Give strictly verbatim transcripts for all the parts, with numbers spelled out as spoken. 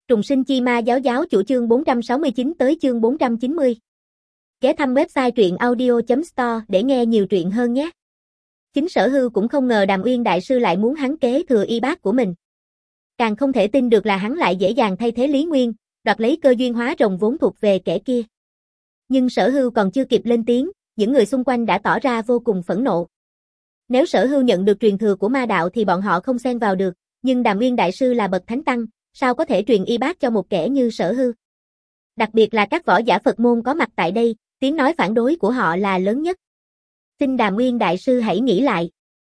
Trùng sinh chi ma giáo giáo chủ chương bốn trăm sáu mươi chín tới chương bốn trăm chín mươi. Ghé thăm website truyện audio chấm store để nghe nhiều truyện hơn nhé. Chính Sở Hưu cũng không ngờ Đàm Uyên đại sư lại muốn hắn kế thừa y bát của mình. Càng không thể tin được là hắn lại dễ dàng thay thế Lý Nguyên, đoạt lấy cơ duyên hóa rồng vốn thuộc về kẻ kia. Nhưng Sở Hưu còn chưa kịp lên tiếng, những người xung quanh đã tỏ ra vô cùng phẫn nộ. Nếu Sở Hưu nhận được truyền thừa của ma đạo thì bọn họ không xen vào được, nhưng Đàm Uyên đại sư là bậc thánh tăng, sao có thể truyền y bát cho một kẻ như Sở Hưu? Đặc biệt là các võ giả Phật môn có mặt tại đây, tiếng nói phản đối của họ là lớn nhất. Xin Đàm Uyên đại sư hãy nghĩ lại.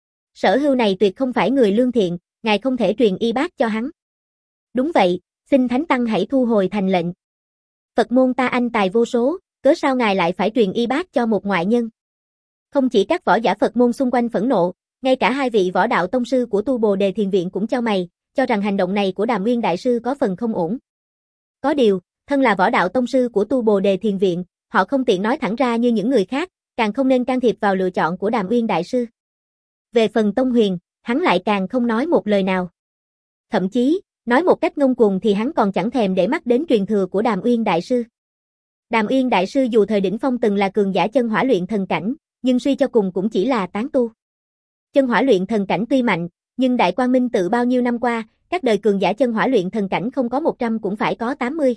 Sở Hưu này tuyệt không phải người lương thiện, ngài không thể truyền y bát cho hắn. Đúng vậy, xin thánh tăng hãy thu hồi thành lệnh. Phật môn ta anh tài vô số, cớ sao ngài lại phải truyền y bát cho một ngoại nhân? Không chỉ các võ giả Phật môn xung quanh phẫn nộ, ngay cả hai vị võ đạo tông sư của Tu Bồ Đề Thiền Viện cũng chau mày, cho rằng hành động này của Đàm Uyên đại sư có phần không ổn. Có điều, thân là võ đạo tông sư của Tu Bồ Đề Thiền Viện, họ không tiện nói thẳng ra như những người khác, càng không nên can thiệp vào lựa chọn của Đàm Uyên đại sư. Về phần Tông Huyền, hắn lại càng không nói một lời nào. Thậm chí, nói một cách ngông cuồng thì hắn còn chẳng thèm để mắt đến truyền thừa của Đàm Uyên đại sư. Đàm Uyên đại sư dù thời đỉnh phong từng là cường giả chân hỏa luyện thần cảnh, nhưng suy cho cùng cũng chỉ là tán tu. Chân hỏa luyện thần cảnh tuy mạnh, nhưng Đại Quang Minh tự bao nhiêu năm qua, các đời cường giả chân hỏa luyện thần cảnh không có một trăm cũng phải có tám mươi.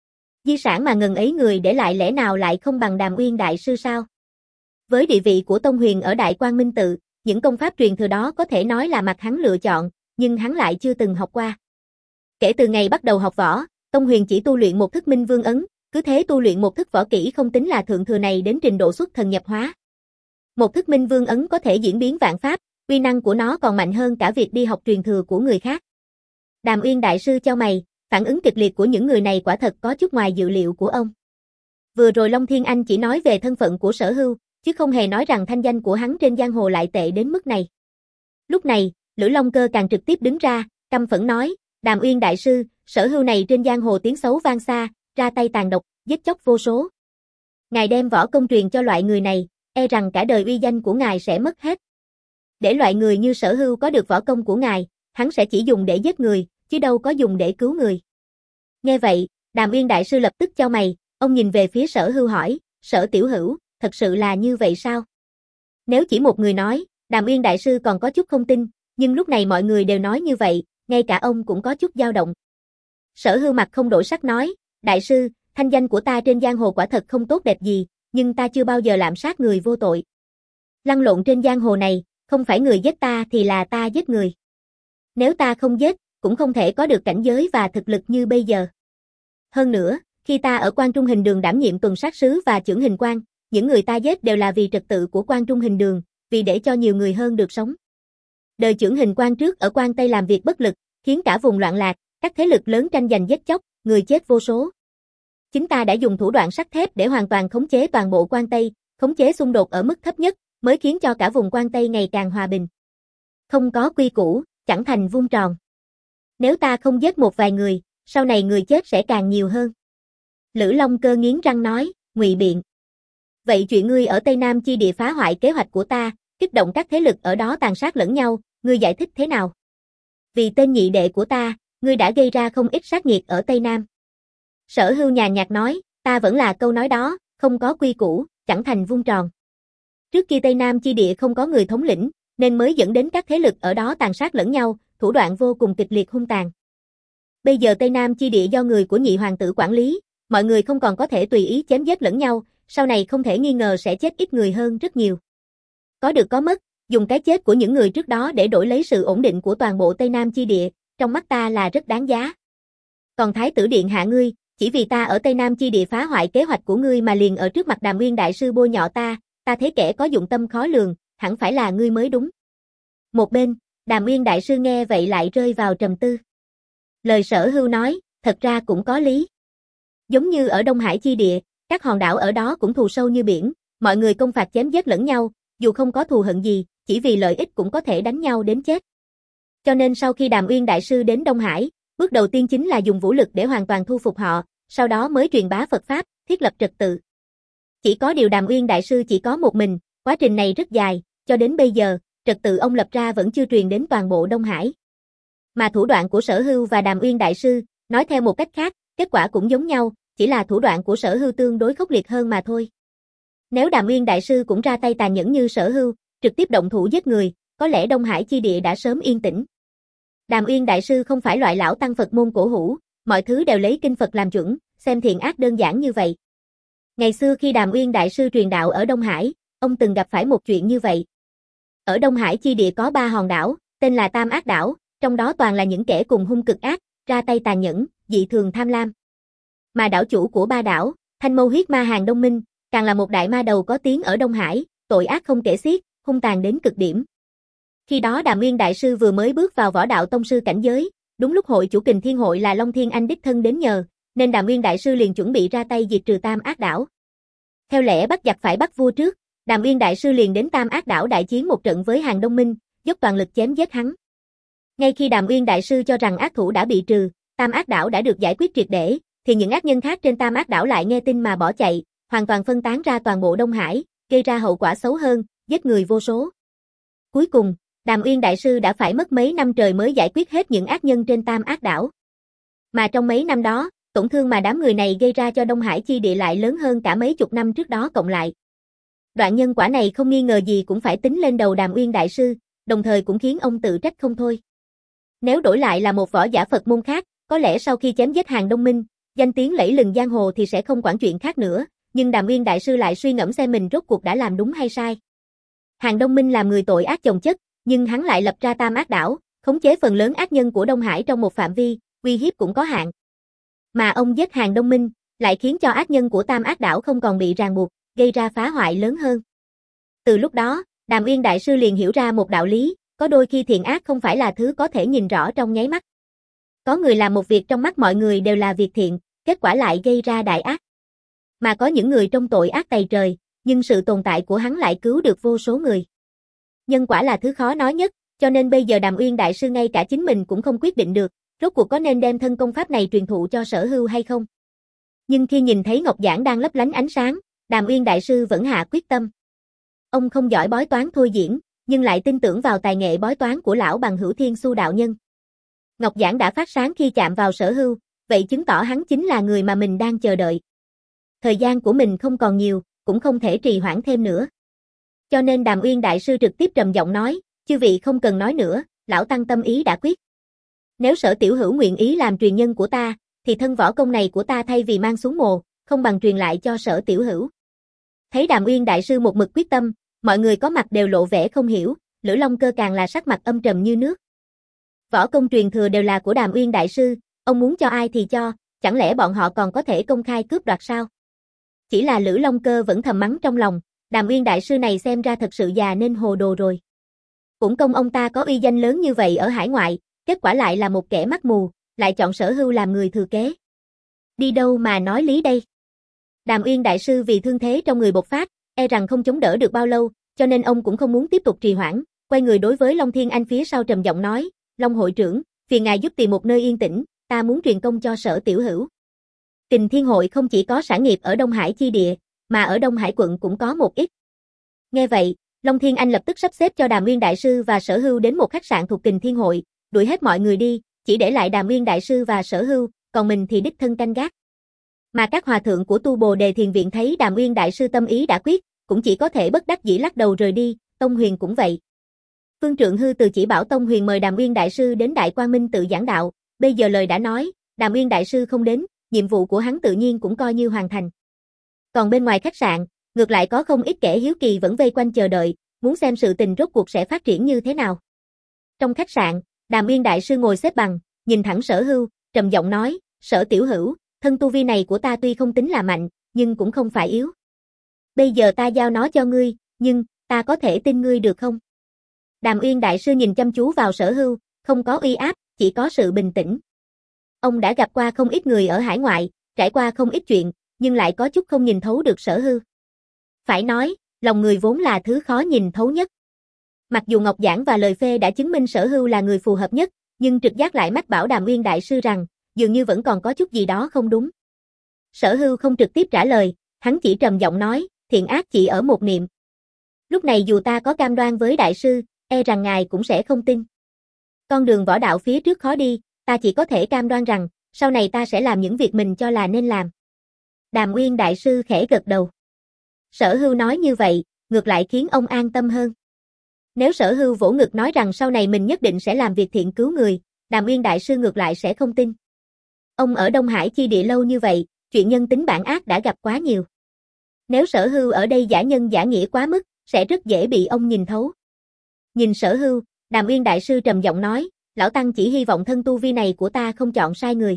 Di sản mà ngần ấy người để lại lẽ nào lại không bằng Đàm Uyên đại sư sao? Với địa vị của Tông Huyền ở Đại Quang Minh tự, những công pháp truyền thừa đó có thể nói là mặt hắn lựa chọn, nhưng hắn lại chưa từng học qua. Kể từ ngày bắt đầu học võ, Tông Huyền chỉ tu luyện một thức Minh Vương ấn, cứ thế tu luyện một thức võ kỹ không tính là thượng thừa này đến trình độ xuất thần nhập hóa. Một thức Minh Vương ấn có thể diễn biến vạn pháp, uy năng của nó còn mạnh hơn cả việc đi học truyền thừa của người khác. Đàm Uyên đại sư chau mày, phản ứng kịch liệt của những người này quả thật có chút ngoài dự liệu của ông. Vừa rồi Long Thiên Anh chỉ nói về thân phận của Sở Hưu, chứ không hề nói rằng thanh danh của hắn trên giang hồ lại tệ đến mức này. Lúc này, Lữ Long Cơ càng trực tiếp đứng ra, căm phẫn nói, Đàm Uyên đại sư, Sở Hưu này trên giang hồ tiếng xấu vang xa, ra tay tàn độc, giết chóc vô số. Ngài đem võ công truyền cho loại người này, e rằng cả đời uy danh của ngài sẽ mất hết. Để loại người như Sở Hưu có được võ công của ngài, hắn sẽ chỉ dùng để giết người, chứ đâu có dùng để cứu người. Nghe vậy, Đàm Uyên đại sư lập tức chau mày, ông nhìn về phía Sở Hưu hỏi, Sở tiểu hữu, thật sự là như vậy sao? Nếu chỉ một người nói, Đàm Uyên đại sư còn có chút không tin, nhưng lúc này mọi người đều nói như vậy, ngay cả ông cũng có chút dao động. Sở Hưu mặt không đổi sắc nói, đại sư, thanh danh của ta trên giang hồ quả thật không tốt đẹp gì, nhưng ta chưa bao giờ lạm sát người vô tội. Lăn lộn trên giang hồ này, không phải người giết ta thì là ta giết người. Nếu ta không giết, cũng không thể có được cảnh giới và thực lực như bây giờ. Hơn nữa, khi ta ở Quan Trung Hình Đường đảm nhiệm tuần sát sứ và chưởng hình quan, những người ta giết đều là vì trật tự của Quan Trung Hình Đường, vì để cho nhiều người hơn được sống. Đời chưởng hình quan trước ở Quan Tây làm việc bất lực, khiến cả vùng loạn lạc, các thế lực lớn tranh giành giết chóc, người chết vô số. Chính ta đã dùng thủ đoạn sắt thép để hoàn toàn khống chế toàn bộ Quan Tây, khống chế xung đột ở mức thấp nhất, mới khiến cho cả vùng Quan Tây ngày càng hòa bình. Không có quy củ, chẳng thành vuông tròn. Nếu ta không giết một vài người, sau này người chết sẽ càng nhiều hơn. Lữ Long Cơ nghiến răng nói, ngụy biện. Vậy chuyện ngươi ở Tây Nam chi địa phá hoại kế hoạch của ta, kích động các thế lực ở đó tàn sát lẫn nhau, ngươi giải thích thế nào? Vì tên nhị đệ của ta, ngươi đã gây ra không ít sát nghiệt ở Tây Nam. Sở Hưu nhàn nhạt nói, ta vẫn là câu nói đó, không có quy củ, chẳng thành vuông tròn. Trước kia Tây Nam chi địa không có người thống lĩnh, nên mới dẫn đến các thế lực ở đó tàn sát lẫn nhau, thủ đoạn vô cùng kịch liệt hung tàn. Bây giờ Tây Nam chi địa do người của nhị hoàng tử quản lý, mọi người không còn có thể tùy ý chém giết lẫn nhau, sau này không thể nghi ngờ sẽ chết ít người hơn rất nhiều. Có được có mất, dùng cái chết của những người trước đó để đổi lấy sự ổn định của toàn bộ Tây Nam chi địa, trong mắt ta là rất đáng giá. Còn Thái tử điện hạ ngươi, chỉ vì ta ở Tây Nam chi địa phá hoại kế hoạch của ngươi mà liền ở trước mặt Đàm Uyên đại sư bôi nhọ ta, ta thấy kẻ có dụng tâm khó lường, hẳn phải là ngươi mới đúng. Một bên, Đàm Uyên đại sư nghe vậy lại rơi vào trầm tư. Lời Sở Hưu nói, thật ra cũng có lý. Giống như ở Đông Hải chi địa, các hòn đảo ở đó cũng thù sâu như biển, mọi người công phạt chém giết lẫn nhau, dù không có thù hận gì, chỉ vì lợi ích cũng có thể đánh nhau đến chết. Cho nên sau khi Đàm Uyên đại sư đến Đông Hải, bước đầu tiên chính là dùng vũ lực để hoàn toàn thu phục họ, sau đó mới truyền bá Phật Pháp, thiết lập trật tự. Chỉ có điều Đàm Uyên đại sư chỉ có một mình, quá trình này rất dài, cho đến bây giờ, trật tự ông lập ra vẫn chưa truyền đến toàn bộ Đông Hải. Mà thủ đoạn của Sở Hưu và Đàm Uyên đại sư, Nói theo một cách khác, kết quả cũng giống nhau, chỉ là thủ đoạn của Sở Hưu tương đối khốc liệt hơn mà thôi. Nếu Đàm Uyên Đại Sư cũng ra tay tàn nhẫn như Sở Hưu, trực tiếp động thủ giết người, có lẽ Đông Hải chi địa đã sớm yên tĩnh. Đàm Uyên Đại Sư không phải loại lão tăng Phật môn cổ hủ, mọi thứ đều lấy kinh Phật làm chuẩn, xem thiện ác đơn giản như vậy. Ngày xưa khi Đàm Uyên Đại Sư truyền đạo ở Đông Hải, ông từng gặp phải một chuyện như vậy. Ở Đông Hải chi địa có ba hòn đảo, tên là Tam Ác Đảo, trong đó toàn là những kẻ cùng hung cực ác, ra tay tàn nhẫn, dị thường tham lam. Mà đảo chủ của ba đảo, Thanh Mâu Huyết Ma Hàng Đông Minh, càng là một đại ma đầu có tiếng ở Đông Hải, tội ác không kể xiết, hung tàn đến cực điểm. Khi đó Đàm Uyên Đại Sư vừa mới bước vào võ đạo tông sư cảnh giới, đúng lúc hội chủ Kình Thiên Hội là Long Thiên Anh đích thân đến nhờ, nên Đàm Uyên Đại Sư liền chuẩn bị ra tay diệt trừ Tam Ác Đảo. Theo lẽ bắt giặc phải bắt vua trước, Đàm Uyên Đại Sư liền đến Tam Ác Đảo đại chiến một trận với Hàng Đông Minh, dốc toàn lực chém giết hắn. Ngay khi Đàm Uyên Đại Sư cho rằng ác thủ đã bị trừ, Tam Ác Đảo đã được giải quyết triệt để, thì những ác nhân khác trên Tam Ác Đảo lại nghe tin mà bỏ chạy, hoàn toàn phân tán ra toàn bộ Đông Hải, gây ra hậu quả xấu hơn, giết người vô số. Cuối cùng, Đàm Uyên Đại Sư đã phải mất mấy năm trời mới giải quyết hết những ác nhân trên Tam Ác Đảo. Mà trong mấy năm đó, tổn thương mà đám người này gây ra cho Đông Hải chi địa lại lớn hơn cả mấy chục năm trước đó cộng lại. Đoạn nhân quả này không nghi ngờ gì cũng phải tính lên đầu Đàm Uyên Đại Sư, đồng thời cũng khiến ông tự trách không thôi. Nếu đổi lại là một võ giả Phật môn khác, có lẽ sau khi chém giết Hàng Đông Minh, danh tiếng lẫy lừng giang hồ thì sẽ không quản chuyện khác nữa, nhưng Đàm Uyên Đại Sư lại suy ngẫm xem mình rốt cuộc đã làm đúng hay sai. Hàng Đông Minh làm người tội ác chồng chất, nhưng hắn lại lập ra Tam Ác Đảo, khống chế phần lớn ác nhân của Đông Hải trong một phạm vi, uy hiếp cũng có hạn. Mà ông giết Hàng Đông Minh, lại khiến cho ác nhân của Tam Ác Đảo không còn bị ràng buộc, gây ra phá hoại lớn hơn. Từ lúc đó, Đàm Uyên Đại Sư liền hiểu ra một đạo lý, có đôi khi thiện ác không phải là thứ có thể nhìn rõ trong nháy mắt. Có người làm một việc trong mắt mọi người đều là việc thiện, kết quả lại gây ra đại ác. Mà có những người trong tội ác tày trời, nhưng sự tồn tại của hắn lại cứu được vô số người. Nhân quả là thứ khó nói nhất, cho nên bây giờ Đàm Uyên Đại Sư ngay cả chính mình cũng không quyết định được, rốt cuộc có nên đem thân công pháp này truyền thụ cho Sở Hưu hay không. Nhưng khi nhìn thấy ngọc giản đang lấp lánh ánh sáng, Đàm Uyên Đại Sư vẫn hạ quyết tâm. Ông không giỏi bói toán thôi diễn, nhưng lại tin tưởng vào tài nghệ bói toán của lão bằng hữu Thiên Xu đạo nhân. Ngọc giản đã phát sáng khi chạm vào Sở Hưu, vậy chứng tỏ hắn chính là người mà mình đang chờ đợi. Thời gian của mình không còn nhiều, cũng không thể trì hoãn thêm nữa. Cho nên Đàm Uyên Đại Sư trực tiếp trầm giọng nói, chư vị không cần nói nữa, lão tăng tâm ý đã quyết. Nếu Sở tiểu hữu nguyện ý làm truyền nhân của ta, thì thân võ công này của ta thay vì mang xuống mồ, không bằng truyền lại cho Sở tiểu hữu. Thấy Đàm Uyên Đại Sư một mực quyết tâm, mọi người có mặt đều lộ vẻ không hiểu, Lữ Long Cơ càng là sắc mặt âm trầm như nước. Võ công truyền thừa đều là của Đàm Uyên Đại Sư, ông muốn cho ai thì cho, chẳng lẽ bọn họ còn có thể công khai cướp đoạt sao? Chỉ là Lữ Long Cơ vẫn thầm mắng trong lòng, Đàm Uyên Đại Sư này xem ra thật sự già nên hồ đồ rồi. Cũng công ông ta có uy danh lớn như vậy ở hải ngoại, kết quả lại là một kẻ mắt mù, lại chọn Sở Hưu làm người thừa kế. Đi đâu mà nói lý đây? Đàm Uyên Đại Sư vì thương thế trong người bộc phát, e rằng không chống đỡ được bao lâu, cho nên ông cũng không muốn tiếp tục trì hoãn, quay người đối với Long Thiên Anh phía sau trầm giọng nói, Long hội trưởng, phiền ngài giúp tìm một nơi yên tĩnh, ta muốn truyền công cho Sở tiểu hữu. Kình Thiên Hội không chỉ có sản nghiệp ở Đông Hải chi địa, mà ở Đông Hải quận cũng có một ít. Nghe vậy, Long Thiên Anh lập tức sắp xếp cho Đàm Uyên Đại Sư và Sở Hưu đến một khách sạn thuộc Kình Thiên Hội, đuổi hết mọi người đi, chỉ để lại Đàm Uyên Đại Sư và Sở Hưu, còn mình thì đích thân canh gác. Mà các hòa thượng của Tu Bồ Đề Thiền Viện thấy Đàm Uyên Đại Sư tâm ý đã quyết, cũng chỉ có thể bất đắc dĩ lắc đầu rời đi, Tông Huyền cũng vậy. Phương Trượng Hư từ chỉ bảo Tông Huyền mời Đàm Uyên Đại Sư đến Đại Quang Minh tự giảng đạo, bây giờ lời đã nói, Đàm Uyên Đại Sư không đến, nhiệm vụ của hắn tự nhiên cũng coi như hoàn thành. Còn bên ngoài khách sạn, ngược lại có không ít kẻ hiếu kỳ vẫn vây quanh chờ đợi, muốn xem sự tình rốt cuộc sẽ phát triển như thế nào. Trong khách sạn, Đàm Uyên Đại Sư ngồi xếp bằng, nhìn thẳng Sở Hưu, trầm giọng nói, Sở tiểu hữu, thân tu vi này của ta tuy không tính là mạnh, nhưng cũng không phải yếu. Bây giờ ta giao nó cho ngươi, nhưng, ta có thể tin ngươi được không? Đàm Uyên Đại Sư nhìn chăm chú vào Sở Hưu, không có uy áp, chỉ có sự bình tĩnh. Ông đã gặp qua không ít người ở hải ngoại, trải qua không ít chuyện, nhưng lại có chút không nhìn thấu được Sở Hưu. Phải nói, lòng người vốn là thứ khó nhìn thấu nhất. Mặc dù Ngọc Giảng và lời phê đã chứng minh Sở Hưu là người phù hợp nhất, nhưng trực giác lại mách bảo Đàm Uyên Đại Sư rằng, dường như vẫn còn có chút gì đó không đúng. Sở Hưu không trực tiếp trả lời, hắn chỉ trầm giọng nói, thiện ác chỉ ở một niệm. Lúc này dù ta có cam đoan với Đại Sư, e rằng ngài cũng sẽ không tin. Con đường võ đạo phía trước khó đi, ta chỉ có thể cam đoan rằng, Sau này ta sẽ làm những việc mình cho là nên làm. Đàm Uyên Đại Sư khẽ gật đầu. Sở Hưu nói như vậy, ngược lại khiến ông an tâm hơn. Nếu Sở Hưu vỗ ngực nói rằng sau này mình nhất định sẽ làm việc thiện cứu người, Đàm Uyên Đại Sư ngược lại sẽ không tin. Ông ở Đông Hải chi địa lâu như vậy, chuyện nhân tính bản ác đã gặp quá nhiều. Nếu Sở Hưu ở đây giả nhân giả nghĩa quá mức, sẽ rất dễ bị ông nhìn thấu. Nhìn Sở Hưu, Đàm Uyên Đại Sư trầm giọng nói, lão tăng chỉ hy vọng thân tu vi này của ta không chọn sai người.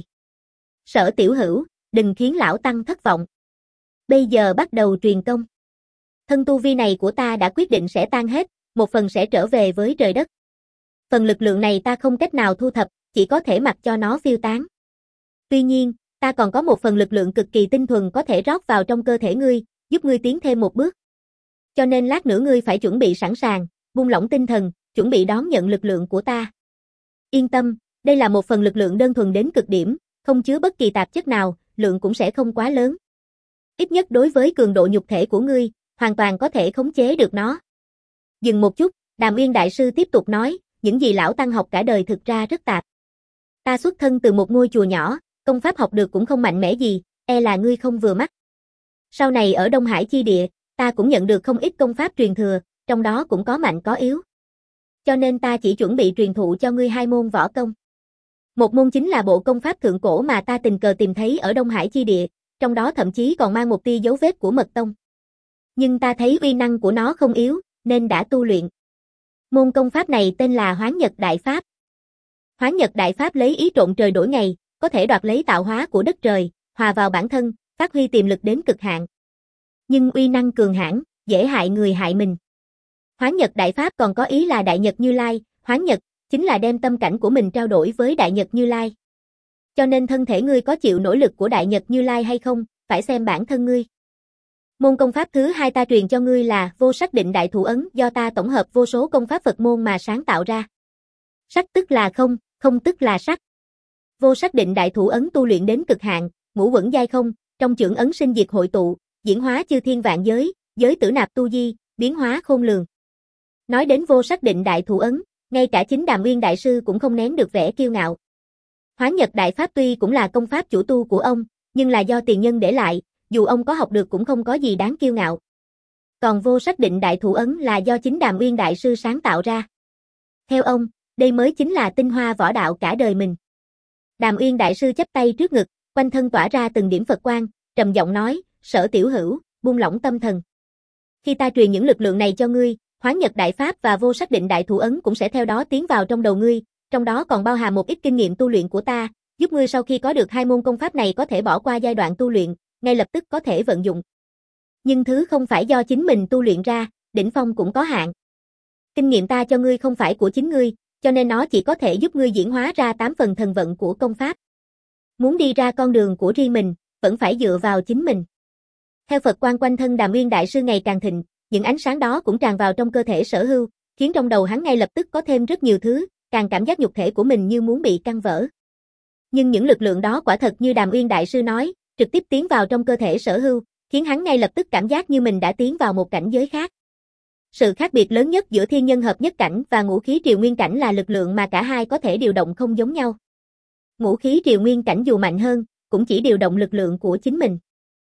Sở Tiểu Hữu, đừng khiến lão tăng thất vọng. Bây giờ bắt đầu truyền công. Thân tu vi này của ta đã quyết định sẽ tan hết, một phần sẽ trở về với trời đất. Phần lực lượng này ta không cách nào thu thập, chỉ có thể mặc cho nó phiêu tán. Tuy nhiên, ta còn có một phần lực lượng cực kỳ tinh thuần có thể rót vào trong cơ thể ngươi, giúp ngươi tiến thêm một bước. Cho nên lát nữa ngươi phải chuẩn bị sẵn sàng, buông lỏng tinh thần, chuẩn bị đón nhận lực lượng của ta. Yên tâm, đây là một phần lực lượng đơn thuần đến cực điểm, không chứa bất kỳ tạp chất nào, lượng cũng sẽ không quá lớn. Ít nhất đối với cường độ nhục thể của ngươi, hoàn toàn có thể khống chế được nó. Dừng một chút, Đàm Uyên Đại Sư tiếp tục nói, những gì lão tăng học cả đời thực ra rất tạp. Ta xuất thân từ một ngôi chùa nhỏ, công pháp học được cũng không mạnh mẽ gì, e là ngươi không vừa mắt. Sau này ở Đông Hải chi địa, ta cũng nhận được không ít công pháp truyền thừa, trong đó cũng có mạnh có yếu. Cho nên ta chỉ chuẩn bị truyền thụ cho ngươi hai môn võ công. Một môn chính là bộ công pháp thượng cổ mà ta tình cờ tìm thấy ở Đông Hải chi địa, trong đó thậm chí còn mang một tia dấu vết của mật tông. Nhưng ta thấy uy năng của nó không yếu, nên đã tu luyện. Môn công pháp này tên là Hoán Nhật Đại Pháp. Hoán Nhật Đại Pháp lấy ý trộn trời đổi ngày, có thể đoạt lấy tạo hóa của đất trời, hòa vào bản thân, phát huy tiềm lực đến cực hạn. Nhưng uy năng cường hãn, dễ hại người hại mình. Hoán Nhật Đại Pháp còn có ý là Đại Nhật Như Lai, Hoán Nhật chính là đem tâm cảnh của mình trao đổi với Đại Nhật Như Lai. Cho nên thân thể ngươi có chịu nỗ lực của Đại Nhật Như Lai hay không, phải xem bản thân ngươi. Môn công pháp thứ hai ta truyền cho ngươi là Vô Sắc Định Đại Thủ Ấn, do ta tổng hợp vô số công pháp Phật môn mà sáng tạo ra. Sắc tức là không, không tức là sắc. Vô Sắc Định Đại Thủ Ấn tu luyện đến cực hạn, ngũ quẩn giai không, trong chưởng ấn sinh diệt hội tụ, diễn hóa chư thiên vạn giới, giới tử nạp tu di, biến hóa khôn lường. Nói đến Vô Sắc Định Đại Thủ Ấn, ngay cả chính Đàm Uyên Đại Sư cũng không nén được vẻ kiêu ngạo. Hoán Nhật Đại Pháp tuy cũng là công pháp chủ tu của ông, nhưng là do tiền nhân để lại, dù ông có học được cũng không có gì đáng kiêu ngạo. Còn Vô Sắc Định Đại Thủ Ấn là do chính Đàm Uyên Đại Sư sáng tạo ra. Theo ông, đây mới chính là tinh hoa võ đạo cả đời mình. Đàm Uyên Đại Sư chắp tay trước ngực, quanh thân tỏa ra từng điểm Phật quang, trầm giọng nói, Sở Tiểu Hữu, buông lỏng tâm thần. Khi ta truyền những lực lượng này cho ngươi, Hoán Nhật Đại Pháp và Vô Sắc Định Đại Thủ Ấn cũng sẽ theo đó tiến vào trong đầu ngươi, trong đó còn bao hàm một ít kinh nghiệm tu luyện của ta, giúp ngươi sau khi có được hai môn công pháp này có thể bỏ qua giai đoạn tu luyện, ngay lập tức có thể vận dụng. Nhưng thứ không phải do chính mình tu luyện ra, đỉnh phong cũng có hạn. Kinh nghiệm ta cho ngươi không phải của chính ngươi, cho nên nó chỉ có thể giúp ngươi diễn hóa ra tám phần thần vận của công pháp. Muốn đi ra con đường của riêng mình, vẫn phải dựa vào chính mình. Theo Phật quang quanh thân Đàm Uyên Đại Sư ngày càng thịnh, những ánh sáng đó cũng tràn vào trong cơ thể Sở Hưu, khiến trong đầu hắn ngay lập tức có thêm rất nhiều thứ, càng cảm giác nhục thể của mình như muốn bị căng vỡ. Nhưng những lực lượng đó quả thật như Đàm Uyên Đại Sư nói, trực tiếp tiến vào trong cơ thể Sở Hưu, khiến hắn ngay lập tức cảm giác như mình đã tiến vào một cảnh giới khác. Sự khác biệt lớn nhất giữa thiên nhân hợp nhất cảnh và ngũ khí triều nguyên cảnh là lực lượng mà cả hai có thể điều động không giống nhau. Ngũ khí triều nguyên cảnh dù mạnh hơn, cũng chỉ điều động lực lượng của chính mình.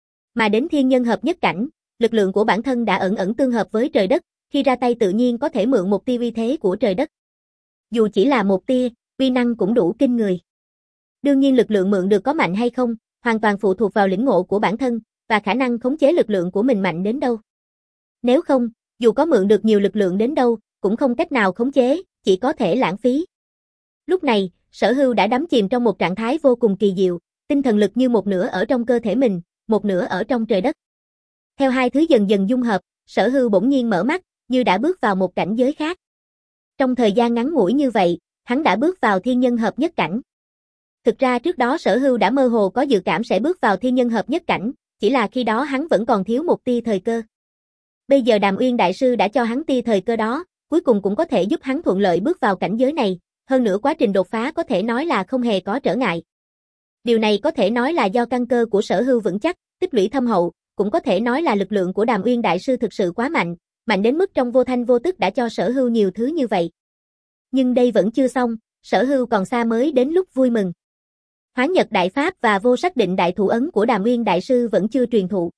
Mà đến thiên nhân hợp nhất cảnh, lực lượng của bản thân đã ẩn ẩn tương hợp với trời đất, khi ra tay tự nhiên có thể mượn một tia uy thế của trời đất. Dù chỉ là một tia, uy năng cũng đủ kinh người. Đương nhiên lực lượng mượn được có mạnh hay không, hoàn toàn phụ thuộc vào lĩnh ngộ của bản thân, và khả năng khống chế lực lượng của mình mạnh đến đâu. Nếu không, dù có mượn được nhiều lực lượng đến đâu, cũng không cách nào khống chế, chỉ có thể lãng phí. Lúc này, Sở Hưu đã đắm chìm trong một trạng thái vô cùng kỳ diệu, tinh thần lực như một nửa ở trong cơ thể mình, một nửa ở trong trời đất. Theo hai thứ dần dần dung hợp, Sở Hưu bỗng nhiên mở mắt, như đã bước vào một cảnh giới khác. Trong thời gian ngắn ngủi như vậy, hắn đã bước vào thiên nhân hợp nhất cảnh. Thực ra trước đó Sở Hưu đã mơ hồ có dự cảm sẽ bước vào thiên nhân hợp nhất cảnh, chỉ là khi đó hắn vẫn còn thiếu một tia thời cơ. Bây giờ Đàm Uyên Đại Sư đã cho hắn tia thời cơ đó, cuối cùng cũng có thể giúp hắn thuận lợi bước vào cảnh giới này, hơn nữa quá trình đột phá có thể nói là không hề có trở ngại. Điều này có thể nói là do căn cơ của Sở Hưu vững chắc, tích lũy thâm hậu, cũng có thể nói là lực lượng của Đàm Uyên Đại Sư thực sự quá mạnh, mạnh đến mức trong vô thanh vô tức đã cho Sở Hưu nhiều thứ như vậy. Nhưng đây vẫn chưa xong, Sở Hưu còn xa mới đến lúc vui mừng. Hoán Nhật Đại Pháp và Vô Sắc Định Đại Thủ Ấn của Đàm Uyên Đại Sư vẫn chưa truyền thụ.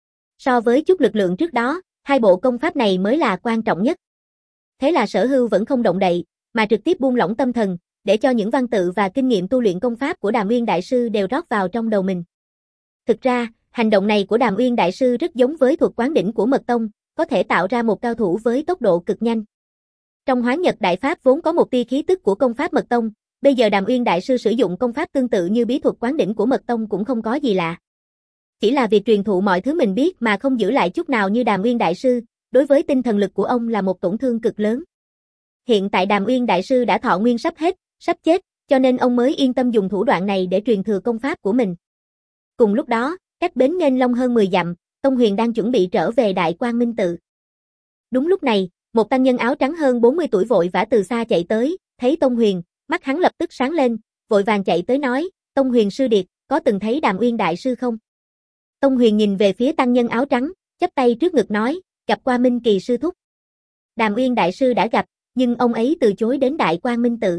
So với chút lực lượng trước đó, hai bộ công pháp này mới là quan trọng nhất. Thế là Sở Hưu vẫn không động đậy, mà trực tiếp buông lỏng tâm thần, để cho những văn tự và kinh nghiệm tu luyện công pháp của Đàm Uyên Đại Sư đều rót vào trong đầu mình. Thực ra, hành động này của Đàm Uyên Đại Sư rất giống với thuật quán đỉnh của Mật Tông, có thể tạo ra một cao thủ với tốc độ cực nhanh. Trong Hoán Nhật Đại Pháp vốn có một tia khí tức của công pháp Mật Tông, bây giờ Đàm Uyên Đại Sư sử dụng công pháp tương tự như bí thuật quán đỉnh của Mật Tông cũng không có gì lạ. Chỉ là việc truyền thụ mọi thứ mình biết mà không giữ lại chút nào như Đàm Uyên Đại Sư, đối với tinh thần lực của ông là một tổn thương cực lớn. Hiện tại Đàm Uyên Đại Sư đã thọ nguyên sắp hết, sắp chết, cho nên ông mới yên tâm dùng thủ đoạn này để truyền thừa công pháp của mình. Cùng lúc đó, cách bến Nghênh Long hơn mười dặm, Tông Huyền đang chuẩn bị trở về Đại Quang Minh Tự. Đúng lúc này, một tăng nhân áo trắng hơn bốn mươi tuổi vội vã từ xa chạy tới, thấy Tông Huyền, mắt hắn lập tức sáng lên, vội vàng chạy tới nói, Tông Huyền sư điệt, có từng thấy Đàm Uyên Đại Sư không? Tông Huyền nhìn về phía tăng nhân áo trắng, chắp tay trước ngực nói, gặp qua Minh Kỳ sư thúc. Đàm Uyên Đại Sư đã gặp, nhưng ông ấy từ chối đến Đại Quang Minh Tự.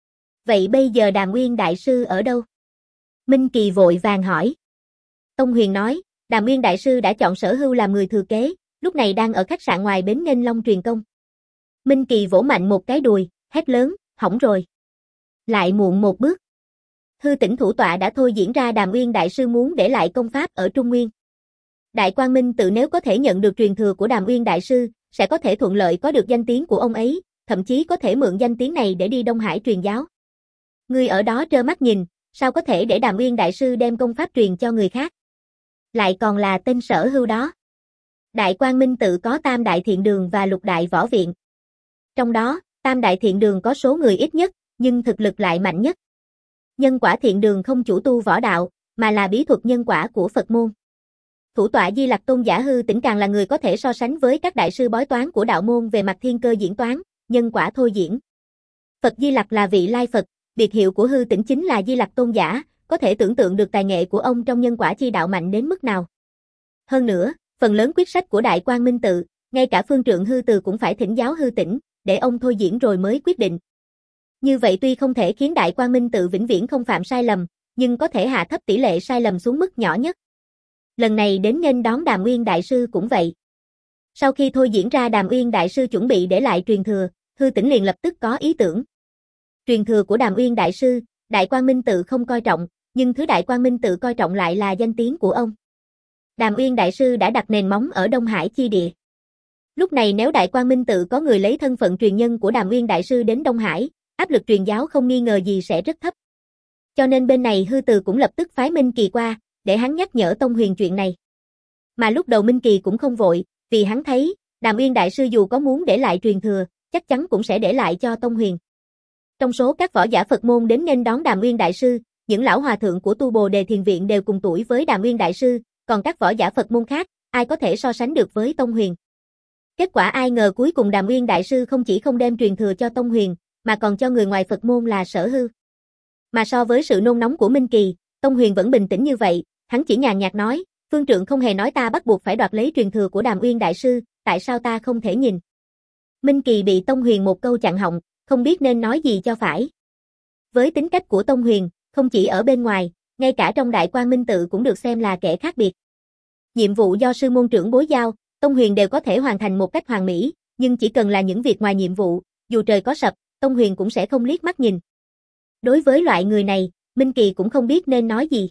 Vậy bây giờ Đàm Uyên Đại Sư ở đâu? Minh Kỳ vội vàng hỏi. Tông Huyền nói, Đàm Uyên Đại Sư đã chọn Sở Hưu làm người thừa kế, lúc này đang ở khách sạn ngoài bến Nghênh Long truyền công. Minh Kỳ vỗ mạnh một cái đùi, hét lớn, hỏng rồi. Lại muộn một bước. Hư Tỉnh thủ tọa đã thôi diễn ra Đàm Uyên Đại Sư muốn để lại công pháp ở Trung Nguyên. Đại Quang Minh Tự nếu có thể nhận được truyền thừa của Đàm Uyên Đại Sư, sẽ có thể thuận lợi có được danh tiếng của ông ấy, thậm chí có thể mượn danh tiếng này để đi Đông Hải truyền giáo. Người ở đó trơ mắt nhìn, sao có thể để Đàm Uyên Đại Sư đem công pháp truyền cho người khác? Lại còn là tên Sở Hưu đó. Đại Quang Minh Tự có Tam Đại Thiện Đường và Lục Đại Võ Viện. Trong đó, Tam Đại Thiện Đường có số người ít nhất, nhưng thực lực lại mạnh nhất. Nhân Quả Thiện Đường không chủ tu võ đạo, mà là bí thuật nhân quả của Phật môn. Thủ tọa Di Lặc Tôn giả Hư Tỉnh càng là người có thể so sánh với các đại sư bói toán của đạo môn về mặt thiên cơ diễn toán, nhân quả thôi diễn. Phật Di Lặc là vị lai Phật, biệt hiệu của Hư Tỉnh chính là Di Lặc Tôn giả, có thể tưởng tượng được tài nghệ của ông trong nhân quả chi đạo mạnh đến mức nào. Hơn nữa, phần lớn quyết sách của Đại Quang Minh Tự, ngay cả phương trượng Hư Từ cũng phải thỉnh giáo Hư Tỉnh, để ông thôi diễn rồi mới quyết định. Như vậy tuy không thể khiến Đại Quang Minh Tự vĩnh viễn không phạm sai lầm, nhưng có thể hạ thấp tỷ lệ sai lầm xuống mức nhỏ nhất. Lần này đến nghênh đón Đàm Uyên Đại Sư cũng vậy. Sau khi thôi diễn ra Đàm Uyên Đại Sư chuẩn bị để lại truyền thừa, Hư Tỉnh liền lập tức có ý tưởng. Truyền thừa của Đàm Uyên Đại Sư, Đại Quang Minh Tự không coi trọng, nhưng thứ Đại Quang Minh Tự coi trọng lại là danh tiếng của ông. Đàm Uyên Đại Sư đã đặt nền móng ở Đông Hải chi địa. Lúc này nếu Đại Quang Minh Tự có người lấy thân phận truyền nhân của Đàm Uyên Đại Sư đến Đông Hải, áp lực truyền giáo không nghi ngờ gì sẽ rất thấp. Cho nên bên này Hư Từ cũng lập tức phái Minh Kỳ qua, để hắn nhắc nhở Tông Huyền chuyện này. Mà lúc đầu Minh Kỳ cũng không vội, vì hắn thấy, Đàm Uyên Đại Sư dù có muốn để lại truyền thừa, chắc chắn cũng sẽ để lại cho Tông Huyền. Trong số các võ giả Phật môn đến nghênh đón Đàm Uyên Đại Sư, những lão hòa thượng của Tu Bồ Đề Thiền Viện đều cùng tuổi với Đàm Uyên Đại Sư, còn các võ giả Phật môn khác, ai có thể so sánh được với Tông Huyền. Kết quả ai ngờ cuối cùng Đàm Uyên Đại Sư không chỉ không đem truyền thừa cho Tông Huyền, mà còn cho người ngoài Phật môn là Sở Hưu. Mà so với sự nôn nóng của Minh Kỳ, Tông Huyền vẫn bình tĩnh như vậy, hắn chỉ nhàn nhạt nói, phương trượng không hề nói ta bắt buộc phải đoạt lấy truyền thừa của Đàm Uyên Đại Sư, tại sao ta không thể nhìn? Minh Kỳ bị Tông Huyền một câu chặn họng, không biết nên nói gì cho phải. Với tính cách của Tông Huyền, không chỉ ở bên ngoài, ngay cả trong Đại Quang Minh Tự cũng được xem là kẻ khác biệt. Nhiệm vụ do sư môn trưởng bối giao, Tông Huyền đều có thể hoàn thành một cách hoàn mỹ, nhưng chỉ cần là những việc ngoài nhiệm vụ, dù trời có sập, Tông Huyền cũng sẽ không liếc mắt nhìn. Đối với loại người này, Minh Kỳ cũng không biết nên nói gì.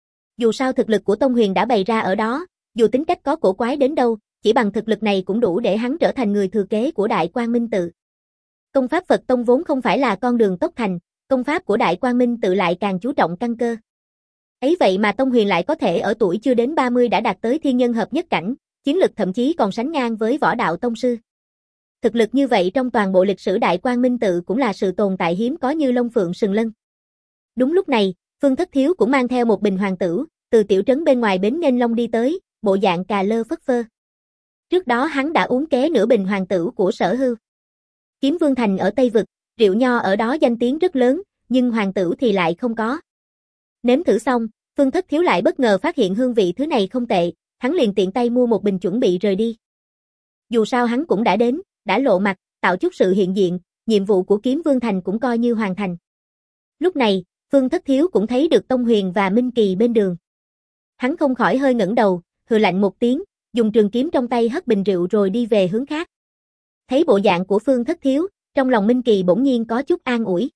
Dù sao thực lực của Tông Huyền đã bày ra ở đó, dù tính cách có cổ quái đến đâu, chỉ bằng thực lực này cũng đủ để hắn trở thành người thừa kế của Đại Quang Minh Tự. Công pháp Phật Tông vốn không phải là con đường tốc thành, công pháp của Đại Quang Minh Tự lại càng chú trọng căn cơ. Ấy vậy mà Tông Huyền lại có thể ở tuổi chưa đến ba mươi đã đạt tới thiên nhân hợp nhất cảnh, chiến lực thậm chí còn sánh ngang với võ đạo tông sư. Thực lực như vậy trong toàn bộ lịch sử Đại Quang Minh Tự cũng là sự tồn tại hiếm có như Long Phượng Sừng Lân. Đúng lúc này, Phương Thất Thiếu cũng mang theo một bình hoàng tử, từ tiểu trấn bên ngoài bến Nghênh Long đi tới, bộ dạng cà lơ phất phơ. Trước đó hắn đã uống ké nửa bình hoàng tử của Sở Hưu. Kiếm Vương Thành ở Tây Vực, rượu nho ở đó danh tiếng rất lớn, nhưng hoàng tử thì lại không có. Nếm thử xong, Phương Thất Thiếu lại bất ngờ phát hiện hương vị thứ này không tệ, hắn liền tiện tay mua một bình chuẩn bị rời đi. Dù sao hắn cũng đã đến, đã lộ mặt, tạo chút sự hiện diện, nhiệm vụ của Kiếm Vương Thành cũng coi như hoàn thành. Lúc này, Phương Thất Thiếu cũng thấy được Tông Huyền và Minh Kỳ bên đường. Hắn không khỏi hơi ngẩng đầu, hừ lạnh một tiếng, dùng trường kiếm trong tay hất bình rượu rồi đi về hướng khác. Thấy bộ dạng của Phương Thất Thiếu, trong lòng Minh Kỳ bỗng nhiên có chút an ủi.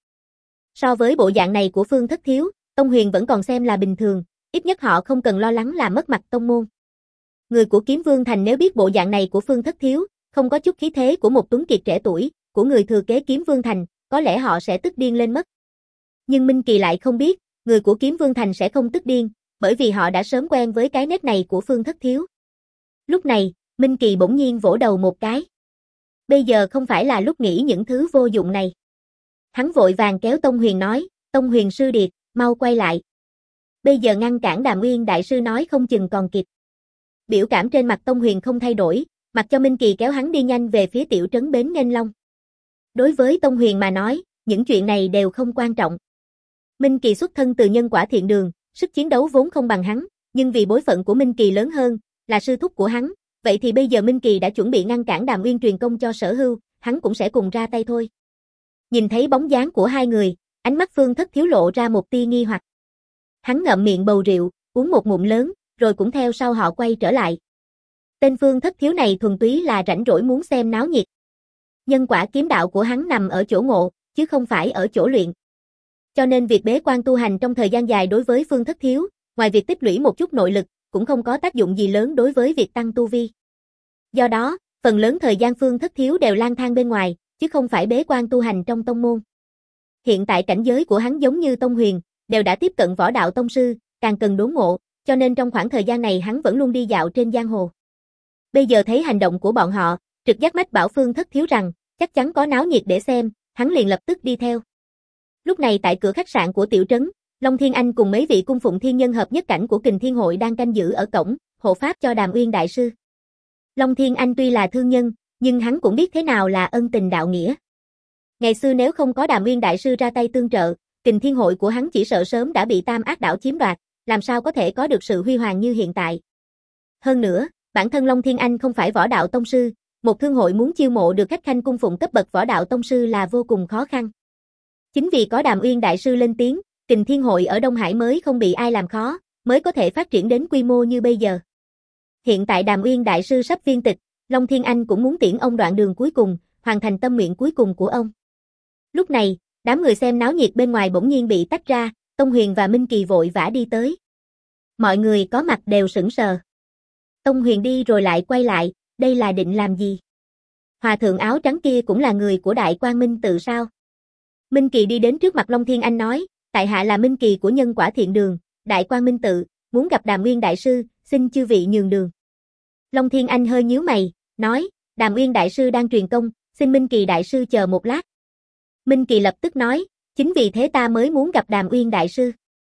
So với bộ dạng này của Phương Thất Thiếu, Tông Huyền vẫn còn xem là bình thường, ít nhất họ không cần lo lắng là mất mặt tông môn. Người của Kiếm Vương Thành nếu biết bộ dạng này của Phương Thất Thiếu, không có chút khí thế của một tuấn kiệt trẻ tuổi, của người thừa kế Kiếm Vương Thành, có lẽ họ sẽ tức điên lên mất. Nhưng Minh Kỳ lại không biết, người của Kiếm Vương Thành sẽ không tức điên, bởi vì họ đã sớm quen với cái nét này của Phương Thất Thiếu. Lúc này, Minh Kỳ bỗng nhiên vỗ đầu một cái. Bây giờ không phải là lúc nghĩ những thứ vô dụng này. Hắn vội vàng kéo Tông Huyền nói, Tông Huyền sư điệt, mau quay lại. Bây giờ ngăn cản Đàm Uyên đại sư nói không chừng còn kịp. Biểu cảm trên mặt Tông Huyền không thay đổi, mặc cho Minh Kỳ kéo hắn đi nhanh về phía tiểu trấn Bến Nghênh Long. Đối với Tông Huyền mà nói, những chuyện này đều không quan trọng. Minh Kỳ xuất thân từ nhân quả thiện đường, sức chiến đấu vốn không bằng hắn, nhưng vì bối phận của Minh Kỳ lớn hơn, là sư thúc của hắn, vậy thì bây giờ Minh Kỳ đã chuẩn bị ngăn cản Đàm Uyên truyền công cho Sở Hưu, hắn cũng sẽ cùng ra tay thôi. Nhìn thấy bóng dáng của hai người, ánh mắt Phương Thất Thiếu lộ ra một tia nghi hoặc. Hắn ngậm miệng bầu rượu, uống một ngụm lớn, rồi cũng theo sau họ quay trở lại. Tên Phương Thất Thiếu này thuần túy là rảnh rỗi muốn xem náo nhiệt. Nhân quả kiếm đạo của hắn nằm ở chỗ ngộ, chứ không phải ở chỗ luyện. Cho nên việc bế quan tu hành trong thời gian dài đối với Phương Thất Thiếu, ngoài việc tích lũy một chút nội lực, cũng không có tác dụng gì lớn đối với việc tăng tu vi. Do đó, phần lớn thời gian Phương Thất Thiếu đều lang thang bên ngoài, chứ không phải bế quan tu hành trong tông môn. Hiện tại cảnh giới của hắn giống như Tông Huyền, đều đã tiếp cận võ đạo tông sư, càng cần đốn ngộ, cho nên trong khoảng thời gian này hắn vẫn luôn đi dạo trên giang hồ. Bây giờ thấy hành động của bọn họ, trực giác mách bảo Phương Thất Thiếu rằng, chắc chắn có náo nhiệt để xem, hắn liền lập tức đi theo. Lúc này tại cửa khách sạn của tiểu trấn, Long Thiên Anh cùng mấy vị cung phụng thiên nhân hợp nhất cảnh của Kình Thiên Hội đang canh giữ ở cổng, hộ pháp cho Đàm Uyên đại sư. Long Thiên Anh tuy là thương nhân, nhưng hắn cũng biết thế nào là ân tình đạo nghĩa. Ngày xưa nếu không có Đàm Uyên đại sư ra tay tương trợ, Kình Thiên Hội của hắn chỉ sợ sớm đã bị Tam Ác Đảo chiếm đoạt, làm sao có thể có được sự huy hoàng như hiện tại. Hơn nữa, bản thân Long Thiên Anh không phải võ đạo tông sư, một thương hội muốn chiêu mộ được khách khanh cung phụng cấp bậc võ đạo tông sư là vô cùng khó khăn. Chính vì có Đàm Uyên đại sư lên tiếng, Kình Thiên Hội ở Đông Hải mới không bị ai làm khó, mới có thể phát triển đến quy mô như bây giờ. Hiện tại Đàm Uyên đại sư sắp viên tịch, Long Thiên Anh cũng muốn tiễn ông đoạn đường cuối cùng, hoàn thành tâm nguyện cuối cùng của ông. Lúc này, đám người xem náo nhiệt bên ngoài bỗng nhiên bị tách ra, Tông Huyền và Minh Kỳ vội vã đi tới. Mọi người có mặt đều sững sờ. Tông Huyền đi rồi lại quay lại, đây là định làm gì? Hòa thượng áo trắng kia cũng là người của Đại Quang Minh Tự sao? Minh Kỳ đi đến trước mặt Long Thiên Anh nói, tại hạ là Minh Kỳ của nhân quả thiện đường, Đại Quang Minh Tự, muốn gặp Đàm Uyên đại sư, xin chư vị nhường đường. Long Thiên Anh hơi nhíu mày, nói, Đàm Uyên đại sư đang truyền công, xin Minh Kỳ đại sư chờ một lát. Minh Kỳ lập tức nói, chính vì thế ta mới muốn gặp Đàm Uyên đại sư.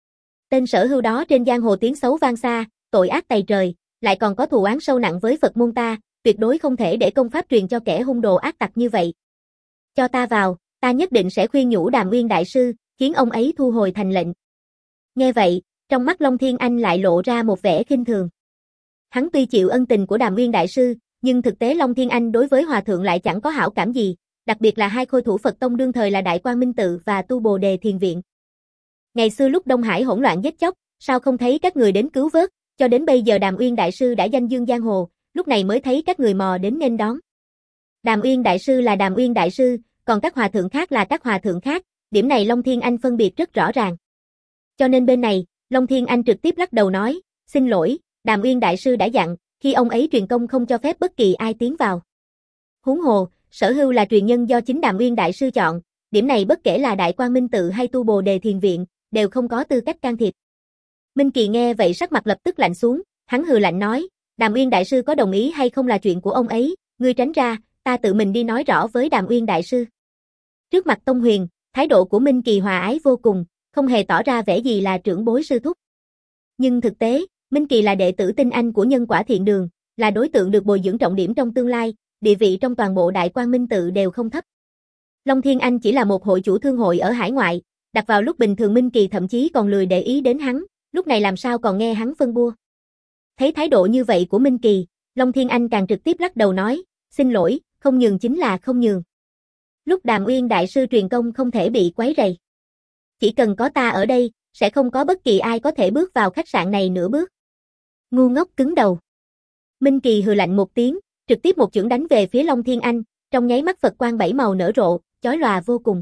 Tên Sở Hưu đó trên giang hồ tiếng xấu vang xa, tội ác tày trời, lại còn có thù oán sâu nặng với Phật môn ta, tuyệt đối không thể để công pháp truyền cho kẻ hung đồ ác tặc như vậy. Cho ta vào, ta nhất định sẽ khuyên nhủ Đàm Uyên đại sư, khiến ông ấy thu hồi thành lệnh. Nghe vậy, trong mắt Long Thiên Anh lại lộ ra một vẻ khinh thường. Hắn tuy chịu ân tình của Đàm Uyên đại sư, nhưng thực tế Long Thiên Anh đối với hòa thượng lại chẳng có hảo cảm gì, đặc biệt là hai khôi thủ Phật tông đương thời là Đại Quang Minh Tự và Tu Bồ Đề Thiền Viện. Ngày xưa lúc Đông Hải hỗn loạn giết chóc, sao không thấy các người đến cứu vớt, cho đến bây giờ Đàm Uyên đại sư đã danh dương giang hồ, lúc này mới thấy các người mò đến nghênh đón. Đàm Uyên đại sư là Đàm Uyên đại sư, còn các hòa thượng khác là các hòa thượng khác, điểm này Long Thiên Anh phân biệt rất rõ ràng. Cho nên bên này, Long Thiên Anh trực tiếp lắc đầu nói, xin lỗi, Đàm Uyên đại sư đã dặn, khi ông ấy truyền công không cho phép bất kỳ ai tiến vào. Huống hồ, Sở Hưu là truyền nhân do chính Đàm Uyên đại sư chọn, điểm này bất kể là Đại Quang Minh Tự hay Tu Bồ Đề Thiền Viện, đều không có tư cách can thiệp. Minh Kỳ nghe vậy sắc mặt lập tức lạnh xuống, hắn hừ lạnh nói, Đàm Uyên đại sư có đồng ý hay không là chuyện của ông ấy, ngươi tránh ra, ta tự mình đi nói rõ với Đàm Uyên đại sư. Trước mặt Tông Huyền, thái độ của Minh Kỳ hòa ái vô cùng, không hề tỏ ra vẻ gì là trưởng bối sư thúc. Nhưng thực tế, Minh Kỳ là đệ tử tinh anh của nhân quả thiện đường, là đối tượng được bồi dưỡng trọng điểm trong tương lai, địa vị trong toàn bộ Đại Quang Minh Tự đều không thấp. Long Thiên Anh chỉ là một hội chủ thương hội ở hải ngoại, đặt vào lúc bình thường Minh Kỳ thậm chí còn lười để ý đến hắn, lúc này làm sao còn nghe hắn phân bua. Thấy thái độ như vậy của Minh Kỳ, Long Thiên Anh càng trực tiếp lắc đầu nói, xin lỗi, không nhường chính là không nhường. Lúc Đàm Uyên đại sư truyền công không thể bị quấy rầy. Chỉ cần có ta ở đây, sẽ không có bất kỳ ai có thể bước vào khách sạn này nửa bước. Ngu ngốc cứng đầu. Minh Kỳ hừ lạnh một tiếng, trực tiếp một chưởng đánh về phía Long Thiên Anh, trong nháy mắt Phật quang bảy màu nở rộ, chói lòa vô cùng.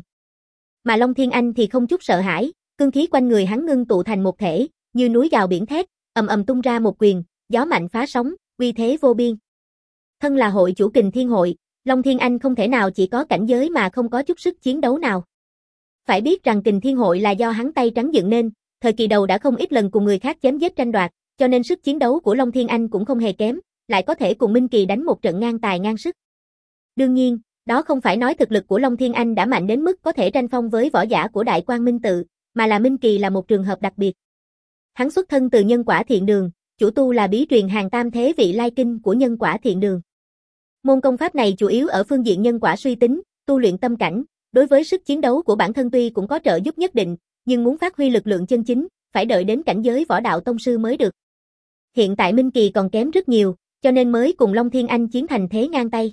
Mà Long Thiên Anh thì không chút sợ hãi, cương khí quanh người hắn ngưng tụ thành một thể, như núi gào biển thét, ầm ầm tung ra một quyền, gió mạnh phá sóng, uy thế vô biên. Thân là hội chủ Kình Thiên hội, Long Thiên Anh không thể nào chỉ có cảnh giới mà không có chút sức chiến đấu nào. Phải biết rằng Kình Thiên hội là do hắn tay trắng dựng nên, thời kỳ đầu đã không ít lần cùng người khác chém giết tranh đoạt, cho nên sức chiến đấu của Long Thiên Anh cũng không hề kém, lại có thể cùng Minh Kỳ đánh một trận ngang tài ngang sức. Đương nhiên, đó không phải nói thực lực của Long Thiên Anh đã mạnh đến mức có thể tranh phong với võ giả của Đại Quang Minh Tự, mà là Minh Kỳ là một trường hợp đặc biệt. Hắn xuất thân từ Nhân Quả Thiện Đường, chủ tu là bí truyền hàng tam thế vị lai kinh của Nhân Quả Thiện Đường. Môn công pháp này chủ yếu ở phương diện nhân quả suy tính, tu luyện tâm cảnh, đối với sức chiến đấu của bản thân tuy cũng có trợ giúp nhất định, nhưng muốn phát huy lực lượng chân chính, phải đợi đến cảnh giới võ đạo tông sư mới được. Hiện tại Minh Kỳ còn kém rất nhiều, cho nên mới cùng Long Thiên Anh chiến thành thế ngang tay.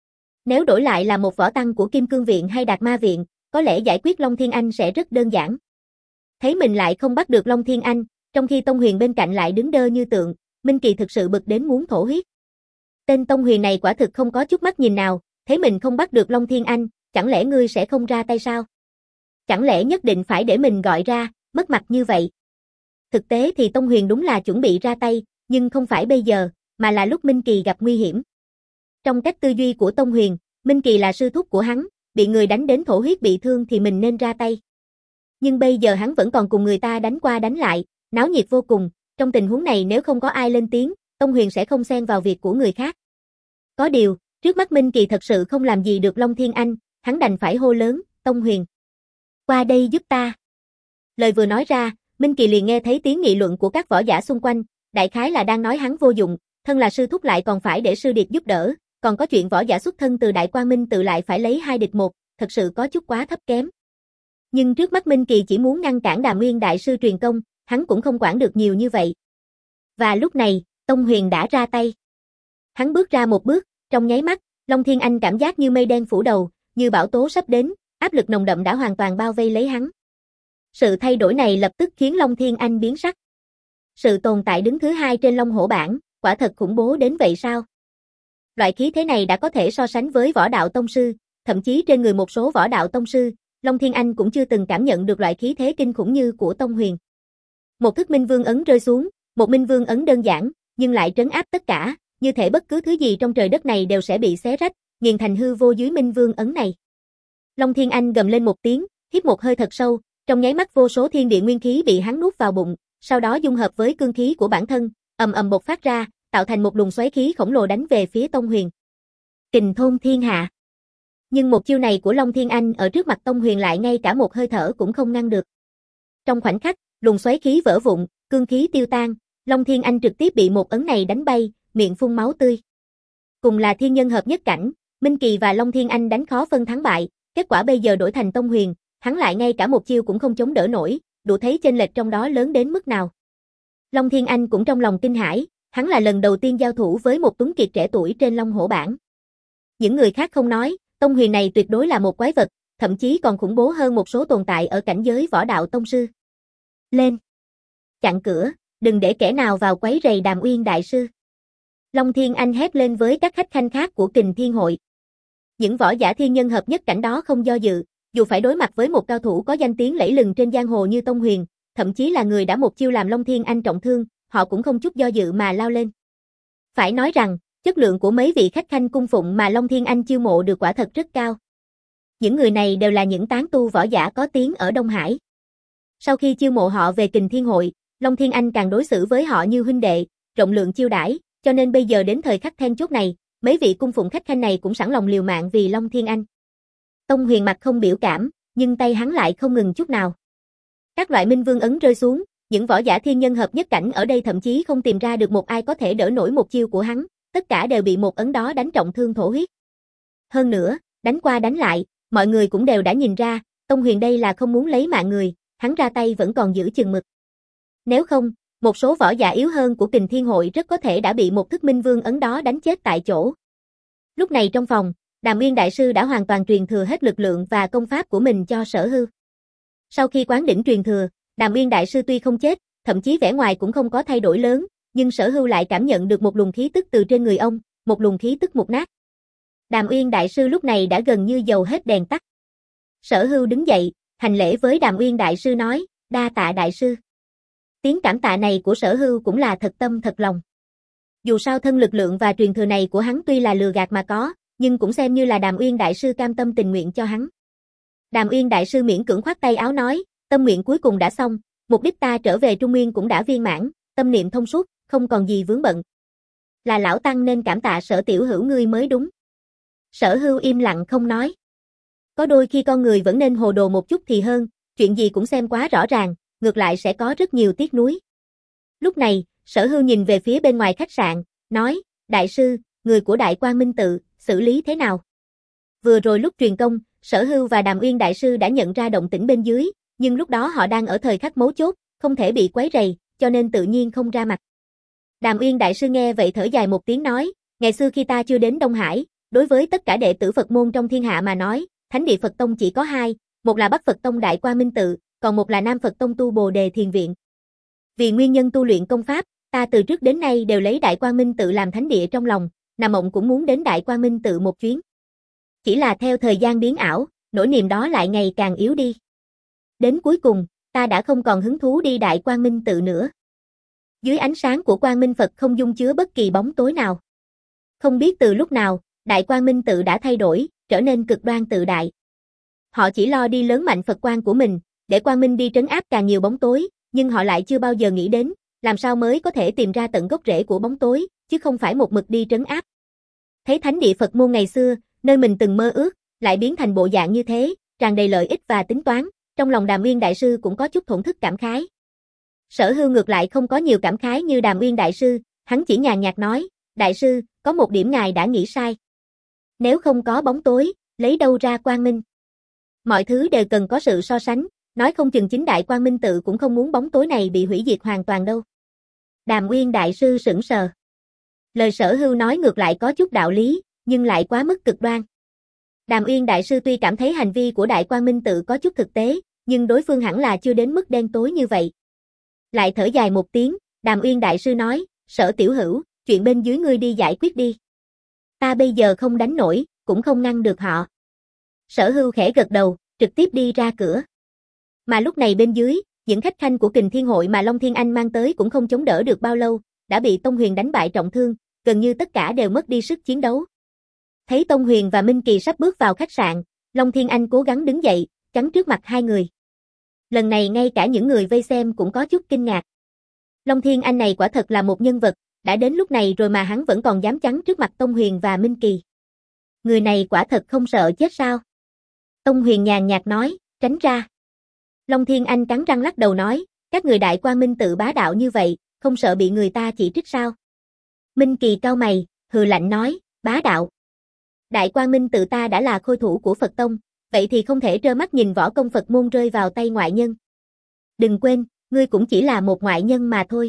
Nếu đổi lại là một võ tăng của Kim Cương Viện hay Đạt Ma Viện, có lẽ giải quyết Long Thiên Anh sẽ rất đơn giản. Thấy mình lại không bắt được Long Thiên Anh, trong khi Tông Huyền bên cạnh lại đứng đơ như tượng, Minh Kỳ thực sự bực đến muốn thổ huyết. Tên Tông Huyền này quả thực không có chút mắt nhìn nào, thấy mình không bắt được Long Thiên Anh, chẳng lẽ ngươi sẽ không ra tay sao? Chẳng lẽ nhất định phải để mình gọi ra, mất mặt như vậy? Thực tế thì Tông Huyền đúng là chuẩn bị ra tay, nhưng không phải bây giờ, mà là lúc Minh Kỳ gặp nguy hiểm. Trong cách tư duy của Tông Huyền, Minh Kỳ là sư thúc của hắn, bị người đánh đến thổ huyết bị thương thì mình nên ra tay. Nhưng bây giờ hắn vẫn còn cùng người ta đánh qua đánh lại, náo nhiệt vô cùng, trong tình huống này nếu không có ai lên tiếng, Tông Huyền sẽ không xen vào việc của người khác. Có điều, trước mắt Minh Kỳ thật sự không làm gì được Long Thiên Anh, hắn đành phải hô lớn, Tông Huyền, qua đây giúp ta. Lời vừa nói ra, Minh Kỳ liền nghe thấy tiếng nghị luận của các võ giả xung quanh, đại khái là đang nói hắn vô dụng, thân là sư thúc lại còn phải để sư điệt giúp đỡ, còn có chuyện võ giả xuất thân từ Đại Quang Minh Tự lại phải lấy hai địch một, thật sự có chút quá thấp kém. Nhưng trước mắt Minh Kỳ chỉ muốn ngăn cản Đàm Nguyên đại sư truyền công, hắn cũng không quản được nhiều như vậy. Và lúc này, Tông Huyền đã ra tay. Hắn bước ra một bước, trong nháy mắt, Long Thiên Anh cảm giác như mây đen phủ đầu, như bão tố sắp đến, áp lực nồng đậm đã hoàn toàn bao vây lấy hắn. Sự thay đổi này lập tức khiến Long Thiên Anh biến sắc. Sự tồn tại đứng thứ hai trên Long Hổ bảng, quả thật khủng bố đến vậy sao? Loại khí thế này đã có thể so sánh với võ đạo tông sư, thậm chí trên người một số võ đạo tông sư, Long Thiên Anh cũng chưa từng cảm nhận được loại khí thế kinh khủng như của Tông Huyền. Một thức Minh Vương ấn rơi xuống, một Minh Vương ấn đơn giản, nhưng lại trấn áp tất cả, như thể bất cứ thứ gì trong trời đất này đều sẽ bị xé rách, nghiền thành hư vô dưới Minh Vương ấn này. Long Thiên Anh gầm lên một tiếng, hít một hơi thật sâu, trong nháy mắt vô số thiên địa nguyên khí bị hắn nuốt vào bụng, sau đó dung hợp với cương khí của bản thân, ầm ầm bộc phát ra, tạo thành một luồng xoáy khí khổng lồ đánh về phía Tông Huyền. Kình thôn thiên hạ. Nhưng một chiêu này của Long Thiên Anh ở trước mặt Tông Huyền lại ngay cả một hơi thở cũng không ngăn được. Trong khoảnh khắc, luồng xoáy khí vỡ vụn, cương khí tiêu tan, Long Thiên Anh trực tiếp bị một ấn này đánh bay, miệng phun máu tươi. Cùng là thiên nhân hợp nhất cảnh, Minh Kỳ và Long Thiên Anh đánh khó phân thắng bại, kết quả bây giờ đổi thành Tông Huyền, hắn lại ngay cả một chiêu cũng không chống đỡ nổi, đủ thấy chênh lệch trong đó lớn đến mức nào. Long Thiên Anh cũng trong lòng kinh hãi, hắn là lần đầu tiên giao thủ với một tuấn kiệt trẻ tuổi trên Long Hổ bảng. Những người khác không nói, Tông Huyền này tuyệt đối là một quái vật, thậm chí còn khủng bố hơn một số tồn tại ở cảnh giới võ đạo tông sư. Lên! Chặn cửa, đừng để kẻ nào vào quấy rầy Đàm Uyên đại sư. Long Thiên Anh hét lên với các khách khanh khác của Kình Thiên hội. Những võ giả thiên nhân hợp nhất cảnh đó không do dự, dù phải đối mặt với một cao thủ có danh tiếng lẫy lừng trên giang hồ như Tông Huyền, thậm chí là người đã một chiêu làm Long Thiên Anh trọng thương, họ cũng không chút do dự mà lao lên. Phải nói rằng, chất lượng của mấy vị khách khanh cung phụng mà Long Thiên Anh chiêu mộ được quả thật rất cao. Những người này đều là những tán tu võ giả có tiếng ở Đông Hải. Sau khi chiêu mộ họ về Kình Thiên hội, Long Thiên Anh càng đối xử với họ như huynh đệ, rộng lượng chiêu đãi, cho nên bây giờ đến thời khắc then chốt này, mấy vị cung phụng khách khanh này cũng sẵn lòng liều mạng vì Long Thiên Anh. Tông Huyền mặt không biểu cảm, nhưng tay hắn lại không ngừng chút nào. Các loại Minh Vương ấn rơi xuống, những võ giả thiên nhân hợp nhất cảnh ở đây thậm chí không tìm ra được một ai có thể đỡ nổi một chiêu của hắn, tất cả đều bị một ấn đó đánh trọng thương thổ huyết. Hơn nữa, đánh qua đánh lại, mọi người cũng đều đã nhìn ra, Tông Huyền đây là không muốn lấy mạng người, hắn ra tay vẫn còn giữ chừng mực. Nếu không, một số võ giả yếu hơn của Kình Thiên hội rất có thể đã bị một thức Minh Vương ấn đó đánh chết tại chỗ. Lúc này trong phòng, Đàm Uyên đại sư đã hoàn toàn truyền thừa hết lực lượng và công pháp của mình cho Sở Hư. Sau khi quán đỉnh truyền thừa, Đàm Uyên Đại Sư tuy không chết, thậm chí vẻ ngoài cũng không có thay đổi lớn, nhưng Sở Hưu lại cảm nhận được một luồng khí tức từ trên người ông, một luồng khí tức mục nát. Đàm Uyên Đại Sư lúc này đã gần như dầu hết đèn tắt. Sở Hưu đứng dậy, hành lễ với Đàm Uyên Đại Sư nói, đa tạ Đại Sư. Tiếng cảm tạ này của Sở Hưu cũng là thật tâm thật lòng. Dù sao thân lực lượng và truyền thừa này của hắn tuy là lừa gạt mà có, nhưng cũng xem như là Đàm Uyên Đại Sư cam tâm tình nguyện cho hắn. Đàm Uyên Đại Sư miễn cưỡng khoát tay áo nói, tâm nguyện cuối cùng đã xong, mục đích ta trở về Trung Nguyên cũng đã viên mãn, tâm niệm thông suốt, không còn gì vướng bận. Là lão tăng nên cảm tạ Sở tiểu hữu ngươi mới đúng. Sở Hưu im lặng không nói. Có đôi khi con người vẫn nên hồ đồ một chút thì hơn, chuyện gì cũng xem quá rõ ràng, ngược lại sẽ có rất nhiều tiếc nuối. Lúc này, Sở Hưu nhìn về phía bên ngoài khách sạn, nói, Đại Sư, người của Đại Quang Minh Tự, xử lý thế nào? Vừa rồi lúc truyền công, Sở Hưu và Đàm Uyên Đại Sư đã nhận ra động tĩnh bên dưới, nhưng lúc đó họ đang ở thời khắc mấu chốt, không thể bị quấy rầy, cho nên tự nhiên không ra mặt. Đàm Uyên Đại Sư nghe vậy thở dài một tiếng nói, ngày xưa khi ta chưa đến Đông Hải, đối với tất cả đệ tử Phật môn trong thiên hạ mà nói, Thánh địa Phật Tông chỉ có hai, một là Bắc Phật Tông Đại Quang Minh Tự, còn một là Nam Phật Tông Tu Bồ Đề Thiền Viện. Vì nguyên nhân tu luyện công pháp, ta từ trước đến nay đều lấy Đại Quang Minh Tự làm thánh địa trong lòng, nằm mộng cũng muốn đến Đại Quang Minh Tự một chuyến. Chỉ là theo thời gian biến ảo, nỗi niềm đó lại ngày càng yếu đi. Đến cuối cùng, ta đã không còn hứng thú đi Đại Quang Minh Tự nữa. Dưới ánh sáng của Quang Minh Phật không dung chứa bất kỳ bóng tối nào. Không biết từ lúc nào, Đại Quang Minh Tự đã thay đổi, trở nên cực đoan tự đại. Họ chỉ lo đi lớn mạnh Phật quang của mình, để Quang Minh đi trấn áp càng nhiều bóng tối, nhưng họ lại chưa bao giờ nghĩ đến, làm sao mới có thể tìm ra tận gốc rễ của bóng tối, chứ không phải một mực đi trấn áp. Thấy thánh địa Phật môn ngày xưa, nơi mình từng mơ ước, lại biến thành bộ dạng như thế, tràn đầy lợi ích và tính toán, trong lòng Đàm Uyên Đại Sư cũng có chút thổn thức cảm khái. Sở Hưu ngược lại không có nhiều cảm khái như Đàm Uyên Đại Sư, hắn chỉ nhàn nhạt nói, Đại Sư, có một điểm ngài đã nghĩ sai. Nếu không có bóng tối, lấy đâu ra quang minh? Mọi thứ đều cần có sự so sánh, nói không chừng chính Đại Quang Minh Tự cũng không muốn bóng tối này bị hủy diệt hoàn toàn đâu. Đàm Uyên Đại Sư sững sờ. Lời Sở Hưu nói ngược lại có chút đạo lý, nhưng lại quá mức cực đoan. Đàm Uyên Đại Sư tuy cảm thấy hành vi của Đại Quang Minh Tự có chút thực tế, nhưng đối phương hẳn là chưa đến mức đen tối như vậy. Lại thở dài một tiếng, Đàm Uyên Đại Sư nói, Sở tiểu hữu, chuyện bên dưới ngươi đi giải quyết đi. Ta bây giờ không đánh nổi, cũng không ngăn được họ. Sở Hưu khẽ gật đầu, trực tiếp đi ra cửa. Mà lúc này bên dưới, những khách khanh của Kình Thiên Hội mà Long Thiên Anh mang tới cũng không chống đỡ được bao lâu, đã bị Tông Huyền đánh bại trọng thương, gần như tất cả đều mất đi sức chiến đấu. Thấy Tông Huyền và Minh Kỳ sắp bước vào khách sạn, Long Thiên Anh cố gắng đứng dậy, chắn trước mặt hai người. Lần này ngay cả những người vây xem cũng có chút kinh ngạc. Long Thiên Anh này quả thật là một nhân vật, đã đến lúc này rồi mà hắn vẫn còn dám chắn trước mặt Tông Huyền và Minh Kỳ. Người này quả thật không sợ chết sao? Tông Huyền nhàn nhạt nói, tránh ra. Long Thiên Anh cắn răng lắc đầu nói, các người Đại Quang Minh Tự bá đạo như vậy, không sợ bị người ta chỉ trích sao? Minh Kỳ cau mày, hừ lạnh nói, bá đạo. Đại Quang Minh Tự ta đã là khôi thủ của Phật Tông, vậy thì không thể trơ mắt nhìn võ công Phật môn rơi vào tay ngoại nhân. Đừng quên, ngươi cũng chỉ là một ngoại nhân mà thôi.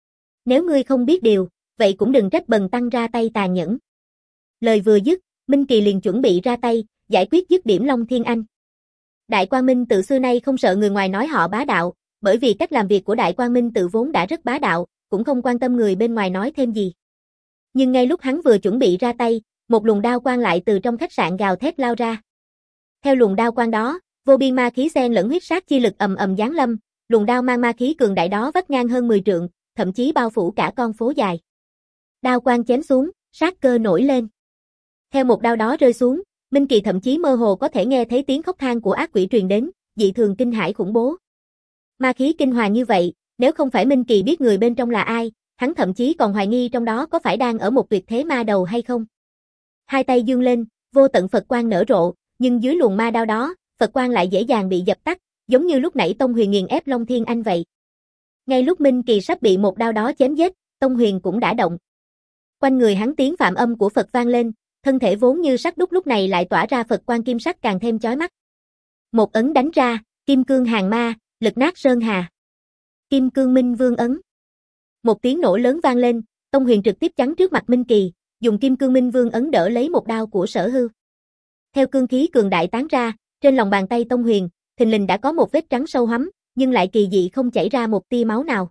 Nếu ngươi không biết điều, vậy cũng đừng trách Bần tăng ra tay tàn nhẫn. Lời vừa dứt, Minh Kỳ liền chuẩn bị ra tay, giải quyết dứt điểm Long Thiên Anh. Đại Quang Minh Tự xưa nay không sợ người ngoài nói họ bá đạo, bởi vì cách làm việc của Đại Quang Minh Tự vốn đã rất bá đạo, cũng không quan tâm người bên ngoài nói thêm gì. Nhưng ngay lúc hắn vừa chuẩn bị ra tay, một luồng đao quang lại từ trong khách sạn gào thét lao ra. Theo luồng đao quang đó, vô biên ma khí xen lẫn huyết sát chi lực ầm ầm giáng lâm, luồng đao mang ma khí cường đại đó vắt ngang hơn mười trượng, thậm chí bao phủ cả con phố dài. Đao quang chém xuống, sát cơ nổi lên. Theo một đao đó rơi xuống, Minh Kỳ thậm chí mơ hồ có thể nghe thấy tiếng khóc than của ác quỷ truyền đến, dị thường kinh hãi khủng bố. Ma khí kinh hoàng như vậy, nếu không phải Minh Kỳ biết người bên trong là ai, hắn thậm chí còn hoài nghi trong đó có phải đang ở một tuyệt thế ma đầu hay không. Hai tay dương lên, vô tận Phật quang nở rộ, nhưng dưới luồng ma đao đó, Phật quang lại dễ dàng bị dập tắt, giống như lúc nãy Tông Huyền nghiền ép Long Thiên Anh vậy. Ngay lúc Minh Kỳ sắp bị một đao đó chém giết, Tông Huyền cũng đã động. Quanh người hắn tiếng phạm âm của Phật vang lên, thân thể vốn như sắt đúc lúc này lại tỏa ra Phật quang kim sắc càng thêm chói mắt. Một ấn đánh ra, Kim Cương Hàng Ma, lực nát sơn hà. Kim Cương Minh Vương ấn. Một tiếng nổ lớn vang lên, Tông Huyền trực tiếp chắn trước mặt Minh Kỳ, dùng Kim Cương Minh Vương ấn đỡ lấy một đao của Sở Hưu. Theo cương khí cường đại tán ra, trên lòng bàn tay Tông Huyền, thình lình đã có một vết trắng sâu hắm, nhưng lại kỳ dị không chảy ra một tia máu nào.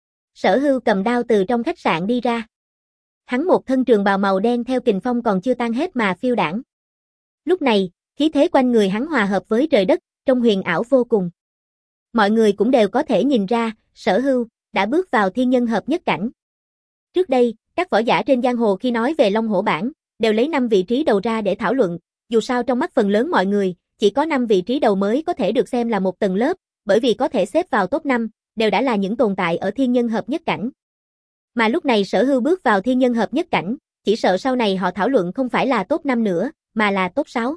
Sở Hưu cầm đao từ trong khách sạn đi ra. Hắn một thân trường bào màu đen theo kình phong còn chưa tan hết mà phiêu đãng. Lúc này, khí thế quanh người hắn hòa hợp với trời đất, trông huyền ảo vô cùng. Mọi người cũng đều có thể nhìn ra, Sở Hưu đã bước vào thiên nhân hợp nhất cảnh. Trước đây, các võ giả trên giang hồ khi nói về Long Hổ bảng, đều lấy năm vị trí đầu ra để thảo luận, dù sao trong mắt phần lớn mọi người, chỉ có năm vị trí đầu mới có thể được xem là một tầng lớp, bởi vì có thể xếp vào top năm, đều đã là những tồn tại ở thiên nhân hợp nhất cảnh. Mà lúc này Sở Hưu bước vào thiên nhân hợp nhất cảnh, chỉ sợ sau này họ thảo luận không phải là top năm nữa, mà là top sáu.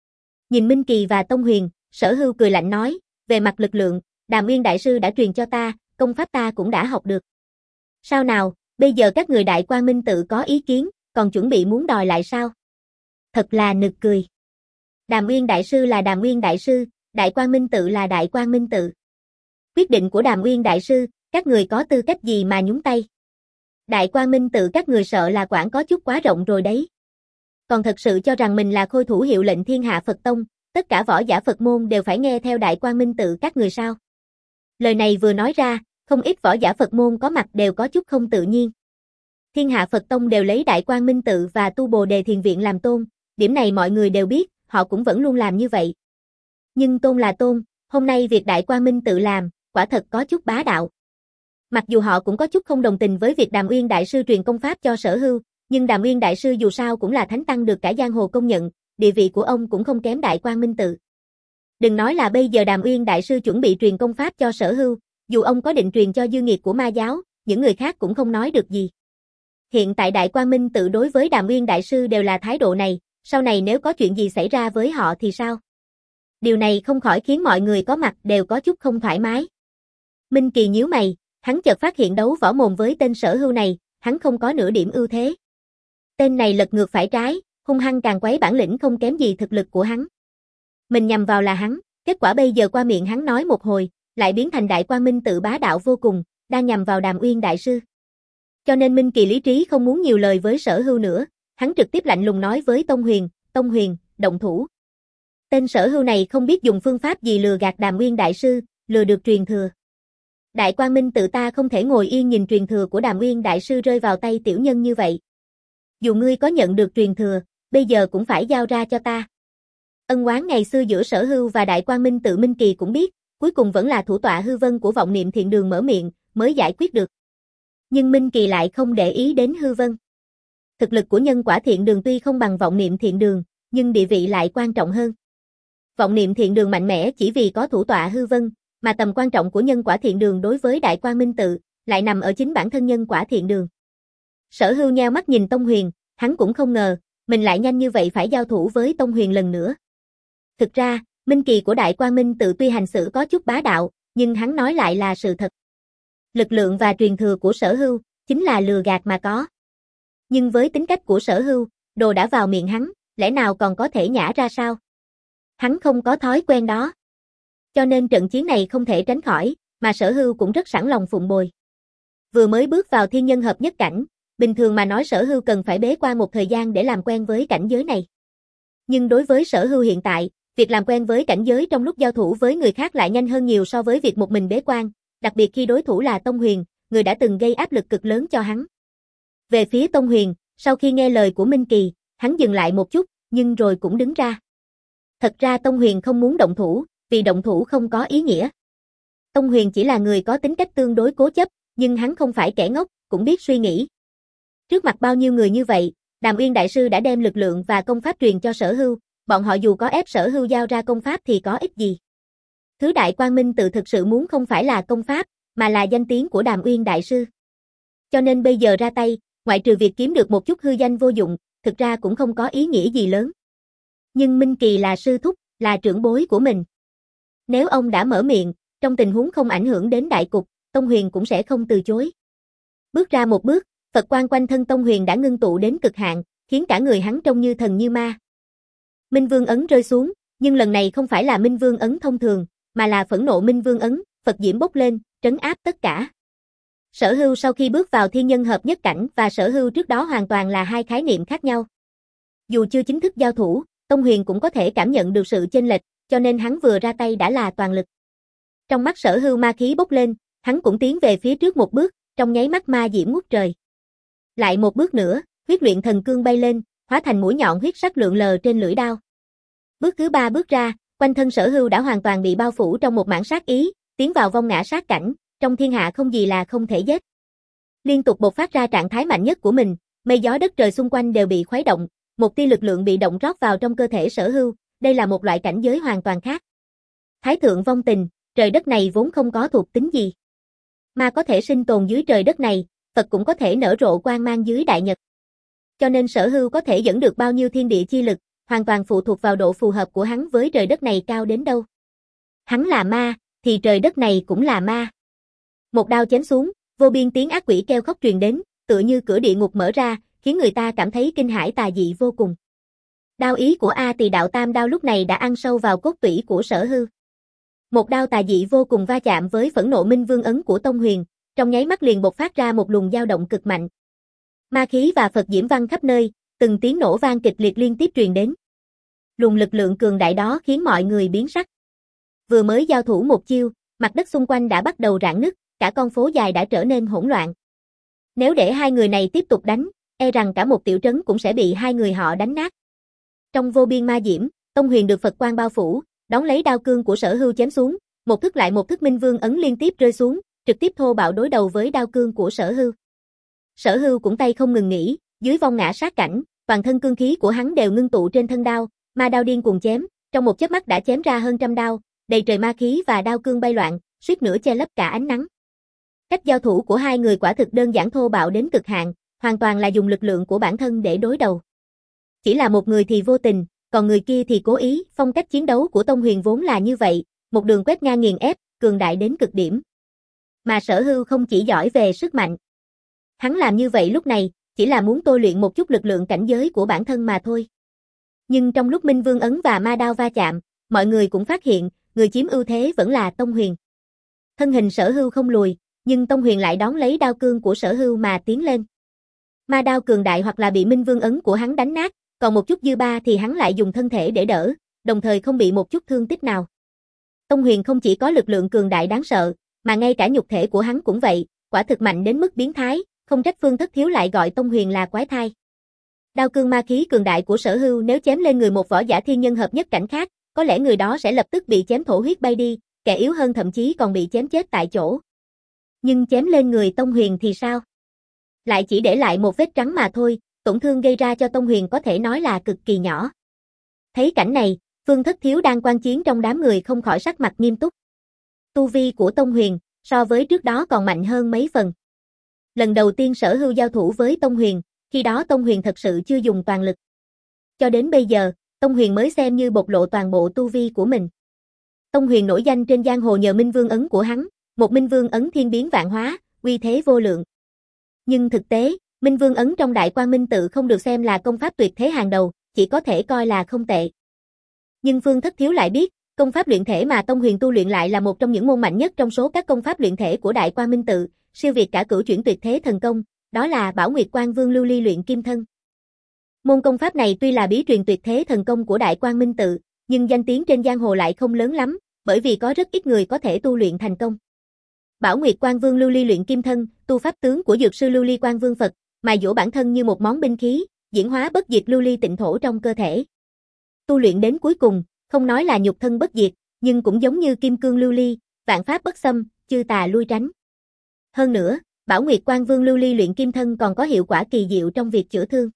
Nhìn Minh Kỳ và Tông Huyền, Sở Hưu cười lạnh nói, về mặt lực lượng, Đàm Uyên Đại Sư đã truyền cho ta, công pháp ta cũng đã học được. Sao nào, bây giờ các người Đại Quang Minh tự có ý kiến, còn chuẩn bị muốn đòi lại sao? Thật là nực cười. Đàm Uyên Đại Sư là Đàm Uyên Đại Sư, Đại Quang Minh tự là Đại Quang Minh tự. Quyết định của Đàm Uyên Đại Sư, các người có tư cách gì mà nhúng tay? Đại Quang Minh tự các người sợ là quản có chút quá rộng rồi đấy. Còn thật sự cho rằng mình là khôi thủ hiệu lệnh thiên hạ Phật Tông, tất cả võ giả Phật môn đều phải nghe theo Đại Quang Minh tự các người sao? Lời này vừa nói ra, không ít võ giả Phật môn có mặt đều có chút không tự nhiên. Thiên hạ Phật Tông đều lấy Đại Quang Minh tự và tu Bồ Đề Thiền Viện làm tôn, điểm này mọi người đều biết, họ cũng vẫn luôn làm như vậy. Nhưng tôn là tôn, hôm nay việc Đại Quang Minh tự làm, quả thật có chút bá đạo. Mặc dù họ cũng có chút không đồng tình với việc Đàm Uyên Đại Sư truyền công pháp cho Sở Hưu, nhưng Đàm Uyên Đại Sư dù sao cũng là thánh tăng được cả giang hồ công nhận, địa vị của ông cũng không kém Đại Quang Minh tự. Đừng nói là bây giờ Đàm Uyên Đại Sư chuẩn bị truyền công pháp cho Sở Hưu, dù ông có định truyền cho dư nghiệt của ma giáo, những người khác cũng không nói được gì. Hiện tại Đại Quang Minh tự đối với Đàm Uyên Đại Sư đều là thái độ này, sau này nếu có chuyện gì xảy ra với họ thì sao? Điều này không khỏi khiến mọi người có mặt đều có chút không thoải mái. Minh Kỳ nhíu mày, hắn chợt phát hiện đấu võ mồm với tên Sở Hưu này, hắn không có nửa điểm ưu thế. Tên này lật ngược phải trái, hung hăng càng quấy bản lĩnh không kém gì thực lực của hắn. Mình nhằm vào là hắn, kết quả bây giờ qua miệng hắn nói một hồi, lại biến thành Đại Quang Minh tự bá đạo vô cùng, đang nhằm vào Đàm Uyên Đại Sư. Cho nên Minh Kỳ lý trí không muốn nhiều lời với Sở Hưu nữa, hắn trực tiếp lạnh lùng nói với Tông Huyền, Tông Huyền, động thủ. Tên Sở Hưu này không biết dùng phương pháp gì lừa gạt Đàm Uyên Đại Sư, lừa được truyền thừa. Đại Quang Minh tự ta không thể ngồi yên nhìn truyền thừa của Đàm Uyên Đại Sư rơi vào tay tiểu nhân như vậy. Dù ngươi có nhận được truyền thừa, bây giờ cũng phải giao ra cho ta. Ân oán ngày xưa giữa Sở Hưu và Đại Quang Minh tự Minh Kỳ cũng biết, cuối cùng vẫn là thủ tọa Hư Vân của vọng niệm thiện đường mở miệng, mới giải quyết được. Nhưng Minh Kỳ lại không để ý đến Hư Vân. Thực lực của nhân quả thiện đường tuy không bằng vọng niệm thiện đường, nhưng địa vị lại quan trọng hơn. Vọng niệm thiện đường mạnh mẽ chỉ vì có thủ tọa Hư Vân, mà tầm quan trọng của nhân quả thiện đường đối với Đại Quang Minh tự, lại nằm ở chính bản thân nhân quả thiện đường. Sở Hưu nheo mắt nhìn Tông Huyền, hắn cũng không ngờ, mình lại nhanh như vậy phải giao thủ với Tông Huyền lần nữa. Thực ra, Minh Kỳ của Đại Quang Minh tự tuy hành xử có chút bá đạo, nhưng hắn nói lại là sự thật. Lực lượng và truyền thừa của Sở Hưu, chính là lừa gạt mà có. Nhưng với tính cách của Sở Hưu, đồ đã vào miệng hắn, lẽ nào còn có thể nhả ra sao? Hắn không có thói quen đó. Cho nên trận chiến này không thể tránh khỏi, mà Sở Hưu cũng rất sẵn lòng phụng bồi. Vừa mới bước vào thiên nhân hợp nhất cảnh, bình thường mà nói Sở Hưu cần phải bế quan một thời gian để làm quen với cảnh giới này. Nhưng đối với Sở Hưu hiện tại, việc làm quen với cảnh giới trong lúc giao thủ với người khác lại nhanh hơn nhiều so với việc một mình bế quan, đặc biệt khi đối thủ là Tông Huyền, người đã từng gây áp lực cực lớn cho hắn. Về phía Tông Huyền, sau khi nghe lời của Minh Kỳ, hắn dừng lại một chút, nhưng rồi cũng đứng ra. Thật ra Tông Huyền không muốn động thủ, vì động thủ không có ý nghĩa. Tông Huyền chỉ là người có tính cách tương đối cố chấp, nhưng hắn không phải kẻ ngốc, cũng biết suy nghĩ. Trước mặt bao nhiêu người như vậy, Đàm Uyên Đại Sư đã đem lực lượng và công pháp truyền cho Sở Hưu, bọn họ dù có ép Sở Hưu giao ra công pháp thì có ích gì. Thứ Đại Quang Minh tự thực sự muốn không phải là công pháp, mà là danh tiếng của Đàm Uyên Đại Sư. Cho nên bây giờ ra tay, ngoại trừ việc kiếm được một chút hư danh vô dụng, thực ra cũng không có ý nghĩa gì lớn. Nhưng Minh Kỳ là sư thúc, là trưởng bối của mình. Nếu ông đã mở miệng, trong tình huống không ảnh hưởng đến đại cục, Tông Huyền cũng sẽ không từ chối. Bước ra một bước, Phật quang quanh thân Tông Huyền đã ngưng tụ đến cực hạn, khiến cả người hắn trông như thần như ma. Minh Vương ấn rơi xuống, nhưng lần này không phải là Minh Vương ấn thông thường, mà là phẫn nộ Minh Vương ấn, Phật diễm bốc lên, trấn áp tất cả. Sở Hưu sau khi bước vào thiên nhân hợp nhất cảnh và Sở Hưu trước đó hoàn toàn là hai khái niệm khác nhau. Dù chưa chính thức giao thủ, Tông Huyền cũng có thể cảm nhận được sự chênh lệch, cho nên hắn vừa ra tay đã là toàn lực. Trong mắt Sở Hưu ma khí bốc lên, hắn cũng tiến về phía trước một bước, trong nháy mắt ma diễm ngút trời. Lại một bước nữa, huyết luyện thần cương bay lên, hóa thành mũi nhọn huyết sắc lượn lờ trên lưỡi đao. Bước thứ ba bước ra, quanh thân Sở Hưu đã hoàn toàn bị bao phủ trong một mảng sát ý, tiến vào vong ngã sát cảnh, trong thiên hạ không gì là không thể giết. Liên tục bộc phát ra trạng thái mạnh nhất của mình, mây gió đất trời xung quanh đều bị khuấy động, một tia lực lượng bị động rót vào trong cơ thể Sở Hưu, đây là một loại cảnh giới hoàn toàn khác. Thái thượng vong tình, trời đất này vốn không có thuộc tính gì. Ma có thể sinh tồn dưới trời đất này, Phật cũng có thể nở rộ quang mang dưới đại nhật. Cho nên Sở Hưu có thể dẫn được bao nhiêu thiên địa chi lực, hoàn toàn phụ thuộc vào độ phù hợp của hắn với trời đất này cao đến đâu. Hắn là ma, thì trời đất này cũng là ma. Một đao chém xuống, vô biên tiếng ác quỷ kêu khóc truyền đến, tựa như cửa địa ngục mở ra, khiến người ta cảm thấy kinh hãi tà dị vô cùng. Đao ý của A Tỳ Đạo Tam đao lúc này đã ăn sâu vào cốt tủy của Sở Hưu. Một đao tà dị vô cùng va chạm với phẫn nộ minh vương ấn của Tông Huyền, trong nháy mắt liền bộc phát ra một luồng dao động cực mạnh. Ma khí và Phật diễm văng khắp nơi, từng tiếng nổ vang kịch liệt liên tiếp truyền đến. Luồng lực lượng cường đại đó khiến mọi người biến sắc. Vừa mới giao thủ một chiêu, mặt đất xung quanh đã bắt đầu rạn nứt, cả con phố dài đã trở nên hỗn loạn. Nếu để hai người này tiếp tục đánh, e rằng cả một tiểu trấn cũng sẽ bị hai người họ đánh nát. Trong vô biên ma diễm, Tông Huyền được Phật quang bao phủ, đón lấy đao cương của Sở Hưu chém xuống, một thức lại một thức minh vương ấn liên tiếp rơi xuống, trực tiếp thô bạo đối đầu với đao cương của Sở Hưu. Sở Hưu cũng tay không ngừng nghỉ, dưới vong ngã sát cảnh, toàn thân cương khí của hắn đều ngưng tụ trên thân đao, ma đao điên cuồng chém, trong một chớp mắt đã chém ra hơn trăm đao, đầy trời ma khí và đao cương bay loạn, suýt nữa che lấp cả ánh nắng. Cách giao thủ của hai người quả thực đơn giản thô bạo đến cực hạn, hoàn toàn là dùng lực lượng của bản thân để đối đầu. Chỉ là một người thì vô tình, còn người kia thì cố ý, phong cách chiến đấu của Tông Huyền vốn là như vậy, một đường quét ngang nghiền ép, cường đại đến cực điểm. Mà Sở Hưu không chỉ giỏi về sức mạnh. Hắn làm như vậy lúc này, chỉ là muốn tôi luyện một chút lực lượng cảnh giới của bản thân mà thôi. Nhưng trong lúc Minh Vương ấn và ma đao va chạm, mọi người cũng phát hiện, người chiếm ưu thế vẫn là Tông Huyền. Thân hình Sở Hưu không lùi, nhưng Tông Huyền lại đón lấy đao cương của Sở Hưu mà tiến lên. Ma đao cường đại hoặc là bị Minh Vương ấn của hắn đánh nát, còn một chút dư ba thì hắn lại dùng thân thể để đỡ, đồng thời không bị một chút thương tích nào. Tông Huyền không chỉ có lực lượng cường đại đáng sợ, mà ngay cả nhục thể của hắn cũng vậy, quả thực mạnh đến mức biến thái, không trách Phương Thất Thiếu lại gọi Tông Huyền là quái thai. Đao cương ma khí cường đại của Sở Hưu nếu chém lên người một võ giả thiên nhân hợp nhất cảnh khác, có lẽ người đó sẽ lập tức bị chém thổ huyết bay đi, kẻ yếu hơn thậm chí còn bị chém chết tại chỗ. Nhưng chém lên người Tông Huyền thì sao? Lại chỉ để lại một vết trắng mà thôi, tổn thương gây ra cho Tông Huyền có thể nói là cực kỳ nhỏ. Thấy cảnh này, Phương Thất Thiếu đang quan chiến trong đám người không khỏi sắc mặt nghiêm túc. Tu vi của Tông Huyền, so với trước đó còn mạnh hơn mấy phần. Lần đầu tiên Sở Hưu giao thủ với Tông Huyền, khi đó Tông Huyền thật sự chưa dùng toàn lực. Cho đến bây giờ, Tông Huyền mới xem như bộc lộ toàn bộ tu vi của mình. Tông Huyền nổi danh trên giang hồ nhờ Minh Vương ấn của hắn, một Minh Vương ấn thiên biến vạn hóa, uy thế vô lượng. Nhưng thực tế, Minh Vương ấn trong Đại Quang Minh Tự không được xem là công pháp tuyệt thế hàng đầu, chỉ có thể coi là không tệ. Nhưng Phương Thất Thiếu lại biết, công pháp luyện thể mà Tông Huyền tu luyện lại là một trong những môn mạnh nhất trong số các công pháp luyện thể của Đại Quang Minh Tự, siêu việt cả cửu chuyển tuyệt thế thần công, đó là Bảo Nguyệt Quang Vương Lưu Ly luyện kim thân. Môn công pháp này tuy là bí truyền tuyệt thế thần công của Đại Quang Minh Tự, nhưng danh tiếng trên giang hồ lại không lớn lắm, bởi vì có rất ít người có thể tu luyện thành công. Bảo Nguyệt Quang Vương Lưu Ly luyện kim thân, tu pháp tướng của dược sư Lưu Ly Quang Vương Phật, mài dỗ bản thân như một món binh khí, diễn hóa bất diệt lưu ly tịnh thổ trong cơ thể. Tu luyện đến cuối cùng, không nói là nhục thân bất diệt, nhưng cũng giống như kim cương lưu ly, vạn pháp bất xâm, chư tà lui tránh. Hơn nữa, Bảo Nguyệt Quang Vương Lưu Ly luyện kim thân còn có hiệu quả kỳ diệu trong việc chữa thương.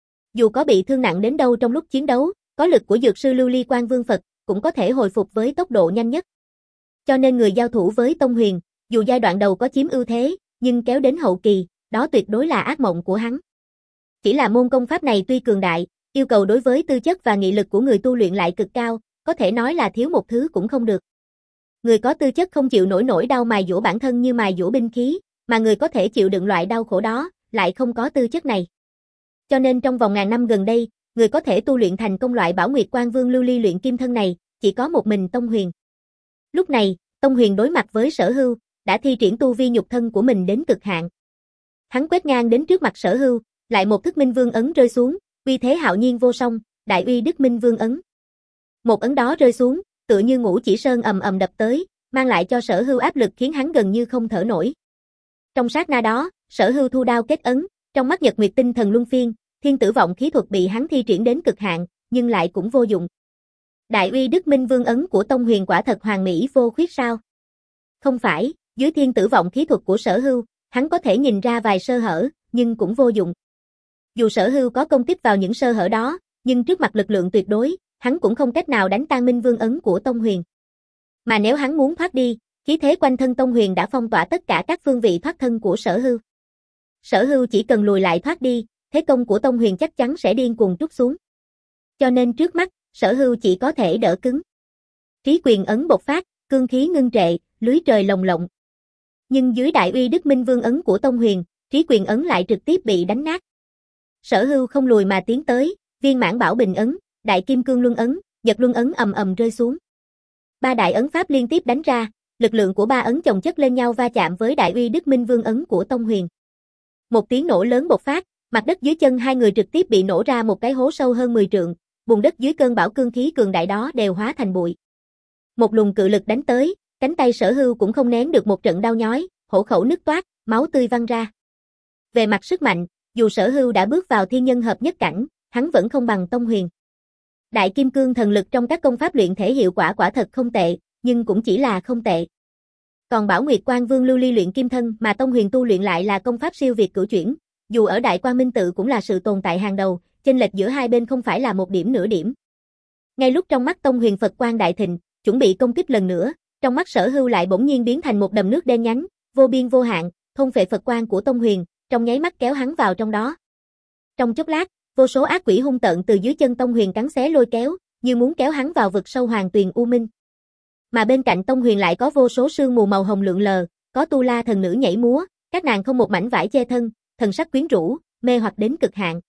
Dù có bị thương nặng đến đâu trong lúc chiến đấu, có lực của dược sư Lưu Ly Quang Vương Phật cũng có thể hồi phục với tốc độ nhanh nhất. Cho nên người giao thủ với Tông Huyền, dù giai đoạn đầu có chiếm ưu thế, nhưng kéo đến hậu kỳ, đó tuyệt đối là ác mộng của hắn. Chỉ là môn công pháp này tuy cường đại, yêu cầu đối với tư chất và nghị lực của người tu luyện lại cực cao, có thể nói là thiếu một thứ cũng không được. Người có tư chất không chịu nổi nỗi đau mài dũa bản thân như mài dũa binh khí, mà người có thể chịu đựng loại đau khổ đó, lại không có tư chất này. Cho nên trong vòng ngàn năm gần đây, người có thể tu luyện thành công loại Bảo Nguyệt Quang Vương Lưu Ly luyện kim thân này, chỉ có một mình Tông Huyền. Lúc này, Tông Huyền đối mặt với Sở Hưu, đã thi triển tu vi nhục thân của mình đến cực hạn. Hắn quét ngang đến trước mặt Sở Hưu, lại một thức Minh Vương ấn rơi xuống, uy thế hạo nhiên vô song, đại uy Đức Minh Vương ấn. Một ấn đó rơi xuống, tựa như ngũ chỉ sơn ầm ầm đập tới, mang lại cho Sở Hưu áp lực khiến hắn gần như không thở nổi. Trong sát na đó, Sở Hưu thu đao kết ấn, trong mắt Nhật Nguyệt tinh thần luân phiên, thiên tử vọng khí thuật bị hắn thi triển đến cực hạn, nhưng lại cũng vô dụng. Đại uy Đức Minh Vương ấn của Tông Huyền quả thật hoàn mỹ vô khuyết sao? Không phải, dưới thiên tử vọng khí thuật của Sở Hưu, hắn có thể nhìn ra vài sơ hở, nhưng cũng vô dụng. Dù Sở Hưu có công kích vào những sơ hở đó, nhưng trước mặt lực lượng tuyệt đối, hắn cũng không cách nào đánh tan Minh Vương ấn của Tông Huyền. Mà nếu hắn muốn thoát đi, khí thế quanh thân Tông Huyền đã phong tỏa tất cả các phương vị thoát thân của Sở Hưu. Sở Hưu chỉ cần lùi lại thoát đi, thế công của Tông Huyền chắc chắn sẽ điên cuồng trút xuống. Cho nên trước mắt, Sở Hưu chỉ có thể đỡ cứng. Trí quyền ấn bộc phát, cương khí ngưng trệ, lưới trời lồng lộng. Nhưng dưới đại uy Đức Minh Vương ấn của Tông Huyền, trí quyền ấn lại trực tiếp bị đánh nát. Sở Hưu không lùi mà tiến tới, viên mãn bảo bình ấn, đại kim cương luân ấn, nhật luân ấn ầm ầm rơi xuống. Ba đại ấn pháp liên tiếp đánh ra, lực lượng của ba ấn chồng chất lên nhau va chạm với đại uy Đức Minh Vương ấn của Tông Huyền. Một tiếng nổ lớn bộc phát, mặt đất dưới chân hai người trực tiếp bị nổ ra một cái hố sâu hơn mười trượng, bùn đất dưới cơn bão cương khí cường đại đó đều hóa thành bụi. Một luồng cự lực đánh tới, cánh tay Sở Hưu cũng không nén được một trận đau nhói, hổ khẩu nứt toát, máu tươi văng ra. Về mặt sức mạnh, dù Sở Hưu đã bước vào thiên nhân hợp nhất cảnh, hắn vẫn không bằng Tông Huyền. Đại kim cương thần lực trong các công pháp luyện thể hiệu quả quả thật không tệ, nhưng cũng chỉ là không tệ. Còn Bảo Nguyệt Quan Vương lưu ly luyện kim thân mà Tông Huyền tu luyện lại là công pháp siêu việt cửu chuyển, dù ở Đại Quang Minh Tự cũng là sự tồn tại hàng đầu, chênh lệch giữa hai bên không phải là một điểm nửa điểm. Ngay lúc trong mắt Tông Huyền Phật quang đại thịnh, chuẩn bị công kích lần nữa, trong mắt Sở Hưu lại bỗng nhiên biến thành một đầm nước đen nhánh, vô biên vô hạn, thôn phệ Phật quang của Tông Huyền, trong nháy mắt kéo hắn vào trong đó. Trong chốc lát, vô số ác quỷ hung tợn từ dưới chân Tông Huyền cắn xé lôi kéo, như muốn kéo hắn vào vực sâu hoàng tuyền u minh. Mà bên cạnh Tông Huyền lại có vô số sương mù màu hồng lượn lờ, có tu la thần nữ nhảy múa, các nàng không một mảnh vải che thân, thần sắc quyến rũ, mê hoặc đến cực hạn.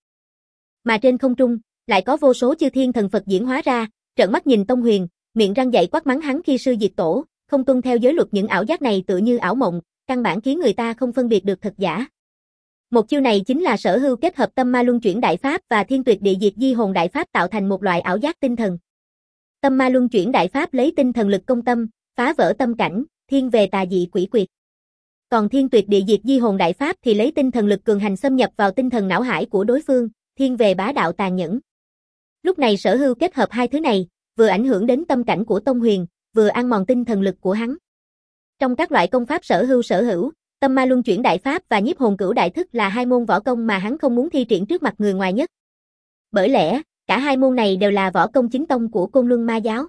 Mà trên không trung, lại có vô số chư thiên thần Phật diễn hóa ra, trợn mắt nhìn Tông Huyền, miệng răng dậy quát mắng hắn khi sư diệt tổ, không tuân theo giới luật. Những ảo giác này tựa như ảo mộng, căn bản khiến người ta không phân biệt được thật giả. Một chiêu này chính là Sở Hưu kết hợp Tâm Ma Luân Chuyển Đại Pháp và Thiên Tuyệt Địa Diệt Di Hồn Đại Pháp tạo thành một loại ảo giác tinh thần. Tâm Ma Luân Chuyển Đại Pháp lấy tinh thần lực công tâm, phá vỡ tâm cảnh, thiên về tà dị quỷ quyệt. Còn Thiên Tuyệt Địa Diệt Di Hồn Đại Pháp thì lấy tinh thần lực cường hành xâm nhập vào tinh thần não hải của đối phương, thiên về bá đạo tàn nhẫn. Lúc này Sở Hưu kết hợp hai thứ này, vừa ảnh hưởng đến tâm cảnh của Tông Huyền, vừa ăn mòn tinh thần lực của hắn. Trong các loại công pháp Sở Hưu sở hữu, Tâm Ma Luân Chuyển Đại Pháp và Nhiếp Hồn Cửu Đại Thức là hai môn võ công mà hắn không muốn thi triển trước mặt người ngoài nhất. Bởi lẽ, cả hai môn này đều là võ công chính tông của Côn Luân Ma giáo.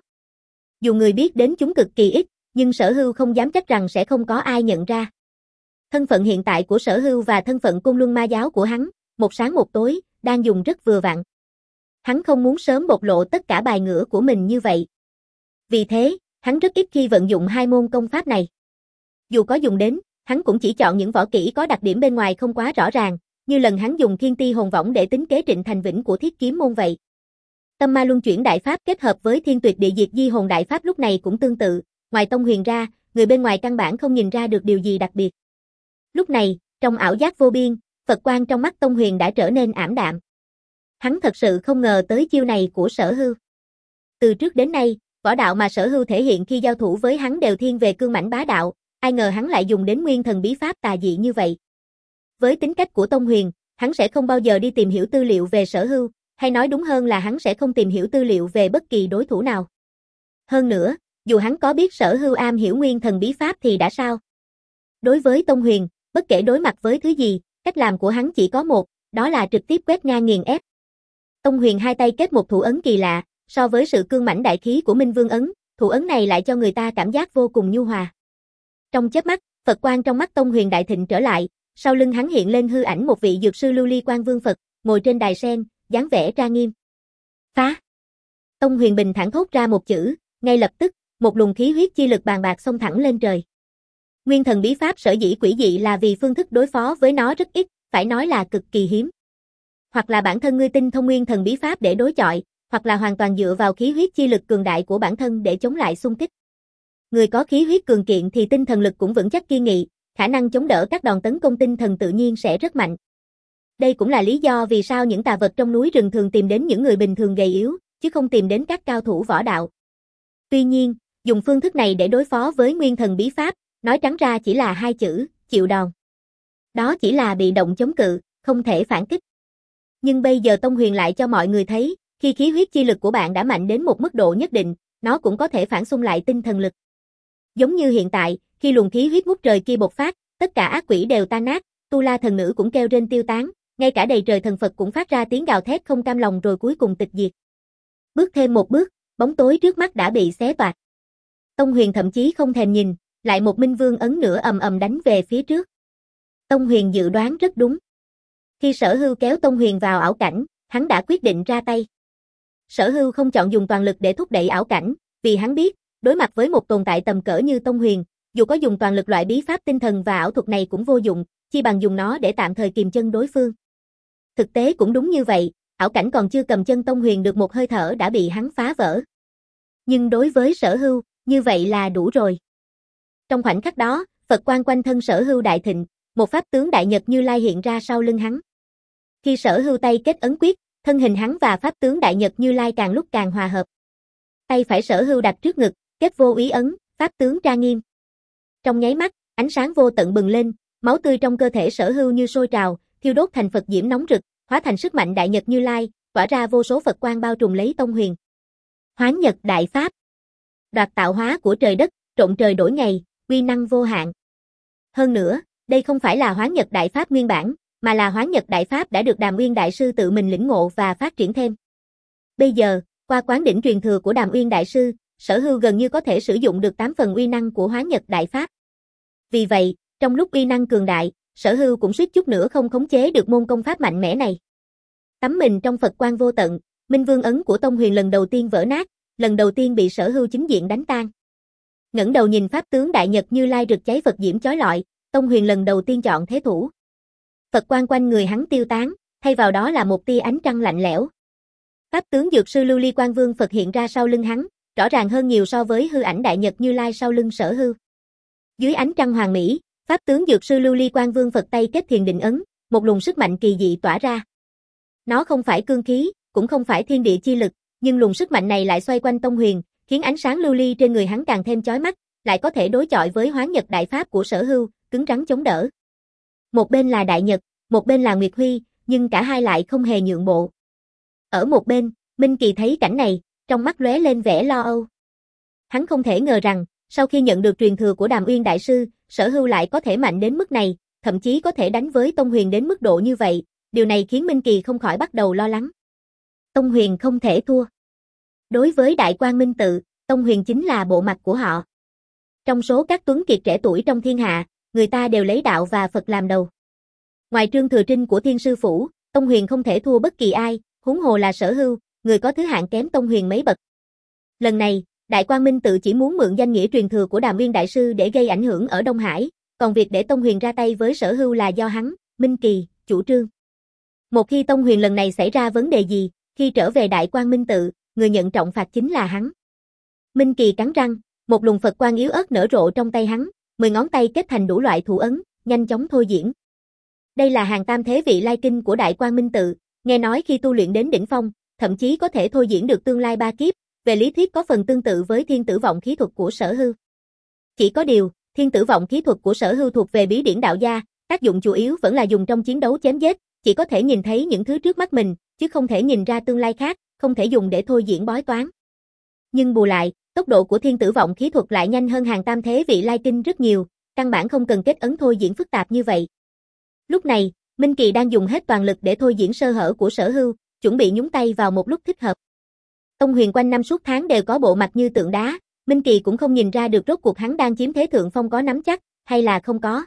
Dù người biết đến chúng cực kỳ ít, nhưng Sở Hưu không dám chắc rằng sẽ không có ai nhận ra. Thân phận hiện tại của Sở Hưu và thân phận Côn Luân Ma giáo của hắn, một sáng một tối, đang dùng rất vừa vặn. Hắn không muốn sớm bộc lộ tất cả bài ngửa của mình như vậy. Vì thế, hắn rất ít khi vận dụng hai môn công pháp này. Dù có dùng đến, hắn cũng chỉ chọn những võ kỹ có đặc điểm bên ngoài không quá rõ ràng, như lần hắn dùng Thiên Ti Hồn Võng để tính kế Trịnh Thành Vĩnh của Thiết Kiếm môn vậy. Tâm Ma Luân Chuyển Đại Pháp kết hợp với Thiên Tuyệt Địa Diệt Di Hồn Đại Pháp lúc này cũng tương tự, ngoài Tông Huyền ra, người bên ngoài căn bản không nhìn ra được điều gì đặc biệt. Lúc này, trong ảo giác vô biên, Phật quang trong mắt Tông Huyền đã trở nên ảm đạm. Hắn thật sự không ngờ tới chiêu này của Sở Hưu. Từ trước đến nay, võ đạo mà Sở Hưu thể hiện khi giao thủ với hắn đều thiên về cương mãnh bá đạo, ai ngờ hắn lại dùng đến nguyên thần bí pháp tà dị như vậy. Với tính cách của Tông Huyền, hắn sẽ không bao giờ đi tìm hiểu tư liệu về Sở Hưu, hay nói đúng hơn là hắn sẽ không tìm hiểu tư liệu về bất kỳ đối thủ nào. Hơn nữa, dù hắn có biết Sở Hưu am hiểu nguyên thần bí pháp thì đã sao? Đối với Tông Huyền, bất kể đối mặt với thứ gì, cách làm của hắn chỉ có một, đó là trực tiếp quét ngang nghiền ép. Tông Huyền hai tay kết một thủ ấn kỳ lạ, so với sự cương mãnh đại khí của Minh Vương ấn, thủ ấn này lại cho người ta cảm giác vô cùng nhu hòa. Trong chớp mắt, Phật quang trong mắt Tông Huyền đại thịnh trở lại, sau lưng hắn hiện lên hư ảnh một vị dược sư lưu ly quan vương Phật, ngồi trên đài sen, dáng vẻ trang nghiêm. Phá! Tông Huyền bình thản thốt ra một chữ, ngay lập tức, một luồng khí huyết chi lực bàn bạc xông thẳng lên trời. Nguyên thần bí pháp sở dĩ quỷ dị là vì phương thức đối phó với nó rất ít, phải nói là cực kỳ hiếm. Hoặc là bản thân ngươi tinh thông nguyên thần bí pháp để đối chọi, hoặc là hoàn toàn dựa vào khí huyết chi lực cường đại của bản thân để chống lại xung kích. Người có khí huyết cường kiện thì tinh thần lực cũng vững chắc kiên nghị, khả năng chống đỡ các đòn tấn công tinh thần tự nhiên sẽ rất mạnh. Đây cũng là lý do vì sao những tà vật trong núi rừng thường tìm đến những người bình thường gầy yếu, chứ không tìm đến các cao thủ võ đạo. Tuy nhiên, dùng phương thức này để đối phó với nguyên thần bí pháp, nói trắng ra chỉ là hai chữ, chịu đòn. Đó chỉ là bị động chống cự, không thể phản kích. Nhưng bây giờ Tông Huyền lại cho mọi người thấy, khi khí huyết chi lực của bạn đã mạnh đến một mức độ nhất định, nó cũng có thể phản xung lại tinh thần lực. Giống như hiện tại, khi luồng khí huyết ngút trời kia bộc phát, tất cả ác quỷ đều tan nát, tu la thần nữ cũng kêu rên tiêu tán, ngay cả đầy trời thần Phật cũng phát ra tiếng gào thét không cam lòng rồi cuối cùng tịch diệt. Bước thêm một bước, bóng tối trước mắt đã bị xé toạc. Tông Huyền thậm chí không thèm nhìn, lại một minh vương ấn nữa ầm ầm đánh về phía trước. Tông Huyền dự đoán rất đúng. Khi Sở Hưu kéo Tông Huyền vào ảo cảnh, hắn đã quyết định ra tay. Sở Hưu không chọn dùng toàn lực để thúc đẩy ảo cảnh, vì hắn biết, đối mặt với một tồn tại tầm cỡ như Tông Huyền, dù có dùng toàn lực loại bí pháp tinh thần và ảo thuật này cũng vô dụng, chi bằng dùng nó để tạm thời kìm chân đối phương. Thực tế cũng đúng như vậy, ảo cảnh còn chưa cầm chân Tông Huyền được một hơi thở đã bị hắn phá vỡ. Nhưng đối với Sở Hưu, như vậy là đủ rồi. Trong khoảnh khắc đó, Phật quang quanh thân Sở Hưu đại thịnh, một pháp tướng đại nhật Như Lai hiện ra sau lưng hắn. Khi Sở Hưu tay kết ấn quyết, thân hình hắn và pháp tướng đại nhật Như Lai càng lúc càng hòa hợp. Tay phải Sở Hưu đặt trước ngực, kết vô úy ấn, pháp tướng tra nghiêm. Trong nháy mắt, ánh sáng vô tận bừng lên, máu tươi trong cơ thể Sở Hưu như sôi trào, thiêu đốt thành Phật diễm nóng rực, hóa thành sức mạnh đại nhật Như Lai, tỏa ra vô số Phật quang bao trùm lấy Tông Huyền. Hoán Nhật đại pháp. Đoạt tạo hóa của trời đất, trộn trời đổi ngày, uy năng vô hạn. Hơn nữa, đây không phải là Hoán Nhật đại pháp nguyên bản, mà là Hoán Nhật đại pháp đã được Đàm Uyên đại sư tự mình lĩnh ngộ và phát triển thêm. Bây giờ, qua quán đỉnh truyền thừa của Đàm Uyên đại sư, Sở Hưu gần như có thể sử dụng được tám phần uy năng của Hoán Nhật đại pháp. Vì vậy, trong lúc uy năng cường đại, Sở Hưu cũng suýt chút nữa không khống chế được môn công pháp mạnh mẽ này. Tắm mình trong Phật quang vô tận, Minh Vương ấn của Tông Huyền lần đầu tiên vỡ nát, lần đầu tiên bị Sở Hưu chính diện đánh tan. Ngẩng đầu nhìn pháp tướng đại nhật Như Lai rực cháy Phật diễm chói lọi, Tông Huyền lần đầu tiên chọn thế thủ. Phật quang quanh người hắn tiêu tán, thay vào đó là một tia ánh trăng lạnh lẽo. Pháp tướng dược sư Lưu Ly Quang Vương Phật hiện ra sau lưng hắn, rõ ràng hơn nhiều so với hư ảnh đại nhật Như Lai sau lưng Sở Hưu. Dưới ánh trăng hoàng mỹ, pháp tướng dược sư Lưu Ly Quang Vương Phật tay kết thiền định ấn, một luồng sức mạnh kỳ dị tỏa ra. Nó không phải cương khí, cũng không phải thiên địa chi lực, nhưng luồng sức mạnh này lại xoay quanh Tông Huyền, khiến ánh sáng lưu ly trên người hắn càng thêm chói mắt, lại có thể đối chọi với Hoán Nhật đại pháp của Sở Hưu, cứng rắn chống đỡ. Một bên là Đại Nhật, một bên là Nguyệt Huy, nhưng cả hai lại không hề nhượng bộ. Ở một bên, Minh Kỳ thấy cảnh này, trong mắt lóe lên vẻ lo âu. Hắn không thể ngờ rằng, sau khi nhận được truyền thừa của Đàm Uyên đại sư, Sở Hưu lại có thể mạnh đến mức này, thậm chí có thể đánh với Tông Huyền đến mức độ như vậy, điều này khiến Minh Kỳ không khỏi bắt đầu lo lắng. Tông Huyền không thể thua. Đối với Đại Quang Minh Tự, Tông Huyền chính là bộ mặt của họ. Trong số các tuấn kiệt trẻ tuổi trong thiên hạ, người ta đều lấy đạo và Phật làm đầu. Ngoài Trương Thừa Trinh của Thiên Sư Phủ, Tông Huyền không thể thua bất kỳ ai, huống hồ là Sở Hưu, người có thứ hạng kém Tông Huyền mấy bậc. Lần này, Đại Quang Minh Tự chỉ muốn mượn danh nghĩa truyền thừa của Đàm Uyên đại sư để gây ảnh hưởng ở Đông Hải, còn việc để Tông Huyền ra tay với Sở Hưu là do hắn, Minh Kỳ, chủ trương. Một khi Tông Huyền lần này xảy ra vấn đề gì, khi trở về Đại Quang Minh Tự, người nhận trọng phạt chính là hắn. Minh Kỳ cắn răng, một luồng Phật quang yếu ớt nở rộ trong tay hắn, mười ngón tay kết thành đủ loại thủ ấn, nhanh chóng thôi diễn. Đây là hàng tam thế vị lai kinh của Đại Quang Minh Tự, nghe nói khi tu luyện đến đỉnh phong, thậm chí có thể thôi diễn được tương lai ba kiếp, về lý thuyết có phần tương tự với thiên tử vọng khí thuật của Sở Hưu. Chỉ có điều, thiên tử vọng khí thuật của Sở Hưu thuộc về bí điển đạo gia, tác dụng chủ yếu vẫn là dùng trong chiến đấu chém giết, chỉ có thể nhìn thấy những thứ trước mắt mình, chứ không thể nhìn ra tương lai khác, không thể dùng để thôi diễn bói toán. Nhưng bù lại, tốc độ của thiên tử vọng khí thuật lại nhanh hơn hàng tam thế vị lai kinh rất nhiều, căn bản không cần kết ấn thôi diễn phức tạp như vậy. Lúc này, Minh Kỳ đang dùng hết toàn lực để thôi diễn sơ hở của Sở Hưu, chuẩn bị nhúng tay vào một lúc thích hợp. Tông Huyền quanh năm suốt tháng đều có bộ mặt như tượng đá, Minh Kỳ cũng không nhìn ra được rốt cuộc hắn đang chiếm thế thượng phong có nắm chắc, hay là không có.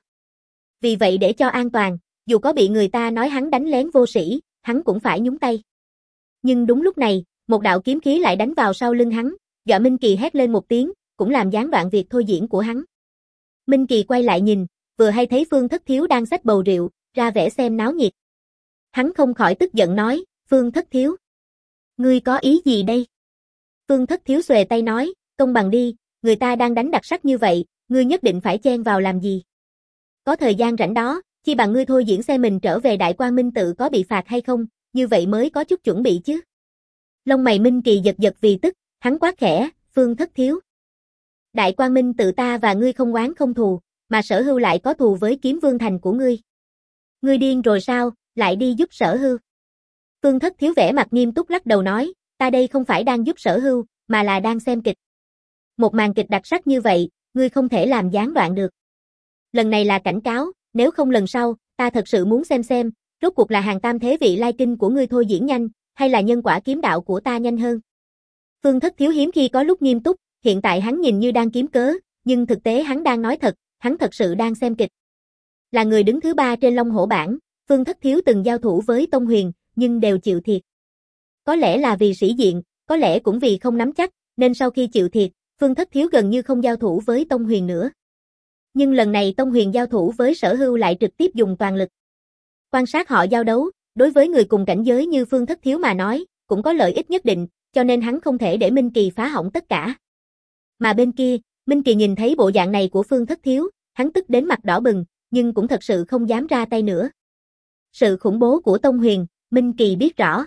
Vì vậy để cho an toàn, dù có bị người ta nói hắn đánh lén vô sĩ, hắn cũng phải nhúng tay. Nhưng đúng lúc này, một đạo kiếm khí lại đánh vào sau lưng hắn, dọa Minh Kỳ hét lên một tiếng, cũng làm gián đoạn việc thôi diễn của hắn. Minh Kỳ quay lại nhìn, vừa hay thấy Phương Thất Thiếu đang xách bầu rượu, ra vẻ xem náo nhiệt. Hắn không khỏi tức giận nói, Phương Thất Thiếu, ngươi có ý gì đây? Phương Thất Thiếu xuề tay nói, công bằng đi, người ta đang đánh đặc sắc như vậy, ngươi nhất định phải chen vào làm gì? Có thời gian rảnh đó, chi bằng ngươi thôi diễn xe mình trở về Đại Quang Minh Tự có bị phạt hay không, như vậy mới có chút chuẩn bị chứ. Lông mày Minh Kỳ giật giật vì tức, hắn quát khẽ, Phương Thất Thiếu. Đại Quang Minh tự ta và ngươi không oán không thù, mà Sở Hưu lại có thù với Kiếm Vương Thành của ngươi. Ngươi điên rồi sao, lại đi giúp Sở Hưu? Phương Thất Thiếu vẻ mặt nghiêm túc lắc đầu nói, ta đây không phải đang giúp Sở Hưu, mà là đang xem kịch. Một màn kịch đặc sắc như vậy, ngươi không thể làm gián đoạn được. Lần này là cảnh cáo, nếu không lần sau, ta thật sự muốn xem xem, rốt cuộc là hàng tam thế vị lai kinh của ngươi thôi diễn nhanh, hay là nhân quả kiếm đạo của ta nhanh hơn. Phương Thất Thiếu hiếm khi có lúc nghiêm túc, hiện tại hắn nhìn như đang kiếm cớ, nhưng thực tế hắn đang nói thật, hắn thật sự đang xem kịch. Là người đứng thứ ba trên Long Hổ bảng, Phương Thất Thiếu từng giao thủ với Tông Huyền, nhưng đều chịu thiệt. Có lẽ là vì sĩ diện, có lẽ cũng vì không nắm chắc, nên sau khi chịu thiệt, Phương Thất Thiếu gần như không giao thủ với Tông Huyền nữa. Nhưng lần này Tông Huyền giao thủ với Sở Hưu lại trực tiếp dùng toàn lực. Quan sát họ giao đấu, đối với người cùng cảnh giới như Phương Thất Thiếu mà nói, cũng có lợi ích nhất định, cho nên hắn không thể để Minh Kỳ phá hỏng tất cả. Mà bên kia, Minh Kỳ nhìn thấy bộ dạng này của Phương Thất Thiếu, hắn tức đến mặt đỏ bừng, nhưng cũng thật sự không dám ra tay nữa. Sự khủng bố của Tông Huyền, Minh Kỳ biết rõ.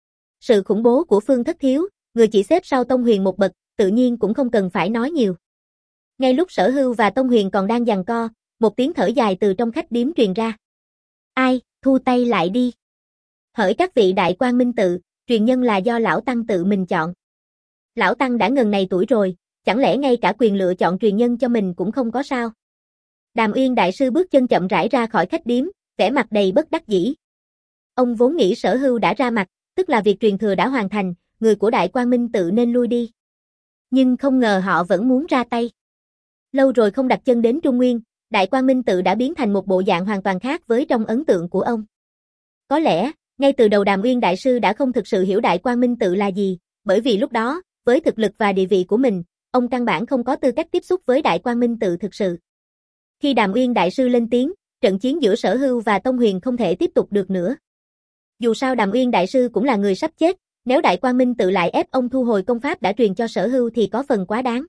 Sự khủng bố của Phương Thất Thiếu, người chỉ xếp sau Tông Huyền một bậc, tự nhiên cũng không cần phải nói nhiều. Ngay lúc Sở Hưu và Tông Huyền còn đang giằng co, một tiếng thở dài từ trong khách điếm truyền ra. Ai, thu tay lại đi. Hỡi các vị đại quan minh tự, truyền nhân là do lão tăng tự mình chọn. Lão tăng đã ngần này tuổi rồi, chẳng lẽ ngay cả quyền lựa chọn truyền nhân cho mình cũng không có sao? Đàm Uyên đại sư bước chân chậm rãi ra khỏi khách điếm, vẻ mặt đầy bất đắc dĩ. Ông vốn nghĩ Sở Hưu đã ra mặt, tức là việc truyền thừa đã hoàn thành, người của đại quan minh tự nên lui đi. Nhưng không ngờ họ vẫn muốn ra tay. Lâu rồi không đặt chân đến Trung Nguyên, đại quan minh tự đã biến thành một bộ dạng hoàn toàn khác với trong ấn tượng của ông. Có lẽ, ngay từ đầu Đàm Uyên đại sư đã không thực sự hiểu đại quan minh tự là gì, bởi vì lúc đó, với thực lực và địa vị của mình, ông căn bản không có tư cách tiếp xúc với đại quan minh tự thực sự. Khi Đàm Uyên đại sư lên tiếng, trận chiến giữa Sở Hưu và Tông Huyền không thể tiếp tục được nữa. Dù sao Đàm Uyên đại sư cũng là người sắp chết, nếu đại quan minh tự lại ép ông thu hồi công pháp đã truyền cho Sở Hưu thì có phần quá đáng.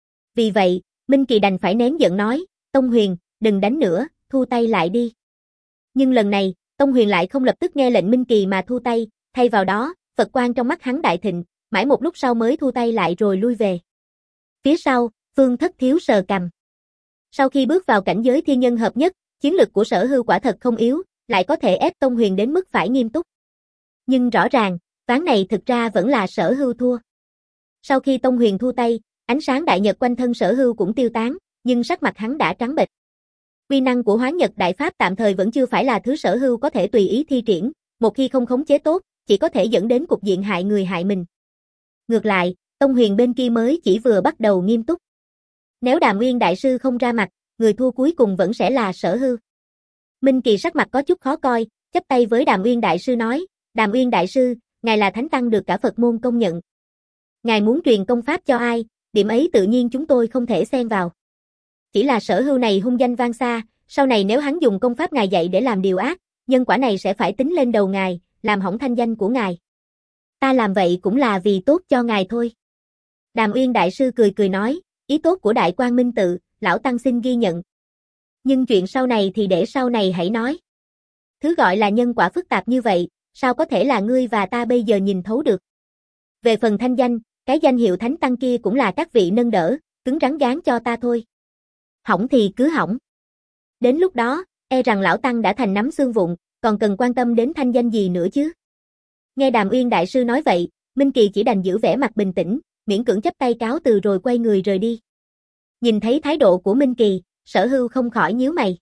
Vì vậy, Minh Kỳ đành phải nén giận nói, Tông Huyền, đừng đánh nữa, thu tay lại đi. Nhưng lần này, Tông Huyền lại không lập tức nghe lệnh Minh Kỳ mà thu tay, thay vào đó, Phật quang trong mắt hắn đại thịnh, mãi một lúc sau mới thu tay lại rồi lui về. Phía sau, Phương Thất Thiếu sờ cằm. Sau khi bước vào cảnh giới thiên nhân hợp nhất, chiến lực của Sở Hưu quả thật không yếu, lại có thể ép Tông Huyền đến mức phải nghiêm túc. Nhưng rõ ràng, ván này thực ra vẫn là Sở Hưu thua. Sau khi Tông Huyền thu tay, ánh sáng đại nhật quanh thân Sở Hưu cũng tiêu tán, nhưng sắc mặt hắn đã trắng bệch. Uy năng của Hoán Nhật Đại Pháp tạm thời vẫn chưa phải là thứ Sở Hưu có thể tùy ý thi triển, một khi không khống chế tốt, chỉ có thể dẫn đến cục diện hại người hại mình. Ngược lại, Tông Huyền bên kia mới chỉ vừa bắt đầu nghiêm túc. Nếu Đàm Uyên đại sư không ra mặt, người thua cuối cùng vẫn sẽ là Sở Hưu. Minh Kỳ sắc mặt có chút khó coi, chắp tay với Đàm Uyên đại sư nói, Đàm Uyên đại sư, ngài là thánh tăng được cả Phật môn công nhận. Ngài muốn truyền công pháp cho ai, điểm ấy tự nhiên chúng tôi không thể xen vào. Chỉ là Sở Hưu này hung danh vang xa, sau này nếu hắn dùng công pháp ngài dạy để làm điều ác, nhân quả này sẽ phải tính lên đầu ngài, làm hỏng thanh danh của ngài. Ta làm vậy cũng là vì tốt cho ngài thôi. Đàm Uyên đại sư cười cười nói, ý tốt của đại quan minh tự, lão tăng xin ghi nhận. Nhưng chuyện sau này thì để sau này hãy nói. Thứ gọi là nhân quả phức tạp như vậy, sao có thể là ngươi và ta bây giờ nhìn thấu được. Về phần thanh danh, cái danh hiệu thánh tăng kia cũng là các vị nâng đỡ, cứng rắn gán cho ta thôi. Hỏng thì cứ hỏng. Đến lúc đó, e rằng lão tăng đã thành nắm xương vụn, còn cần quan tâm đến thanh danh gì nữa chứ. Nghe Đàm Uyên đại sư nói vậy, Minh Kỳ chỉ đành giữ vẻ mặt bình tĩnh, miễn cưỡng chắp tay cáo từ rồi quay người rời đi. Nhìn thấy thái độ của Minh Kỳ, Sở Hưu không khỏi nhíu mày.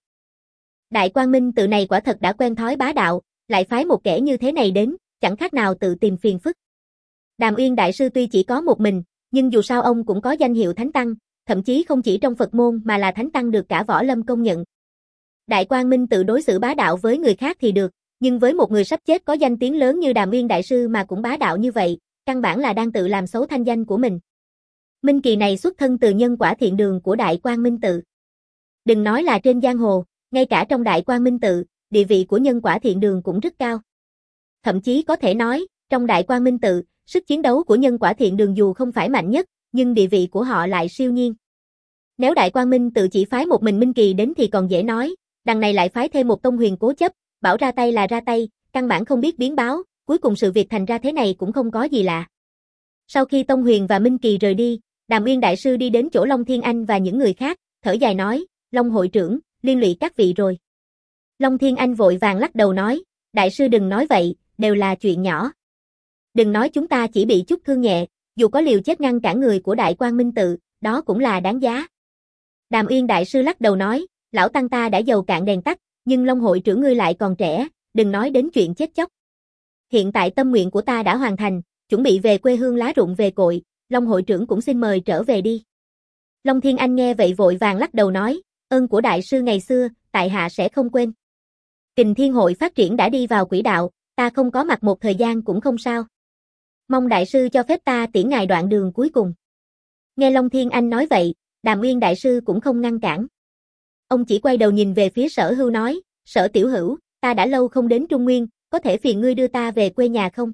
Đại quan minh tự này quả thật đã quen thói bá đạo, lại phái một kẻ như thế này đến, chẳng khác nào tự tìm phiền phức. Đàm Uyên đại sư tuy chỉ có một mình, nhưng dù sao ông cũng có danh hiệu thánh tăng, thậm chí không chỉ trong Phật môn mà là thánh tăng được cả võ lâm công nhận. Đại quan minh tự đối xử bá đạo với người khác thì được, nhưng với một người sắp chết có danh tiếng lớn như Đàm Uyên đại sư mà cũng bá đạo như vậy, căn bản là đang tự làm xấu thanh danh của mình. Minh Kỳ này xuất thân từ nhân quả thiện đường của đại quan minh tự. Đừng nói là trên giang hồ, ngay cả trong đại quan minh tự, địa vị của nhân quả thiện đường cũng rất cao. Thậm chí có thể nói, trong đại quan minh tự, sức chiến đấu của nhân quả thiện đường dù không phải mạnh nhất, nhưng địa vị của họ lại siêu nhiên. Nếu đại quan minh tự chỉ phái một mình Minh Kỳ đến thì còn dễ nói, đằng này lại phái thêm một Tông Huyền cố chấp, bảo ra tay là ra tay, căn bản không biết biến báo, cuối cùng sự việc thành ra thế này cũng không có gì lạ. Sau khi Tông Huyền và Minh Kỳ rời đi, Đàm Uyên đại sư đi đến chỗ Long Thiên Anh và những người khác, thở dài nói, Long hội trưởng, liên lụy các vị rồi. Long Thiên Anh vội vàng lắc đầu nói, đại sư đừng nói vậy, đều là chuyện nhỏ. Đừng nói chúng ta chỉ bị chút thương nhẹ, dù có liều chết ngăn cản người của Đại Quang Minh tự, đó cũng là đáng giá. Đàm Uyên đại sư lắc đầu nói, lão tăng ta đã dầu cạn đèn tắt, nhưng Long hội trưởng ngươi lại còn trẻ, đừng nói đến chuyện chết chóc. Hiện tại tâm nguyện của ta đã hoàn thành, chuẩn bị về quê hương lá rụng về cội, Long hội trưởng cũng xin mời trở về đi. Long Thiên Anh nghe vậy vội vàng lắc đầu nói, ơn của đại sư ngày xưa, tại hạ sẽ không quên. Kình Thiên hội phát triển đã đi vào quỹ đạo, ta không có mặt một thời gian cũng không sao. Mong đại sư cho phép ta tiễn ngài đoạn đường cuối cùng. Nghe Long Thiên Anh nói vậy, Đàm Uyên đại sư cũng không ngăn cản. Ông chỉ quay đầu nhìn về phía Sở Hưu nói, Sở tiểu hữu, ta đã lâu không đến Trung Nguyên, có thể phiền ngươi đưa ta về quê nhà không?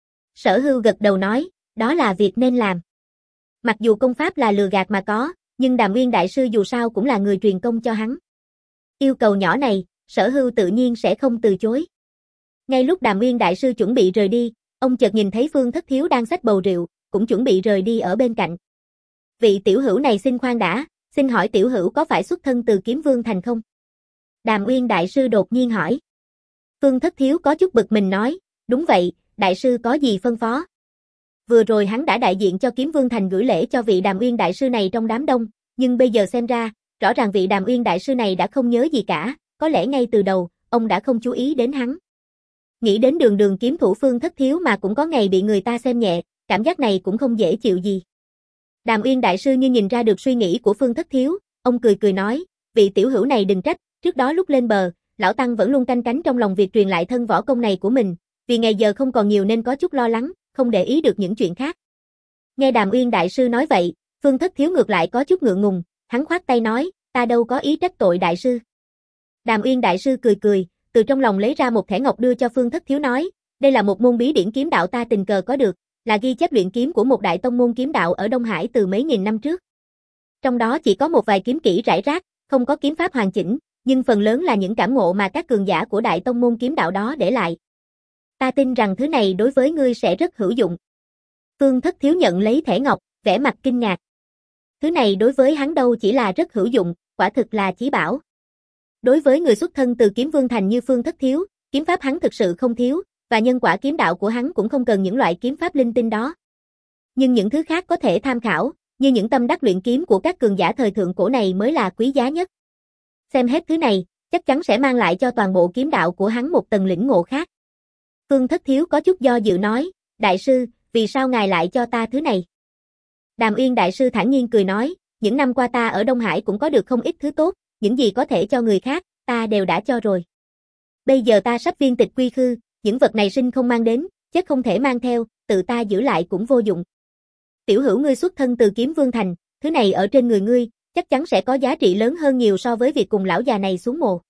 Sở Hưu gật đầu nói, đó là việc nên làm. Mặc dù công pháp là lừa gạt mà có, nhưng Đàm Uyên đại sư dù sao cũng là người truyền công cho hắn. Yêu cầu nhỏ này, Sở Hưu tự nhiên sẽ không từ chối. Ngay lúc Đàm Uyên đại sư chuẩn bị rời đi, ông chợt nhìn thấy Phương Thất Thiếu đang xách bầu rượu, cũng chuẩn bị rời đi ở bên cạnh. Vị tiểu hữu này xin khoan đã, xin hỏi tiểu hữu có phải xuất thân từ Kiếm Vương Thành không? Đàm Uyên đại sư đột nhiên hỏi. Phương Thất Thiếu có chút bực mình nói, đúng vậy, đại sư có gì phân phó? Vừa rồi hắn đã đại diện cho Kiếm Vương Thành gửi lễ cho vị Đàm Uyên đại sư này trong đám đông, nhưng bây giờ xem ra, rõ ràng vị Đàm Uyên đại sư này đã không nhớ gì cả, có lẽ ngay từ đầu, ông đã không chú ý đến hắn. Nghĩ đến đường đường kiếm thủ Phương Thất Thiếu mà cũng có ngày bị người ta xem nhẹ, cảm giác này cũng không dễ chịu gì. Đàm Uyên đại sư như nhìn ra được suy nghĩ của Phương Thất Thiếu, ông cười cười nói, vị tiểu hữu này đừng trách, trước đó lúc lên bờ, lão tăng vẫn luôn canh cánh trong lòng việc truyền lại thân võ công này của mình, vì ngày giờ không còn nhiều nên có chút lo lắng, không để ý được những chuyện khác. Nghe Đàm Uyên đại sư nói vậy, Phương Thất Thiếu ngược lại có chút ngượng ngùng, hắn khoát tay nói, ta đâu có ý trách tội đại sư. Đàm Uyên đại sư cười cười, từ trong lòng lấy ra một thẻ ngọc đưa cho Phương Thất Thiếu nói, đây là một môn bí điển kiếm đạo ta tình cờ có được, là ghi chép luyện kiếm của một đại tông môn kiếm đạo ở Đông Hải từ mấy nghìn năm trước. Trong đó chỉ có một vài kiếm kỹ rải rác, không có kiếm pháp hoàn chỉnh, nhưng phần lớn là những cảm ngộ mà các cường giả của đại tông môn kiếm đạo đó để lại. Ta tin rằng thứ này đối với ngươi sẽ rất hữu dụng. Phương Thất Thiếu nhận lấy thẻ ngọc, vẻ mặt kinh ngạc. Thứ này đối với hắn đâu chỉ là rất hữu dụng, quả thực là chí bảo. Đối với người xuất thân từ Kiếm Vương Thành như Phương Thất Thiếu, kiếm pháp hắn thực sự không thiếu, và nhân quả kiếm đạo của hắn cũng không cần những loại kiếm pháp linh tinh đó. Nhưng những thứ khác có thể tham khảo, như những tâm đắc luyện kiếm của các cường giả thời thượng cổ này mới là quý giá nhất. Xem hết thứ này, chắc chắn sẽ mang lại cho toàn bộ kiếm đạo của hắn một tầng lĩnh ngộ khác. Phương Thất Thiếu có chút do dự nói, đại sư, vì sao ngài lại cho ta thứ này? Đàm Uyên đại sư thản nhiên cười nói, những năm qua ta ở Đông Hải cũng có được không ít thứ tốt, những gì có thể cho người khác, ta đều đã cho rồi. Bây giờ ta sắp viên tịch quy khư, những vật này sinh không mang đến, chết không thể mang theo, tự ta giữ lại cũng vô dụng. Tiểu hữu ngươi xuất thân từ Kiếm Vương Thành, thứ này ở trên người ngươi, chắc chắn sẽ có giá trị lớn hơn nhiều so với việc cùng lão già này xuống mồ.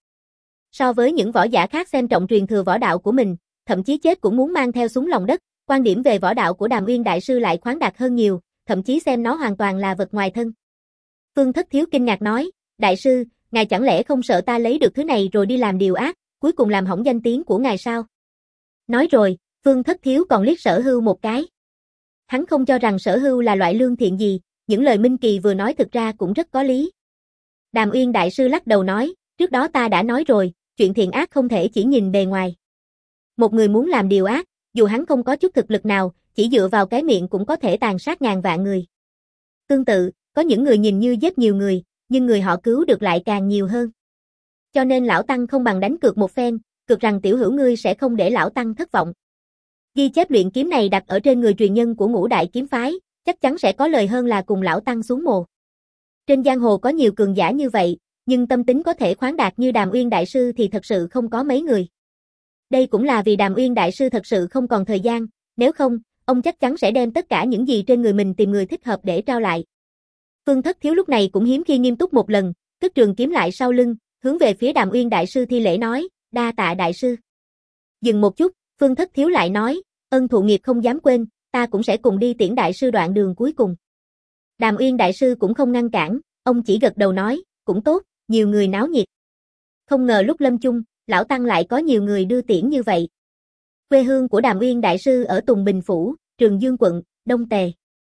So với những võ giả khác xem trọng truyền thừa võ đạo của mình, thậm chí chết cũng muốn mang theo xuống lòng đất, quan điểm về võ đạo của Đàm Uyên đại sư lại khoáng đạt hơn nhiều, thậm chí xem nó hoàn toàn là vật ngoài thân. Phương Thất Thiếu kinh ngạc nói, đại sư, ngài chẳng lẽ không sợ ta lấy được thứ này rồi đi làm điều ác, cuối cùng làm hỏng danh tiếng của ngài sao? Nói rồi, Phương Thất Thiếu còn liếc Sở Hưu một cái. Hắn không cho rằng Sở Hưu là loại lương thiện gì, những lời Minh Kỳ vừa nói thực ra cũng rất có lý. Đàm Uyên đại sư lắc đầu nói, trước đó ta đã nói rồi, chuyện thiện ác không thể chỉ nhìn bề ngoài. Một người muốn làm điều ác, dù hắn không có chút thực lực nào, chỉ dựa vào cái miệng cũng có thể tàn sát ngàn vạn người. Tương tự, có những người nhìn như giết nhiều người, nhưng người họ cứu được lại càng nhiều hơn. Cho nên lão tăng không bằng đánh cược một phen, cược rằng tiểu hữu ngươi sẽ không để lão tăng thất vọng. Ghi chép luyện kiếm này đặt ở trên người truyền nhân của Ngũ Đại kiếm phái, chắc chắn sẽ có lời hơn là cùng lão tăng xuống mồ. Trên giang hồ có nhiều cường giả như vậy, nhưng tâm tính có thể khoáng đạt như Đàm Uyên đại sư thì thật sự không có mấy người. Đây cũng là vì Đàm Uyên đại sư thật sự không còn thời gian, nếu không, ông chắc chắn sẽ đem tất cả những gì trên người mình tìm người thích hợp để trao lại. Phương Thất Thiếu lúc này cũng hiếm khi nghiêm túc một lần, cất trường kiếm lại sau lưng, hướng về phía Đàm Uyên đại sư thi lễ nói, đa tạ đại sư. Dừng một chút, Phương Thất Thiếu lại nói, ân thụ nghiệp không dám quên, ta cũng sẽ cùng đi tiễn đại sư đoạn đường cuối cùng. Đàm Uyên đại sư cũng không ngăn cản, ông chỉ gật đầu nói, cũng tốt, nhiều người náo nhiệt. Không ngờ lúc lâm chung, lão tăng lại có nhiều người đưa tiễn như vậy. Quê hương của Đàm Uyên đại sư ở Tùng Bình Phủ, Trường Dương quận, Đông Tề.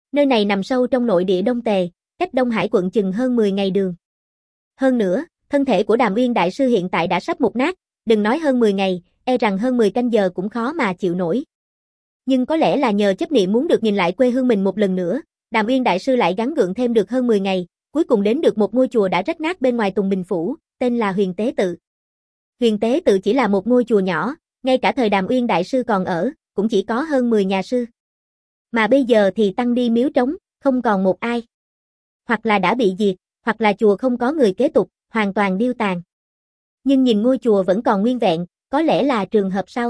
Nơi này nằm sâu trong nội địa Đông Tề, cách Đông Hải quận chừng hơn mười ngày đường. Hơn nữa, thân thể của Đàm Uyên Đại Sư hiện tại đã sắp mục nát, đừng nói hơn mười ngày, e rằng hơn mười canh giờ cũng khó mà chịu nổi. Nhưng có lẽ là nhờ chấp niệm muốn được nhìn lại quê hương mình một lần nữa, Đàm Uyên Đại Sư lại gắng gượng thêm được hơn mười ngày, cuối cùng đến được một ngôi chùa đã rách nát bên ngoài Tùng Bình Phủ, tên là Huyền Tế Tự. Huyền Tế Tự chỉ là một ngôi chùa nhỏ, ngay cả thời Đàm Uyên Đại Sư còn ở, cũng chỉ có hơn mười nhà sư. Mà bây giờ thì tăng đi miếu trống, không còn một ai. Hoặc là đã bị diệt, hoặc là chùa không có người kế tục, hoàn toàn điêu tàn. Nhưng nhìn ngôi chùa vẫn còn nguyên vẹn, có lẽ là trường hợp sau.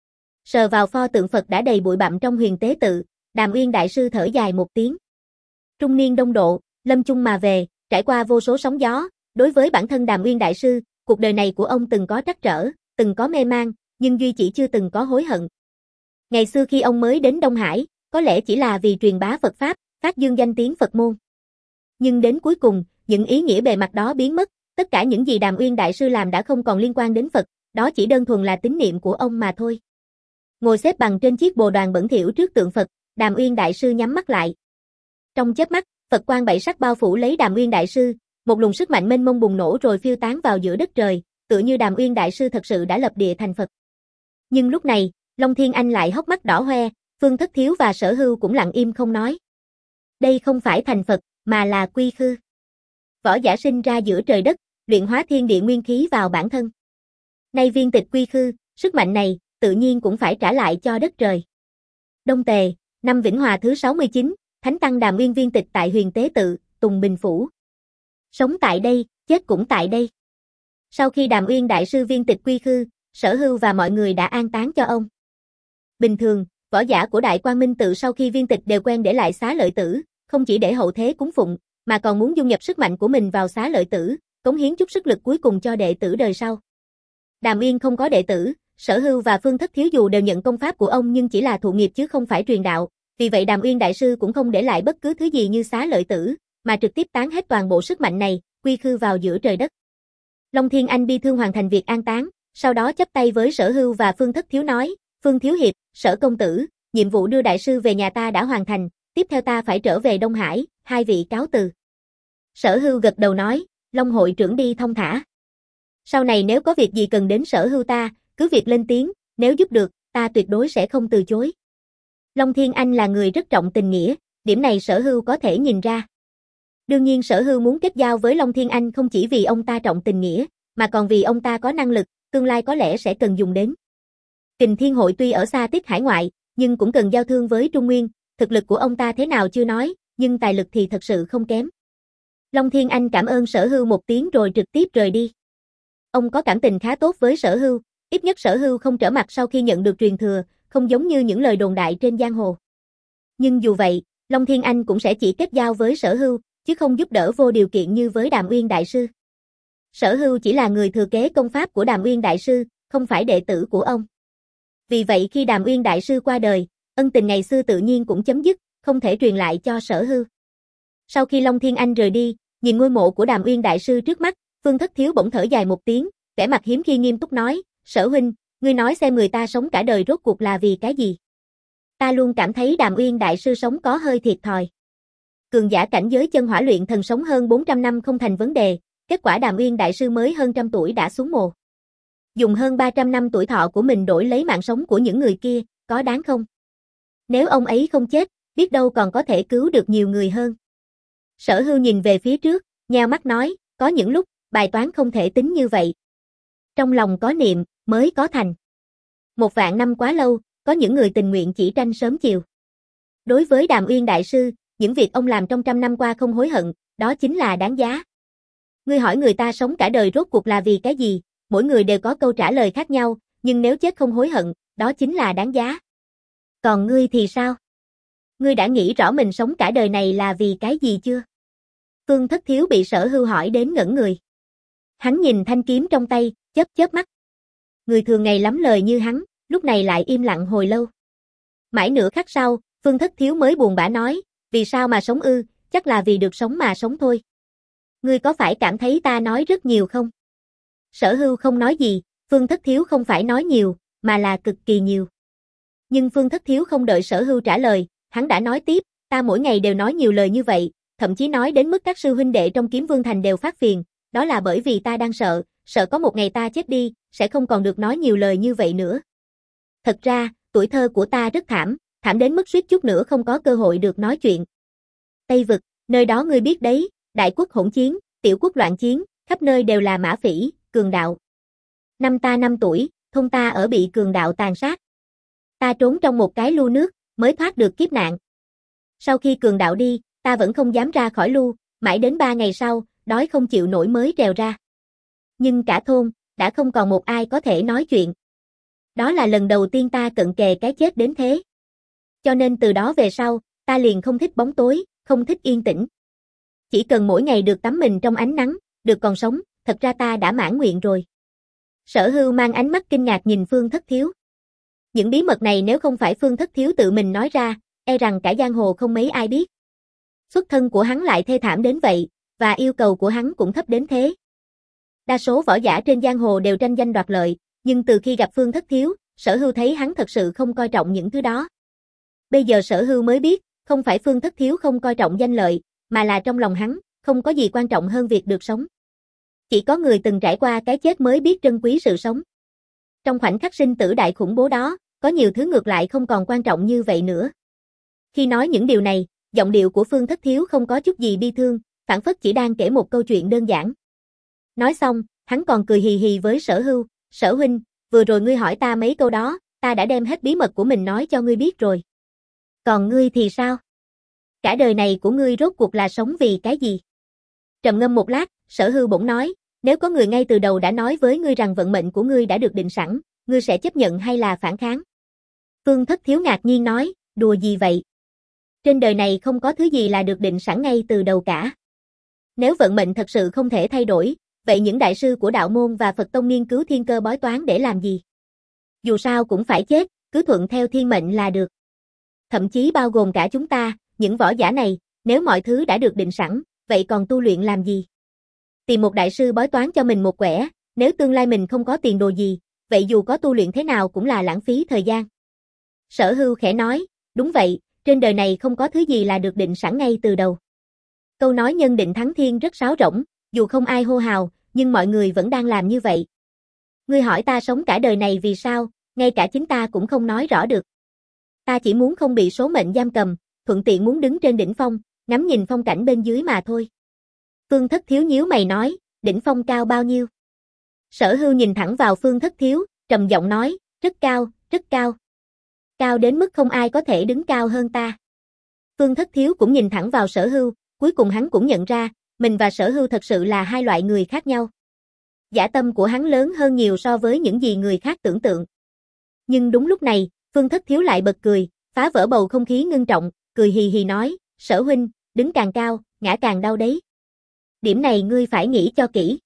Sờ vào pho tượng Phật đã đầy bụi bặm trong Huyền Tế Tự, Đàm Uyên Đại Sư thở dài một tiếng. Trung niên đông độ, lâm chung mà về, trải qua vô số sóng gió, đối với bản thân Đàm Uyên Đại Sư, cuộc đời này của ông từng có trắc trở, từng có mê mang, nhưng duy chỉ chưa từng có hối hận. Ngày xưa khi ông mới đến Đông Hải, có lẽ chỉ là vì truyền bá Phật Pháp, phát dương danh tiếng Phật môn. Nhưng đến cuối cùng, những ý nghĩa bề mặt đó biến mất, tất cả những gì Đàm Uyên Đại Sư làm đã không còn liên quan đến Phật, đó chỉ đơn thuần là tín niệm của ông mà thôi. Ngồi xếp bằng trên chiếc bồ đoàn bẩn thỉu trước tượng Phật, Đàm Uyên Đại Sư nhắm mắt lại. Trong chớp mắt, Phật quang bảy sắc bao phủ lấy Đàm Uyên Đại Sư, một luồng sức mạnh mênh mông bùng nổ rồi phiêu tán vào giữa đất trời, tựa như Đàm Uyên Đại Sư thật sự đã lập địa thành Phật. Nhưng lúc này, Long Thiên Anh lại hốc mắt đỏ hoe, Phương Thất Thiếu và Sở Hưu cũng lặng im không nói. Đây không phải thành Phật, mà là quy khư. Võ giả sinh ra giữa trời đất, luyện hóa thiên địa nguyên khí vào bản thân. Nay viên tịch quy khư, sức mạnh này, tự nhiên cũng phải trả lại cho đất trời. Đông Tề, năm Vĩnh Hòa thứ sáu mươi chín, Thánh Tăng Đàm Uyên viên tịch tại Huyền Tế Tự, Tùng Bình Phủ. Sống tại đây, chết cũng tại đây. Sau khi Đàm Uyên Đại Sư viên tịch quy khư, Sở Hưu và mọi người đã an táng cho ông. Bình thường, võ giả của Đại Quang Minh Tự sau khi viên tịch đều quen để lại xá lợi tử, không chỉ để hậu thế cúng phụng, mà còn muốn dung nhập sức mạnh của mình vào xá lợi tử, cống hiến chút sức lực cuối cùng cho đệ tử đời sau. Đàm Uyên không có đệ tử, Sở Hưu và Phương Thất Thiếu dù đều nhận công pháp của ông nhưng chỉ là thụ nghiệp chứ không phải truyền đạo, vì vậy Đàm Uyên Đại Sư cũng không để lại bất cứ thứ gì như xá lợi tử, mà trực tiếp tán hết toàn bộ sức mạnh này, quy khư vào giữa trời đất. Long Thiên Anh bi thương hoàn thành việc an táng, sau đó chắp tay với Sở Hưu và Phương Thất Thiếu nói, Phương Thiếu Hiệp, Sở Công Tử, nhiệm vụ đưa Đại Sư về nhà ta đã hoàn thành, tiếp theo ta phải trở về Đông Hải, hai vị cáo từ. Sở Hưu gật đầu nói, Long hội trưởng đi thông thả. Sau này nếu có việc gì cần đến Sở Hưu ta, cứ việc lên tiếng, nếu giúp được, ta tuyệt đối sẽ không từ chối. Long Thiên Anh là người rất trọng tình nghĩa, điểm này Sở Hưu có thể nhìn ra. Đương nhiên Sở Hưu muốn kết giao với Long Thiên Anh không chỉ vì ông ta trọng tình nghĩa, mà còn vì ông ta có năng lực, tương lai có lẽ sẽ cần dùng đến. Kình Thiên Hội tuy ở xa Tiết hải ngoại, nhưng cũng cần giao thương với Trung Nguyên, thực lực của ông ta thế nào chưa nói, nhưng tài lực thì thật sự không kém. Long Thiên Anh cảm ơn Sở Hưu một tiếng rồi trực tiếp rời đi. Ông có cảm tình khá tốt với Sở Hưu, ít nhất Sở Hưu không trở mặt sau khi nhận được truyền thừa, không giống như những lời đồn đại trên giang hồ. Nhưng dù vậy, Long Thiên Anh cũng sẽ chỉ kết giao với Sở Hưu, chứ không giúp đỡ vô điều kiện như với Đàm Uyên Đại Sư. Sở Hưu chỉ là người thừa kế công pháp của Đàm Uyên Đại Sư, không phải đệ tử của ông. Vì vậy khi Đàm Uyên Đại Sư qua đời, ân tình ngày xưa tự nhiên cũng chấm dứt, không thể truyền lại cho Sở Hưu. Sau khi Long Thiên Anh rời đi, nhìn ngôi mộ của Đàm Uyên Đại Sư trước mắt, Phương Thất Thiếu bỗng thở dài một tiếng, vẻ mặt hiếm khi nghiêm túc nói, Sở huynh, ngươi nói xem người ta sống cả đời rốt cuộc là vì cái gì? Ta luôn cảm thấy Đàm Uyên Đại Sư sống có hơi thiệt thòi. Cường giả cảnh giới chân hỏa luyện thần sống hơn bốn trăm năm không thành vấn đề, kết quả Đàm Uyên Đại Sư mới hơn trăm tuổi đã xuống mồ. Dùng hơn ba trăm năm tuổi thọ của mình đổi lấy mạng sống của những người kia, có đáng không? Nếu ông ấy không chết, biết đâu còn có thể cứu được nhiều người hơn. Sở Hưu nhìn về phía trước, nheo mắt nói, có những lúc, bài toán không thể tính như vậy. Trong lòng có niệm, mới có thành. Một vạn năm quá lâu, có những người tình nguyện chỉ tranh sớm chiều. Đối với Đàm Uyên Đại Sư, những việc ông làm trong trăm năm qua không hối hận, đó chính là đáng giá. Ngươi hỏi người ta sống cả đời rốt cuộc là vì cái gì, mỗi người đều có câu trả lời khác nhau, nhưng nếu chết không hối hận, đó chính là đáng giá. Còn ngươi thì sao? Ngươi đã nghĩ rõ mình sống cả đời này là vì cái gì chưa? Phương Thất Thiếu bị Sở Hưu hỏi đến ngẩn người. Hắn nhìn thanh kiếm trong tay, chớp chớp mắt. Người thường ngày lắm lời như hắn, lúc này lại im lặng hồi lâu. Mãi nửa khắc sau, Phương Thất Thiếu mới buồn bã nói, vì sao mà sống ư, chắc là vì được sống mà sống thôi. Ngươi có phải cảm thấy ta nói rất nhiều không? Sở Hưu không nói gì, Phương Thất Thiếu không phải nói nhiều, mà là cực kỳ nhiều. Nhưng Phương Thất Thiếu không đợi Sở Hưu trả lời, hắn đã nói tiếp, Ta mỗi ngày đều nói nhiều lời như vậy, thậm chí nói đến mức các sư huynh đệ trong Kiếm Vương Thành đều phát phiền, đó là bởi vì ta đang sợ, sợ có một ngày ta chết đi, sẽ không còn được nói nhiều lời như vậy nữa. Thật ra, tuổi thơ của ta rất thảm, thảm đến mức suýt chút nữa không có cơ hội được nói chuyện. Tây Vực, nơi đó ngươi biết đấy, đại quốc hỗn chiến, tiểu quốc loạn chiến, khắp nơi đều là mã phỉ, cường đạo. Năm ta năm tuổi, thôn ta ở bị cường đạo tàn sát. Ta trốn trong một cái lu nước, mới thoát được kiếp nạn. Sau khi cường đạo đi, ta vẫn không dám ra khỏi lu, mãi đến ba ngày sau, đói không chịu nổi mới trèo ra. Nhưng cả thôn, đã không còn một ai có thể nói chuyện. Đó là lần đầu tiên ta cận kề cái chết đến thế. Cho nên từ đó về sau, ta liền không thích bóng tối, không thích yên tĩnh. Chỉ cần mỗi ngày được tắm mình trong ánh nắng, được còn sống, thật ra ta đã mãn nguyện rồi. Sở Hưu mang ánh mắt kinh ngạc nhìn Phương Thất Thiếu. Những bí mật này nếu không phải Phương Thất Thiếu tự mình nói ra, e rằng cả giang hồ không mấy ai biết. Xuất thân của hắn lại thê thảm đến vậy, và yêu cầu của hắn cũng thấp đến thế. Đa số võ giả trên giang hồ đều tranh danh đoạt lợi, nhưng từ khi gặp Phương Thất Thiếu, Sở Hưu thấy hắn thật sự không coi trọng những thứ đó. Bây giờ Sở Hưu mới biết, không phải Phương Thất Thiếu không coi trọng danh lợi, mà là trong lòng hắn, không có gì quan trọng hơn việc được sống. Chỉ có người từng trải qua cái chết mới biết trân quý sự sống. Trong khoảnh khắc sinh tử đại khủng bố đó, có nhiều thứ ngược lại không còn quan trọng như vậy nữa. Khi nói những điều này, giọng điệu của Phương Thất Thiếu không có chút gì bi thương, phảng phất chỉ đang kể một câu chuyện đơn giản. Nói xong, hắn còn cười hì hì với Sở Hưu, Sở huynh, vừa rồi ngươi hỏi ta mấy câu đó, ta đã đem hết bí mật của mình nói cho ngươi biết rồi. Còn ngươi thì sao? Cả đời này của ngươi rốt cuộc là sống vì cái gì? Trầm ngâm một lát, Sở Hưu bỗng nói, nếu có người ngay từ đầu đã nói với ngươi rằng vận mệnh của ngươi đã được định sẵn, ngươi sẽ chấp nhận hay là phản kháng? Phương Thất Thiếu ngạc nhiên nói, đùa gì vậy? Trên đời này không có thứ gì là được định sẵn ngay từ đầu cả. Nếu vận mệnh thật sự không thể thay đổi, vậy những đại sư của đạo môn và Phật tông nghiên cứu thiên cơ bói toán để làm gì? Dù sao cũng phải chết, cứ thuận theo thiên mệnh là được. Thậm chí bao gồm cả chúng ta, những võ giả này, nếu mọi thứ đã được định sẵn, vậy còn tu luyện làm gì? Tìm một đại sư bói toán cho mình một quẻ, nếu tương lai mình không có tiền đồ gì, vậy dù có tu luyện thế nào cũng là lãng phí thời gian. Sở Hưu khẽ nói, đúng vậy, trên đời này không có thứ gì là được định sẵn ngay từ đầu. Câu nói nhân định thắng thiên rất sáo rỗng, dù không ai hô hào, nhưng mọi người vẫn đang làm như vậy. Ngươi hỏi ta sống cả đời này vì sao, ngay cả chính ta cũng không nói rõ được. Ta chỉ muốn không bị số mệnh giam cầm, thuận tiện muốn đứng trên đỉnh phong, ngắm nhìn phong cảnh bên dưới mà thôi. Phương Thất Thiếu nhíu mày nói, đỉnh phong cao bao nhiêu? Sở Hưu nhìn thẳng vào Phương Thất Thiếu, trầm giọng nói, rất cao, rất cao. Cao đến mức không ai có thể đứng cao hơn ta. Phương Thất Thiếu cũng nhìn thẳng vào Sở Hưu, cuối cùng hắn cũng nhận ra, mình và Sở Hưu thật sự là hai loại người khác nhau. Dã tâm của hắn lớn hơn nhiều so với những gì người khác tưởng tượng. Nhưng đúng lúc này, Phương Thất Thiếu lại bật cười, phá vỡ bầu không khí ngưng trọng, cười hì hì nói, Sở huynh, đứng càng cao, ngã càng đau đấy. Điểm này ngươi phải nghĩ cho kỹ.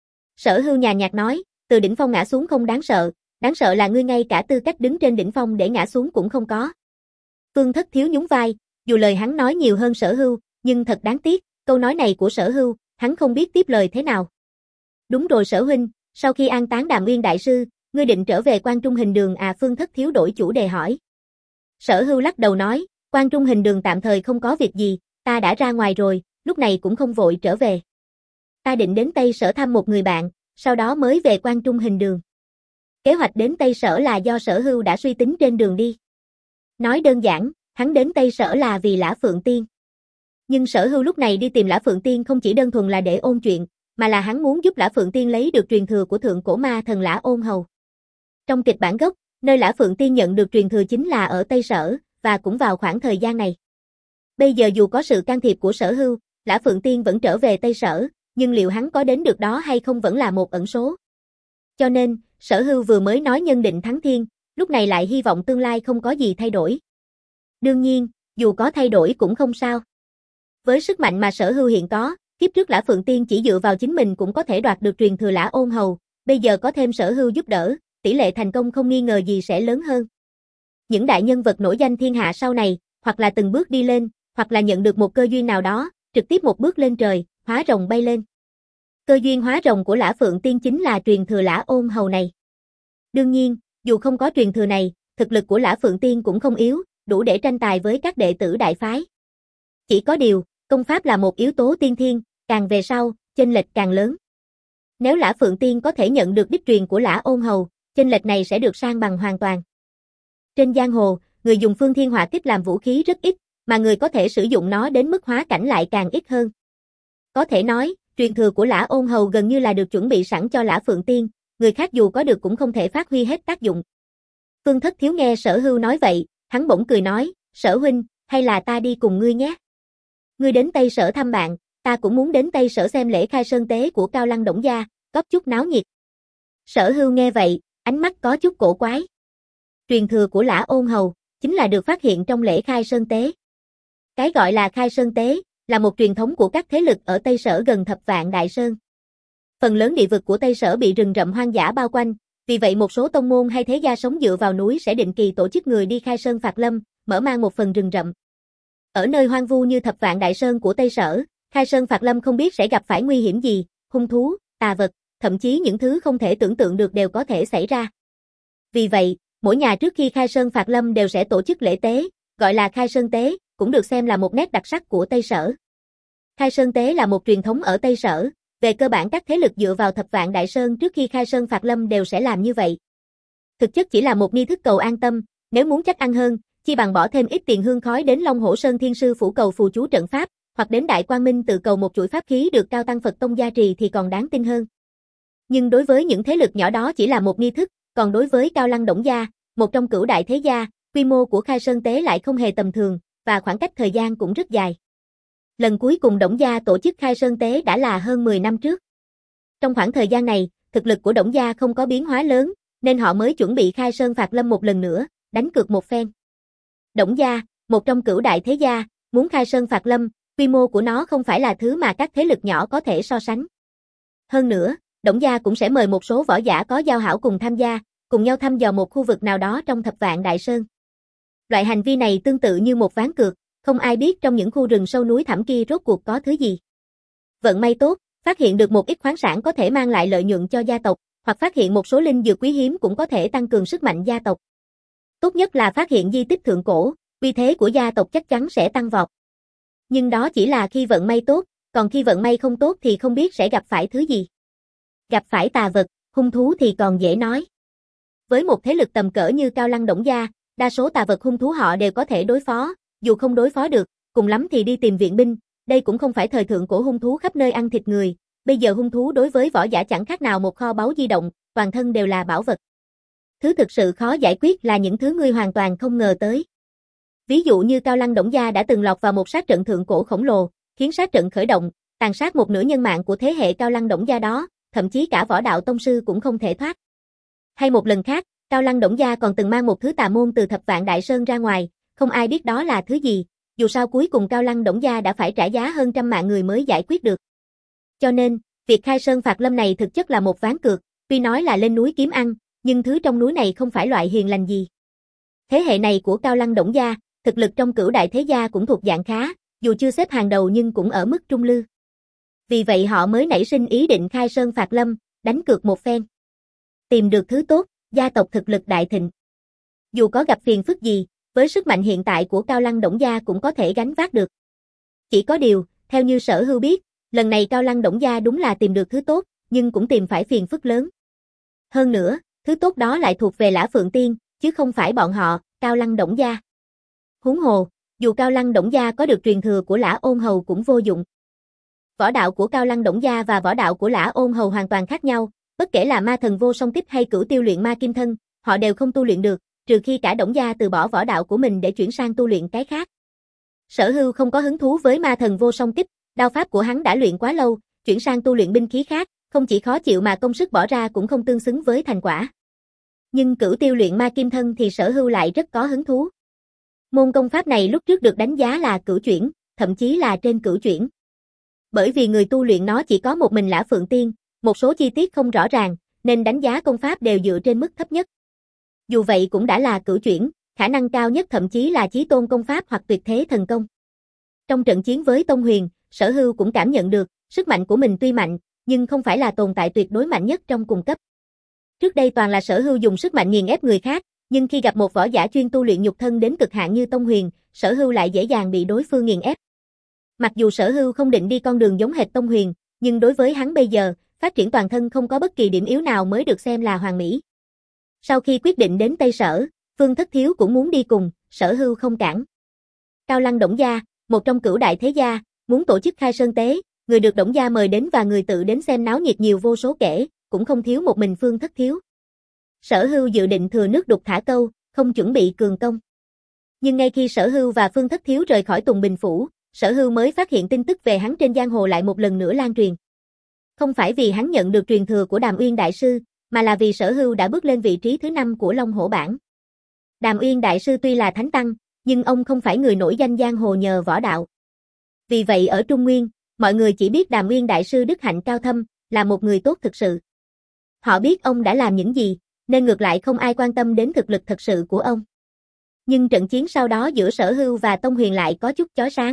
Sở Hưu nhàn nhạt nói, từ đỉnh phong ngã xuống không đáng sợ, đáng sợ là ngươi ngay cả tư cách đứng trên đỉnh phong để ngã xuống cũng không có. Phương Thất Thiếu nhún vai, dù lời hắn nói nhiều hơn Sở Hưu, nhưng thật đáng tiếc, câu nói này của Sở Hưu, hắn không biết tiếp lời thế nào. Đúng rồi Sở huynh, sau khi an táng Đàm Uyên đại sư, ngươi định trở về Quan Trung Hình Đường à? Phương Thất Thiếu đổi chủ đề hỏi. Sở Hưu lắc đầu nói, Quan Trung Hình Đường tạm thời không có việc gì, ta đã ra ngoài rồi, lúc này cũng không vội trở về. Ta định đến Tây Sở thăm một người bạn, sau đó mới về Quan Trung Hình Đường. Kế hoạch đến Tây Sở là do Sở Hưu đã suy tính trên đường đi. Nói đơn giản, hắn đến Tây Sở là vì Lã Phượng Tiên. Nhưng Sở Hưu lúc này đi tìm Lã Phượng Tiên không chỉ đơn thuần là để ôn chuyện, mà là hắn muốn giúp Lã Phượng Tiên lấy được truyền thừa của thượng cổ ma thần Lã Ôn Hầu. Trong kịch bản gốc, nơi Lã Phượng Tiên nhận được truyền thừa chính là ở Tây Sở, và cũng vào khoảng thời gian này. Bây giờ dù có sự can thiệp của Sở Hưu, Lã Phượng Tiên vẫn trở về Tây Sở, nhưng liệu hắn có đến được đó hay không vẫn là một ẩn số. Cho nên, Sở Hưu vừa mới nói nhân định thắng thiên, lúc này lại hy vọng tương lai không có gì thay đổi. Đương nhiên, dù có thay đổi cũng không sao. Với sức mạnh mà Sở Hưu hiện có, kiếp trước Lã Phượng Tiên chỉ dựa vào chính mình cũng có thể đoạt được truyền thừa Lã Ôn Hầu, bây giờ có thêm Sở Hưu giúp đỡ, tỷ lệ thành công không nghi ngờ gì sẽ lớn hơn. Những đại nhân vật nổi danh thiên hạ sau này, hoặc là từng bước đi lên, hoặc là nhận được một cơ duyên nào đó, trực tiếp một bước lên trời, hóa rồng bay lên. Cơ duyên hóa rồng của Lã Phượng Tiên chính là truyền thừa Lã Ôn Hầu này. Đương nhiên, dù không có truyền thừa này, thực lực của Lã Phượng Tiên cũng không yếu, đủ để tranh tài với các đệ tử đại phái. Chỉ có điều, công pháp là một yếu tố tiên thiên, càng về sau, chênh lệch càng lớn. Nếu Lã Phượng Tiên có thể nhận được đích truyền của Lã Ôn Hầu, chênh lệch này sẽ được san bằng hoàn toàn. Trên giang hồ, người dùng Phương Thiên Hỏa Kích làm vũ khí rất ít, mà người có thể sử dụng nó đến mức hóa cảnh lại càng ít hơn. Có thể nói, truyền thừa của Lã Ôn Hầu gần như là được chuẩn bị sẵn cho Lã Phượng Tiên, người khác dù có được cũng không thể phát huy hết tác dụng. Phương Thất Thiếu nghe Sở Hưu nói vậy, hắn bỗng cười nói, Sở huynh, hay là ta đi cùng ngươi nhé. Ngươi đến Tây Sở thăm bạn, ta cũng muốn đến Tây Sở xem lễ khai sơn tế của Cao Lăng Đổng gia, góp chút náo nhiệt. Sở Hưu nghe vậy, ánh mắt có chút cổ quái. Truyền thừa của Lã Ôn Hầu, chính là được phát hiện trong lễ khai sơn tế. Cái gọi là khai sơn tế, là một truyền thống của các thế lực ở Tây Sở gần Thập Vạn Đại Sơn. Phần lớn địa vực của Tây Sở bị rừng rậm hoang dã bao quanh, vì vậy một số tông môn hay thế gia sống dựa vào núi sẽ định kỳ tổ chức người đi khai sơn phạt lâm, mở mang một phần rừng rậm. Ở nơi hoang vu như Thập Vạn Đại Sơn của Tây Sở, khai sơn phạt lâm không biết sẽ gặp phải nguy hiểm gì, hung thú, tà vật, thậm chí những thứ không thể tưởng tượng được đều có thể xảy ra. Vì vậy, mỗi nhà trước khi khai sơn phạt lâm đều sẽ tổ chức lễ tế, gọi là khai sơn tế, cũng được xem là một nét đặc sắc của Tây Sở. Khai sơn tế là một truyền thống ở Tây Sở, về cơ bản các thế lực dựa vào Thập Vạn Đại Sơn trước khi khai sơn phạt lâm đều sẽ làm như vậy. Thực chất chỉ là một nghi thức cầu an tâm, nếu muốn chắc ăn hơn, chi bằng bỏ thêm ít tiền hương khói đến Long Hổ Sơn Thiên Sư phủ cầu phù chú trận pháp, hoặc đến Đại Quang Minh tự cầu một chuỗi pháp khí được Cao Tăng Phật Tông gia trì thì còn đáng tin hơn. Nhưng đối với những thế lực nhỏ đó chỉ là một nghi thức, còn đối với Cao Lăng Đổng gia, một trong cửu đại thế gia, quy mô của khai sơn tế lại không hề tầm thường, và khoảng cách thời gian cũng rất dài. Lần cuối cùng Đổng gia tổ chức khai sơn tế đã là hơn mười năm trước. Trong khoảng thời gian này, thực lực của Đổng gia không có biến hóa lớn, nên họ mới chuẩn bị khai sơn phạt lâm một lần nữa, đánh cược một phen. Đổng gia, một trong cửu đại thế gia, muốn khai sơn phạt lâm, quy mô của nó không phải là thứ mà các thế lực nhỏ có thể so sánh. Hơn nữa, Đổng gia cũng sẽ mời một số võ giả có giao hảo cùng tham gia, cùng nhau thăm dò một khu vực nào đó trong Thập Vạn Đại Sơn. Loại hành vi này tương tự như một ván cược, không ai biết trong những khu rừng sâu núi thẳm kia rốt cuộc có thứ gì. Vận may tốt, phát hiện được một ít khoáng sản có thể mang lại lợi nhuận cho gia tộc, hoặc phát hiện một số linh dược quý hiếm cũng có thể tăng cường sức mạnh gia tộc. Tốt nhất là phát hiện di tích thượng cổ, uy thế của gia tộc chắc chắn sẽ tăng vọt. Nhưng đó chỉ là khi vận may tốt, còn khi vận may không tốt thì không biết sẽ gặp phải thứ gì. Gặp phải tà vật, hung thú thì còn dễ nói. Với một thế lực tầm cỡ như Cao Lăng Đổng gia, đa số tà vật hung thú họ đều có thể đối phó, dù không đối phó được, cùng lắm thì đi tìm viện binh, đây cũng không phải thời thượng cổ hung thú khắp nơi ăn thịt người, bây giờ hung thú đối với võ giả chẳng khác nào một kho báu di động, toàn thân đều là bảo vật. Thứ thực sự khó giải quyết là những thứ ngươi hoàn toàn không ngờ tới. Ví dụ như Cao Lăng Đổng gia đã từng lọt vào một sát trận thượng cổ khổng lồ, khiến sát trận khởi động, tàn sát một nửa nhân mạng của thế hệ Cao Lăng Đổng gia đó, thậm chí cả võ đạo tông sư cũng không thể thoát. Hay một lần khác, Cao Lăng Đổng gia còn từng mang một thứ tà môn từ Thập Vạn Đại Sơn ra ngoài, không ai biết đó là thứ gì, dù sao cuối cùng Cao Lăng Đổng gia đã phải trả giá hơn trăm mạng người mới giải quyết được. Cho nên, việc khai sơn phạt lâm này thực chất là một ván cược, tuy nói là lên núi kiếm ăn, nhưng thứ trong núi này không phải loại hiền lành gì. Thế hệ này của Cao Lăng Đổng gia, thực lực trong cửu đại thế gia cũng thuộc dạng khá, dù chưa xếp hàng đầu nhưng cũng ở mức trung lưu. Vì vậy họ mới nảy sinh ý định khai sơn phạt lâm, đánh cược một phen. Tìm được thứ tốt, gia tộc thực lực đại thịnh. Dù có gặp phiền phức gì, với sức mạnh hiện tại của Cao Lăng Đổng gia cũng có thể gánh vác được. Chỉ có điều, theo như Sở Hưu biết, lần này Cao Lăng Đổng gia đúng là tìm được thứ tốt, nhưng cũng tìm phải phiền phức lớn. Hơn nữa, thứ tốt đó lại thuộc về Lã Phượng Tiên, chứ không phải bọn họ, Cao Lăng Đổng gia. Huống hồ, dù Cao Lăng Đổng gia có được truyền thừa của Lã Ôn Hầu cũng vô dụng. Võ đạo của Cao Lăng Đổng gia và võ đạo của Lã Ôn Hầu hoàn toàn khác nhau, bất kể là ma thần vô song tích hay cửu tiêu luyện ma kim thân, họ đều không tu luyện được, trừ khi cả Đổng gia từ bỏ võ đạo của mình để chuyển sang tu luyện cái khác. Sở Hưu không có hứng thú với ma thần vô song tích, đao pháp của hắn đã luyện quá lâu, chuyển sang tu luyện binh khí khác, không chỉ khó chịu mà công sức bỏ ra cũng không tương xứng với thành quả. Nhưng cửu tiêu luyện ma kim thân thì Sở Hưu lại rất có hứng thú. Môn công pháp này lúc trước được đánh giá là cửu chuyển, thậm chí là trên cửu chuyển. Bởi vì người tu luyện nó chỉ có một mình Lã Phượng Tiên, một số chi tiết không rõ ràng, nên đánh giá công pháp đều dựa trên mức thấp nhất. Dù vậy cũng đã là cửu chuyển, khả năng cao nhất thậm chí là chí tôn công pháp hoặc tuyệt thế thần công. Trong trận chiến với Tông Huyền, Sở Hưu cũng cảm nhận được, sức mạnh của mình tuy mạnh, nhưng không phải là tồn tại tuyệt đối mạnh nhất trong cùng cấp. Trước đây toàn là Sở Hưu dùng sức mạnh nghiền ép người khác, nhưng khi gặp một võ giả chuyên tu luyện nhục thân đến cực hạn như Tông Huyền, Sở Hưu lại dễ dàng bị đối phương nghiền ép. Mặc dù Sở Hưu không định đi con đường giống hệt Tông Huyền, nhưng đối với hắn bây giờ, phát triển toàn thân không có bất kỳ điểm yếu nào mới được xem là hoàn mỹ. Sau khi quyết định đến Tây Sở, Phương Thất Thiếu cũng muốn đi cùng, Sở Hưu không cản. Cao Lăng Đổng gia, một trong cửu đại thế gia, muốn tổ chức khai sơn tế, người được Đổng gia mời đến và người tự đến xem náo nhiệt nhiều vô số kể, cũng không thiếu một mình Phương Thất Thiếu. Sở Hưu dự định thừa nước đục thả câu, không chuẩn bị cường công. Nhưng ngay khi Sở Hưu và Phương Thất Thiếu rời khỏi Tùng Bình Phủ, Sở Hưu mới phát hiện tin tức về hắn trên giang hồ lại một lần nữa lan truyền. Không phải vì hắn nhận được truyền thừa của Đàm Uyên Đại Sư, mà là vì Sở Hưu đã bước lên vị trí thứ năm của Long Hổ bảng. Đàm Uyên Đại Sư tuy là thánh tăng, nhưng ông không phải người nổi danh giang hồ nhờ võ đạo. Vì vậy ở Trung Nguyên, mọi người chỉ biết Đàm Uyên Đại Sư đức hạnh cao thâm, là một người tốt thực sự. Họ biết ông đã làm những gì, nên ngược lại không ai quan tâm đến thực lực thật sự của ông. Nhưng trận chiến sau đó giữa Sở Hưu và Tông Huyền lại có chút chói sáng.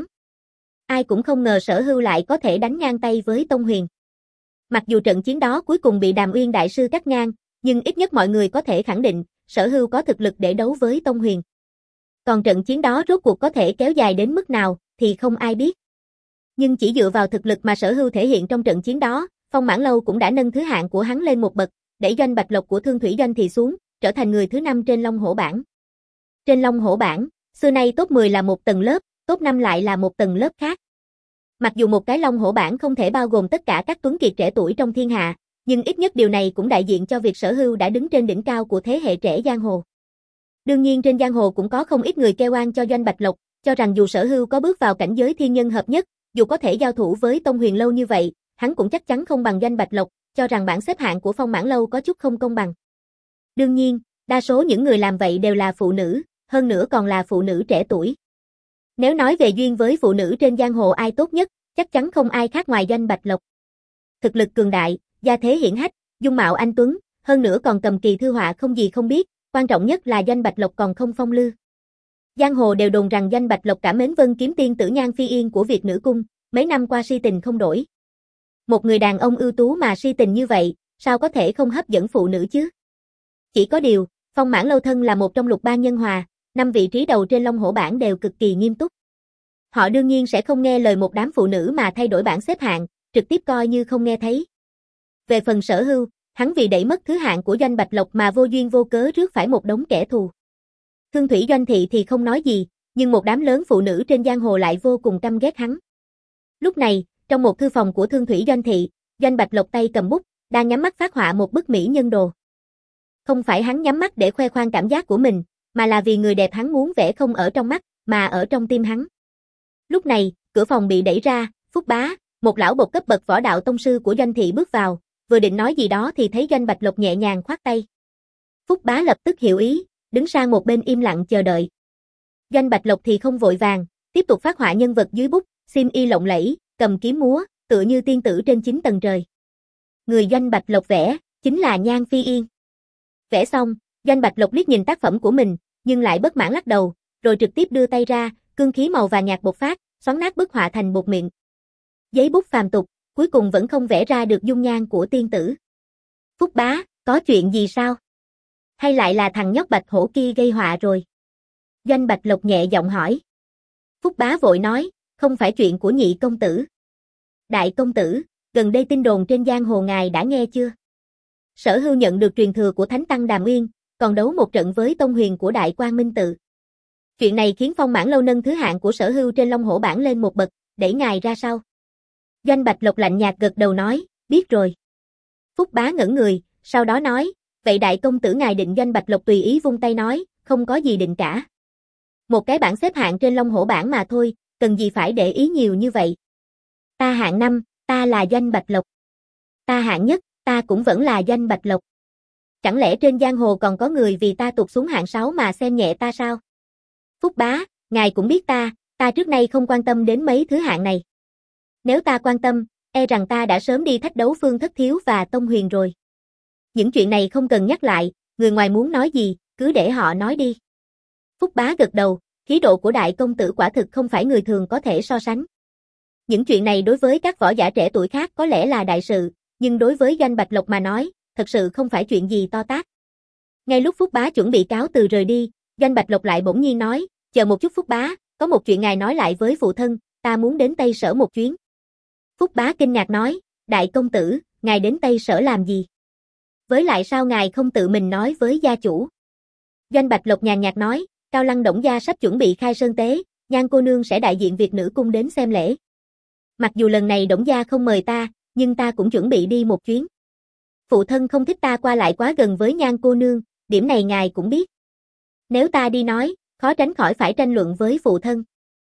Ai cũng không ngờ Sở Hưu lại có thể đánh ngang tay với Tông Huyền. Mặc dù trận chiến đó cuối cùng bị Đàm Uyên Đại Sư cắt ngang, nhưng ít nhất mọi người có thể khẳng định, Sở Hưu có thực lực để đấu với Tông Huyền. Còn trận chiến đó rốt cuộc có thể kéo dài đến mức nào, thì không ai biết. Nhưng chỉ dựa vào thực lực mà Sở Hưu thể hiện trong trận chiến đó, Phong Mãn Lâu cũng đã nâng thứ hạng của hắn lên một bậc, đẩy Doanh Bạch Lộc của Thương Thủy Doanh thì xuống, trở thành người thứ năm trên Long Hổ bảng. Trên Long Hổ bảng, xưa nay top mười là một tầng lớp, top năm lại là một tầng lớp khác. Mặc dù một cái Long Hổ bảng không thể bao gồm tất cả các tuấn kiệt trẻ tuổi trong thiên hạ, nhưng ít nhất điều này cũng đại diện cho việc Sở Hưu đã đứng trên đỉnh cao của thế hệ trẻ giang hồ. Đương nhiên trên giang hồ cũng có không ít người kêu oan cho Doanh Bạch Lộc, cho rằng dù Sở Hưu có bước vào cảnh giới thiên nhân hợp nhất, dù có thể giao thủ với Tông Huyền lâu như vậy, hắn cũng chắc chắn không bằng Doanh Bạch Lộc, cho rằng bảng xếp hạng của Phong Mãn Lâu có chút không công bằng. Đương nhiên, đa số những người làm vậy đều là phụ nữ, hơn nữa còn là phụ nữ trẻ tuổi. Nếu nói về duyên với phụ nữ trên giang hồ ai tốt nhất, chắc chắn không ai khác ngoài Doanh Bạch Lộc. Thực lực cường đại, gia thế hiển hách, dung mạo anh tuấn, hơn nữa còn cầm kỳ thư họa không gì không biết, quan trọng nhất là Doanh Bạch Lộc còn không phong lưu. Giang hồ đều đồn rằng Doanh Bạch Lộc cả mến Vân Kiếm Tiên Tử Nhan Phi Yên của Việt Nữ Cung, mấy năm qua si tình không đổi. Một người đàn ông ưu tú mà si tình như vậy, sao có thể không hấp dẫn phụ nữ chứ? Chỉ có điều, Phong Mãn Lâu thân là một trong lục bang nhân hòa, năm vị trí đầu trên Long Hổ bảng đều cực kỳ nghiêm túc. Họ đương nhiên sẽ không nghe lời một đám phụ nữ mà thay đổi bảng xếp hạng, trực tiếp coi như không nghe thấy. Về phần Sở Hưu, hắn vì đẩy mất thứ hạng của Doanh Bạch Lộc mà vô duyên vô cớ rước phải một đống kẻ thù. Thương Thủy Doanh thị thì không nói gì, nhưng một đám lớn phụ nữ trên giang hồ lại vô cùng căm ghét hắn. Lúc này, trong một thư phòng của Thương Thủy Doanh thị, Doanh Bạch Lộc tay cầm bút, đang nhắm mắt phác họa một bức mỹ nhân đồ. Không phải hắn nhắm mắt để khoe khoang cảm giác của mình, mà là vì người đẹp hắn muốn vẽ không ở trong mắt, mà ở trong tim hắn. Lúc này, cửa phòng bị đẩy ra, Phúc Bá, một lão bộc cấp bậc võ đạo tông sư của Doanh thị bước vào, vừa định nói gì đó thì thấy Doanh Bạch Lộc nhẹ nhàng khoát tay. Phúc Bá lập tức hiểu ý, đứng sang một bên im lặng chờ đợi. Doanh Bạch Lộc thì không vội vàng, tiếp tục phác họa nhân vật dưới bút, xiêm y lộng lẫy, cầm kiếm múa, tựa như tiên tử trên chín tầng trời. Người Doanh Bạch Lộc vẽ, chính là Nhan Phi Yên. Vẽ xong, Doanh Bạch Lộc liếc nhìn tác phẩm của mình, nhưng lại bất mãn lắc đầu, rồi trực tiếp đưa tay ra, cương khí màu vàng nhạt bộc phát, xoắn nát bức họa thành bột miệng. Giấy bút phàm tục, cuối cùng vẫn không vẽ ra được dung nhan của tiên tử. Phúc Bá, có chuyện gì sao? Hay lại là thằng nhóc Bạch Hổ kia gây họa rồi? Doanh Bạch Lộc nhẹ giọng hỏi. Phúc Bá vội nói, không phải chuyện của nhị công tử. Đại công tử, gần đây tin đồn trên giang hồ ngài đã nghe chưa? Sở Hưu nhận được truyền thừa của Thánh Tăng Đàm Uyên, còn đấu một trận với Tông Huyền của Đại Quang Minh Tự. Chuyện này khiến Phong Mãn Lâu nâng thứ hạng của Sở Hưu trên Long Hổ bảng lên một bậc, đẩy ngài ra sau. Doanh Bạch Lộc lạnh nhạt gật đầu nói, biết rồi. Phúc Bá ngẩn người, sau đó nói, vậy đại công tử ngài định? Doanh Bạch Lộc tùy ý vung tay nói, không có gì định cả. Một cái bảng xếp hạng trên Long Hổ bảng mà thôi, cần gì phải để ý nhiều như vậy. Ta hạng năm, ta là Doanh Bạch Lộc. Ta hạng nhất, ta cũng vẫn là Doanh Bạch Lộc. Chẳng lẽ trên giang hồ còn có người vì ta tụt xuống hạng sáu mà xem nhẹ ta sao? Phúc Bá, ngài cũng biết ta, ta trước nay không quan tâm đến mấy thứ hạng này. Nếu ta quan tâm, e rằng ta đã sớm đi thách đấu Phương Thất Thiếu và Tông Huyền rồi. Những chuyện này không cần nhắc lại, người ngoài muốn nói gì, cứ để họ nói đi. Phúc Bá gật đầu, khí độ của đại công tử quả thực không phải người thường có thể so sánh. Những chuyện này đối với các võ giả trẻ tuổi khác có lẽ là đại sự, nhưng đối với Doanh Bạch Lộc mà nói, thật sự không phải chuyện gì to tát. Ngay lúc Phúc Bá chuẩn bị cáo từ rời đi, Doanh Bạch Lộc lại bỗng nhiên nói, chờ một chút Phúc Bá, có một chuyện ngài nói lại với phụ thân, ta muốn đến Tây Sở một chuyến. Phúc Bá kinh ngạc nói, đại công tử, ngài đến Tây Sở làm gì? Với lại sao ngài không tự mình nói với gia chủ? Doanh Bạch Lộc nhàn nhạt nói, Cao Lăng Đổng gia sắp chuẩn bị khai sơn tế, Nhan cô nương sẽ đại diện Việt nữ cung đến xem lễ. Mặc dù lần này Đổng gia không mời ta, nhưng ta cũng chuẩn bị đi một chuyến. Phụ thân không thích ta qua lại quá gần với Nhan cô nương, điểm này ngài cũng biết. Nếu ta đi nói, khó tránh khỏi phải tranh luận với phụ thân.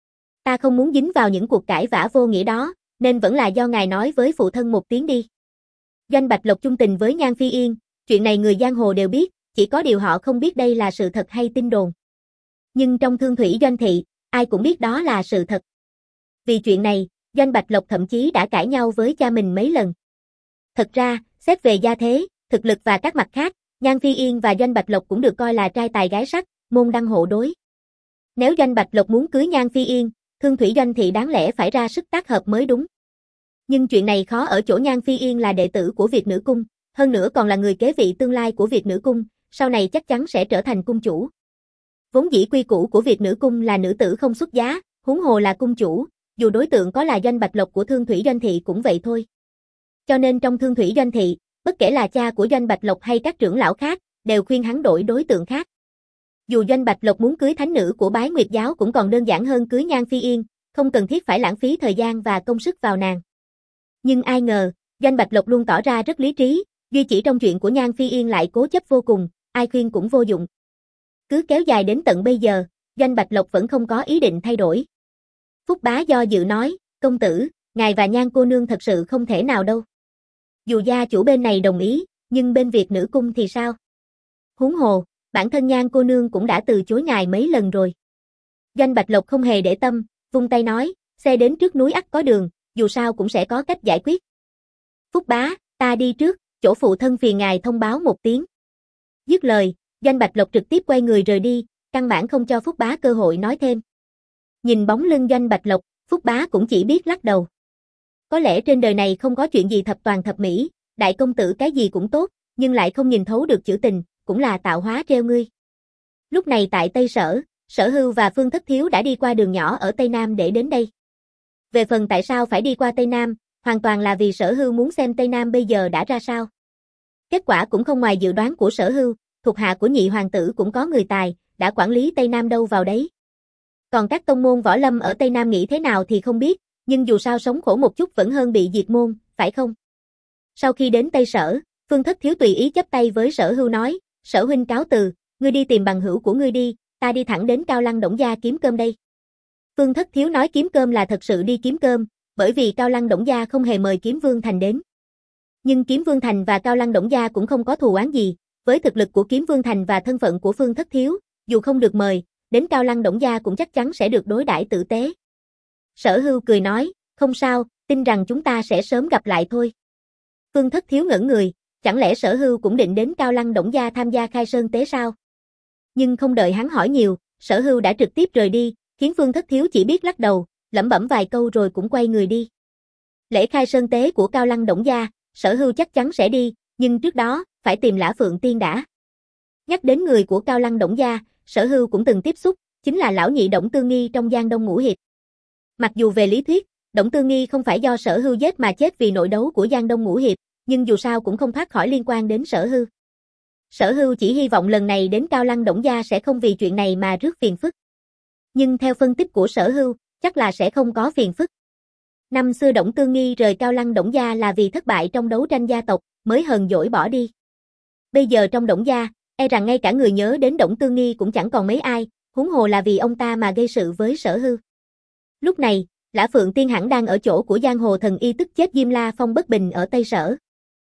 Ta không muốn dính vào những cuộc cãi vã vô nghĩa đó, nên vẫn là do ngài nói với phụ thân một tiếng đi. Doanh Bạch Lộc chung tình với Nhan Phi Yên, chuyện này người giang hồ đều biết, chỉ có điều họ không biết đây là sự thật hay tin đồn. Nhưng trong Thương Thủy Doanh thị, ai cũng biết đó là sự thật. Vì chuyện này, Doanh Bạch Lộc thậm chí đã cãi nhau với cha mình mấy lần. Thật ra, xét về gia thế, thực lực và các mặt khác, Nhan Phi Yên và Doanh Bạch Lộc cũng được coi là trai tài gái sắc, môn đăng hộ đối. Nếu Doanh Bạch Lộc muốn cưới Nhan Phi Yên, Thương Thủy Doanh thị đáng lẽ phải ra sức tác hợp mới đúng. Nhưng chuyện này khó ở chỗ Nhan Phi Yên là đệ tử của Việt nữ cung, hơn nữa còn là người kế vị tương lai của Việt nữ cung, sau này chắc chắn sẽ trở thành cung chủ. Vốn dĩ quy củ của Việt nữ cung là nữ tử không xuất giá, huống hồ là cung chủ, dù đối tượng có là Doanh Bạch Lộc của Thương Thủy Doanh thị cũng vậy thôi. Cho nên trong Thương Thủy Doanh thị, bất kể là cha của Doanh Bạch Lộc hay các trưởng lão khác, đều khuyên hắn đổi đối tượng khác. Dù Doanh Bạch Lộc muốn cưới thánh nữ của Bái Nguyệt giáo cũng còn đơn giản hơn cưới Nhan Phi Yên, không cần thiết phải lãng phí thời gian và công sức vào nàng. Nhưng ai ngờ, Doanh Bạch Lộc luôn tỏ ra rất lý trí, duy chỉ trong chuyện của Nhan Phi Yên lại cố chấp vô cùng, ai khuyên cũng vô dụng. Cứ kéo dài đến tận bây giờ, Doanh Bạch Lộc vẫn không có ý định thay đổi. Phúc Bá do dự nói, công tử, ngài và Nhan cô nương thật sự không thể nào đâu. Dù gia chủ bên này đồng ý, nhưng bên Việt nữ cung thì sao? Huống hồ, bản thân Nhan cô nương cũng đã từ chối ngài mấy lần rồi. Doanh Bạch Lộc không hề để tâm, vung tay nói, xe đến trước núi ắt có đường, dù sao cũng sẽ có cách giải quyết. Phúc Bá, ta đi trước, chỗ phụ thân phiền ngài thông báo một tiếng. Dứt lời, Doanh Bạch Lộc trực tiếp quay người rời đi, căn bản không cho Phúc Bá cơ hội nói thêm. Nhìn bóng lưng Doanh Bạch Lộc, Phúc Bá cũng chỉ biết lắc đầu. Có lẽ trên đời này không có chuyện gì thập toàn thập mỹ, đại công tử cái gì cũng tốt, nhưng lại không nhìn thấu được chữ tình, cũng là tạo hóa treo ngươi. Lúc này tại Tây Sở, Sở Hưu và Phương Thất Thiếu đã đi qua đường nhỏ ở Tây Nam để đến đây. Về phần tại sao phải đi qua Tây Nam, hoàn toàn là vì Sở Hưu muốn xem Tây Nam bây giờ đã ra sao. Kết quả cũng không ngoài dự đoán của Sở Hưu, thuộc hạ của nhị hoàng tử cũng có người tài, đã quản lý Tây Nam đâu vào đấy. Còn các tông môn võ lâm ở Tây Nam nghĩ thế nào thì không biết, nhưng dù sao sống khổ một chút vẫn hơn bị diệt môn, phải không? Sau khi đến Tây Sở, Phương Thất Thiếu tùy ý chắp tay với Sở Hưu nói, Sở huynh cáo từ, ngươi đi tìm bằng hữu của ngươi đi, ta đi thẳng đến Cao Lăng Đổng gia kiếm cơm đây. Phương Thất Thiếu nói kiếm cơm là thật sự đi kiếm cơm, bởi vì Cao Lăng Đổng gia không hề mời Kiếm Vương Thành đến. Nhưng Kiếm Vương Thành và Cao Lăng Đổng gia cũng không có thù oán gì, với thực lực của Kiếm Vương Thành và thân phận của Phương Thất Thiếu, dù không được mời, đến Cao Lăng Đổng gia cũng chắc chắn sẽ được đối đãi tử tế. Sở Hưu cười nói, không sao, tin rằng chúng ta sẽ sớm gặp lại thôi. Phương Thất Thiếu ngẩn người, chẳng lẽ Sở Hưu cũng định đến Cao Lăng Đổng gia tham gia khai sơn tế sao? Nhưng không đợi hắn hỏi nhiều, Sở Hưu đã trực tiếp rời đi, khiến Phương Thất Thiếu chỉ biết lắc đầu, lẩm bẩm vài câu rồi cũng quay người đi. Lễ khai sơn tế của Cao Lăng Đổng gia, Sở Hưu chắc chắn sẽ đi, nhưng trước đó, phải tìm Lã Phượng Tiên đã. Nhắc đến người của Cao Lăng Đổng gia, Sở Hưu cũng từng tiếp xúc, chính là lão nhị Đổng Tư Nghi trong Giang Đông Ngũ Hiệp. Mặc dù về lý thuyết, Đổng Tư Nghi không phải do Sở Hưu giết mà chết vì nội đấu của Giang Đông Ngũ Hiệp, nhưng dù sao cũng không thoát khỏi liên quan đến Sở Hưu. Sở Hưu chỉ hy vọng lần này đến Cao Lăng Đổng gia sẽ không vì chuyện này mà rước phiền phức. Nhưng theo phân tích của Sở Hưu, chắc là sẽ không có phiền phức. Năm xưa Đổng Tư Nghi rời Cao Lăng Đổng gia là vì thất bại trong đấu tranh gia tộc, mới hờn dỗi bỏ đi. Bây giờ trong Đổng gia, e rằng ngay cả người nhớ đến Đổng Tư Nghi cũng chẳng còn mấy ai, huống hồ là vì ông ta mà gây sự với Sở Hưu. Lúc này, Lã Phượng Tiên hẳn đang ở chỗ của giang hồ thần y tức chết Diêm La Phong bất bình ở Tây Sở.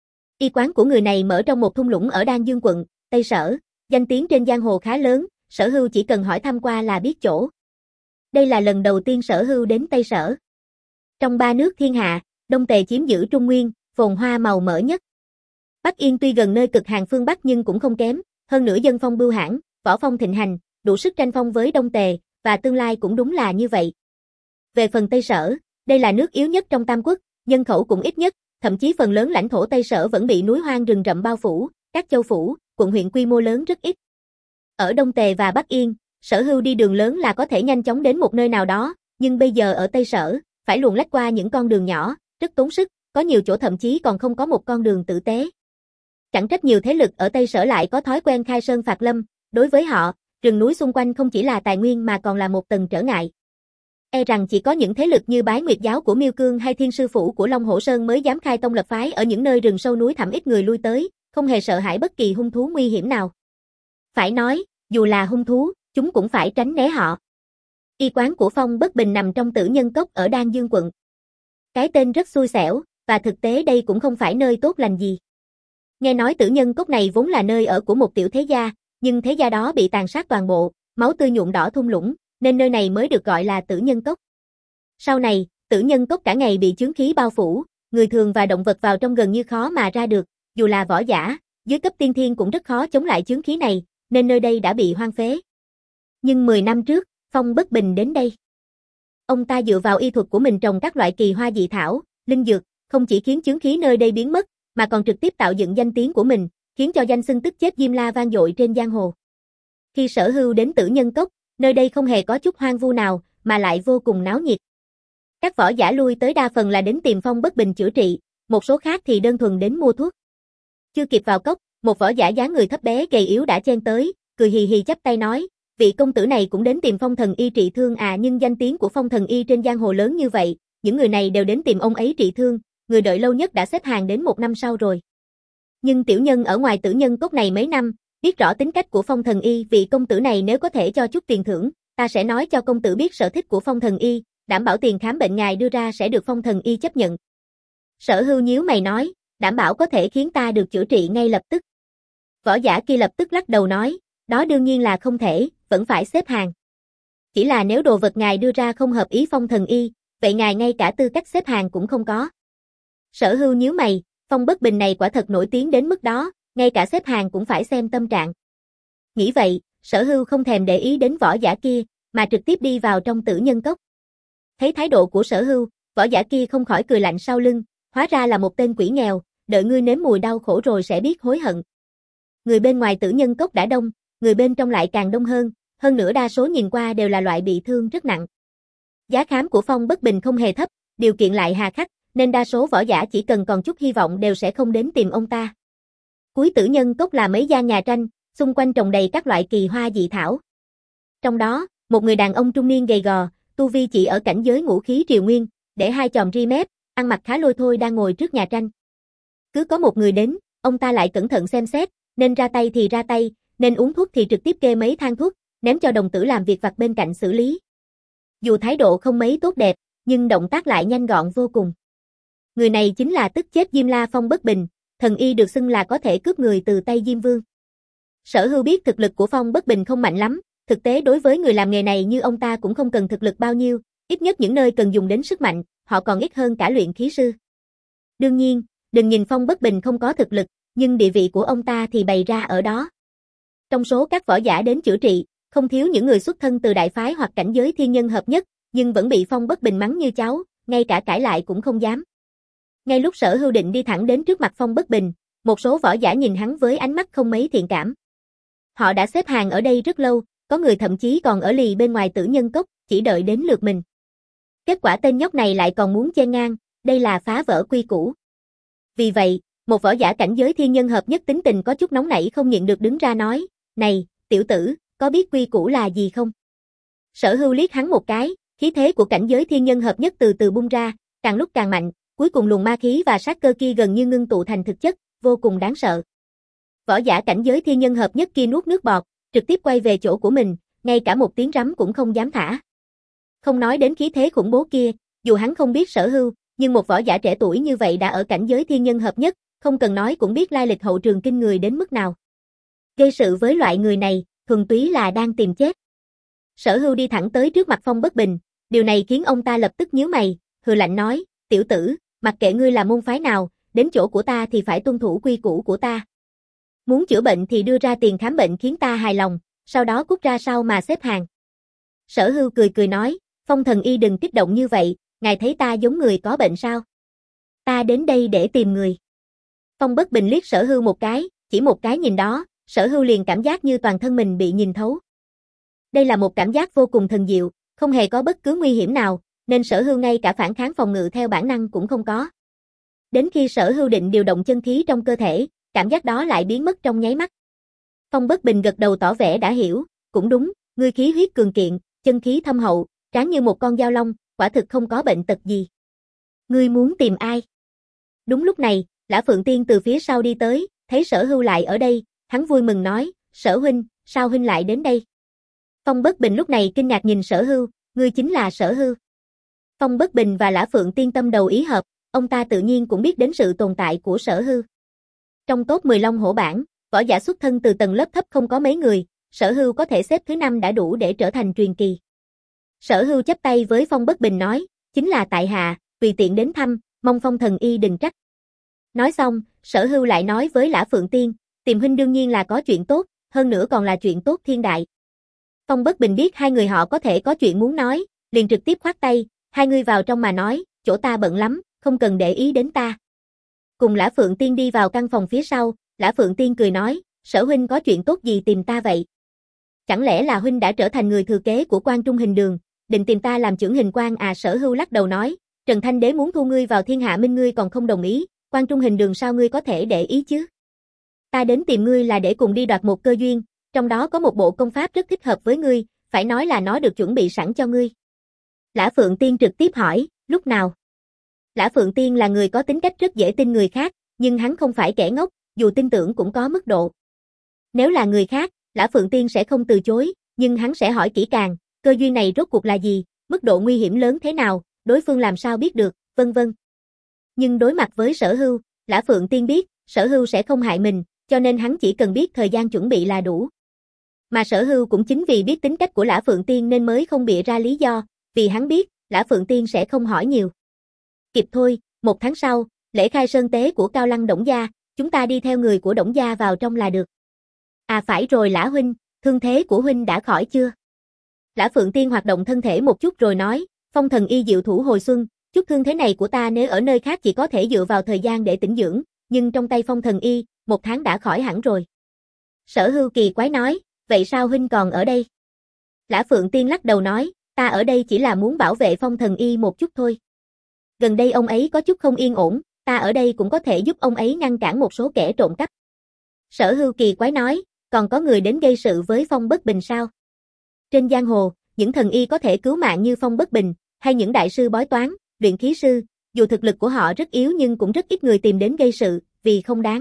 Y quán của người này mở trong một thung lũng ở Đan Dương quận, Tây Sở, danh tiếng trên giang hồ khá lớn, Sở Hưu chỉ cần hỏi thăm qua là biết chỗ. Đây là lần đầu tiên Sở Hưu đến Tây Sở. Trong ba nước thiên hạ, Đông Tề chiếm giữ Trung Nguyên, phồn hoa màu mỡ nhất. Bắc Yên tuy gần nơi cực Hàn phương Bắc nhưng cũng không kém, hơn nữa dân phong bưu hãn, võ phong thịnh hành, đủ sức tranh phong với Đông Tề, và tương lai cũng đúng là như vậy. Về phần Tây Sở, đây là nước yếu nhất trong Tam Quốc, nhân khẩu cũng ít nhất, thậm chí phần lớn lãnh thổ Tây Sở vẫn bị núi hoang rừng rậm bao phủ, các châu phủ, quận huyện quy mô lớn rất ít. Ở Đông Tề và Bắc Yên, Sở Hưu đi đường lớn là có thể nhanh chóng đến một nơi nào đó, nhưng bây giờ ở Tây Sở, phải luồn lách qua những con đường nhỏ, rất tốn sức, có nhiều chỗ thậm chí còn không có một con đường tử tế. Chẳng trách nhiều thế lực ở Tây Sở lại có thói quen khai sơn phạt lâm, đối với họ, rừng núi xung quanh không chỉ là tài nguyên mà còn là một tầng trở ngại. E rằng chỉ có những thế lực như Bái Nguyệt giáo của Miêu Cương hay Thiên Sư Phủ của Long Hổ Sơn mới dám khai tông lập phái ở những nơi rừng sâu núi thẳm ít người lui tới, không hề sợ hãi bất kỳ hung thú nguy hiểm nào. Phải nói, dù là hung thú, chúng cũng phải tránh né họ. Y quán của Phong Bất Bình nằm trong Tử Nhân Cốc ở Đan Dương quận. Cái tên rất xui xẻo, và thực tế đây cũng không phải nơi tốt lành gì. Nghe nói Tử Nhân Cốc này vốn là nơi ở của một tiểu thế gia, nhưng thế gia đó bị tàn sát toàn bộ, máu tươi nhuộm đỏ thung lũng, nên nơi này mới được gọi là Tử Nhân Cốc. Sau này, Tử Nhân Cốc cả ngày bị chướng khí bao phủ, người thường và động vật vào trong gần như khó mà ra được, dù là võ giả, dưới cấp tiên thiên cũng rất khó chống lại chướng khí này, nên nơi đây đã bị hoang phế. Nhưng mười năm trước, Phong Bất Bình đến đây. Ông ta dựa vào y thuật của mình trồng các loại kỳ hoa dị thảo, linh dược, không chỉ khiến chướng khí nơi đây biến mất, mà còn trực tiếp tạo dựng danh tiếng của mình, khiến cho danh xưng tức chết Diêm La vang dội trên giang hồ. Khi Sở Hưu đến Tử Nhân Cốc, nơi đây không hề có chút hoang vu nào, mà lại vô cùng náo nhiệt. Các võ giả lui tới đa phần là đến tìm Phong Bất Bình chữa trị, một số khác thì đơn thuần đến mua thuốc. Chưa kịp vào cốc, một võ giả dáng người thấp bé gầy yếu đã chen tới, cười hì hì chắp tay nói, vị công tử này cũng đến tìm Phong Thần Y trị thương à, nhưng danh tiếng của Phong Thần Y trên giang hồ lớn như vậy, những người này đều đến tìm ông ấy trị thương, người đợi lâu nhất đã xếp hàng đến một năm sau rồi. Nhưng tiểu nhân ở ngoài Tử Nhân Cốc này mấy năm, biết rõ tính cách của Phong Thần Y, vị công tử này nếu có thể cho chút tiền thưởng, ta sẽ nói cho công tử biết sở thích của Phong Thần Y, đảm bảo tiền khám bệnh ngài đưa ra sẽ được Phong Thần Y chấp nhận. Sở Hưu nhíu mày nói, đảm bảo có thể khiến ta được chữa trị ngay lập tức. Võ giả kia lập tức lắc đầu nói, đó đương nhiên là không thể, vẫn phải xếp hàng. Chỉ là nếu đồ vật ngài đưa ra không hợp ý Phong Thần Y, vậy ngài ngay cả tư cách xếp hàng cũng không có. Sở Hưu nhíu mày, Phong Bất Bình này quả thật nổi tiếng đến mức đó, ngay cả xếp hàng cũng phải xem tâm trạng. Nghĩ vậy, Sở Hưu không thèm để ý đến võ giả kia, mà trực tiếp đi vào trong Tử Nhân Cốc. Thấy thái độ của Sở Hưu, võ giả kia không khỏi cười lạnh sau lưng, hóa ra là một tên quỷ nghèo, đợi ngươi nếm mùi đau khổ rồi sẽ biết hối hận. Người bên ngoài Tử Nhân Cốc đã đông, người bên trong lại càng đông hơn, hơn nữa đa số nhìn qua đều là loại bị thương rất nặng. Giá khám của Phong Bất Bình không hề thấp, điều kiện lại hà khắc, nên đa số võ giả chỉ cần còn chút hy vọng đều sẽ không đến tìm ông ta. Cuối Tử Nhân Cốc là mấy gian nhà tranh, xung quanh trồng đầy các loại kỳ hoa dị thảo. Trong đó, một người đàn ông trung niên gầy gò, tu vi chỉ ở cảnh giới ngũ khí triều nguyên, để hai chòm ri mép, ăn mặc khá lôi thôi đang ngồi trước nhà tranh. Cứ có một người đến, ông ta lại cẩn thận xem xét, nên ra tay thì ra tay, nên uống thuốc thì trực tiếp kê mấy thang thuốc, ném cho đồng tử làm việc vặt bên cạnh xử lý. Dù thái độ không mấy tốt đẹp, nhưng động tác lại nhanh gọn vô cùng. Người này chính là tức chết Diêm La Phong Bất Bình, thần y được xưng là có thể cướp người từ tay Diêm Vương. Sở Hưu biết thực lực của Phong Bất Bình không mạnh lắm, thực tế đối với người làm nghề này như ông ta cũng không cần thực lực bao nhiêu, ít nhất những nơi cần dùng đến sức mạnh, họ còn ít hơn cả luyện khí sư. Đương nhiên, đừng nhìn Phong Bất Bình không có thực lực, nhưng địa vị của ông ta thì bày ra ở đó. Trong số các võ giả đến chữa trị, không thiếu những người xuất thân từ đại phái hoặc cảnh giới thiên nhân hợp nhất, nhưng vẫn bị Phong Bất Bình mắng như cháu, ngay cả cãi lại cũng không dám. Ngay lúc Sở Hưu định đi thẳng đến trước mặt Phong Bất Bình, một số võ giả nhìn hắn với ánh mắt không mấy thiện cảm. Họ đã xếp hàng ở đây rất lâu, có người thậm chí còn ở lì bên ngoài Tử Nhân Cốc, chỉ đợi đến lượt mình. Kết quả tên nhóc này lại còn muốn chen ngang, đây là phá vỡ quy củ. Vì vậy, một võ giả cảnh giới thiên nhân hợp nhất tính tình có chút nóng nảy không nhịn được đứng ra nói, này, tiểu tử, có biết quy củ là gì không? Sở Hưu liếc hắn một cái, khí thế của cảnh giới thiên nhân hợp nhất từ từ bung ra, càng lúc càng mạnh, cuối cùng luồng ma khí và sát cơ kia gần như ngưng tụ thành thực chất, vô cùng đáng sợ. Võ giả cảnh giới thiên nhân hợp nhất kia nuốt nước bọt, trực tiếp quay về chỗ của mình, ngay cả một tiếng rắm cũng không dám thả. Không nói đến khí thế khủng bố kia, dù hắn không biết Sở Hưu, nhưng một võ giả trẻ tuổi như vậy đã ở cảnh giới thiên nhân hợp nhất, không cần nói cũng biết lai lịch hậu trường kinh người đến mức nào. Gây sự với loại người này, thuần túy là đang tìm chết. Sở Hưu đi thẳng tới trước mặt Phong Bất Bình, điều này khiến ông ta lập tức nhíu mày, hừ lạnh nói, tiểu tử, mặc kệ ngươi là môn phái nào, đến chỗ của ta thì phải tuân thủ quy củ của ta. Muốn chữa bệnh thì đưa ra tiền khám bệnh khiến ta hài lòng, sau đó cút ra sau mà xếp hàng. Sở Hưu cười cười nói, Phong Thần Y đừng kích động như vậy, ngài thấy ta giống người có bệnh sao? Ta đến đây để tìm người. Phong Bất Bình liếc Sở Hưu một cái, chỉ một cái nhìn đó, Sở Hưu liền cảm giác như toàn thân mình bị nhìn thấu. Đây là một cảm giác vô cùng thần diệu, không hề có bất cứ nguy hiểm nào, nên Sở Hưu ngay cả phản kháng phòng ngự theo bản năng cũng không có. Đến khi Sở Hưu định điều động chân khí trong cơ thể, cảm giác đó lại biến mất trong nháy mắt. Phong Bất Bình gật đầu tỏ vẻ đã hiểu, cũng đúng, ngươi khí huyết cường kiện, chân khí thâm hậu, tráng như một con dao long, quả thực không có bệnh tật gì. Ngươi muốn tìm ai? Đúng lúc này, Lã Phượng Tiên từ phía sau đi tới, thấy Sở Hưu lại ở đây, hắn vui mừng nói, Sở huynh, sao huynh lại đến đây? Phong Bất Bình lúc này kinh ngạc nhìn Sở Hưu, ngươi chính là Sở Hưu. Phong Bất Bình và Lã Phượng Tiên tâm đầu ý hợp, ông ta tự nhiên cũng biết đến sự tồn tại của Sở Hưu. Trong top mười Long Hổ bảng, võ giả xuất thân từ tầng lớp thấp không có mấy người, Sở Hưu có thể xếp thứ năm đã đủ để trở thành truyền kỳ. Sở Hưu chắp tay với Phong Bất Bình nói, chính là tại hạ, tùy tiện đến thăm, mong Phong thần y đừng trách. Nói xong, Sở Hưu lại nói với Lã Phượng Tiên, tìm huynh đương nhiên là có chuyện tốt, hơn nữa còn là chuyện tốt thiên đại. Phong Bất Bình biết hai người họ có thể có chuyện muốn nói, liền trực tiếp khoát tay, hai người vào trong mà nói, chỗ ta bận lắm, không cần để ý đến ta. Cùng Lã Phượng Tiên đi vào căn phòng phía sau, Lã Phượng Tiên cười nói, Sở huynh có chuyện tốt gì tìm ta vậy? Chẳng lẽ là huynh đã trở thành người thừa kế của Quan Trung Hình Đường, định tìm ta làm trưởng hình quan à? Sở Hưu lắc đầu nói, Trần Thanh Đế muốn thu ngươi vào Thiên Hạ Minh ngươi còn không đồng ý, Quan Trung Hình Đường sao ngươi có thể để ý chứ? Ta đến tìm ngươi là để cùng đi đoạt một cơ duyên, trong đó có một bộ công pháp rất thích hợp với ngươi, phải nói là nó được chuẩn bị sẵn cho ngươi. Lã Phượng Tiên trực tiếp hỏi, lúc nào? Lã Phượng Tiên là người có tính cách rất dễ tin người khác, nhưng hắn không phải kẻ ngốc, dù tin tưởng cũng có mức độ. Nếu là người khác, Lã Phượng Tiên sẽ không từ chối, nhưng hắn sẽ hỏi kỹ càng, cơ duyên này rốt cuộc là gì, mức độ nguy hiểm lớn thế nào, đối phương làm sao biết được, vân vân. Nhưng đối mặt với Sở Hưu, Lã Phượng Tiên biết, Sở Hưu sẽ không hại mình, cho nên hắn chỉ cần biết thời gian chuẩn bị là đủ. Mà Sở Hưu cũng chính vì biết tính cách của Lã Phượng Tiên nên mới không bịa ra lý do, vì hắn biết, Lã Phượng Tiên sẽ không hỏi nhiều. Kịp thôi, một tháng sau, lễ khai sơn tế của Cao Lăng Đổng gia, chúng ta đi theo người của Đổng gia vào trong là được. À phải rồi Lã huynh, thương thế của huynh đã khỏi chưa? Lã Phượng Tiên hoạt động thân thể một chút rồi nói, Phong thần y diệu thủ hồi xuân, chút thương thế này của ta nếu ở nơi khác chỉ có thể dựa vào thời gian để tĩnh dưỡng, nhưng trong tay Phong thần y, một tháng đã khỏi hẳn rồi. Sở Hưu kỳ quái nói, vậy sao huynh còn ở đây? Lã Phượng Tiên lắc đầu nói, ta ở đây chỉ là muốn bảo vệ Phong thần y một chút thôi. Gần đây ông ấy có chút không yên ổn, ta ở đây cũng có thể giúp ông ấy ngăn cản một số kẻ trộm cắp. Sở Hưu kỳ quái nói, còn có người đến gây sự với Phong Bất Bình sao? Trên giang hồ, những thần y có thể cứu mạng như Phong Bất Bình, hay những đại sư bói toán, luyện khí sư, dù thực lực của họ rất yếu nhưng cũng rất ít người tìm đến gây sự, vì không đáng.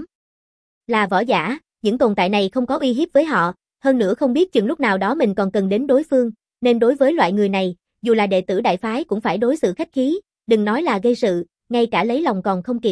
Là võ giả, những tồn tại này không có uy hiếp với họ, hơn nữa không biết chừng lúc nào đó mình còn cần đến đối phương, nên đối với loại người này, dù là đệ tử đại phái cũng phải đối xử khách khí, đừng nói là gây sự, ngay cả lấy lòng còn không kịp.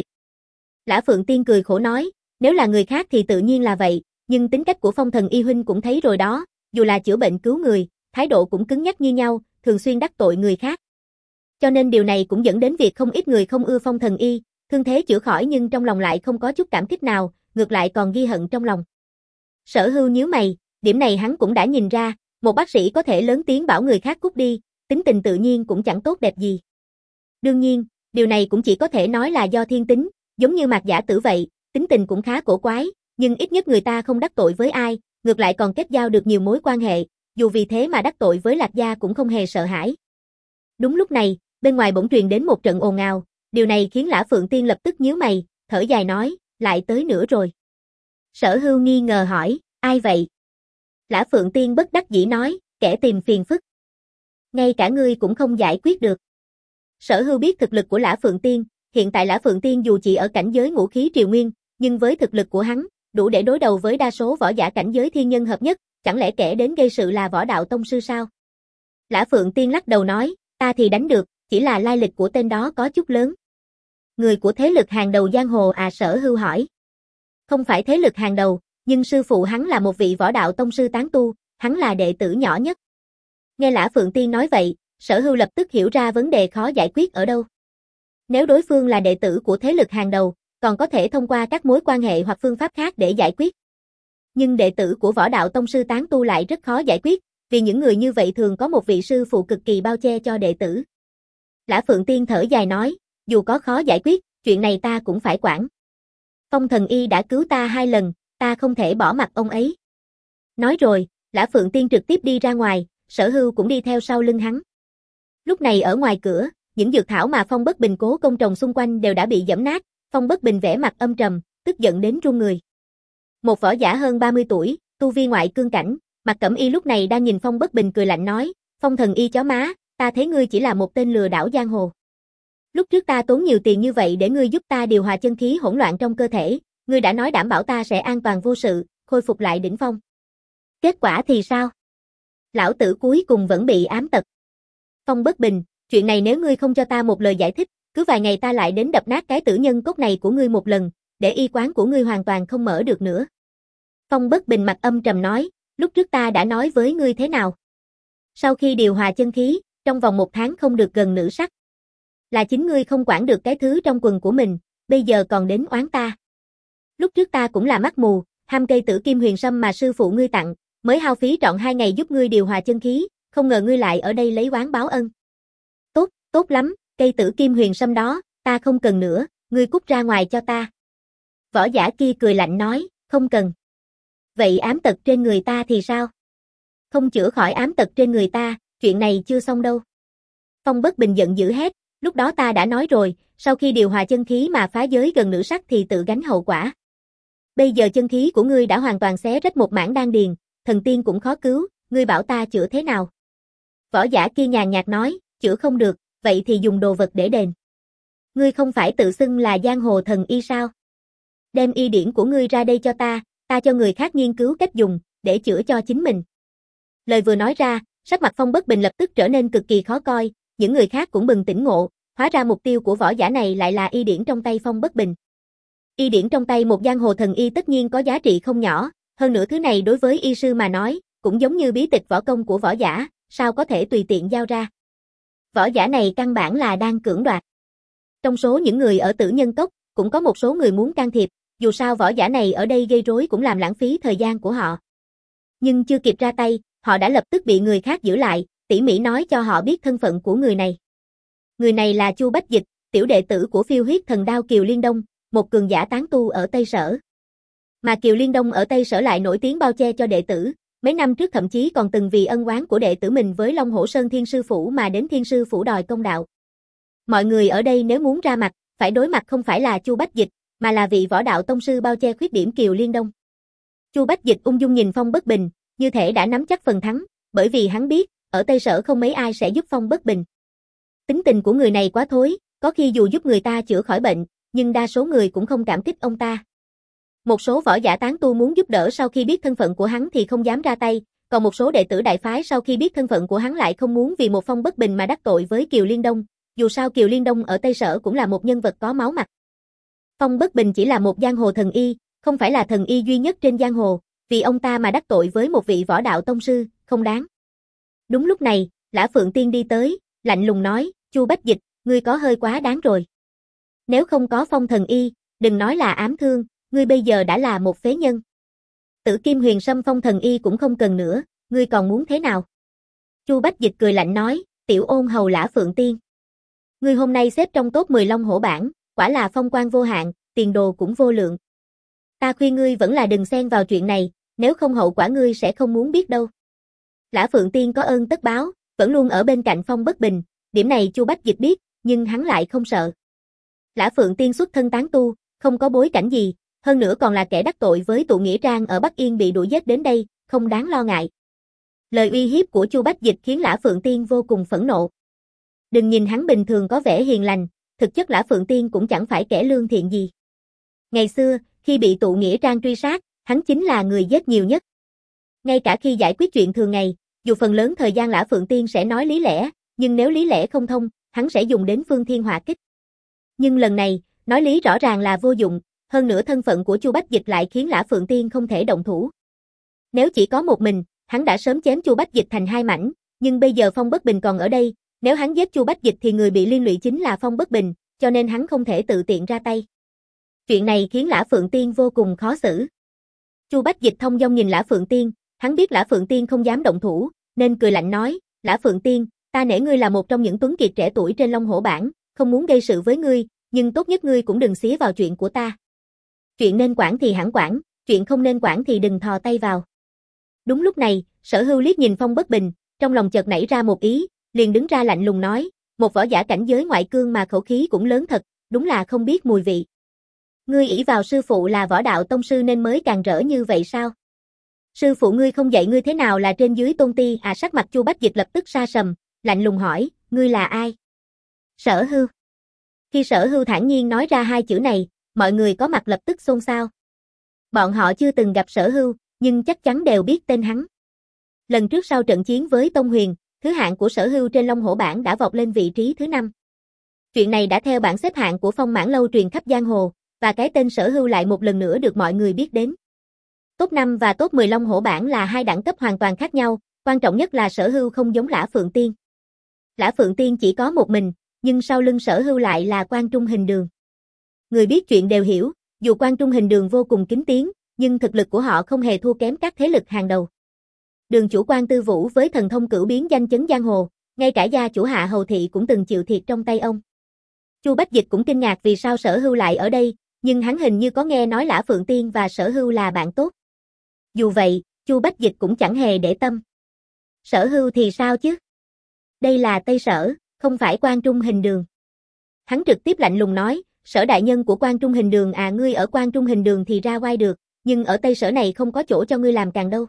Lã Phượng Tiên cười khổ nói, nếu là người khác thì tự nhiên là vậy, nhưng tính cách của Phong thần y huynh cũng thấy rồi đó, dù là chữa bệnh cứu người, thái độ cũng cứng nhắc như nhau, thường xuyên đắc tội người khác. Cho nên điều này cũng dẫn đến việc không ít người không ưa Phong thần y, thương thế chữa khỏi nhưng trong lòng lại không có chút cảm kích nào, ngược lại còn ghi hận trong lòng. Sở Hưu nhíu mày, điểm này hắn cũng đã nhìn ra, một bác sĩ có thể lớn tiếng bảo người khác cút đi, tính tình tự nhiên cũng chẳng tốt đẹp gì. Đương nhiên, điều này cũng chỉ có thể nói là do thiên tính, giống như Mạc Giả Tử vậy, tính tình cũng khá cổ quái, nhưng ít nhất người ta không đắc tội với ai, ngược lại còn kết giao được nhiều mối quan hệ, dù vì thế mà đắc tội với Lạc gia cũng không hề sợ hãi. Đúng lúc này, bên ngoài bỗng truyền đến một trận ồn ào, điều này khiến Lã Phượng Tiên lập tức nhíu mày, thở dài nói, lại tới nữa rồi. Sở Hưu nghi ngờ hỏi, ai vậy? Lã Phượng Tiên bất đắc dĩ nói, kẻ tìm phiền phức. Ngay cả ngươi cũng không giải quyết được. Sở Hưu biết thực lực của Lã Phượng Tiên, hiện tại Lã Phượng Tiên dù chỉ ở cảnh giới ngũ khí triều nguyên, nhưng với thực lực của hắn, đủ để đối đầu với đa số võ giả cảnh giới thiên nhân hợp nhất, chẳng lẽ kẻ đến gây sự là võ đạo tông sư sao? Lã Phượng Tiên lắc đầu nói, ta thì đánh được, chỉ là lai lịch của tên đó có chút lớn. Người của thế lực hàng đầu giang hồ à? Sở Hưu hỏi. Không phải thế lực hàng đầu, nhưng sư phụ hắn là một vị võ đạo tông sư tán tu, hắn là đệ tử nhỏ nhất. Nghe Lã Phượng Tiên nói vậy, Sở Hưu lập tức hiểu ra vấn đề khó giải quyết ở đâu. Nếu đối phương là đệ tử của thế lực hàng đầu, còn có thể thông qua các mối quan hệ hoặc phương pháp khác để giải quyết. Nhưng đệ tử của võ đạo tông sư tán tu lại rất khó giải quyết, vì những người như vậy thường có một vị sư phụ cực kỳ bao che cho đệ tử. Lã Phượng Tiên thở dài nói, dù có khó giải quyết, chuyện này ta cũng phải quản. Phong thần y đã cứu ta hai lần, ta không thể bỏ mặc ông ấy. Nói rồi, Lã Phượng Tiên trực tiếp đi ra ngoài, Sở Hưu cũng đi theo sau lưng hắn. Lúc này ở ngoài cửa, những dược thảo mà Phong Bất Bình cố công trồng xung quanh đều đã bị giẫm nát, Phong Bất Bình vẻ mặt âm trầm, tức giận đến run người. Một võ giả hơn ba mươi tuổi, tu vi ngoại cương cảnh, Mặc Cẩm Y lúc này đang nhìn Phong Bất Bình cười lạnh nói, Phong thần y chó má, ta thấy ngươi chỉ là một tên lừa đảo giang hồ. Lúc trước ta tốn nhiều tiền như vậy để ngươi giúp ta điều hòa chân khí hỗn loạn trong cơ thể, ngươi đã nói đảm bảo ta sẽ an toàn vô sự, khôi phục lại đỉnh phong. Kết quả thì sao? Lão tử cuối cùng vẫn bị ám tật. Phong Bất Bình, chuyện này nếu ngươi không cho ta một lời giải thích, cứ vài ngày ta lại đến đập nát cái tử nhân cốt này của ngươi một lần, để y quán của ngươi hoàn toàn không mở được nữa. Phong Bất Bình mặt âm trầm nói, lúc trước ta đã nói với ngươi thế nào? Sau khi điều hòa chân khí, trong vòng một tháng không được gần nữ sắc. Là chính ngươi không quản được cái thứ trong quần của mình, bây giờ còn đến oán ta. Lúc trước ta cũng là mắt mù, ham cây tử kim huyền sâm mà sư phụ ngươi tặng, mới hao phí trọn hai ngày giúp ngươi điều hòa chân khí, không ngờ ngươi lại ở đây lấy oán báo ân. Tốt, tốt lắm, cây tử kim huyền sâm đó, ta không cần nữa, ngươi cút ra ngoài cho ta. Võ giả kia cười lạnh nói, không cần. Vậy ám tật trên người ta thì sao? Không chữa khỏi ám tật trên người ta, chuyện này chưa xong đâu. Phong Bất Bình giận dữ hét, lúc đó ta đã nói rồi, sau khi điều hòa chân khí mà phá giới gần nữ sắc thì tự gánh hậu quả. Bây giờ chân khí của ngươi đã hoàn toàn xé rách một mảng đan điền, thần tiên cũng khó cứu, ngươi bảo ta chữa thế nào? Võ giả kia nhàn nhạt nói, chữa không được, vậy thì dùng đồ vật để đền. Ngươi không phải tự xưng là giang hồ thần y sao? Đem y điển của ngươi ra đây cho ta, ta cho người khác nghiên cứu cách dùng, để chữa cho chính mình. Lời vừa nói ra, sắc mặt Phong Bất Bình lập tức trở nên cực kỳ khó coi, những người khác cũng bừng tỉnh ngộ, hóa ra mục tiêu của võ giả này lại là y điển trong tay Phong Bất Bình. Y điển trong tay một giang hồ thần y tất nhiên có giá trị không nhỏ, hơn nữa thứ này đối với y sư mà nói, cũng giống như bí tịch võ công của võ giả, sao có thể tùy tiện giao ra. Võ giả này căn bản là đang cưỡng đoạt. Trong số những người ở Tử Nhân Cốc, cũng có một số người muốn can thiệp, dù sao võ giả này ở đây gây rối cũng làm lãng phí thời gian của họ. Nhưng chưa kịp ra tay, họ đã lập tức bị người khác giữ lại, tỉ mỉ nói cho họ biết thân phận của người này. Người này là Chu Bách Dịch, tiểu đệ tử của Phiêu Huyết Thần Đao Kiều Liên Đông, một cường giả tán tu ở Tây Sở. Mà Kiều Liên Đông ở Tây Sở lại nổi tiếng bao che cho đệ tử, mấy năm trước thậm chí còn từng vì ân oán của đệ tử mình với Long Hổ Sơn Thiên Sư Phủ mà đến Thiên Sư Phủ đòi công đạo. Mọi người ở đây nếu muốn ra mặt, phải đối mặt không phải là Chu Bách Dịch, mà là vị võ đạo tông sư bao che khuyết điểm Kiều Liên Đông. Chu Bách Dịch ung dung nhìn Phong Bất Bình, như thể đã nắm chắc phần thắng, bởi vì hắn biết, ở Tây Sở không mấy ai sẽ giúp Phong Bất Bình. Tính tình của người này quá thối, có khi dù giúp người ta chữa khỏi bệnh, nhưng đa số người cũng không cảm kích ông ta. Một số võ giả tán tu muốn giúp đỡ sau khi biết thân phận của hắn thì không dám ra tay, còn một số đệ tử đại phái sau khi biết thân phận của hắn lại không muốn vì một Phong Bất Bình mà đắc tội với Kiều Liên Đông, dù sao Kiều Liên Đông ở Tây Sở cũng là một nhân vật có máu mặt. Phong Bất Bình chỉ là một giang hồ thần y, không phải là thần y duy nhất trên giang hồ, vì ông ta mà đắc tội với một vị võ đạo tông sư, không đáng. Đúng lúc này, Lã Phượng Tiên đi tới, lạnh lùng nói, Chu Bách Dịch, ngươi có hơi quá đáng rồi. Nếu không có Phong thần y, đừng nói là ám thương, ngươi bây giờ đã là một phế nhân. Tử Kim Huyền Sâm Phong thần y cũng không cần nữa, ngươi còn muốn thế nào? Chu Bách Dịch cười lạnh nói, tiểu ôn hầu Lã Phượng Tiên. Ngươi hôm nay xếp trong top mười Long Hổ bảng, quả là phong quang vô hạn, tiền đồ cũng vô lượng. Ta khuyên ngươi vẫn là đừng xen vào chuyện này, nếu không hậu quả ngươi sẽ không muốn biết đâu. Lã Phượng Tiên có ơn tất báo, vẫn luôn ở bên cạnh Phong Bất Bình, điểm này Chu Bách Dịch biết, nhưng hắn lại không sợ. Lã Phượng Tiên xuất thân tán tu, không có bối cảnh gì, hơn nữa còn là kẻ đắc tội với tụ nghĩa trang ở Bắc Yên bị đuổi giết đến đây, không đáng lo ngại. Lời uy hiếp của Chu Bách Dịch khiến Lã Phượng Tiên vô cùng phẫn nộ. Đừng nhìn hắn bình thường có vẻ hiền lành, thực chất Lã Phượng Tiên cũng chẳng phải kẻ lương thiện gì. Ngày xưa, khi bị tụ nghĩa trang truy sát, hắn chính là người giết nhiều nhất. Ngay cả khi giải quyết chuyện thường ngày, dù phần lớn thời gian Lã Phượng Tiên sẽ nói lý lẽ, nhưng nếu lý lẽ không thông, hắn sẽ dùng đến phương thiên hỏa kích. Nhưng lần này, nói lý rõ ràng là vô dụng, hơn nữa thân phận của Chu Bách Dịch lại khiến Lã Phượng Tiên không thể động thủ. Nếu chỉ có một mình, hắn đã sớm chém Chu Bách Dịch thành hai mảnh, nhưng bây giờ Phong Bất Bình còn ở đây, nếu hắn giết Chu Bách Dịch thì người bị liên lụy chính là Phong Bất Bình, cho nên hắn không thể tự tiện ra tay. Chuyện này khiến Lã Phượng Tiên vô cùng khó xử. Chu Bách Dịch thông dong nhìn Lã Phượng Tiên, hắn biết Lã Phượng Tiên không dám động thủ, nên cười lạnh nói, Lã Phượng Tiên, ta nể ngươi là một trong những tuấn kiệt trẻ tuổi trên Long Hổ bảng, không muốn gây sự với ngươi, nhưng tốt nhất ngươi cũng đừng xía vào chuyện của ta. Chuyện nên quản thì hẳn quản, chuyện không nên quản thì đừng thò tay vào. Đúng lúc này, Sở Hưu liếc nhìn Phong Bất Bình, trong lòng chợt nảy ra một ý, liền đứng ra lạnh lùng nói, một võ giả cảnh giới ngoại cương mà khẩu khí cũng lớn thật, đúng là không biết mùi vị. Ngươi ỷ vào sư phụ là võ đạo tông sư nên mới càng rỡ như vậy sao? Sư phụ ngươi không dạy ngươi thế nào là trên dưới tôn ti à? Sắc mặt Chu Bách Dịch lập tức sa sầm, lạnh lùng hỏi, ngươi là ai? Sở Hưu. Khi Sở Hưu thản nhiên nói ra hai chữ này, mọi người có mặt lập tức xôn xao. Bọn họ chưa từng gặp Sở Hưu, nhưng chắc chắn đều biết tên hắn. Lần trước sau trận chiến với Tông Huyền, thứ hạng của Sở Hưu trên Long Hổ bảng đã vọt lên vị trí thứ năm. Chuyện này đã theo bảng xếp hạng của Phong Mãn Lâu truyền khắp giang hồ, và cái tên Sở Hưu lại một lần nữa được mọi người biết đến. Top năm và top mười Long Hổ bảng là hai đẳng cấp hoàn toàn khác nhau, quan trọng nhất là Sở Hưu không giống Lã Phượng Tiên. Lã Phượng Tiên chỉ có một mình, nhưng sau lưng Sở Hưu lại là Quan Trung Hình Đường. Người biết chuyện đều hiểu, dù Quan Trung Hình Đường vô cùng kính tiếng, nhưng thực lực của họ không hề thua kém các thế lực hàng đầu. Đường chủ Quan Tư Vũ với thần thông cửu biến danh chấn giang hồ, ngay cả gia chủ Hạ Hầu Thị cũng từng chịu thiệt trong tay ông. Chu Bách Dịch cũng kinh ngạc vì sao Sở Hưu lại ở đây, nhưng hắn hình như có nghe nói Lã Phượng Tiên và Sở Hưu là bạn tốt. Dù vậy, Chu Bách Dịch cũng chẳng hề để tâm. Sở Hưu thì sao chứ? Đây là Tây Sở, không phải Quan Trung Hình Đường. Hắn trực tiếp lạnh lùng nói, Sở đại nhân của Quan Trung Hình Đường à, ngươi ở Quan Trung Hình Đường thì ra oai được, nhưng ở Tây Sở này không có chỗ cho ngươi làm càng đâu.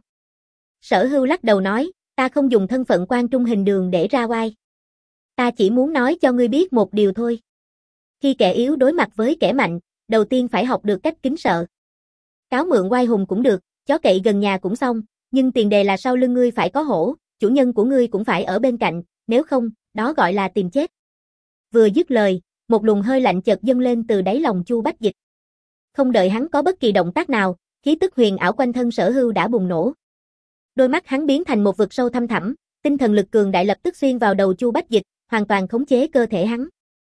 Sở Hưu lắc đầu nói, ta không dùng thân phận Quan Trung Hình Đường để ra oai. Ta chỉ muốn nói cho ngươi biết một điều thôi. Khi kẻ yếu đối mặt với kẻ mạnh, đầu tiên phải học được cách kính sợ. Cáo mượn oai hùng cũng được, chó cậy gần nhà cũng xong, nhưng tiền đề là sau lưng ngươi phải có hổ, chủ nhân của ngươi cũng phải ở bên cạnh, nếu không, đó gọi là tìm chết. Vừa dứt lời, một luồng hơi lạnh chợt dâng lên từ đáy lòng Chu Bách Dịch. Không đợi hắn có bất kỳ động tác nào, khí tức huyền ảo quanh thân Sở Hưu đã bùng nổ. Đôi mắt hắn biến thành một vực sâu thăm thẳm, tinh thần lực cường đại lập tức xuyên vào đầu Chu Bách Dịch, hoàn toàn khống chế cơ thể hắn.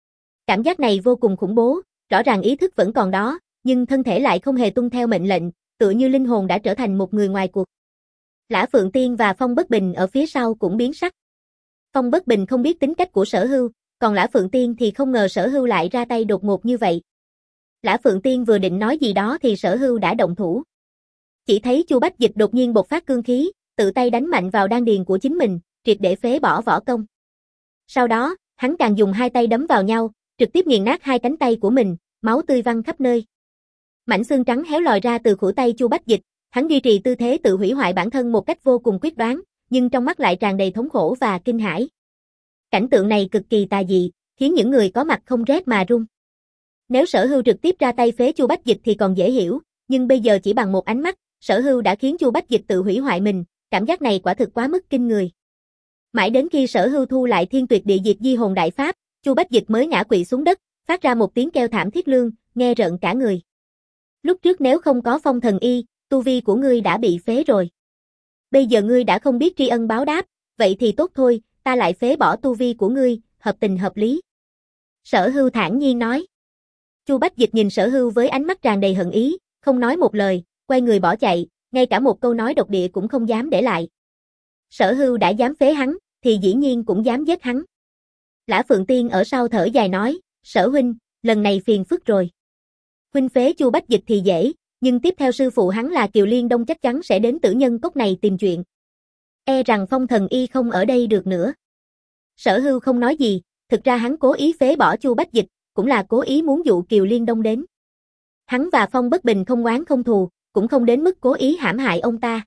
Cảm giác này vô cùng khủng bố, rõ ràng ý thức vẫn còn đó, nhưng thân thể lại không hề tuân theo mệnh lệnh, tựa như linh hồn đã trở thành một người ngoài cuộc. Lã Phượng Tiên và Phong Bất Bình ở phía sau cũng biến sắc. Phong Bất Bình không biết tính cách của Sở Hưu, còn Lã Phượng Tiên thì không ngờ Sở Hưu lại ra tay đột ngột như vậy. Lã Phượng Tiên vừa định nói gì đó thì Sở Hưu đã động thủ. Chỉ thấy Chu Bách Dịch đột nhiên bộc phát cương khí, tự tay đánh mạnh vào đan điền của chính mình, triệt để phế bỏ võ công. Sau đó, hắn càng dùng hai tay đấm vào nhau, trực tiếp nghiền nát hai cánh tay của mình, máu tươi văng khắp nơi. Mảnh xương trắng héo lòi ra từ khuỷu tay Chu Bách Dịch, hắn duy trì tư thế tự hủy hoại bản thân một cách vô cùng quyết đoán, nhưng trong mắt lại tràn đầy thống khổ và kinh hãi. Cảnh tượng này cực kỳ tà dị, khiến những người có mặt không rét mà run. Nếu Sở Hưu trực tiếp ra tay phế Chu Bách Dịch thì còn dễ hiểu, nhưng bây giờ chỉ bằng một ánh mắt, Sở Hưu đã khiến Chu Bách Dịch tự hủy hoại mình, cảm giác này quả thực quá mức kinh người. Mãi đến khi Sở Hưu thu lại Thiên Tuyệt Địa Diệt Di Hồn Đại Pháp, Chu Bách Dịch mới ngã quỵ xuống đất, phát ra một tiếng kêu thảm thiết lương, nghe rợn cả người. Lúc trước nếu không có Phong Thần Y, tu vi của ngươi đã bị phế rồi. Bây giờ ngươi đã không biết tri ân báo đáp, vậy thì tốt thôi, ta lại phế bỏ tu vi của ngươi, hợp tình hợp lý. Sở Hưu thản nhiên nói. Chu Bách Dịch nhìn Sở Hưu với ánh mắt tràn đầy hận ý, không nói một lời, quay người bỏ chạy, ngay cả một câu nói độc địa cũng không dám để lại. Sở Hưu đã dám phế hắn, thì dĩ nhiên cũng dám giết hắn. Lã Phượng Tiên ở sau thở dài nói, Sở huynh, lần này phiền phức rồi. Huynh phế Chu Bách Dịch thì dễ, nhưng tiếp theo sư phụ hắn là Kiều Liên Đông chắc chắn sẽ đến Tử Nhân Cốc này tìm chuyện. E rằng Phong Thần Y không ở đây được nữa. Sở Hưu không nói gì, thực ra hắn cố ý phế bỏ Chu Bách Dịch, cũng là cố ý muốn dụ Kiều Liên Đông đến. Hắn và Phong Bất Bình không oán không thù, cũng không đến mức cố ý hãm hại ông ta.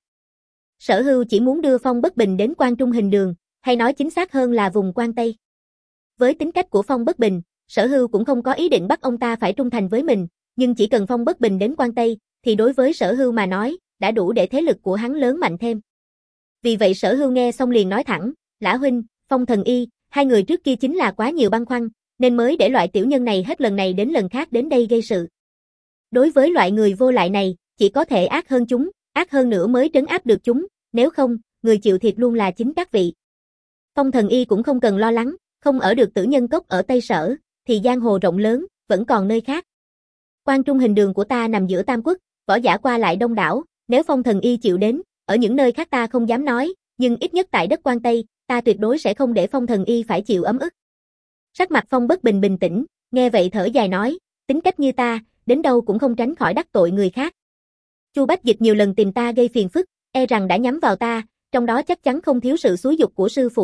Sở Hưu chỉ muốn đưa Phong Bất Bình đến Quan Trung Hình Đường, hay nói chính xác hơn là vùng Quan Tây. Với tính cách của Phong Bất Bình, Sở Hưu cũng không có ý định bắt ông ta phải trung thành với mình, nhưng chỉ cần Phong Bất Bình đến Quan Tây, thì đối với Sở Hưu mà nói, đã đủ để thế lực của hắn lớn mạnh thêm. Vì vậy Sở Hưu nghe xong liền nói thẳng, Lã huynh, Phong Thần Y, hai người trước kia chính là quá nhiều băn khoăn, nên mới để loại tiểu nhân này hết lần này đến lần khác đến đây gây sự. Đối với loại người vô lại này, chỉ có thể ác hơn chúng, ác hơn nữa mới trấn áp được chúng, nếu không, người chịu thiệt luôn là chính các vị. Phong Thần Y cũng không cần lo lắng, không ở được Tử Nhân Cốc ở Tây Sở, thì giang hồ rộng lớn, vẫn còn nơi khác. Quan Trung Hình Đường của ta nằm giữa Tam Quốc, võ giả qua lại đông đảo, nếu Phong Thần Y chịu đến, ở những nơi khác ta không dám nói, nhưng ít nhất tại đất Quan Tây, ta tuyệt đối sẽ không để Phong Thần Y phải chịu ấm ức. Sắc mặt Phong Bất Bình bình tĩnh, nghe vậy thở dài nói, tính cách như ta, đến đâu cũng không tránh khỏi đắc tội người khác. Chu Bách Dịch nhiều lần tìm ta gây phiền phức, e rằng đã nhắm vào ta, trong đó chắc chắn không thiếu sự xúi giục của sư phụ hắn,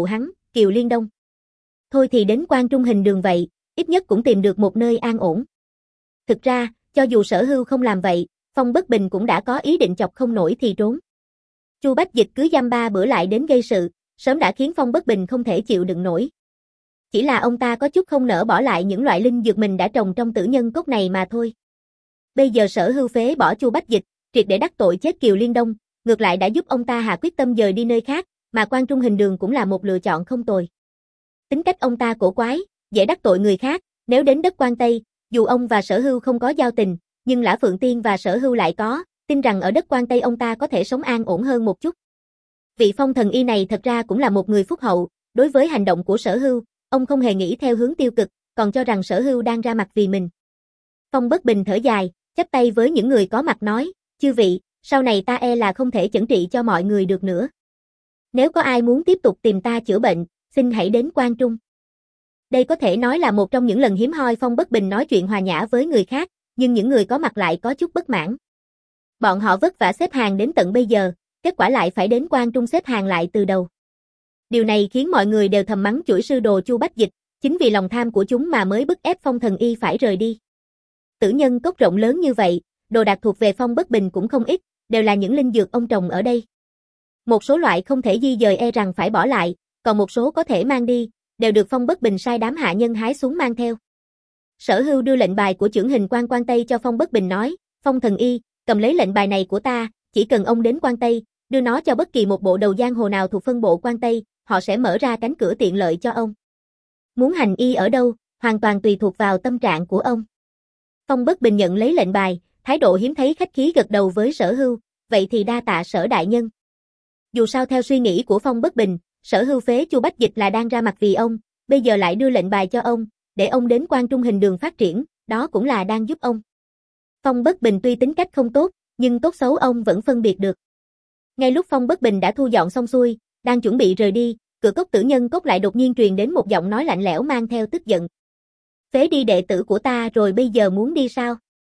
Kiều Liên Đông. Thôi thì đến Quan Trung Hình Đường vậy, ít nhất cũng tìm được một nơi an ổn. Thực ra, cho dù Sở Hưu không làm vậy, Phong Bất Bình cũng đã có ý định chọc không nổi thì trốn. Chu Bách Dịch cứ dăm ba bữa lại đến gây sự, sớm đã khiến Phong Bất Bình không thể chịu đựng nổi. Chỉ là ông ta có chút không nỡ bỏ lại những loại linh dược mình đã trồng trong Tử Nhân Cốc này mà thôi. Bây giờ Sở Hưu phế bỏ Chu Bách Dịch, triệt để đắc tội chết Kiều Liên Đông, ngược lại đã giúp ông ta hạ quyết tâm dời đi nơi khác, mà Quan Trung Hình Đường cũng là một lựa chọn không tồi. Tính cách ông ta cổ quái, dễ đắc tội người khác, nếu đến đất Quan Tây, dù ông và Sở Hưu không có giao tình, nhưng Lã Phượng Tiên và Sở Hưu lại có, tin rằng ở đất Quan Tây ông ta có thể sống an ổn hơn một chút. Vị Phong thần y này thật ra cũng là một người phúc hậu, đối với hành động của Sở Hưu, ông không hề nghĩ theo hướng tiêu cực, còn cho rằng Sở Hưu đang ra mặt vì mình. Phong Bất Bình thở dài, chắp tay với những người có mặt nói, chư vị, sau này ta e là không thể chẩn trị cho mọi người được nữa. Nếu có ai muốn tiếp tục tìm ta chữa bệnh, xin hãy đến Quan Trung. Đây có thể nói là một trong những lần hiếm hoi Phong Bất Bình nói chuyện hòa nhã với người khác, nhưng những người có mặt lại có chút bất mãn. Bọn họ vất vả xếp hàng đến tận bây giờ, kết quả lại phải đến Quan Trung xếp hàng lại từ đầu. Điều này khiến mọi người đều thầm mắng chửi sư đồ Chu Bách Dịch, chính vì lòng tham của chúng mà mới bức ép Phong thần y phải rời đi. Tử Nhân Cốc rộng lớn như vậy, đồ đạc thuộc về Phong Bất Bình cũng không ít, đều là những linh dược ông trồng ở đây. Một số loại không thể di dời e rằng phải bỏ lại, còn một số có thể mang đi, đều được Phong Bất Bình sai đám hạ nhân hái xuống mang theo. Sở Hưu đưa lệnh bài của chưởng hình quan Quan Tây cho Phong Bất Bình nói, Phong thần y, cầm lấy lệnh bài này của ta, chỉ cần ông đến Quan Tây, đưa nó cho bất kỳ một bộ đầu giang hồ nào thuộc phân bộ Quan Tây, họ sẽ mở ra cánh cửa tiện lợi cho ông. Muốn hành y ở đâu, hoàn toàn tùy thuộc vào tâm trạng của ông. Phong Bất Bình nhận lấy lệnh bài, thái độ hiếm thấy khách khí gật đầu với Sở Hưu, vậy thì đa tạ Sở đại nhân. Dù sao theo suy nghĩ của Phong Bất Bình, Sở Hưu phế Chu Bách Dịch là đang ra mặt vì ông, bây giờ lại đưa lệnh bài cho ông, để ông đến Quan Trung Hình Đường phát triển, đó cũng là đang giúp ông. Phong Bất Bình tuy tính cách không tốt, nhưng tốt xấu ông vẫn phân biệt được. Ngay lúc Phong Bất Bình đã thu dọn xong xuôi, đang chuẩn bị rời đi, cửa cốc Tử Nhân Cốc lại đột nhiên truyền đến một giọng nói lạnh lẽo mang theo tức giận. Phế đi đệ tử của ta rồi bây giờ muốn đi sao?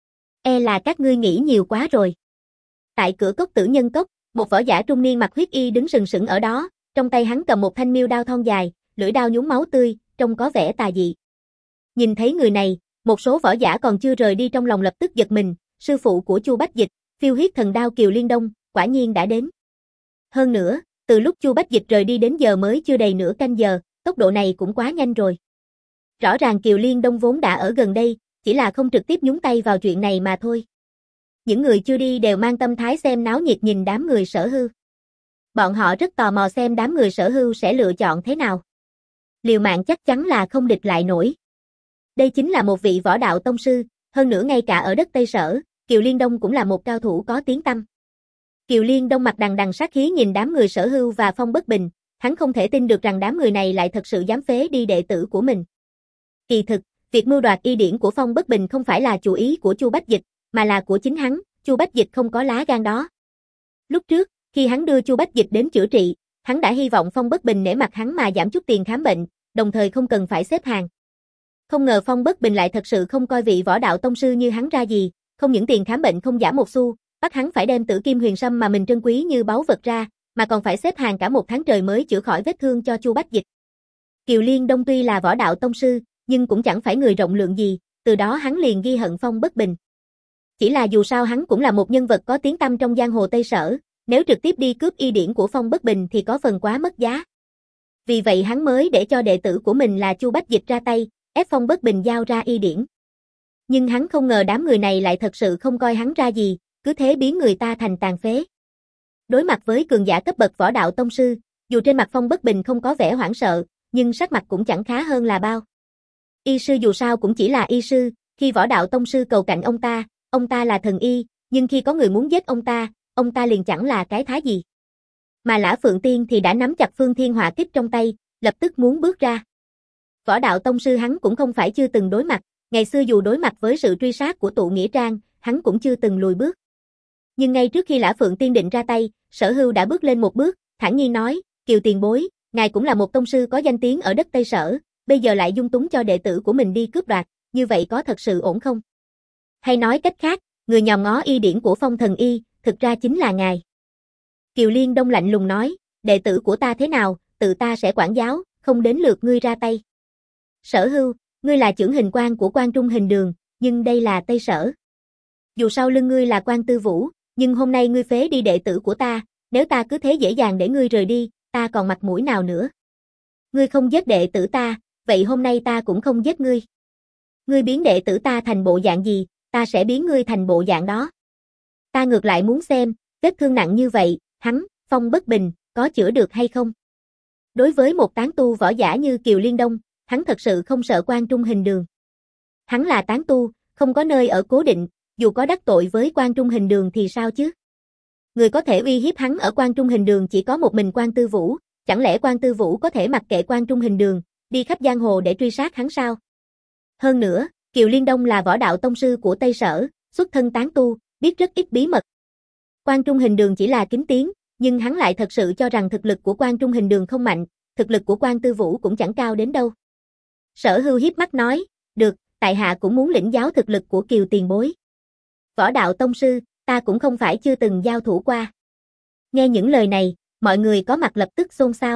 E là các ngươi nghĩ nhiều quá rồi. Tại cửa cốc Tử Nhân Cốc, một võ giả trung niên mặc huyết y đứng sừng sững ở đó, trong tay hắn cầm một thanh miêu đao thon dài, lưỡi đao nhúng máu tươi, trông có vẻ tà dị. Nhìn thấy người này, một số võ giả còn chưa rời đi trong lòng lập tức giật mình, sư phụ của Chu Bách Dịch, phiêu huyết thần đao Kiều Liên Đông, quả nhiên đã đến. Hơn nữa, từ lúc Chu Bách Dịch rời đi đến giờ mới chưa đầy nửa canh giờ, tốc độ này cũng quá nhanh rồi. Rõ ràng Kiều Liên Đông vốn đã ở gần đây, chỉ là không trực tiếp nhúng tay vào chuyện này mà thôi. Những người chưa đi đều mang tâm thái xem náo nhiệt nhìn đám người Sở Hưu. Bọn họ rất tò mò xem đám người Sở Hưu sẽ lựa chọn thế nào. Liều mạng chắc chắn là không địch lại nổi. Đây chính là một vị võ đạo tông sư, hơn nữa ngay cả ở đất Tây Sở, Kiều Liên Đông cũng là một cao thủ có tiếng tăm. Kiều Liên Đông mặt đằng đằng sát khí nhìn đám người Sở Hưu và Phong Bất Bình, hắn không thể tin được rằng đám người này lại thật sự dám phế đi đệ tử của mình. Kỳ thực, việc mưu đoạt y điển của Phong Bất Bình không phải là chủ ý của Chu Bách Dịch, mà là của chính hắn, Chu Bách Dịch không có lá gan đó. Lúc trước, khi hắn đưa Chu Bách Dịch đến chữa trị, hắn đã hy vọng Phong Bất Bình nể mặt hắn mà giảm chút tiền khám bệnh, đồng thời không cần phải xếp hàng. Không ngờ Phong Bất Bình lại thật sự không coi vị võ đạo tông sư như hắn ra gì, không những tiền khám bệnh không giảm một xu, bắt hắn phải đem Tử Kim Huyền Sâm mà mình trân quý như báu vật ra, mà còn phải xếp hàng cả một tháng trời mới chữa khỏi vết thương cho Chu Bách Dịch. Kiều Liên Đông tuy là võ đạo tông sư, nhưng cũng chẳng phải người rộng lượng gì, từ đó hắn liền ghi hận Phong Bất Bình. Chỉ là dù sao hắn cũng là một nhân vật có tiếng tăm trong giang hồ Tây Sở, nếu trực tiếp đi cướp y điển của Phong Bất Bình thì có phần quá mất giá. Vì vậy hắn mới để cho đệ tử của mình là Chu Bách Dịch ra tay, ép Phong Bất Bình giao ra y điển. Nhưng hắn không ngờ đám người này lại thật sự không coi hắn ra gì, cứ thế biến người ta thành tàn phế. Đối mặt với cường giả cấp bậc võ đạo tông sư, dù trên mặt Phong Bất Bình không có vẻ hoảng sợ, nhưng sắc mặt cũng chẳng khá hơn là bao. Y sư dù sao cũng chỉ là y sư, khi võ đạo tông sư cầu cạnh ông ta, ông ta là thần y, nhưng khi có người muốn giết ông ta, ông ta liền chẳng là cái thá gì. Mà Lã Phượng Tiên thì đã nắm chặt Phương Thiên Hỏa Kích trong tay, lập tức muốn bước ra. Võ đạo tông sư hắn cũng không phải chưa từng đối mặt, ngày xưa dù đối mặt với sự truy sát của tụ Nghĩa Trang, hắn cũng chưa từng lùi bước. Nhưng ngay trước khi Lã Phượng Tiên định ra tay, Sở Hưu đã bước lên một bước, thản nhiên nói, Kiều tiền bối, ngài cũng là một tông sư có danh tiếng ở đất Tây Sở, bây giờ lại dung túng cho đệ tử của mình đi cướp đoạt, như vậy có thật sự ổn không? Hay nói cách khác, người nhòm ngó y điển của Phong thần y, thực ra chính là ngài. Kiều Liên Đông lạnh lùng nói, đệ tử của ta thế nào, tự ta sẽ quản giáo, không đến lượt ngươi ra tay. Sở Hưu, ngươi là chưởng hình quan của Quan Trung Hình Đường, nhưng đây là Tây Sở. Dù sau lưng ngươi là Quan Tư Vũ, nhưng hôm nay ngươi phế đi đệ tử của ta, nếu ta cứ thế dễ dàng để ngươi rời đi, ta còn mặt mũi nào nữa. Ngươi không giết đệ tử ta, vậy hôm nay ta cũng không giết ngươi. Ngươi biến đệ tử ta thành bộ dạng gì, ta sẽ biến ngươi thành bộ dạng đó. Ta ngược lại muốn xem, vết thương nặng như vậy, hắn, Phong Bất Bình, có chữa được hay không? Đối với một tán tu võ giả như Kiều Liên Đông, hắn thật sự không sợ Quan Trung Hình Đường. Hắn là tán tu, không có nơi ở cố định, dù có đắc tội với Quan Trung Hình Đường thì sao chứ? Người có thể uy hiếp hắn ở Quan Trung Hình Đường chỉ có một mình Quan Tư Vũ, chẳng lẽ Quan Tư Vũ có thể mặc kệ Quan Trung Hình Đường, đi khắp giang hồ để truy sát hắn sao? Hơn nữa, Kiều Liên Đông là võ đạo tông sư của Tây Sở, xuất thân tán tu, biết rất ít bí mật. Quan Trung Hình Đường chỉ là kính tiếng, nhưng hắn lại thật sự cho rằng thực lực của Quan Trung Hình Đường không mạnh, thực lực của Quan Tư Vũ cũng chẳng cao đến đâu. Sở Hưu hiếp mắt nói, được, tại hạ cũng muốn lĩnh giáo thực lực của Kiều tiền bối. Võ đạo tông sư, ta cũng không phải chưa từng giao thủ qua. Nghe những lời này, mọi người có mặt lập tức xôn xao.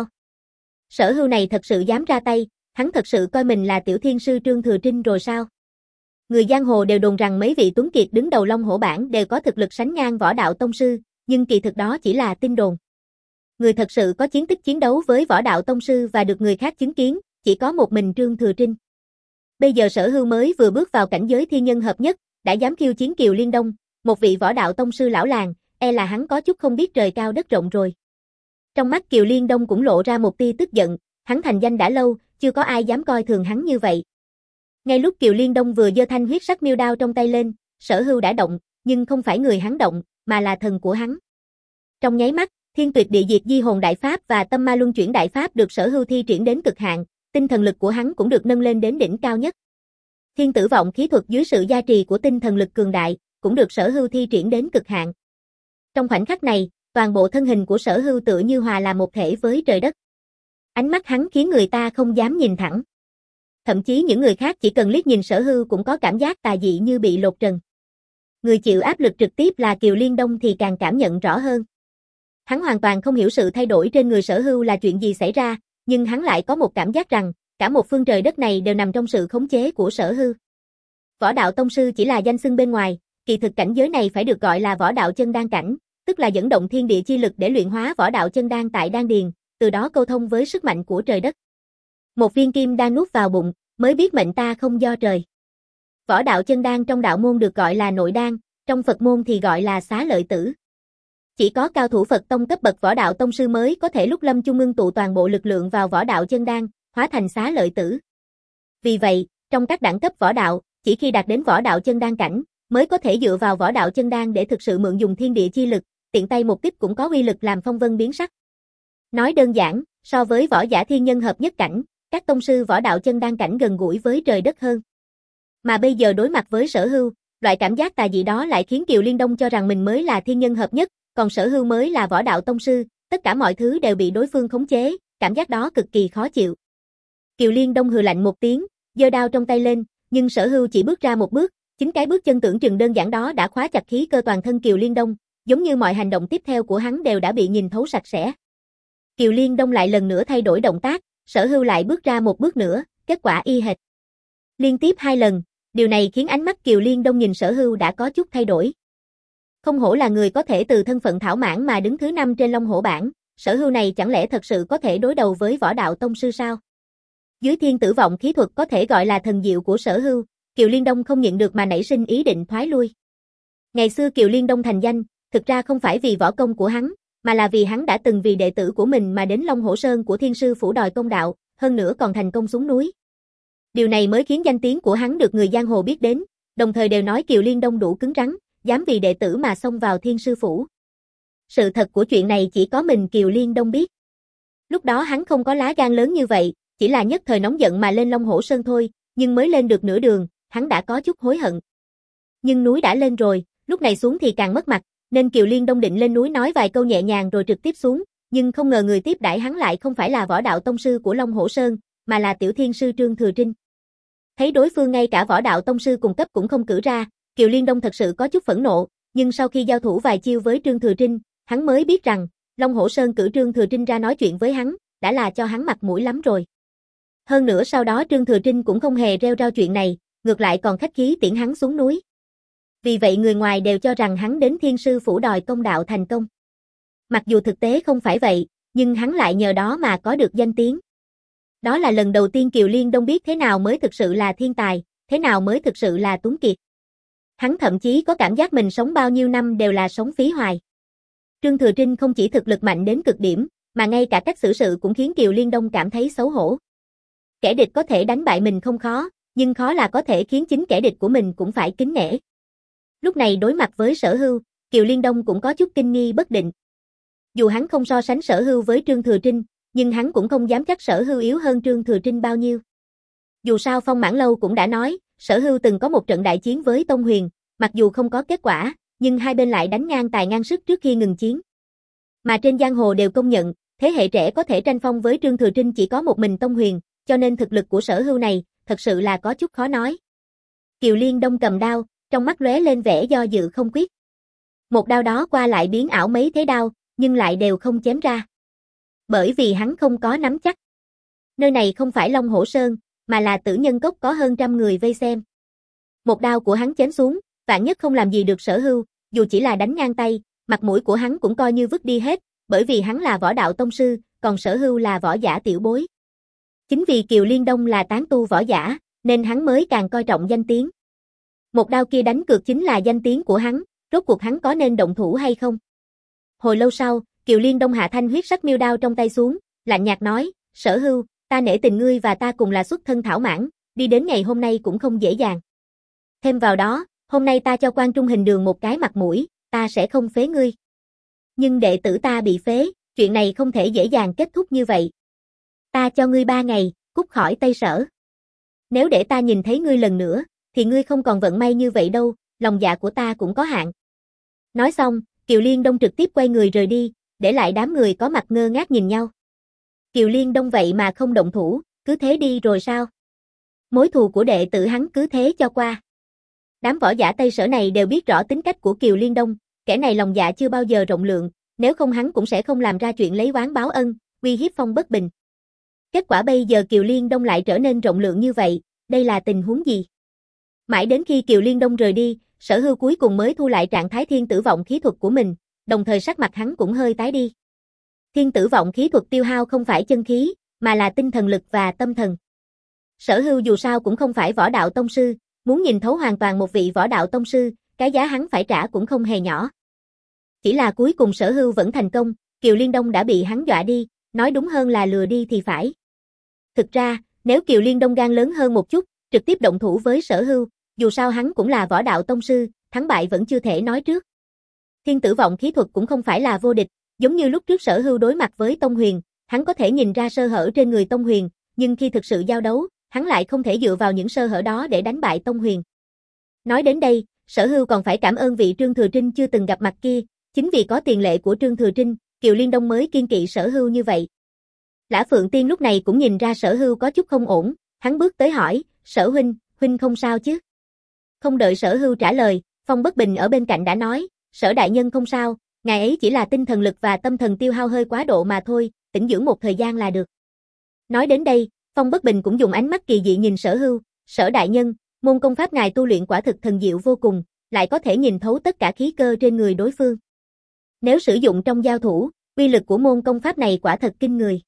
Sở Hưu này thật sự dám ra tay, hắn thật sự coi mình là tiểu thiên sư Trương Thừa Trinh rồi sao? Người giang hồ đều đồn rằng mấy vị tuấn kiệt đứng đầu Long Hổ bảng đều có thực lực sánh ngang võ đạo tông sư, nhưng kỳ thực đó chỉ là tin đồn. Người thật sự có chiến tích chiến đấu với võ đạo tông sư và được người khác chứng kiến, chỉ có một mình Trương Thừa Trinh. Bây giờ Sở Hưu mới vừa bước vào cảnh giới thiên nhân hợp nhất, đã dám khiêu chiến Kiều Liên Đông, một vị võ đạo tông sư lão làng, e là hắn có chút không biết trời cao đất rộng rồi. Trong mắt Kiều Liên Đông cũng lộ ra một tia tức giận, hắn thành danh đã lâu, chưa có ai dám coi thường hắn như vậy. Ngay lúc Kiều Liên Đông vừa giơ thanh huyết sắc miêu đao trong tay lên, Sở Hưu đã động, nhưng không phải người hắn động, mà là thần của hắn. Trong nháy mắt, Thiên Tuyệt Địa Diệt Di Hồn Đại Pháp và Tâm Ma Luân Chuyển Đại Pháp được Sở Hưu thi triển đến cực hạn, tinh thần lực của hắn cũng được nâng lên đến đỉnh cao nhất. Thiên Tử Vọng khí thuật dưới sự gia trì của tinh thần lực cường đại, cũng được Sở Hưu thi triển đến cực hạn. Trong khoảnh khắc này, toàn bộ thân hình của Sở Hưu tựa như hòa là một thể với trời đất. Ánh mắt hắn khiến người ta không dám nhìn thẳng. Thậm chí những người khác chỉ cần liếc nhìn Sở Hưu cũng có cảm giác tà dị như bị lột trần. Người chịu áp lực trực tiếp là Kiều Liên Đông thì càng cảm nhận rõ hơn. Hắn hoàn toàn không hiểu sự thay đổi trên người Sở Hưu là chuyện gì xảy ra, nhưng hắn lại có một cảm giác rằng, cả một phương trời đất này đều nằm trong sự khống chế của Sở Hưu. Võ đạo tông sư chỉ là danh xưng bên ngoài, kỳ thực cảnh giới này phải được gọi là võ đạo chân đan cảnh, tức là dẫn động thiên địa chi lực để luyện hóa võ đạo chân đan tại đan điền, từ đó câu thông với sức mạnh của trời đất. Một viên kim đan nuốt vào bụng, mới biết mệnh ta không do trời. Võ đạo chân đan trong đạo môn được gọi là nội đan, trong Phật môn thì gọi là xá lợi tử. Chỉ có cao thủ Phật tông cấp bậc võ đạo tông sư mới có thể lúc lâm chung ngưng tụ toàn bộ lực lượng vào võ đạo chân đan, hóa thành xá lợi tử. Vì vậy, trong các đẳng cấp võ đạo, chỉ khi đạt đến võ đạo chân đan cảnh, mới có thể dựa vào võ đạo chân đan để thực sự mượn dùng thiên địa chi lực, tiện tay một kích cũng có uy lực làm phong vân biến sắc. Nói đơn giản, so với võ giả thiên nhân hợp nhất cảnh, các tông sư võ đạo chân đan cảnh gần gũi với trời đất hơn. Mà bây giờ đối mặt với Sở Hưu, loại cảm giác tà dị đó lại khiến Kiều Liên Đông cho rằng mình mới là thiên nhân hợp nhất, còn Sở Hưu mới là võ đạo tông sư, tất cả mọi thứ đều bị đối phương khống chế, cảm giác đó cực kỳ khó chịu. Kiều Liên Đông hừ lạnh một tiếng, giơ đao trong tay lên, nhưng Sở Hưu chỉ bước ra một bước, chính cái bước chân tưởng chừng đơn giản đó đã khóa chặt khí cơ toàn thân Kiều Liên Đông, giống như mọi hành động tiếp theo của hắn đều đã bị nhìn thấu sạch sẽ. Kiều Liên Đông lại lần nữa thay đổi động tác, Sở Hưu lại bước ra một bước nữa, kết quả y hệt. Liên tiếp hai lần, điều này khiến ánh mắt Kiều Liên Đông nhìn Sở Hưu đã có chút thay đổi. Không hổ là người có thể từ thân phận thảo mãn mà đứng thứ năm trên Long Hổ bảng, Sở Hưu này chẳng lẽ thật sự có thể đối đầu với võ đạo tông sư sao? Dưới Thiên Tử Vọng khí thuật có thể gọi là thần diệu của Sở Hưu, Kiều Liên Đông không nhịn được mà nảy sinh ý định thoái lui. Ngày xưa Kiều Liên Đông thành danh, thực ra không phải vì võ công của hắn, mà là vì hắn đã từng vì đệ tử của mình mà đến Long Hổ Sơn của Thiên Sư Phủ đòi công đạo, hơn nữa còn thành công xuống núi. Điều này mới khiến danh tiếng của hắn được người giang hồ biết đến, đồng thời đều nói Kiều Liên Đông đủ cứng rắn, dám vì đệ tử mà xông vào Thiên Sư Phủ. Sự thật của chuyện này chỉ có mình Kiều Liên Đông biết. Lúc đó hắn không có lá gan lớn như vậy, chỉ là nhất thời nóng giận mà lên Long Hổ Sơn thôi, nhưng mới lên được nửa đường, hắn đã có chút hối hận. Nhưng núi đã lên rồi, lúc này xuống thì càng mất mặt, nên Kiều Liên Đông định lên núi nói vài câu nhẹ nhàng rồi trực tiếp xuống, nhưng không ngờ người tiếp đãi hắn lại không phải là võ đạo tông sư của Long Hổ Sơn, mà là tiểu thiên sư Trương Thừa Trinh. Thấy đối phương ngay cả võ đạo tông sư cùng cấp cũng không cử ra, Kiều Liên Đông thật sự có chút phẫn nộ, nhưng sau khi giao thủ vài chiêu với Trương Thừa Trinh, hắn mới biết rằng, Long Hổ Sơn cử Trương Thừa Trinh ra nói chuyện với hắn, đã là cho hắn mặt mũi lắm rồi. Hơn nữa sau đó Trương Thừa Trinh cũng không hề rêu rao chuyện này, ngược lại còn khách khí tiễn hắn xuống núi. Vì vậy người ngoài đều cho rằng hắn đến Thiên Sư Phủ đòi công đạo thành công. Mặc dù thực tế không phải vậy, nhưng hắn lại nhờ đó mà có được danh tiếng. Đó là lần đầu tiên Kiều Liên Đông biết thế nào mới thực sự là thiên tài, thế nào mới thực sự là tuấn kiệt. Hắn thậm chí có cảm giác mình sống bao nhiêu năm đều là sống phí hoài. Trương Thừa Trinh không chỉ thực lực mạnh đến cực điểm, mà ngay cả cách xử sự cũng khiến Kiều Liên Đông cảm thấy xấu hổ. Kẻ địch có thể đánh bại mình không khó, nhưng khó là có thể khiến chính kẻ địch của mình cũng phải kính nể. Lúc này đối mặt với Sở Hưu, Kiều Liên Đông cũng có chút kinh nghi bất định. Dù hắn không so sánh Sở Hưu với Trương Thừa Trinh, nhưng hắn cũng không dám chắc Sở Hưu yếu hơn Trương Thừa Trinh bao nhiêu. Dù sao Phong Mãn Lâu cũng đã nói, Sở Hưu từng có một trận đại chiến với Tông Huyền, mặc dù không có kết quả, nhưng hai bên lại đánh ngang tài ngang sức trước khi ngừng chiến. Mà trên giang hồ đều công nhận, thế hệ trẻ có thể tranh phong với Trương Thừa Trinh chỉ có một mình Tông Huyền, cho nên thực lực của Sở Hưu này, thật sự là có chút khó nói. Kiều Liên Đông cầm đao, trong mắt lóe lên vẻ do dự không quyết. Một đao đó qua lại biến ảo mấy thế đao, nhưng lại đều không chém ra. Bởi vì hắn không có nắm chắc. Nơi này không phải Long Hổ Sơn, mà là Tử Nhân Cốc có hơn trăm người vây xem. Một đao của hắn chém xuống, vạn nhất không làm gì được Sở Hưu, dù chỉ là đánh ngang tay, mặt mũi của hắn cũng coi như vứt đi hết, bởi vì hắn là võ đạo tông sư, còn Sở Hưu là võ giả tiểu bối. Chính vì Kiều Liên Đông là tán tu võ giả, nên hắn mới càng coi trọng danh tiếng. Một đao kia đánh cược chính là danh tiếng của hắn, rốt cuộc hắn có nên động thủ hay không? Hồi lâu sau, Kiều Liên Đông hạ thanh huyết sắc miêu đao trong tay xuống, lạnh nhạt nói, Sở Hưu, ta nể tình ngươi và ta cùng là xuất thân thảo mãn, đi đến ngày hôm nay cũng không dễ dàng. Thêm vào đó, hôm nay ta cho Quan Trung Hình Đường một cái mặt mũi, ta sẽ không phế ngươi. Nhưng đệ tử ta bị phế, chuyện này không thể dễ dàng kết thúc như vậy. Ta cho ngươi ba ngày, cút khỏi Tây Sở. Nếu để ta nhìn thấy ngươi lần nữa, thì ngươi không còn vận may như vậy đâu, lòng dạ của ta cũng có hạn. Nói xong, Kiều Liên Đông trực tiếp quay người rời đi, để lại đám người có mặt ngơ ngác nhìn nhau. Kiều Liên Đông vậy mà không động thủ, cứ thế đi rồi sao? Mối thù của đệ tử hắn cứ thế cho qua. Đám võ giả Tây Sở này đều biết rõ tính cách của Kiều Liên Đông, kẻ này lòng dạ chưa bao giờ rộng lượng, nếu không hắn cũng sẽ không làm ra chuyện lấy oán báo ân, uy hiếp Phong Bất Bình. Kết quả bây giờ Kiều Liên Đông lại trở nên rộng lượng như vậy, đây là tình huống gì? Mãi đến khi Kiều Liên Đông rời đi, Sở Hưu cuối cùng mới thu lại trạng thái thiên tử vọng khí thuật của mình, đồng thời sắc mặt hắn cũng hơi tái đi. Thiên tử vọng khí thuật tiêu hao không phải chân khí, mà là tinh thần lực và tâm thần. Sở Hưu dù sao cũng không phải võ đạo tông sư, muốn nhìn thấu hoàn toàn một vị võ đạo tông sư, cái giá hắn phải trả cũng không hề nhỏ. Chỉ là cuối cùng Sở Hưu vẫn thành công, Kiều Liên Đông đã bị hắn dọa đi, nói đúng hơn là lừa đi thì phải. Thực ra, nếu Kiều Liên Đông gan lớn hơn một chút, trực tiếp động thủ với Sở Hưu, dù sao hắn cũng là võ đạo tông sư, thắng bại vẫn chưa thể nói trước. Thiên tử vọng khí thuật cũng không phải là vô địch, giống như lúc trước Sở Hưu đối mặt với Tông Huyền, hắn có thể nhìn ra sơ hở trên người Tông Huyền, nhưng khi thực sự giao đấu, hắn lại không thể dựa vào những sơ hở đó để đánh bại Tông Huyền. Nói đến đây, Sở Hưu còn phải cảm ơn vị Trương Thừa Trinh chưa từng gặp mặt kia, chính vì có tiền lệ của Trương Thừa Trinh, Kiều Liên Đông mới kiên kỵ Sở Hưu như vậy. Lã Phượng Tiên lúc này cũng nhìn ra Sở Hưu có chút không ổn, hắn bước tới hỏi, Sở huynh, huynh không sao chứ? Không đợi Sở Hưu trả lời, Phong Bất Bình ở bên cạnh đã nói, Sở đại nhân không sao, ngài ấy chỉ là tinh thần lực và tâm thần tiêu hao hơi quá độ mà thôi, tĩnh dưỡng một thời gian là được. Nói đến đây, Phong Bất Bình cũng dùng ánh mắt kỳ dị nhìn Sở Hưu, Sở đại nhân, môn công pháp ngài tu luyện quả thực thần diệu vô cùng, lại có thể nhìn thấu tất cả khí cơ trên người đối phương. Nếu sử dụng trong giao thủ, uy lực của môn công pháp này quả thật kinh người.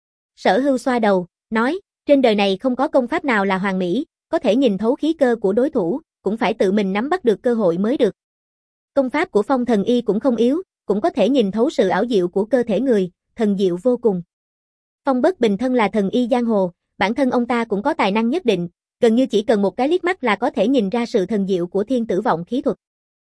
Sở Hưu xoa đầu, nói, trên đời này không có công pháp nào là hoàn mỹ, có thể nhìn thấu khí cơ của đối thủ, cũng phải tự mình nắm bắt được cơ hội mới được. Công pháp của Phong Thần Y cũng không yếu, cũng có thể nhìn thấu sự ảo diệu của cơ thể người, thần diệu vô cùng. Phong Bất Bình thân là thần y giang hồ, bản thân ông ta cũng có tài năng nhất định, gần như chỉ cần một cái liếc mắt là có thể nhìn ra sự thần diệu của thiên tử vọng khí thuật.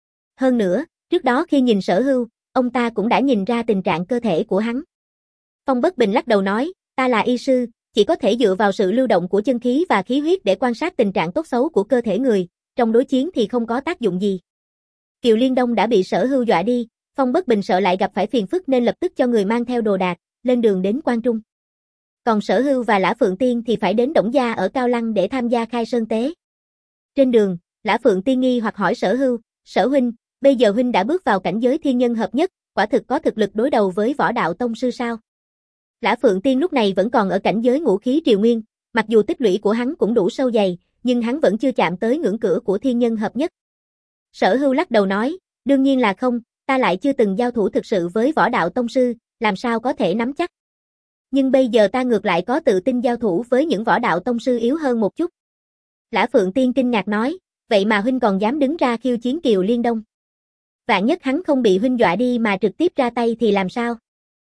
Hơn nữa, trước đó khi nhìn Sở Hưu, ông ta cũng đã nhìn ra tình trạng cơ thể của hắn. Phong Bất Bình lắc đầu nói, ta là y sư, chỉ có thể dựa vào sự lưu động của chân khí và khí huyết để quan sát tình trạng tốt xấu của cơ thể người, trong đối chiến thì không có tác dụng gì. Kiều Liên Đông đã bị Sở Hưu dọa đi, Phong Bất Bình sợ lại gặp phải phiền phức nên lập tức cho người mang theo đồ đạc, lên đường đến Quan Trung. Còn Sở Hưu và Lã Phượng Tiên thì phải đến Đổng Gia ở Cao Lăng để tham gia khai sơn tế. Trên đường, Lã Phượng Tiên nghi hoặc hỏi Sở Hưu, Sở huynh, bây giờ huynh đã bước vào cảnh giới thiên nhân hợp nhất, quả thực có thực lực đối đầu với võ đạo tông sư sao? Lã Phượng Tiên lúc này vẫn còn ở cảnh giới ngũ khí triều nguyên, Mặc dù tích lũy của hắn cũng đủ sâu dày, nhưng hắn vẫn chưa chạm tới ngưỡng cửa của thiên nhân hợp nhất. Sở Hưu lắc đầu nói, đương nhiên là không, ta lại chưa từng giao thủ thực sự với võ đạo tông sư, làm sao có thể nắm chắc. Nhưng bây giờ ta ngược lại có tự tin giao thủ với những võ đạo tông sư yếu hơn một chút. Lã Phượng Tiên kinh ngạc nói, vậy mà huynh còn dám đứng ra khiêu chiến Kiều Liên Đông. Vạn nhất hắn không bị huynh dọa đi mà trực tiếp ra tay thì làm sao?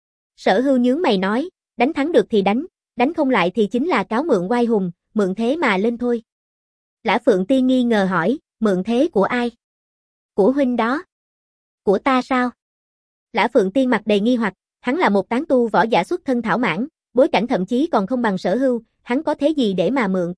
Sở Hưu nhướng mày nói, đánh thắng được thì đánh, đánh không lại thì chính là cáo mượn oai hùng, mượn thế mà lên thôi. Lã Phượng Tiên nghi ngờ hỏi, mượn thế của ai? Của huynh đó. Của ta sao? Lã Phượng Tiên mặt đầy nghi hoặc, hắn là một tán tu võ giả xuất thân thảo mãn, bối cảnh thậm chí còn không bằng Sở Hưu, hắn có thế gì để mà mượn?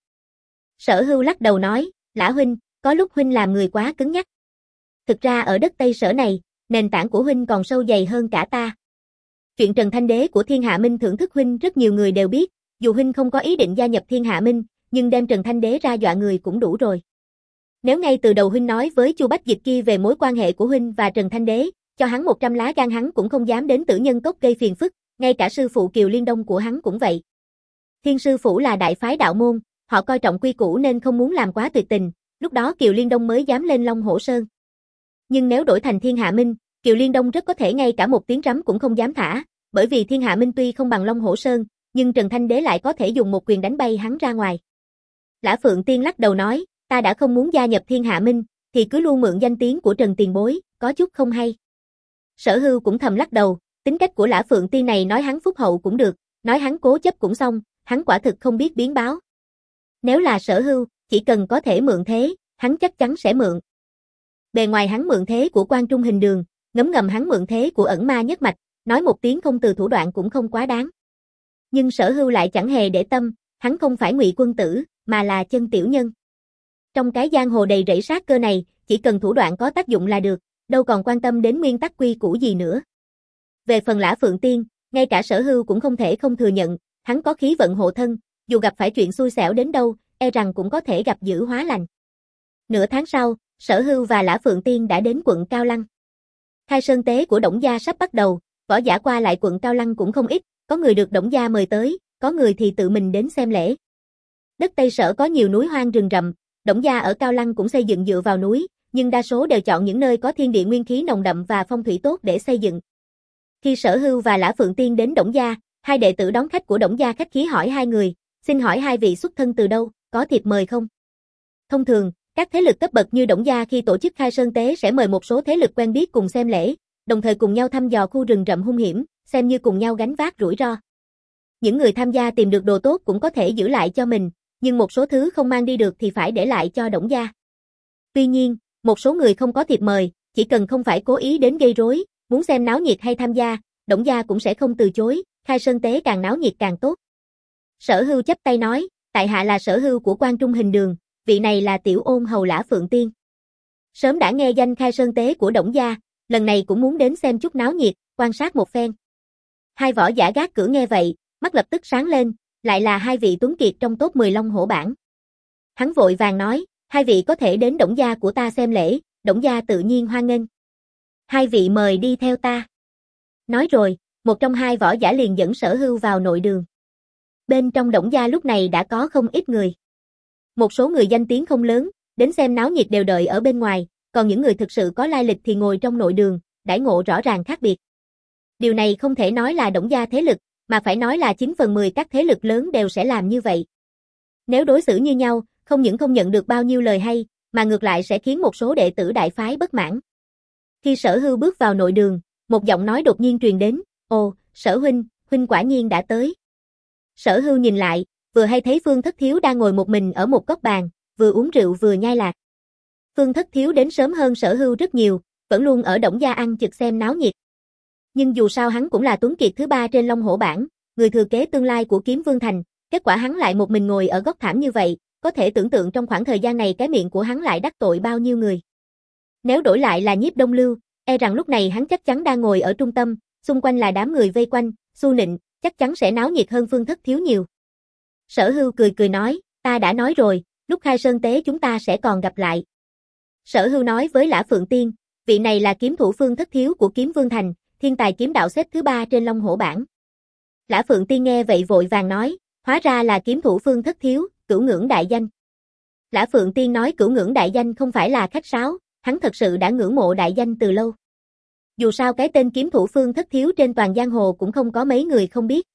Sở Hưu lắc đầu nói, Lã huynh, có lúc huynh làm người quá cứng nhắc. Thực ra ở đất Tây Sở này, nền tảng của huynh còn sâu dày hơn cả ta. Chuyện Trần Thanh Đế của Thiên Hạ Minh thưởng thức huynh rất nhiều người đều biết, dù huynh không có ý định gia nhập Thiên Hạ Minh, nhưng đem Trần Thanh Đế ra dọa người cũng đủ rồi. Nếu ngay từ đầu huynh nói với Chu Bách Dịch kia về mối quan hệ của huynh và Trần Thanh Đế, cho hắn một trăm lá gan hắn cũng không dám đến Tử Nhân Cốc gây phiền phức, ngay cả sư phụ Kiều Liên Đông của hắn cũng vậy. Thiên sư phủ là đại phái đạo môn, họ coi trọng quy củ nên không muốn làm quá tuyệt tình, lúc đó Kiều Liên Đông mới dám lên Long Hổ Sơn. Nhưng nếu đổi thành Thiên Hạ Minh, Kiều Liên Đông rất có thể ngay cả một tiếng rắm cũng không dám thả, bởi vì Thiên Hạ Minh tuy không bằng Long Hổ Sơn, nhưng Trần Thanh Đế lại có thể dùng một quyền đánh bay hắn ra ngoài. Lã Phượng Tiên lắc đầu nói, ta đã không muốn gia nhập Thiên Hạ Minh, thì cứ luôn mượn danh tiếng của Trần tiền bối, có chút không hay. Sở Hưu cũng thầm lắc đầu, tính cách của Lã Phượng Tiên này nói hắn phúc hậu cũng được, nói hắn cố chấp cũng xong, hắn quả thực không biết biến báo. Nếu là Sở Hưu, chỉ cần có thể mượn thế, hắn chắc chắn sẽ mượn. Bề ngoài hắn mượn thế của Quan Trung Hình Đường, ngấm ngầm hắn mượn thế của Ẩn Ma Nhất Mạch, nói một tiếng không từ thủ đoạn cũng không quá đáng. Nhưng Sở Hưu lại chẳng hề để tâm, hắn không phải Ngụy Quân Tử, mà là chân tiểu nhân. Trong cái giang hồ đầy rẫy sát cơ này, chỉ cần thủ đoạn có tác dụng là được, đâu còn quan tâm đến nguyên tắc quy củ gì nữa. Về phần Lã Phượng Tiên, ngay cả Sở Hưu cũng không thể không thừa nhận, hắn có khí vận hộ thân, dù gặp phải chuyện xui xẻo đến đâu, e rằng cũng có thể gặp dữ hóa lành. Nửa tháng sau, Sở Hưu và Lã Phượng Tiên đã đến quận Cao Lăng. Khai sơn tế của Đổng gia sắp bắt đầu, võ giả qua lại quận Cao Lăng cũng không ít, có người được Đổng gia mời tới, có người thì tự mình đến xem lễ. Đất Tây Sở có nhiều núi hoang rừng rậm, Đổng gia ở Cao Lăng cũng xây dựng dựa vào núi, nhưng đa số đều chọn những nơi có thiên địa nguyên khí nồng đậm và phong thủy tốt để xây dựng. Khi Sở Hưu và Lã Phượng Tiên đến Đổng gia, hai đệ tử đón khách của Đổng gia khách khí hỏi hai người, xin hỏi hai vị xuất thân từ đâu, có thiệp mời không? Thông thường, các thế lực cấp bậc như Đổng gia khi tổ chức khai sơn tế sẽ mời một số thế lực quen biết cùng xem lễ, đồng thời cùng nhau thăm dò khu rừng rậm hung hiểm, xem như cùng nhau gánh vác rủi ro. Những người tham gia tìm được đồ tốt cũng có thể giữ lại cho mình, nhưng một số thứ không mang đi được thì phải để lại cho Đổng gia. Tuy nhiên, một số người không có thiệp mời, chỉ cần không phải cố ý đến gây rối, muốn xem náo nhiệt hay tham gia, Đổng gia cũng sẽ không từ chối, khai sơn tế càng náo nhiệt càng tốt. Sở Hưu chắp tay nói, tại hạ là Sở Hưu của Quan Trung Hình Đường, vị này là tiểu ôn hầu Lã Phượng Tiên. Sớm đã nghe danh khai sơn tế của Đổng gia, lần này cũng muốn đến xem chút náo nhiệt, quan sát một phen. Hai võ giả gác cửa nghe vậy, mắt lập tức sáng lên, lại là hai vị tuấn kiệt trong top mười Long Hổ bảng. Hắn vội vàng nói, hai vị có thể đến Đổng gia của ta xem lễ, Đổng gia tự nhiên hoan nghênh. Hai vị mời đi theo ta. Nói rồi, một trong hai võ giả liền dẫn Sở Hưu vào nội đường. Bên trong Đổng gia lúc này đã có không ít người. Một số người danh tiếng không lớn, đến xem náo nhiệt đều đợi ở bên ngoài, còn những người thực sự có lai lịch thì ngồi trong nội đường, đãi ngộ rõ ràng khác biệt. Điều này không thể nói là Đổng gia thế lực, mà phải nói là chín phần mười các thế lực lớn đều sẽ làm như vậy. Nếu đối xử như nhau, không những không nhận được bao nhiêu lời hay, mà ngược lại sẽ khiến một số đệ tử đại phái bất mãn. Khi Sở Hưu bước vào nội đường, một giọng nói đột nhiên truyền đến, ồ, Sở huynh, huynh quả nhiên đã tới. Sở Hưu nhìn lại, vừa hay thấy Phương Thất Thiếu đang ngồi một mình ở một góc bàn, vừa uống rượu vừa nhai lạc. Phương Thất Thiếu đến sớm hơn Sở Hưu rất nhiều, vẫn luôn ở Đổng gia ăn trực xem náo nhiệt. Nhưng dù sao hắn cũng là tuấn kiệt thứ ba trên Long Hổ bảng, người thừa kế tương lai của Kiếm Vương Thành, kết quả hắn lại một mình ngồi ở góc thảm như vậy, có thể tưởng tượng trong khoảng thời gian này cái miệng của hắn lại đắc tội bao nhiêu người. Nếu đổi lại là Nhiếp Đông Lưu, e rằng lúc này hắn chắc chắn đang ngồi ở trung tâm, xung quanh là đám người vây quanh, xu nịnh, chắc chắn sẽ náo nhiệt hơn Phương Thất Thiếu nhiều. Sở Hưu cười cười nói, ta đã nói rồi, lúc khai sơn tế chúng ta sẽ còn gặp lại. Sở Hưu nói với Lã Phượng Tiên, vị này là kiếm thủ Phương Thất Thiếu của Kiếm Vương Thành, thiên tài kiếm đạo xếp thứ ba trên Long Hổ bảng. Lã Phượng Tiên nghe vậy vội vàng nói, Hóa ra là kiếm thủ Phương Thất Thiếu, cửu ngưỡng đại danh. Lã Phượng Tiên nói cửu ngưỡng đại danh không phải là khách sáo, hắn thật sự đã ngưỡng mộ đại danh từ lâu. Dù sao cái tên kiếm thủ Phương Thất Thiếu trên toàn giang hồ cũng không có mấy người không biết.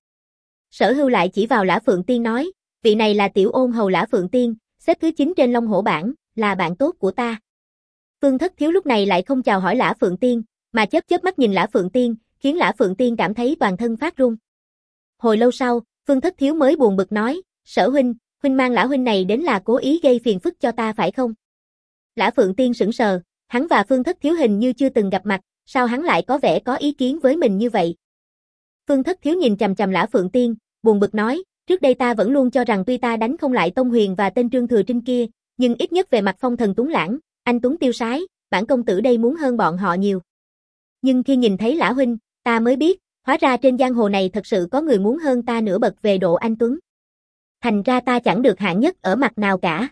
Sở Hưu lại chỉ vào Lã Phượng Tiên nói, vị này là tiểu ôn hầu Lã Phượng Tiên, xếp thứ chín trên Long Hổ bảng, là bạn tốt của ta. Phương Thất Thiếu lúc này lại không chào hỏi Lã Phượng Tiên, mà chớp chớp mắt nhìn Lã Phượng Tiên, khiến Lã Phượng Tiên cảm thấy toàn thân phát run. Hồi lâu sau, Phương Thất Thiếu mới buồn bực nói, Sở huynh, huynh mang Lã huynh này đến là cố ý gây phiền phức cho ta phải không? Lã Phượng Tiên sững sờ, hắn và Phương Thất Thiếu hình như chưa từng gặp mặt, sao hắn lại có vẻ có ý kiến với mình như vậy? Phương Thất Thiếu nhìn chằm chằm Lã Phượng Tiên, buồn bực nói, trước đây ta vẫn luôn cho rằng tuy ta đánh không lại Tông Huyền và tên Trương Thừa Trinh kia, nhưng ít nhất về mặt phong thần tuấn lãng, anh tuấn tiêu sái, bản công tử đây muốn hơn bọn họ nhiều. Nhưng khi nhìn thấy Lã huynh, ta mới biết, hóa ra trên giang hồ này thật sự có người muốn hơn ta nửa bậc về độ anh tuấn. Thành ra ta chẳng được hạng nhất ở mặt nào cả.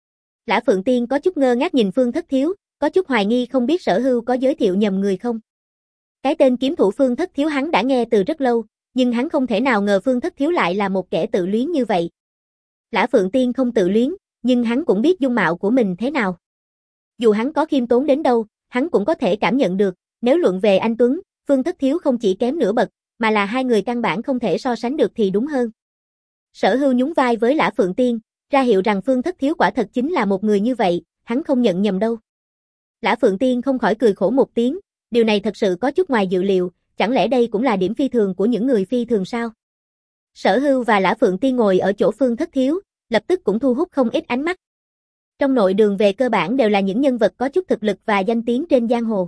Lã Phượng Tiên có chút ngơ ngác nhìn Phương Thất Thiếu, có chút hoài nghi không biết Sở Hưu có giới thiệu nhầm người không. Cái tên kiếm thủ Phương Thất Thiếu hắn đã nghe từ rất lâu, nhưng hắn không thể nào ngờ Phương Thất Thiếu lại là một kẻ tự luyến như vậy. Lã Phượng Tiên không tự luyến, nhưng hắn cũng biết dung mạo của mình thế nào. Dù hắn có khiêm tốn đến đâu, hắn cũng có thể cảm nhận được, nếu luận về anh tuấn, Phương Thất Thiếu không chỉ kém nửa bậc, mà là hai người căn bản không thể so sánh được thì đúng hơn. Sở Hưu nhún vai với Lã Phượng Tiên, ra hiệu rằng Phương Thất Thiếu quả thật chính là một người như vậy, hắn không nhận nhầm đâu. Lã Phượng Tiên không khỏi cười khổ một tiếng, điều này thật sự có chút ngoài dự liệu, chẳng lẽ đây cũng là điểm phi thường của những người phi thường sao? Sở Hưu và Lã Phượng Tiên ngồi ở chỗ Phương Thất Thiếu, lập tức cũng thu hút không ít ánh mắt. Trong nội đường về cơ bản đều là những nhân vật có chút thực lực và danh tiếng trên giang hồ.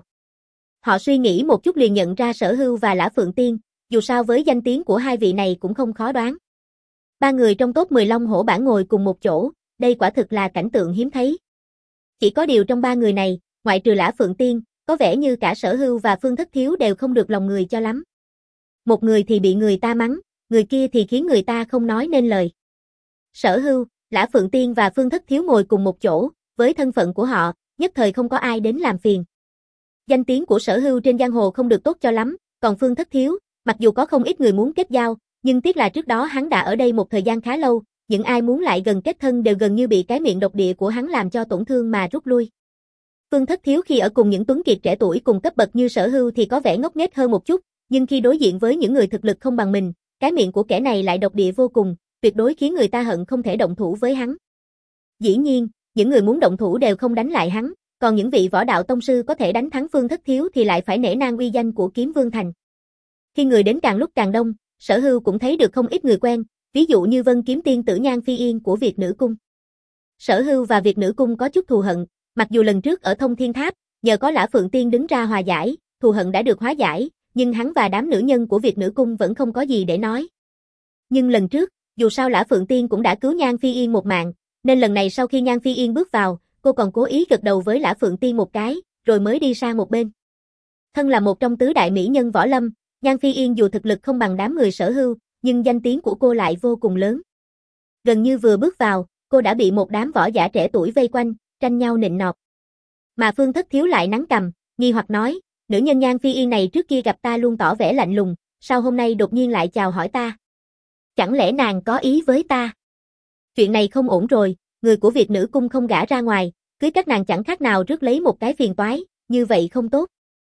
Họ suy nghĩ một chút liền nhận ra Sở Hưu và Lã Phượng Tiên, dù sao với danh tiếng của hai vị này cũng không khó đoán. Ba người trong top mười Long Hổ bảng ngồi cùng một chỗ, đây quả thực là cảnh tượng hiếm thấy. Chỉ có điều trong ba người này, ngoại trừ Lã Phượng Tiên, có vẻ như cả Sở Hưu và Phương Thất Thiếu đều không được lòng người cho lắm. Một người thì bị người ta mắng, người kia thì khiến người ta không nói nên lời. Sở Hưu, Lã Phượng Tiên và Phương Thất Thiếu ngồi cùng một chỗ, với thân phận của họ, nhất thời không có ai đến làm phiền. Danh tiếng của Sở Hưu trên giang hồ không được tốt cho lắm, còn Phương Thất Thiếu, mặc dù có không ít người muốn kết giao, nhưng tiếc là trước đó hắn đã ở đây một thời gian khá lâu, những ai muốn lại gần kết thân đều gần như bị cái miệng độc địa của hắn làm cho tổn thương mà rút lui. Phương Thất Thiếu khi ở cùng những tuấn kiệt trẻ tuổi cùng cấp bậc như Sở Hưu thì có vẻ ngốc nghếch hơn một chút, nhưng khi đối diện với những người thực lực không bằng mình, cái miệng của kẻ này lại độc địa vô cùng, tuyệt đối khiến người ta hận không thể động thủ với hắn. Dĩ nhiên, những người muốn động thủ đều không đánh lại hắn, còn những vị võ đạo tông sư có thể đánh thắng Phương Thất Thiếu thì lại phải nể nang uy danh của Kiếm Vương Thành. Khi người đến càng lúc càng đông, Sở Hưu cũng thấy được không ít người quen, ví dụ như Vân Kiếm Tiên tử Nhan Phi Yên của Việt Nữ Cung. Sở Hưu và Việt Nữ Cung có chút thù hận, mặc dù lần trước ở Thông Thiên Tháp, nhờ có Lã Phượng Tiên đứng ra hòa giải, thù hận đã được hóa giải, nhưng hắn và đám nữ nhân của Việt Nữ Cung vẫn không có gì để nói. Nhưng lần trước, dù sao Lã Phượng Tiên cũng đã cứu Nhan Phi Yên một mạng, nên lần này sau khi Nhan Phi Yên bước vào, cô còn cố ý gật đầu với Lã Phượng Tiên một cái, rồi mới đi sang một bên. Thân là một trong tứ đại mỹ nhân võ lâm, Nhan Phi Yên dù thực lực không bằng đám người Sở Hưu, nhưng danh tiếng của cô lại vô cùng lớn. Gần như vừa bước vào, cô đã bị một đám võ giả trẻ tuổi vây quanh, tranh nhau nịnh nọt. Mà Phương Thất Thiếu lại nắn cằm, nghi hoặc nói, nữ nhân Nhan Phi Yên này trước kia gặp ta luôn tỏ vẻ lạnh lùng, sao hôm nay đột nhiên lại chào hỏi ta? Chẳng lẽ nàng có ý với ta? Chuyện này không ổn rồi, người của Việt Nữ Cung không gả ra ngoài, cưới các nàng chẳng khác nào rước lấy một cái phiền toái, như vậy không tốt.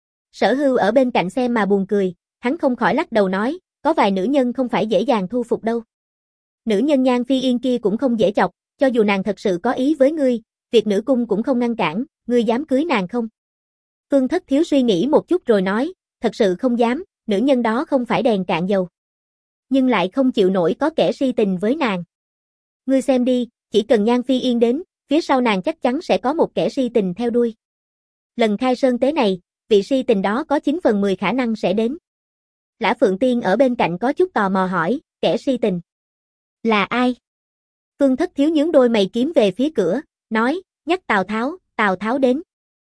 Sở Hưu ở bên cạnh xem mà buồn cười, hắn không khỏi lắc đầu nói, có vài nữ nhân không phải dễ dàng thu phục đâu. Nữ nhân Nhan Phi Yên kia cũng không dễ chọc, cho dù nàng thật sự có ý với ngươi, Việt Nữ Cung cũng không ngăn cản, ngươi dám cưới nàng không? Phương Thất Thiếu suy nghĩ một chút rồi nói, thật sự không dám, nữ nhân đó không phải đèn cạn dầu. Nhưng lại không chịu nổi có kẻ si tình với nàng. Ngươi xem đi, chỉ cần Nhan Phi Yên đến, phía sau nàng chắc chắn sẽ có một kẻ si tình theo đuôi. Lần khai sơn tế này, vị si tình đó có chín phần mười khả năng sẽ đến. Lã Phượng Tiên ở bên cạnh có chút tò mò hỏi, kẻ si tình là ai? Phương Thất Thiếu nhướng đôi mày kiếm về phía cửa, nói, nhắc Tào Tháo, Tào Tháo đến.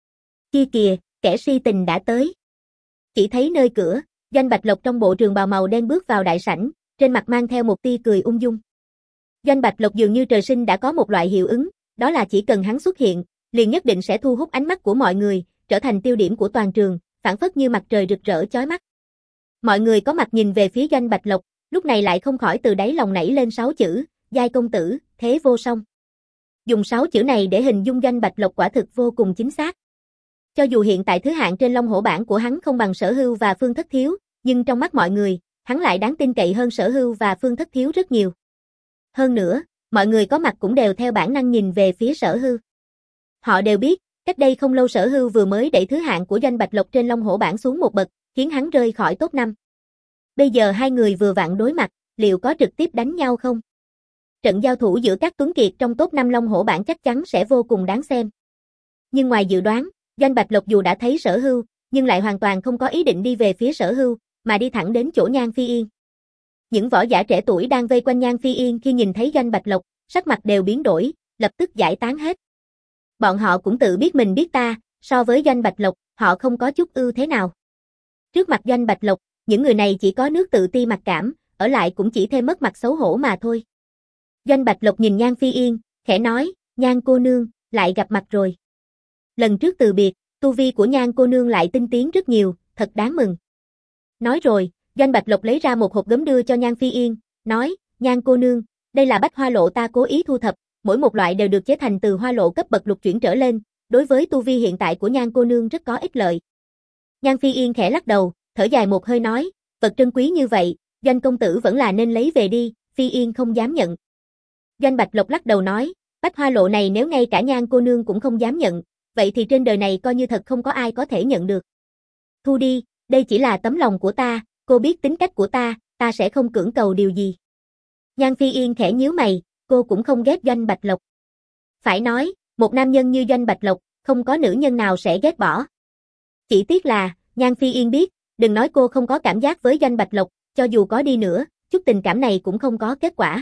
Kia kìa, kẻ si tình đã tới. Chỉ thấy nơi cửa, Doanh Bạch Lộc trong bộ trường bào màu đen bước vào đại sảnh, trên mặt mang theo một tia cười ung dung. Doanh Bạch Lộc dường như trời sinh đã có một loại hiệu ứng, đó là chỉ cần hắn xuất hiện, liền nhất định sẽ thu hút ánh mắt của mọi người, trở thành tiêu điểm của toàn trường, phảng phất như mặt trời rực rỡ chói mắt. Mọi người có mặt nhìn về phía Doanh Bạch Lộc, lúc này lại không khỏi từ đáy lòng nảy lên sáu chữ, giai công tử, thế vô song. Dùng sáu chữ này để hình dung Doanh Bạch Lộc quả thực vô cùng chính xác. Cho dù hiện tại thứ hạng trên Long Hổ bảng của hắn không bằng Sở Hưu và Phương Thất Thiếu, nhưng trong mắt mọi người, hắn lại đáng tin cậy hơn Sở Hưu và Phương Thất Thiếu rất nhiều. Hơn nữa, mọi người có mặt cũng đều theo bản năng nhìn về phía Sở Hưu. Họ đều biết, cách đây không lâu Sở Hưu vừa mới đẩy thứ hạng của Doanh Bạch Lộc trên Long Hổ bảng xuống một bậc, khiến hắn rơi khỏi top năm. Bây giờ hai người vừa vặn đối mặt, liệu có trực tiếp đánh nhau không? Trận giao thủ giữa các tuấn kiệt trong top năm Long Hổ bảng chắc chắn sẽ vô cùng đáng xem. Nhưng ngoài dự đoán, Doanh Bạch Lộc dù đã thấy Sở Hưu, nhưng lại hoàn toàn không có ý định đi về phía Sở Hưu, mà đi thẳng đến chỗ Nhan Phi Yên. Những võ giả trẻ tuổi đang vây quanh Nhan Phi Yên khi nhìn thấy Doanh Bạch Lộc, sắc mặt đều biến đổi, lập tức giải tán hết. Bọn họ cũng tự biết mình biết ta, so với Doanh Bạch Lộc, họ không có chút ưu thế nào. Trước mặt Doanh Bạch Lộc, những người này chỉ có nước tự ti mặc cảm, ở lại cũng chỉ thêm mất mặt xấu hổ mà thôi. Doanh Bạch Lộc nhìn Nhan Phi Yên, khẽ nói, Nhan cô nương, lại gặp mặt rồi. Lần trước từ biệt, tu vi của Nhan cô nương lại tinh tiến rất nhiều, thật đáng mừng. Nói rồi, Doanh Bạch Lộc lấy ra một hộp gấm đưa cho Nhan Phi Yên, nói, Nhan cô nương, đây là bách hoa lộ ta cố ý thu thập, mỗi một loại đều được chế thành từ hoa lộ cấp bậc lục chuyển trở lên, đối với tu vi hiện tại của Nhan cô nương rất có ích lợi. Nhan Phi Yên khẽ lắc đầu, thở dài một hơi nói, vật trân quý như vậy, Doanh công tử vẫn là nên lấy về đi, Phi Yên không dám nhận. Doanh Bạch Lộc lắc đầu nói, bách hoa lộ này nếu ngay cả Nhan cô nương cũng không dám nhận, vậy thì trên đời này coi như thật không có ai có thể nhận được. Thu đi, đây chỉ là tấm lòng của ta, cô biết tính cách của ta, ta sẽ không cưỡng cầu điều gì. Nhan Phi Yên khẽ nhíu mày, cô cũng không ghét Doanh Bạch Lộc. Phải nói, một nam nhân như Doanh Bạch Lộc, không có nữ nhân nào sẽ ghét bỏ. Chỉ tiếc là, Nhan Phi Yên biết, đừng nói cô không có cảm giác với Doanh Bạch Lộc, cho dù có đi nữa, chút tình cảm này cũng không có kết quả.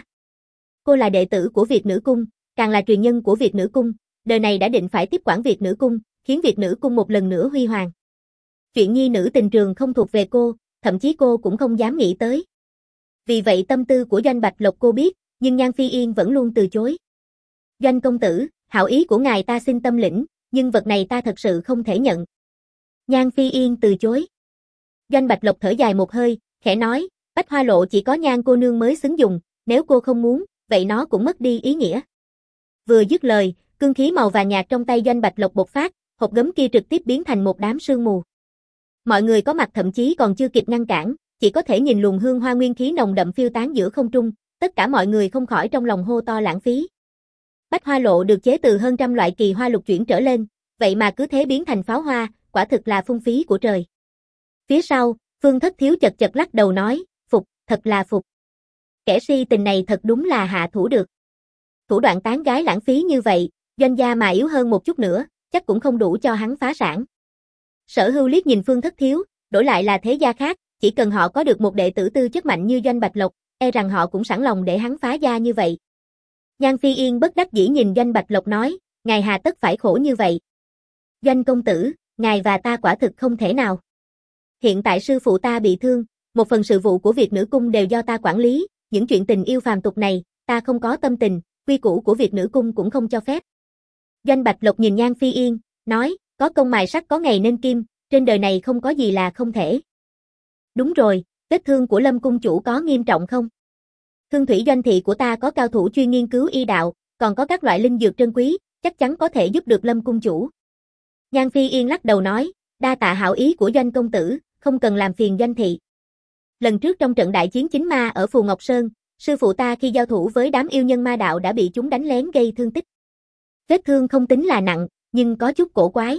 Cô là đệ tử của Việt Nữ Cung, càng là truyền nhân của Việt Nữ Cung, đời này đã định phải tiếp quản Việt Nữ Cung, khiến Việt Nữ Cung một lần nữa huy hoàng. Chuyện nhi nữ tình trường không thuộc về cô, thậm chí cô cũng không dám nghĩ tới. Vì vậy tâm tư của Doanh Bạch Lộc cô biết, nhưng Nhan Phi Yên vẫn luôn từ chối. Doanh công tử, hảo ý của ngài ta xin tâm lĩnh, nhưng vật này ta thật sự không thể nhận. Nhan Phi Yên từ chối. Doanh Bạch Lộc thở dài một hơi, khẽ nói, bách hoa lộ chỉ có Nhan cô nương mới xứng dùng, nếu cô không muốn, vậy nó cũng mất đi ý nghĩa. Vừa dứt lời, cương khí màu vàng nhạt trong tay Doanh Bạch Lộc bộc phát, hộp gấm kia trực tiếp biến thành một đám sương mù. Mọi người có mặt thậm chí còn chưa kịp ngăn cản, chỉ có thể nhìn luồng hương hoa nguyên khí nồng đậm phiêu tán giữa không trung, tất cả mọi người không khỏi trong lòng hô to lãng phí. Bách hoa lộ được chế từ hơn trăm loại kỳ hoa lục chuyển trở lên, vậy mà cứ thế biến thành pháo hoa, quả thực là phung phí của trời. Phía sau, Phương Thất Thiếu chật chật lắc đầu nói, phục, thật là phục. Kẻ si tình này thật đúng là hạ thủ được. Thủ đoạn tán gái lãng phí như vậy, doanh gia mà yếu hơn một chút nữa, chắc cũng không đủ cho hắn phá sản. Sở Hưu liếc nhìn Phương Thất Thiếu, đổi lại là thế gia khác, chỉ cần họ có được một đệ tử tư chất mạnh như Doanh Bạch Lộc, e rằng họ cũng sẵn lòng để hắn phá gia như vậy. Nhan Phi Yên bất đắc dĩ nhìn Doanh Bạch Lộc nói, ngài hà tất phải khổ như vậy. Doanh công tử, ngài và ta quả thực không thể nào. Hiện tại sư phụ ta bị thương, một phần sự vụ của Việt Nữ Cung đều do ta quản lý, những chuyện tình yêu phàm tục này, ta không có tâm tình, quy củ của Việt Nữ Cung cũng không cho phép. Doanh Bạch Lộc nhìn Nhan Phi Yên, nói, có công mài sắt có ngày nên kim, trên đời này không có gì là không thể. Đúng rồi, vết thương của Lâm Cung chủ có nghiêm trọng không? Thương thủy doanh thị của ta có cao thủ chuyên nghiên cứu y đạo, còn có các loại linh dược trân quý, chắc chắn có thể giúp được Lâm Cung chủ. Nhan Phi Yên lắc đầu nói, đa tạ hảo ý của Doanh công tử, không cần làm phiền doanh thị. Lần trước trong trận đại chiến chính ma ở Phù Ngọc Sơn, sư phụ ta khi giao thủ với đám yêu nhân ma đạo đã bị chúng đánh lén gây thương tích. Vết thương không tính là nặng, nhưng có chút cổ quái.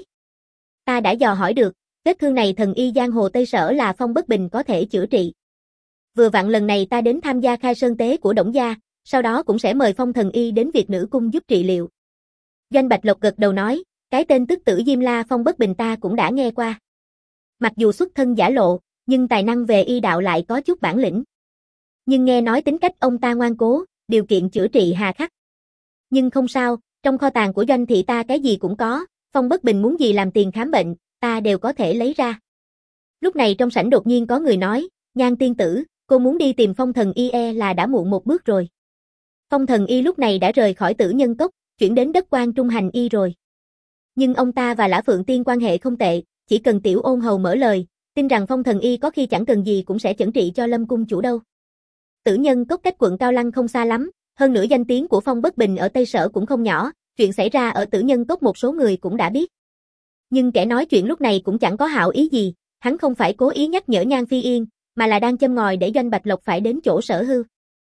Ta đã dò hỏi được, vết thương này thần y giang hồ Tây Sở là Phong Bất Bình có thể chữa trị. Vừa vặn lần này ta đến tham gia khai sơn tế của Đổng gia, sau đó cũng sẽ mời Phong thần y đến Việt Nữ Cung giúp trị liệu. Doanh Bạch Lộc gật đầu nói, cái tên tức tử Diêm La Phong Bất Bình ta cũng đã nghe qua. Mặc dù xuất thân giả lộ, nhưng tài năng về y đạo lại có chút bản lĩnh. Nhưng nghe nói tính cách ông ta ngoan cố, điều kiện chữa trị hà khắc. Nhưng không sao, trong kho tàng của doanh thị ta cái gì cũng có, Phong Bất Bình muốn gì làm tiền khám bệnh, ta đều có thể lấy ra. Lúc này trong sảnh đột nhiên có người nói, Nhan tiên tử, cô muốn đi tìm Phong thần y e là đã muộn một bước rồi. Phong thần y lúc này đã rời khỏi Tử Nhân Cốc, chuyển đến đất Quan Trung hành y rồi. Nhưng ông ta và Lã Phượng Tiên quan hệ không tệ, chỉ cần Tiểu Ôn hầu mở lời, tin rằng Phong thần y có khi chẳng cần gì cũng sẽ chẩn trị cho Lâm cung chủ đâu. Tử Nhân Cốc cách quận Cao Lăng không xa lắm, hơn nữa danh tiếng của Phong Bất Bình ở Tây Sở cũng không nhỏ, chuyện xảy ra ở Tử Nhân Cốc một số người cũng đã biết. Nhưng kẻ nói chuyện lúc này cũng chẳng có hảo ý gì, hắn không phải cố ý nhắc nhở Nhan Phi Yên, mà là đang châm ngòi để Doanh Bạch Lộc phải đến chỗ Sở Hưu.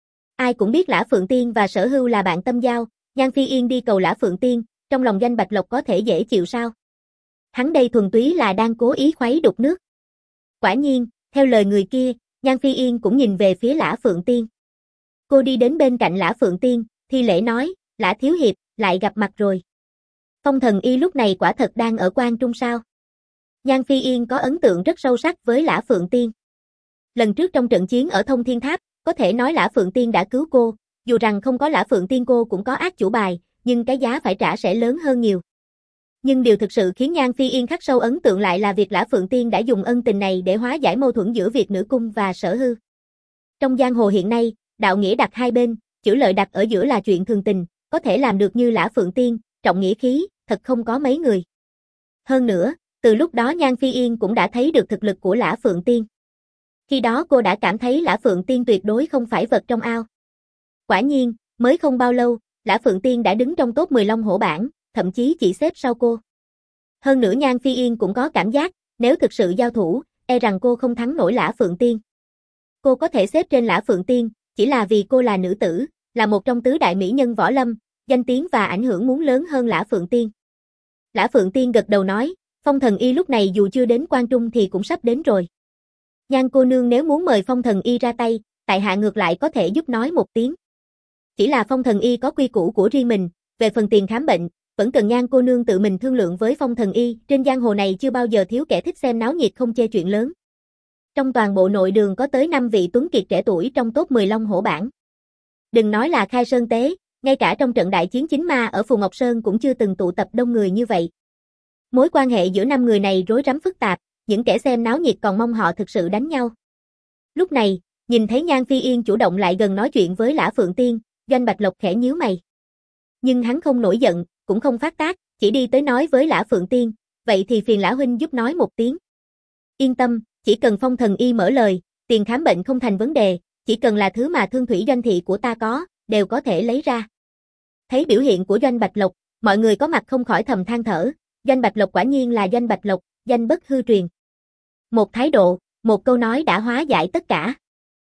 Ai cũng biết Lã Phượng Tiên và Sở Hưu là bạn tâm giao, Nhan Phi Yên đi cầu Lã Phượng Tiên, trong lòng Doanh Bạch Lộc có thể dễ chịu sao? Hắn đây thuần túy là đang cố ý khuấy đục nước. Quả nhiên, theo lời người kia, Nhan Phi Yên cũng nhìn về phía Lã Phượng Tiên. Cô đi đến bên cạnh Lã Phượng Tiên, thi lễ nói, Lã Thiếu Hiệp, lại gặp mặt rồi. Phong Thần Y lúc này quả thật đang ở Quan Trung sao? Nhan Phi Yên có ấn tượng rất sâu sắc với Lã Phượng Tiên. Lần trước trong trận chiến ở Thông Thiên Tháp, có thể nói Lã Phượng Tiên đã cứu cô, dù rằng không có Lã Phượng Tiên cô cũng có ác chủ bài, nhưng cái giá phải trả sẽ lớn hơn nhiều. Nhưng điều thực sự khiến Nhan Phi Yên khắc sâu ấn tượng lại là việc Lã Phượng Tiên đã dùng ân tình này để hóa giải mâu thuẫn giữa Việt Nữ Cung và Sở Hưu. Trong giang hồ hiện nay, đạo nghĩa đặt hai bên, chữ lợi đặt ở giữa là chuyện thường tình, có thể làm được như Lã Phượng Tiên, trọng nghĩa khí, thật không có mấy người. Hơn nữa, từ lúc đó Nhan Phi Yên cũng đã thấy được thực lực của Lã Phượng Tiên. Khi đó cô đã cảm thấy Lã Phượng Tiên tuyệt đối không phải vật trong ao. Quả nhiên, mới không bao lâu, Lã Phượng Tiên đã đứng trong top mười Long Hổ bảng, thậm chí chỉ xếp sau cô. Hơn nữa Nhan Phi Yên cũng có cảm giác, nếu thực sự giao thủ, e rằng cô không thắng nổi Lã Phượng Tiên. Cô có thể xếp trên Lã Phượng Tiên, chỉ là vì cô là nữ tử, là một trong tứ đại mỹ nhân võ lâm, danh tiếng và ảnh hưởng muốn lớn hơn Lã Phượng Tiên. Lã Phượng Tiên gật đầu nói, Phong Thần Y lúc này dù chưa đến Quan Trung thì cũng sắp đến rồi. Nhan cô nương nếu muốn mời Phong Thần Y ra tay, tại hạ ngược lại có thể giúp nói một tiếng. Chỉ là Phong Thần Y có quy củ của riêng mình, về phần tiền khám bệnh, vẫn cần Nhan cô nương tự mình thương lượng với Phong Thần Y, trên giang hồ này chưa bao giờ thiếu kẻ thích xem náo nhiệt không chê chuyện lớn. Trong toàn bộ nội đường có tới năm vị tuấn kiệt trẻ tuổi trong top mười Long Hổ bảng. Đừng nói là Khai Sơn Tế, ngay cả trong trận đại chiến chính ma ở Phù Ngọc Sơn cũng chưa từng tụ tập đông người như vậy. Mối quan hệ giữa năm người này rối rắm phức tạp, những kẻ xem náo nhiệt còn mong họ thực sự đánh nhau. Lúc này, nhìn thấy Nhan Phi Yên chủ động lại gần nói chuyện với Lã Phượng Tiên, Doanh Bạch Lộc khẽ nhíu mày. Nhưng hắn không nổi giận, cũng không phát tác, chỉ đi tới nói với Lã Phượng Tiên, vậy thì phiền Lã huynh giúp nói một tiếng. Yên tâm, chỉ cần Phong Thần Y mở lời, tiền khám bệnh không thành vấn đề, chỉ cần là thứ mà Thương Thủy Doanh thị của ta có, đều có thể lấy ra. Thấy biểu hiện của Doanh Bạch Lộc, mọi người có mặt không khỏi thầm than thở, Doanh Bạch Lộc quả nhiên là Doanh Bạch Lộc, danh bất hư truyền. Một thái độ, một câu nói đã hóa giải tất cả.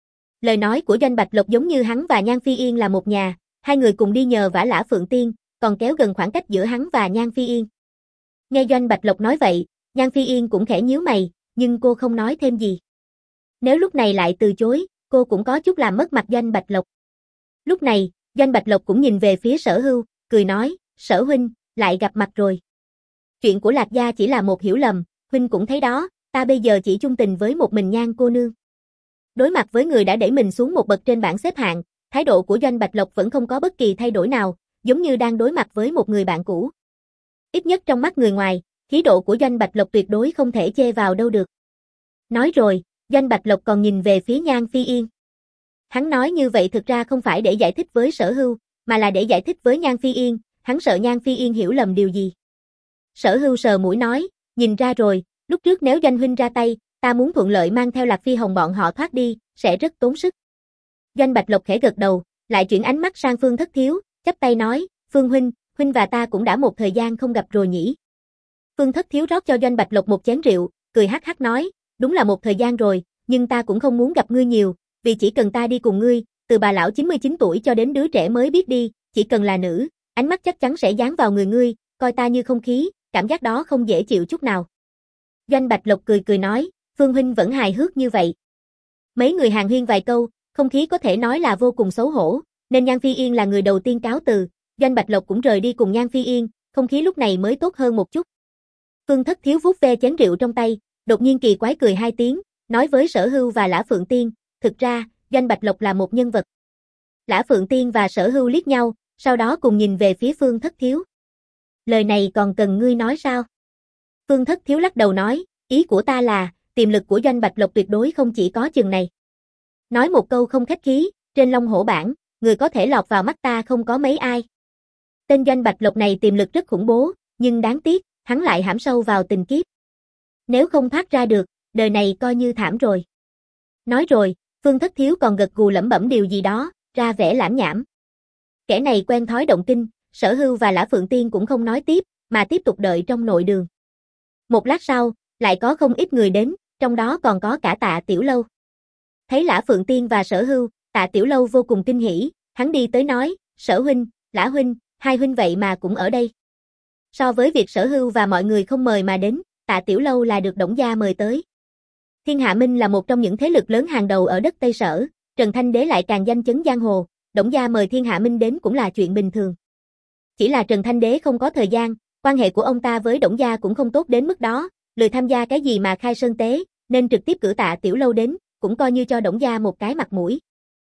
Lời nói của Doanh Bạch Lộc giống như hắn và Nhan Phi Yên là một nhà, hai người cùng đi nhờ vả Lã Phượng Tiên, còn kéo gần khoảng cách giữa hắn và Nhan Phi Yên. Nghe Doanh Bạch Lộc nói vậy, Nhan Phi Yên cũng khẽ nhíu mày, nhưng cô không nói thêm gì. Nếu lúc này lại từ chối, cô cũng có chút làm mất mặt Doanh Bạch Lộc. Lúc này, Doanh Bạch Lộc cũng nhìn về phía Sở Hưu, cười nói, Sở huynh, lại gặp mặt rồi. Chuyện của Lạc gia chỉ là một hiểu lầm, huynh cũng thấy đó, ta bây giờ chỉ chung tình với một mình Nhan cô nương. Đối mặt với người đã đẩy mình xuống một bậc trên bảng xếp hạng, thái độ của Doanh Bạch Lộc vẫn không có bất kỳ thay đổi nào, giống như đang đối mặt với một người bạn cũ. Ít nhất trong mắt người ngoài, khí độ của Doanh Bạch Lộc tuyệt đối không thể chê vào đâu được. Nói rồi, Doanh Bạch Lộc còn nhìn về phía Nhan Phi Yên. Hắn nói như vậy thực ra không phải để giải thích với Sở Hưu, mà là để giải thích với Nhan Phi Yên, hắn sợ Nhan Phi Yên hiểu lầm điều gì. Sở Hưu sờ mũi nói, nhìn ra rồi, lúc trước nếu Doanh huynh ra tay, ta muốn thuận lợi mang theo Lạc Phi Hồng bọn họ thoát đi, sẽ rất tốn sức. Doanh Bạch Lộc khẽ gật đầu, lại chuyển ánh mắt sang Phương Thất Thiếu, chắp tay nói, Phương huynh, huynh và ta cũng đã một thời gian không gặp rồi nhỉ. Phương Thất Thiếu rót cho Doanh Bạch Lộc một chén rượu, cười hắc hắc nói, đúng là một thời gian rồi, nhưng ta cũng không muốn gặp ngươi nhiều, vì chỉ cần ta đi cùng ngươi, từ bà lão chín mươi chín tuổi cho đến đứa trẻ mới biết đi, chỉ cần là nữ, ánh mắt chắc chắn sẽ dán vào người ngươi, coi ta như không khí, cảm giác đó không dễ chịu chút nào. Doanh Bạch Lộc cười cười nói, Phương huynh vẫn hài hước như vậy. Mấy người hàn huyên vài câu, không khí có thể nói là vô cùng xấu hổ, nên Nhan Phi Yên là người đầu tiên cáo từ, Doanh Bạch Lộc cũng rời đi cùng Nhan Phi Yên, không khí lúc này mới tốt hơn một chút. Phương Thất Thiếu vuốt ve chén rượu trong tay, đột nhiên kỳ quái cười hai tiếng, nói với Sở Hưu và Lã Phượng Tiên, thực ra, Doanh Bạch Lộc là một nhân vật. Lã Phượng Tiên và Sở Hưu liếc nhau, sau đó cùng nhìn về phía Phương Thất Thiếu. Lời này còn cần ngươi nói sao? Phương Thất Thiếu lắc đầu nói, ý của ta là, tiềm lực của Doanh Bạch Lộc tuyệt đối không chỉ có chừng này. Nói một câu không khách khí, trên Long Hổ bảng, người có thể lọt vào mắt ta không có mấy ai. Tên Doanh Bạch Lộc này tiềm lực rất khủng bố, nhưng đáng tiếc, hắn lại hãm sâu vào tình kiếp. Nếu không thoát ra được, đời này coi như thảm rồi. Nói rồi, Phương Thất Thiếu còn gật gù lẩm bẩm điều gì đó, ra vẻ lảm nhảm. Kẻ này quen thói động kinh, Sở Hưu và Lã Phượng Tiên cũng không nói tiếp, mà tiếp tục đợi trong nội đường. Một lát sau, lại có không ít người đến, trong đó còn có cả Tạ Tiểu Lâu. Thấy Lã Phượng Tiên và Sở Hưu, Tạ Tiểu Lâu vô cùng kinh hỉ, hắn đi tới nói, Sở huynh, Lã huynh, hai huynh vậy mà cũng ở đây. So với việc Sở Hưu và mọi người không mời mà đến, Tạ Tiểu Lâu là được Đổng gia mời tới. Thiên Hạ Minh là một trong những thế lực lớn hàng đầu ở đất Tây Sở, Trần Thanh Đế lại càng danh chấn giang hồ, Đổng gia mời Thiên Hạ Minh đến cũng là chuyện bình thường. Chỉ là Trần Thanh Đế không có thời gian, quan hệ của ông ta với Đổng gia cũng không tốt đến mức đó, lười tham gia cái gì mà khai sơn tế, nên trực tiếp cử Tạ Tiểu Lâu đến, cũng coi như cho Đổng gia một cái mặt mũi.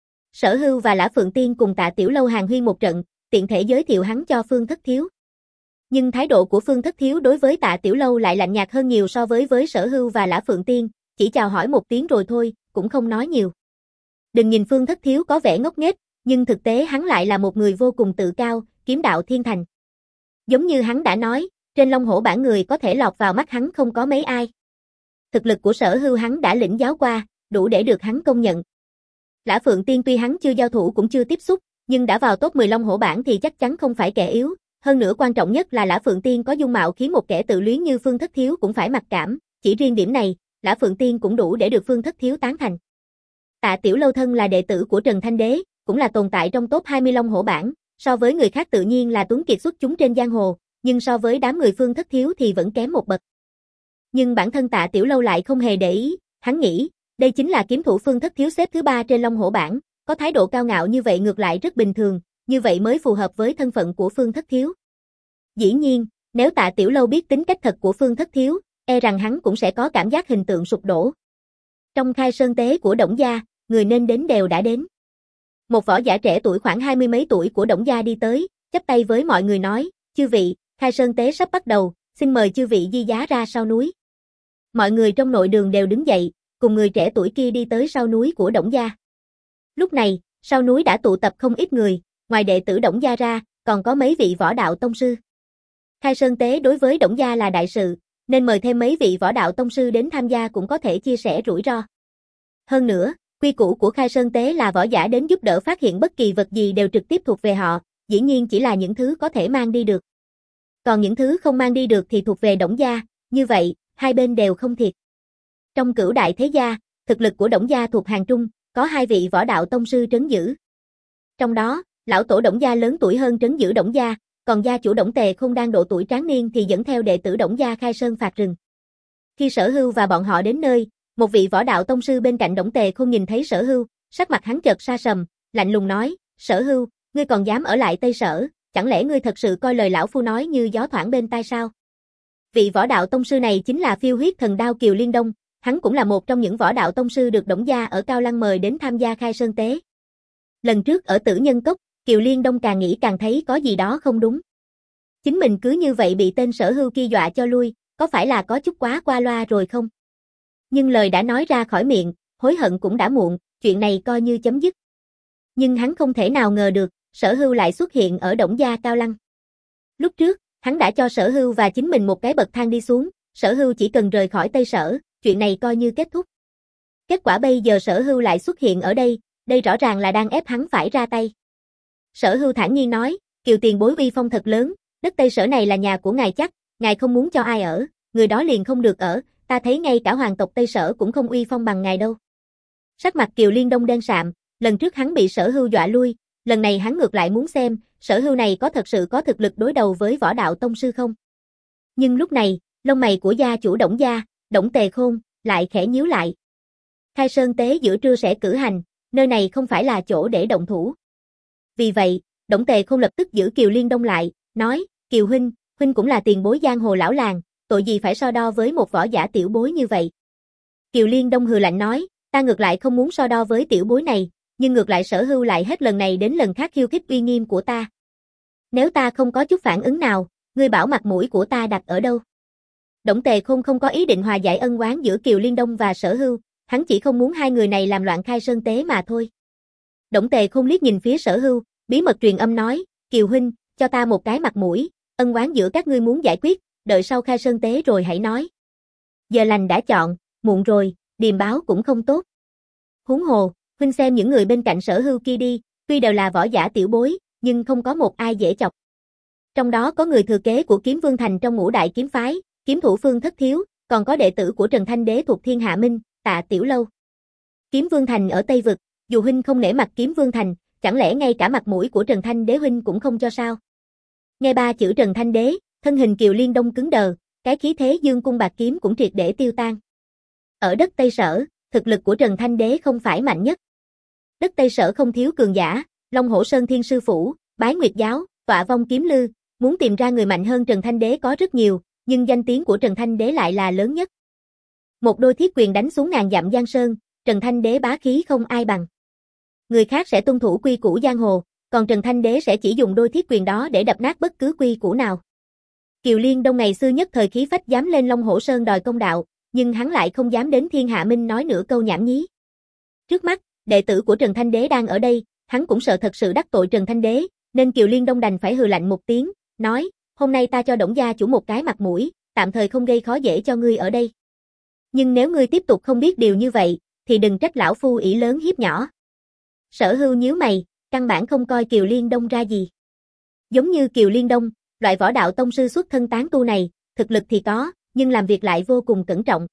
Sở Hưu và Lã Phượng Tiên cùng Tạ Tiểu Lâu hàn huyên một trận, tiện thể giới thiệu hắn cho Phương Thất Thiếu. Nhưng thái độ của Phương Thất Thiếu đối với Tạ Tiểu Lâu lại lạnh nhạt hơn nhiều so với với Sở Hưu và Lã Phượng Tiên, chỉ chào hỏi một tiếng rồi thôi, cũng không nói nhiều. Đừng nhìn Phương Thất Thiếu có vẻ ngốc nghếch, nhưng thực tế hắn lại là một người vô cùng tự cao, kiếm đạo thiên thành. Giống như hắn đã nói, trên Long Hổ bảng người có thể lọt vào mắt hắn không có mấy ai. Thực lực của Sở Hưu hắn đã lĩnh giáo qua, đủ để được hắn công nhận. Lã Phượng Tiên tuy hắn chưa giao thủ cũng chưa tiếp xúc, nhưng đã vào top mười Long Hổ bảng thì chắc chắn không phải kẻ yếu. Hơn nữa quan trọng nhất là Lã Phượng Tiên có dung mạo khiến một kẻ tự luyến như Phương Thất Thiếu cũng phải mặc cảm, chỉ riêng điểm này, Lã Phượng Tiên cũng đủ để được Phương Thất Thiếu tán thành. Tạ Tiểu Lâu thân là đệ tử của Trần Thanh Đế, cũng là tồn tại trong top hai mươi Long Hổ bảng, so với người khác tự nhiên là tuấn kiệt xuất chúng trên giang hồ, nhưng so với đám người Phương Thất Thiếu thì vẫn kém một bậc. Nhưng bản thân Tạ Tiểu Lâu lại không hề để ý, hắn nghĩ, đây chính là kiếm thủ Phương Thất Thiếu xếp thứ ba trên Long Hổ bảng, có thái độ cao ngạo như vậy ngược lại rất bình thường, như vậy mới phù hợp với thân phận của Phương Thất Thiếu. Dĩ nhiên, nếu Tạ Tiểu Lâu biết tính cách thật của Phương Thất Thiếu, e rằng hắn cũng sẽ có cảm giác hình tượng sụp đổ. Trong khai sơn tế của Đổng gia, người nên đến đều đã đến. Một võ giả trẻ tuổi khoảng hai mươi mấy tuổi của Đổng gia đi tới, chắp tay với mọi người nói, chư vị, khai sơn tế sắp bắt đầu, xin mời chư vị di giá ra sau núi. Mọi người trong nội đường đều đứng dậy, cùng người trẻ tuổi kia đi tới sau núi của Đổng gia. Lúc này, sau núi đã tụ tập không ít người, ngoài đệ tử Đổng gia ra, còn có mấy vị võ đạo tông sư. Khai sơn tế đối với Đổng gia là đại sự, nên mời thêm mấy vị võ đạo tông sư đến tham gia cũng có thể chia sẻ rủi ro. Hơn nữa, quy củ của khai sơn tế là võ giả đến giúp đỡ phát hiện bất kỳ vật gì đều trực tiếp thuộc về họ, dĩ nhiên chỉ là những thứ có thể mang đi được. Còn những thứ không mang đi được thì thuộc về Đổng gia, như vậy, hai bên đều không thiệt. Trong cửu đại thế gia, thực lực của Đổng gia thuộc hàng trung, có hai vị võ đạo tông sư trấn giữ. Trong đó, lão tổ Đổng gia lớn tuổi hơn trấn giữ Đổng gia, còn gia chủ Đổng Tề không đang độ tuổi tráng niên thì dẫn theo đệ tử Đổng gia khai sơn phạt rừng. Khi Sở Hưu và bọn họ đến nơi, một vị võ đạo tông sư bên cạnh Đổng Tề không nhìn thấy Sở Hưu, sắc mặt hắn chợt sa sầm, lạnh lùng nói, Sở Hưu, ngươi còn dám ở lại Tây Sở, chẳng lẽ ngươi thật sự coi lời lão phu nói như gió thoảng bên tai sao? Vị võ đạo tông sư này chính là phiêu huyết thần đao Kiều Liên Đông, hắn cũng là một trong những võ đạo tông sư được Đổng gia ở Cao Lăng mời đến tham gia khai sơn tế. Lần trước ở Tử Nhân Cốc, Kiều Liên Đông càng nghĩ càng thấy có gì đó không đúng. Chính mình cứ như vậy bị tên Sở Hưu kia dọa cho lui, có phải là có chút quá qua loa rồi không? Nhưng lời đã nói ra khỏi miệng, hối hận cũng đã muộn, chuyện này coi như chấm dứt. Nhưng hắn không thể nào ngờ được, Sở Hưu lại xuất hiện ở Đổng gia Cao Lăng. Lúc trước, hắn đã cho Sở Hưu và chính mình một cái bậc thang đi xuống, Sở Hưu chỉ cần rời khỏi Tây Sở, chuyện này coi như kết thúc. Kết quả bây giờ Sở Hưu lại xuất hiện ở đây, đây rõ ràng là đang ép hắn phải ra tay. Sở Hưu thản nhiên nói, Kiều tiền bối uy phong thật lớn, đất Tây Sở này là nhà của ngài chắc, ngài không muốn cho ai ở, người đó liền không được ở, ta thấy ngay cả hoàng tộc Tây Sở cũng không uy phong bằng ngài đâu. Sắc mặt Kiều Liên Đông đen sạm, lần trước hắn bị Sở Hưu dọa lui, lần này hắn ngược lại muốn xem, Sở Hưu này có thật sự có thực lực đối đầu với võ đạo tông sư không. Nhưng lúc này, lông mày của gia chủ Đổng gia, Đổng Tề Khôn, lại khẽ nhíu lại. Khai sơn tế giữa trưa sẽ cử hành, nơi này không phải là chỗ để động thủ. Vì vậy, Đổng Tề Khôn lập tức giữ Kiều Liên Đông lại, nói, Kiều huynh, huynh cũng là tiền bối giang hồ lão làng, tội gì phải so đo với một võ giả tiểu bối như vậy. Kiều Liên Đông hừ lạnh nói, ta ngược lại không muốn so đo với tiểu bối này, nhưng ngược lại Sở Hưu lại hết lần này đến lần khác khiêu khích uy nghiêm của ta. Nếu ta không có chút phản ứng nào, ngươi bảo mặt mũi của ta đặt ở đâu? Đổng Tề Khôn không có ý định hòa giải ân oán giữa Kiều Liên Đông và Sở Hưu, hắn chỉ không muốn hai người này làm loạn khai sơn tế mà thôi. Đổng Tề Khôn liếc nhìn phía Sở Hưu, bí mật truyền âm nói, Kiều huynh, cho ta một cái mặt mũi, ân oán giữa các ngươi muốn giải quyết, đợi sau khai sơn tế rồi hãy nói. Giờ lành đã chọn, muộn rồi, điềm báo cũng không tốt. Huống hồ, Huynh xem những người bên cạnh Sở Hưu kia đi, tuy đều là võ giả tiểu bối, nhưng không có một ai dễ chọc. Trong đó có người thừa kế của Kiếm Vương Thành trong ngũ đại kiếm phái, kiếm thủ Phương Thất Thiếu, còn có đệ tử của Trần Thanh Đế thuộc Thiên Hạ Minh, Tạ Tiểu Lâu. Kiếm Vương Thành ở Tây Vực, dù huynh không nể mặt Kiếm Vương Thành, chẳng lẽ ngay cả mặt mũi của Trần Thanh Đế huynh cũng không cho sao? Nghe ba chữ Trần Thanh Đế, thân hình Kiều Liên Đông cứng đờ, cái khí thế dương cung bạc kiếm cũng triệt để tiêu tan. Ở đất Tây Sở, thực lực của Trần Thanh Đế không phải mạnh nhất. Đất Tây Sở không thiếu cường giả, Long Hổ Sơn Thiên Sư Phủ, Bái Nguyệt Giáo, Tọa Vong Kiếm Lư, muốn tìm ra người mạnh hơn Trần Thanh Đế có rất nhiều, nhưng danh tiếng của Trần Thanh Đế lại là lớn nhất. Một đôi thiết quyền đánh xuống ngàn dặm giang sơn, Trần Thanh Đế bá khí không ai bằng. Người khác sẽ tuân thủ quy củ giang hồ, còn Trần Thanh Đế sẽ chỉ dùng đôi thiết quyền đó để đập nát bất cứ quy củ nào. Kiều Liên Đông ngày xưa nhất thời khí phách dám lên Long Hổ Sơn đòi công đạo, nhưng hắn lại không dám đến Thiên Hạ Minh nói nửa câu nhảm nhí. Trước mắt, đệ tử của Trần Thanh Đế đang ở đây, hắn cũng sợ thật sự đắc tội Trần Thanh Đế, nên Kiều Liên Đông đành phải hừ lạnh một tiếng, nói, hôm nay ta cho Đổng gia chủ một cái mặt mũi, tạm thời không gây khó dễ cho ngươi ở đây. Nhưng nếu ngươi tiếp tục không biết điều như vậy, thì đừng trách lão phu ỷ lớn hiếp nhỏ. Sở Hưu nhíu mày, căn bản không coi Kiều Liên Đông ra gì. Giống như Kiều Liên Đông, loại võ đạo tông sư xuất thân tán tu này, thực lực thì có, nhưng làm việc lại vô cùng cẩn trọng.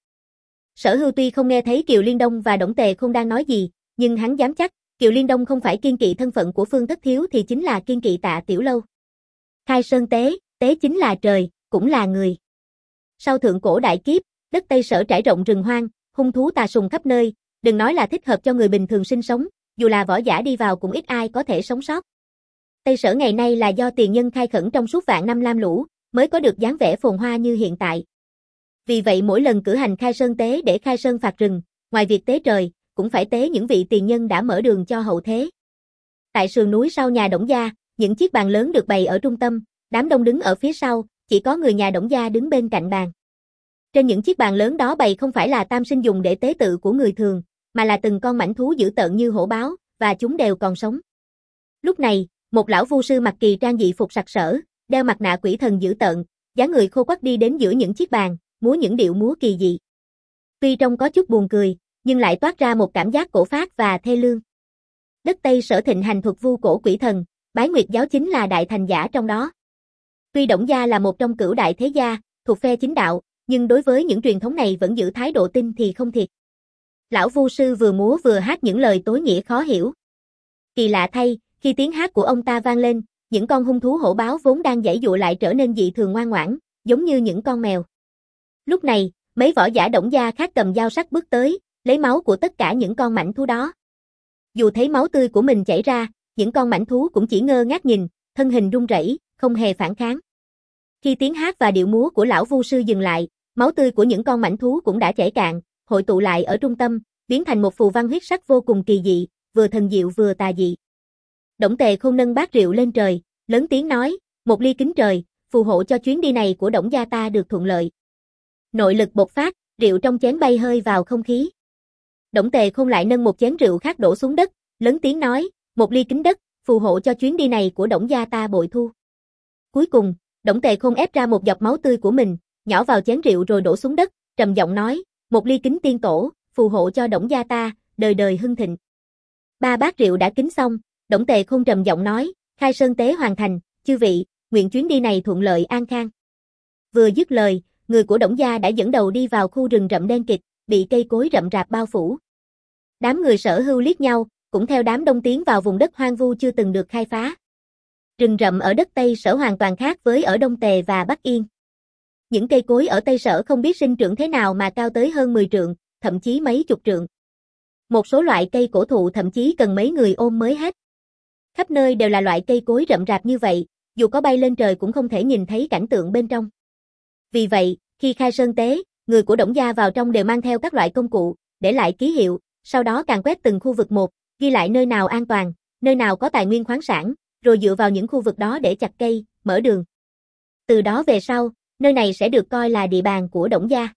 Sở Hưu tuy không nghe thấy Kiều Liên Đông và Đổng Tề không đang nói gì, nhưng hắn dám chắc, Kiều Liên Đông không phải kiên kỵ thân phận của Phương Thất Thiếu thì chính là kiên kỵ Tạ Tiểu Lâu. Khai Sơn Tế, Tế chính là trời, cũng là người. Sau thượng cổ đại kiếp, đất Tây Sở trải rộng rừng hoang, hung thú tà sùng khắp nơi, đừng nói là thích hợp cho người bình thường sinh sống, dù là võ giả đi vào cũng ít ai có thể sống sót. Tây Sở ngày nay là do tiền nhân khai khẩn trong suốt vạn năm lam lũ, mới có được dáng vẻ phồn hoa như hiện tại. Vì vậy mỗi lần cử hành khai sơn tế để khai sơn phạt rừng, ngoài việc tế trời, cũng phải tế những vị tiền nhân đã mở đường cho hậu thế. Tại sườn núi sau nhà Đổng gia, những chiếc bàn lớn được bày ở trung tâm, đám đông đứng ở phía sau, chỉ có người nhà Đổng gia đứng bên cạnh bàn. Trên những chiếc bàn lớn đó bày không phải là tam sinh dùng để tế tự của người thường, mà là từng con mãnh thú dữ tợn như hổ báo, và chúng đều còn sống. Lúc này, một lão vu sư mặc kỳ trang dị phục sặc sỡ, đeo mặt nạ quỷ thần dữ tợn, dáng người khô quắt đi đến giữa những chiếc bàn, múa những điệu múa kỳ dị. Tuy trông có chút buồn cười, nhưng lại toát ra một cảm giác cổ phác và thê lương. Đất Tây Sở thịnh hành thuật vu cổ quỷ thần, Bái Nguyệt Giáo chính là đại thành giả trong đó. Tuy Đổng gia là một trong cửu đại thế gia, thuộc phe chính đạo, nhưng đối với những truyền thống này vẫn giữ thái độ tin thì không thiệt. Lão vu sư vừa múa vừa hát những lời tối nghĩa khó hiểu. Kỳ lạ thay, khi tiếng hát của ông ta vang lên, những con hung thú hổ báo vốn đang giãy giụa lại trở nên dị thường ngoan ngoãn, giống như những con mèo. Lúc này, mấy võ giả Đổng gia khác cầm dao sắc bước tới, lấy máu của tất cả những con mãnh thú đó. Dù thấy máu tươi của mình chảy ra, những con mãnh thú cũng chỉ ngơ ngác nhìn, thân hình run rẩy, không hề phản kháng. Khi tiếng hát và điệu múa của lão vu sư dừng lại, máu tươi của những con mãnh thú cũng đã chảy cạn, hội tụ lại ở trung tâm, biến thành một phù văn huyết sắc vô cùng kỳ dị, vừa thần diệu vừa tà dị. Đổng Tề Khôn nâng bát rượu lên trời, lớn tiếng nói, một ly kính trời, phù hộ cho chuyến đi này của Đổng gia ta được thuận lợi. Nội lực bộc phát, rượu trong chén bay hơi vào không khí. Đổng Tề Khôn lại nâng một chén rượu khác đổ xuống đất, lớn tiếng nói, một ly kính đất, phù hộ cho chuyến đi này của Đổng gia ta bội thu. Cuối cùng, Đổng Tề Khôn ép ra một giọt máu tươi của mình, nhỏ vào chén rượu rồi đổ xuống đất, trầm giọng nói, một ly kính tiên tổ, phù hộ cho Đổng gia ta, đời đời hưng thịnh. Ba bát rượu đã kính xong, Đổng Tề Khôn trầm giọng nói, khai sơn tế hoàn thành, chư vị, nguyện chuyến đi này thuận lợi an khang. Vừa dứt lời, người của Đổng gia đã dẫn đầu đi vào khu rừng rậm đen kịt, bị cây cối rậm rạp bao phủ. Đám người Sở Hưu liếc nhau, cũng theo đám đông tiến vào vùng đất hoang vu chưa từng được khai phá. Rừng rậm ở đất Tây Sở hoàn toàn khác với ở Đông Tề và Bắc Yên. Những cây cối ở Tây Sở không biết sinh trưởng thế nào mà cao tới hơn mười trượng, thậm chí mấy chục trượng. Một số loại cây cổ thụ thậm chí cần mấy người ôm mới hết. Khắp nơi đều là loại cây cối rậm rạp như vậy, dù có bay lên trời cũng không thể nhìn thấy cảnh tượng bên trong. Vì vậy, khi khai sơn tế, người của Đổng gia vào trong đều mang theo các loại công cụ, để lại ký hiệu, sau đó càn quét từng khu vực một, ghi lại nơi nào an toàn, nơi nào có tài nguyên khoáng sản, rồi dựa vào những khu vực đó để chặt cây, mở đường. Từ đó về sau, nơi này sẽ được coi là địa bàn của Đổng gia.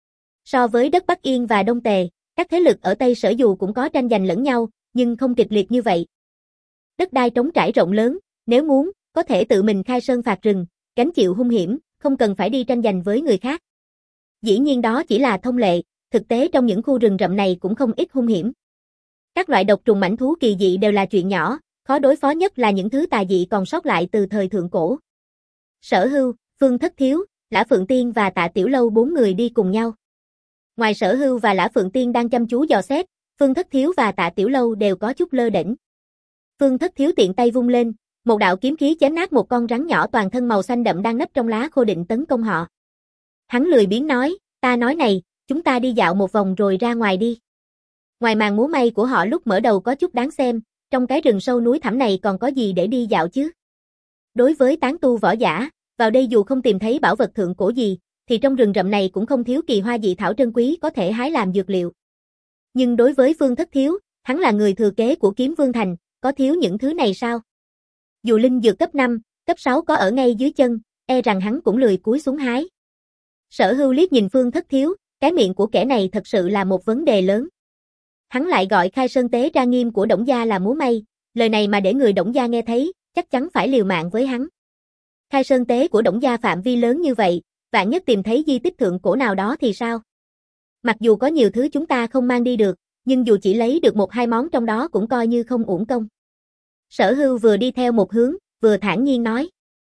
So với đất Bắc Yên và Đông Tề, các thế lực ở Tây Sở dù cũng có tranh giành lẫn nhau, nhưng không kịch liệt như vậy. Đất đai trống trải rộng lớn, nếu muốn, có thể tự mình khai sơn phạt rừng, gánh chịu hung hiểm, không cần phải đi tranh giành với người khác. Dĩ nhiên đó chỉ là thông lệ, thực tế trong những khu rừng rậm này cũng không ít hung hiểm. Các loại độc trùng mãnh thú kỳ dị đều là chuyện nhỏ, khó đối phó nhất là những thứ tà dị còn sót lại từ thời thượng cổ. Sở Hưu, Phương Thất Thiếu, Lã Phượng Tiên và Tạ Tiểu Lâu bốn người đi cùng nhau. Ngoài Sở Hưu và Lã Phượng Tiên đang chăm chú dò xét, Phương Thất Thiếu và Tạ Tiểu Lâu đều có chút lơ đễnh. Phương Thất Thiếu tiện tay vung lên, một đạo kiếm khí chém nát một con rắn nhỏ toàn thân màu xanh đậm đang nấp trong lá khô định tấn công họ. Hắn lười biếng nói, ta nói này, chúng ta đi dạo một vòng rồi ra ngoài đi. Ngoài màn múa may của họ lúc mở đầu có chút đáng xem, trong cái rừng sâu núi thẳm này còn có gì để đi dạo chứ? Đối với tán tu võ giả, vào đây dù không tìm thấy bảo vật thượng cổ gì, thì trong rừng rậm này cũng không thiếu kỳ hoa dị thảo trân quý có thể hái làm dược liệu. Nhưng đối với Phương Thất Thiếu, hắn là người thừa kế của Kiếm Vương Thành, có thiếu những thứ này sao? Dù linh dược cấp năm, cấp sáu có ở ngay dưới chân, e rằng hắn cũng lười cúi xuống hái. Sở Hưu liếc nhìn Phương Thất Thiếu, cái miệng của kẻ này thật sự là một vấn đề lớn. Hắn lại gọi Khai Sơn Tế Ra Nghiêm của Đổng gia là múa may, lời này mà để người Đổng gia nghe thấy, chắc chắn phải liều mạng với hắn. Khai Sơn Tế của Đổng gia phạm vi lớn như vậy, vạn nhất tìm thấy di tích thượng cổ nào đó thì sao? Mặc dù có nhiều thứ chúng ta không mang đi được, nhưng dù chỉ lấy được một hai món trong đó cũng coi như không uổng công. Sở Hưu vừa đi theo một hướng, vừa thản nhiên nói.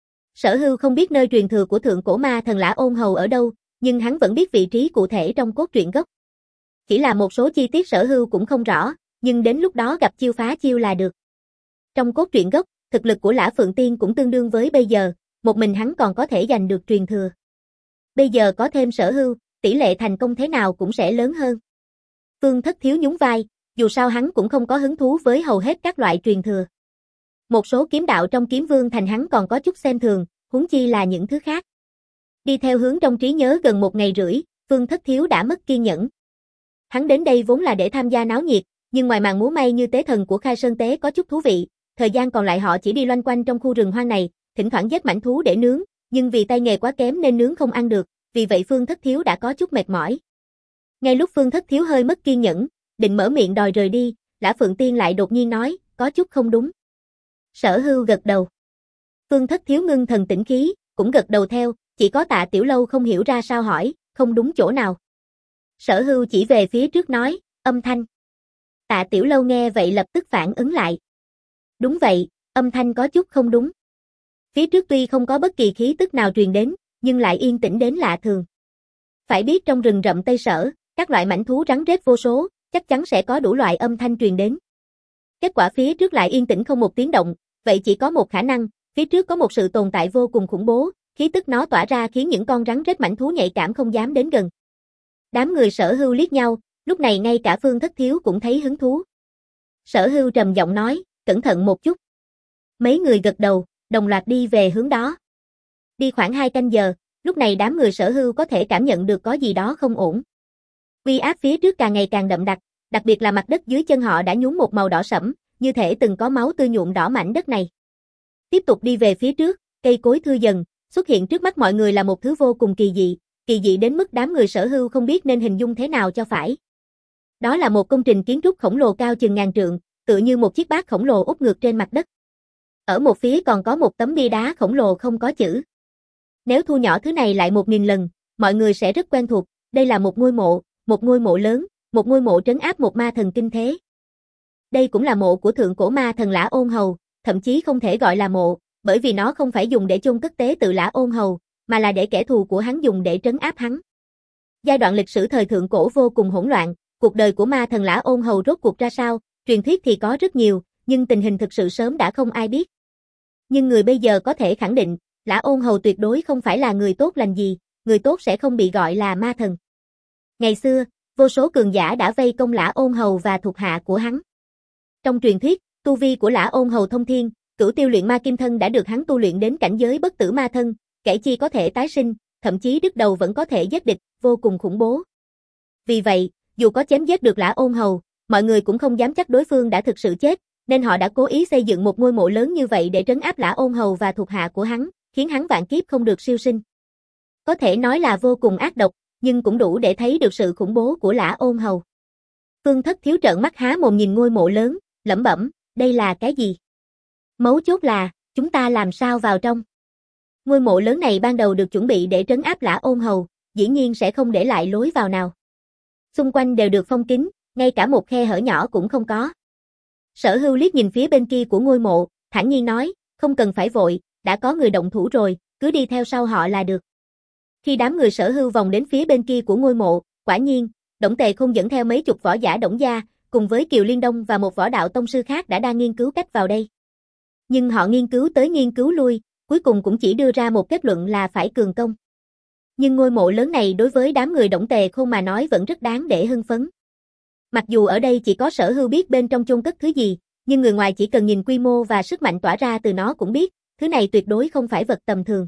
Sở Hưu không biết nơi truyền thừa của thượng cổ ma thần Lã Ôn Hầu ở đâu, nhưng hắn vẫn biết vị trí cụ thể trong cốt truyện gốc. Chỉ là một số chi tiết Sở Hưu cũng không rõ, nhưng đến lúc đó gặp chiêu phá chiêu là được. Trong cốt truyện gốc, thực lực của Lã Phượng Tiên cũng tương đương với bây giờ, một mình hắn còn có thể giành được truyền thừa. Bây giờ có thêm Sở Hưu, tỷ lệ thành công thế nào cũng sẽ lớn hơn. Phương Thất Thiếu nhún vai, dù sao hắn cũng không có hứng thú với hầu hết các loại truyền thừa. Một số kiếm đạo trong Kiếm Vương Thành hắn còn có chút xem thường, huống chi là những thứ khác. Đi theo hướng trong trí nhớ gần một ngày rưỡi, Phương Thất Thiếu đã mất kiên nhẫn. Hắn đến đây vốn là để tham gia náo nhiệt, nhưng ngoài màn múa may như tế thần của Khai Sơn Tế có chút thú vị, thời gian còn lại họ chỉ đi loanh quanh trong khu rừng hoang này, thỉnh thoảng giết mãnh thú để nướng, nhưng vì tay nghề quá kém nên nướng không ăn được, vì vậy Phương Thất Thiếu đã có chút mệt mỏi. Ngay lúc Phương Thất Thiếu hơi mất kiên nhẫn, định mở miệng đòi rời đi, Lã Phượng Tiên lại đột nhiên nói, có chút không đúng. Sở Hưu gật đầu. Phương Thất Thiếu ngưng thần tĩnh khí, cũng gật đầu theo, chỉ có Tạ Tiểu Lâu không hiểu ra sao hỏi, không đúng chỗ nào. Sở Hưu chỉ về phía trước nói, âm thanh. Tạ Tiểu Lâu nghe vậy lập tức phản ứng lại. Đúng vậy, âm thanh có chút không đúng. Phía trước tuy không có bất kỳ khí tức nào truyền đến, nhưng lại yên tĩnh đến lạ thường. Phải biết trong rừng rậm Tây Sở, các loại mãnh thú rắn rết vô số, chắc chắn sẽ có đủ loại âm thanh truyền đến. Kết quả phía trước lại yên tĩnh không một tiếng động, vậy chỉ có một khả năng, phía trước có một sự tồn tại vô cùng khủng bố, khí tức nó tỏa ra khiến những con rắn rết mãnh thú nhạy cảm không dám đến gần. Đám người Sở Hưu liếc nhau, lúc này ngay cả Phương Thất Thiếu cũng thấy hứng thú. Sở Hưu trầm giọng nói, cẩn thận một chút. Mấy người gật đầu, đồng loạt đi về hướng đó. Đi khoảng hai canh giờ, lúc này đám người Sở Hưu có thể cảm nhận được có gì đó không ổn. Uy áp phía trước càng ngày càng đậm đặc, đặc biệt là mặt đất dưới chân họ đã nhuốm một màu đỏ sẫm, như thể từng có máu tươi nhuộm đỏ mảnh đất này. Tiếp tục đi về phía trước, cây cối thưa dần, xuất hiện trước mắt mọi người là một thứ vô cùng kỳ dị, kỳ dị đến mức đám người Sở Hưu không biết nên hình dung thế nào cho phải. Đó là một công trình kiến trúc khổng lồ cao chừng ngàn trượng, tựa như một chiếc bát khổng lồ úp ngược trên mặt đất. Ở một phía còn có một tấm bia đá khổng lồ không có chữ. Nếu thu nhỏ thứ này lại một nghìn lần, mọi người sẽ rất quen thuộc, đây là một ngôi mộ, một ngôi mộ lớn, một ngôi mộ trấn áp một ma thần kinh thế. Đây cũng là mộ của thượng cổ ma thần Lã Ôn Hầu, thậm chí không thể gọi là mộ, bởi vì nó không phải dùng để chôn cất tế tự Lã Ôn Hầu, mà là để kẻ thù của hắn dùng để trấn áp hắn. Giai đoạn lịch sử thời thượng cổ vô cùng hỗn loạn, cuộc đời của ma thần Lã Ôn Hầu rốt cuộc ra sao, truyền thuyết thì có rất nhiều, nhưng tình hình thực sự sớm đã không ai biết. Nhưng người bây giờ có thể khẳng định, Lã Ôn Hầu tuyệt đối không phải là người tốt lành gì, người tốt sẽ không bị gọi là ma thần. Ngày xưa, vô số cường giả đã vây công Lã Ôn Hầu và thuộc hạ của hắn. Trong truyền thuyết, tu vi của Lã Ôn Hầu thông thiên, cửu tiêu luyện ma kim thân đã được hắn tu luyện đến cảnh giới bất tử ma thân, kẻ chi có thể tái sinh, thậm chí đứt đầu vẫn có thể giết địch, vô cùng khủng bố. Vì vậy, dù có chém giết được Lã Ôn Hầu, mọi người cũng không dám chắc đối phương đã thực sự chết, nên họ đã cố ý xây dựng một ngôi mộ lớn như vậy để trấn áp Lã Ôn Hầu và thuộc hạ của hắn, khiến hắn vạn kiếp không được siêu sinh. Có thể nói là vô cùng ác độc, nhưng cũng đủ để thấy được sự khủng bố của Lã Ôn Hầu. Phương Thất Thiếu trợn mắt há mồm nhìn ngôi mộ lớn, lẩm bẩm, đây là cái gì? Mấu chốt là, chúng ta làm sao vào trong? Ngôi mộ lớn này ban đầu được chuẩn bị để trấn áp Lã Ôn Hầu, dĩ nhiên sẽ không để lại lối vào nào. Xung quanh đều được phong kín, ngay cả một khe hở nhỏ cũng không có. Sở Hưu liếc nhìn phía bên kia của ngôi mộ, thản nhiên nói, không cần phải vội, đã có người động thủ rồi, cứ đi theo sau họ là được. Khi đám người Sở Hưu vòng đến phía bên kia của ngôi mộ, quả nhiên, Đổng Tề Khôn dẫn theo mấy chục võ giả Đổng gia, cùng với Kiều Liên Đông và một võ đạo tông sư khác đã đang nghiên cứu cách vào đây. Nhưng họ nghiên cứu tới nghiên cứu lui, cuối cùng cũng chỉ đưa ra một kết luận là phải cường công. Nhưng ngôi mộ lớn này đối với đám người Đổng Tề Khôn mà nói vẫn rất đáng để hưng phấn. Mặc dù ở đây chỉ có Sở Hưu biết bên trong chôn cất thứ gì, nhưng người ngoài chỉ cần nhìn quy mô và sức mạnh tỏa ra từ nó cũng biết, thứ này tuyệt đối không phải vật tầm thường.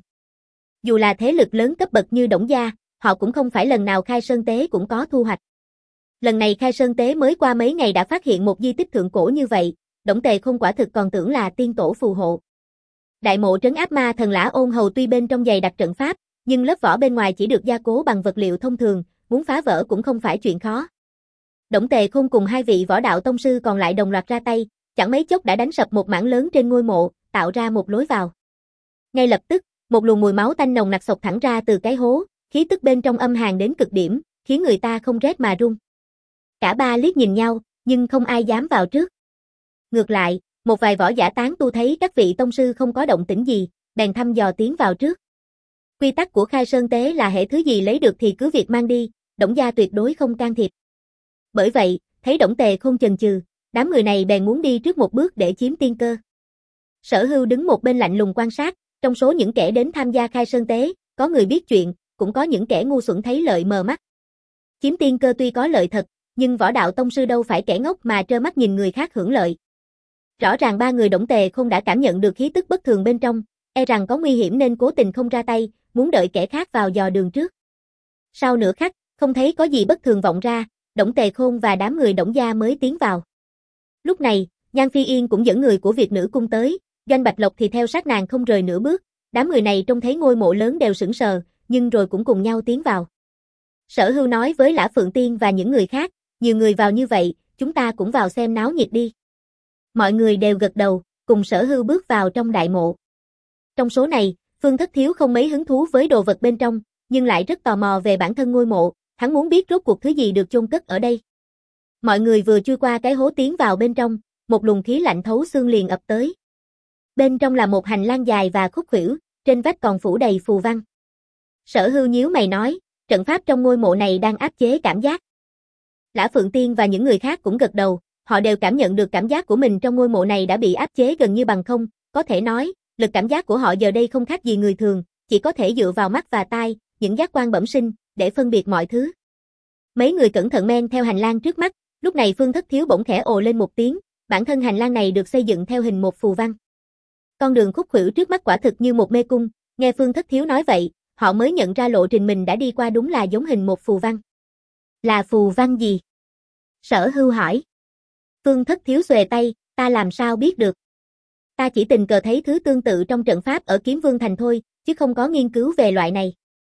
Dù là thế lực lớn cấp bậc như Đổng gia, họ cũng không phải lần nào khai sơn tế cũng có thu hoạch. Lần này khai sơn tế mới qua mấy ngày đã phát hiện một di tích thượng cổ như vậy, Đổng Tề Khôn quả thực còn tưởng là tiên tổ phù hộ. Đại mộ trấn áp ma thần Lã Ôn Hầu tuy bên trong dày đặc trận pháp, nhưng lớp vỏ bên ngoài chỉ được gia cố bằng vật liệu thông thường, muốn phá vỡ cũng không phải chuyện khó. Đổng Tề Khôn cùng hai vị võ đạo tông sư còn lại đồng loạt ra tay, chẳng mấy chốc đã đánh sập một mảng lớn trên ngôi mộ, tạo ra một lối vào. Ngay lập tức, một luồng mùi máu tanh nồng nặc xộc thẳng ra từ cái hố, khí tức bên trong âm hàn đến cực điểm, khiến người ta không rét mà run. Cả ba liếc nhìn nhau, nhưng không ai dám vào trước. Ngược lại, một vài võ giả tán tu thấy các vị tông sư không có động tĩnh gì, bèn thăm dò tiến vào trước. Quy tắc của khai sơn tế là hễ thứ gì lấy được thì cứ việc mang đi, Đổng gia tuyệt đối không can thiệp. Bởi vậy, thấy Đổng Tề không chần chừ, đám người này bèn muốn đi trước một bước để chiếm tiên cơ. Sở Hưu đứng một bên lạnh lùng quan sát, trong số những kẻ đến tham gia khai sơn tế, có người biết chuyện, cũng có những kẻ ngu xuẩn thấy lợi mờ mắt. Chiếm tiên cơ tuy có lợi thật, nhưng võ đạo tông sư đâu phải kẻ ngốc mà trơ mắt nhìn người khác hưởng lợi. Rõ ràng ba người Đổng Tề không đã cảm nhận được khí tức bất thường bên trong, e rằng có nguy hiểm nên cố tình không ra tay, muốn đợi kẻ khác vào dò đường trước. Sau nửa khắc, không thấy có gì bất thường vọng ra, Đổng Tề Khôn và đám người Đổng gia mới tiến vào. Lúc này, Nhan Phi Yên cũng dẫn người của Việt Nữ cung tới, Doanh Bạch Lộc thì theo sát nàng không rời nửa bước, đám người này trông thấy ngôi mộ lớn đều sững sờ, nhưng rồi cũng cùng nhau tiến vào. Sở Hưu nói với Lã Phượng Tiên và những người khác, nhiều người vào như vậy, chúng ta cũng vào xem náo nhiệt đi. Mọi người đều gật đầu, cùng Sở Hưu bước vào trong đại mộ. Trong số này, Phương Thất Thiếu không mấy hứng thú với đồ vật bên trong, nhưng lại rất tò mò về bản thân ngôi mộ, hắn muốn biết rốt cuộc thứ gì được chôn cất ở đây. Mọi người vừa chui qua cái hố tiến vào bên trong, một luồng khí lạnh thấu xương liền ập tới. Bên trong là một hành lang dài và khúc khuỷu, trên vách còn phủ đầy phù văn. Sở Hưu nhíu mày nói, trận pháp trong ngôi mộ này đang áp chế cảm giác. Lã Phượng Tiên và những người khác cũng gật đầu, họ đều cảm nhận được cảm giác của mình trong ngôi mộ này đã bị áp chế gần như bằng không, có thể nói, lực cảm giác của họ giờ đây không khác gì người thường, chỉ có thể dựa vào mắt và tai, những giác quan bẩm sinh, để phân biệt mọi thứ. Mấy người cẩn thận men theo hành lang trước mắt, lúc này Phương Thất Thiếu bỗng khẽ ồ lên một tiếng, bản thân hành lang này được xây dựng theo hình một phù văn. Con đường khúc khuỷu trước mắt quả thực như một mê cung, nghe Phương Thất Thiếu nói vậy, họ mới nhận ra lộ trình mình đã đi qua đúng là giống hình một phù văn. Là phù văn gì? Sở Hưu hỏi. Phương Thất Thiếu xuề tay, ta làm sao biết được? Ta chỉ tình cờ thấy thứ tương tự trong trận pháp ở Kiếm Vương Thành thôi, chứ không có nghiên cứu về loại này.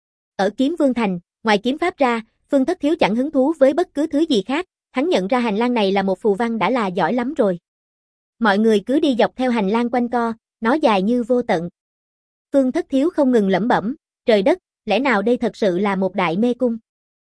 Ở Kiếm Vương Thành, ngoài kiếm pháp ra, Phương Thất Thiếu chẳng hứng thú với bất cứ thứ gì khác, hắn nhận ra hành lang này là một phù văn đã là giỏi lắm rồi. Mọi người cứ đi dọc theo hành lang quanh co, nó dài như vô tận. Phương Thất Thiếu không ngừng lẩm bẩm, trời đất, lẽ nào đây thật sự là một đại mê cung?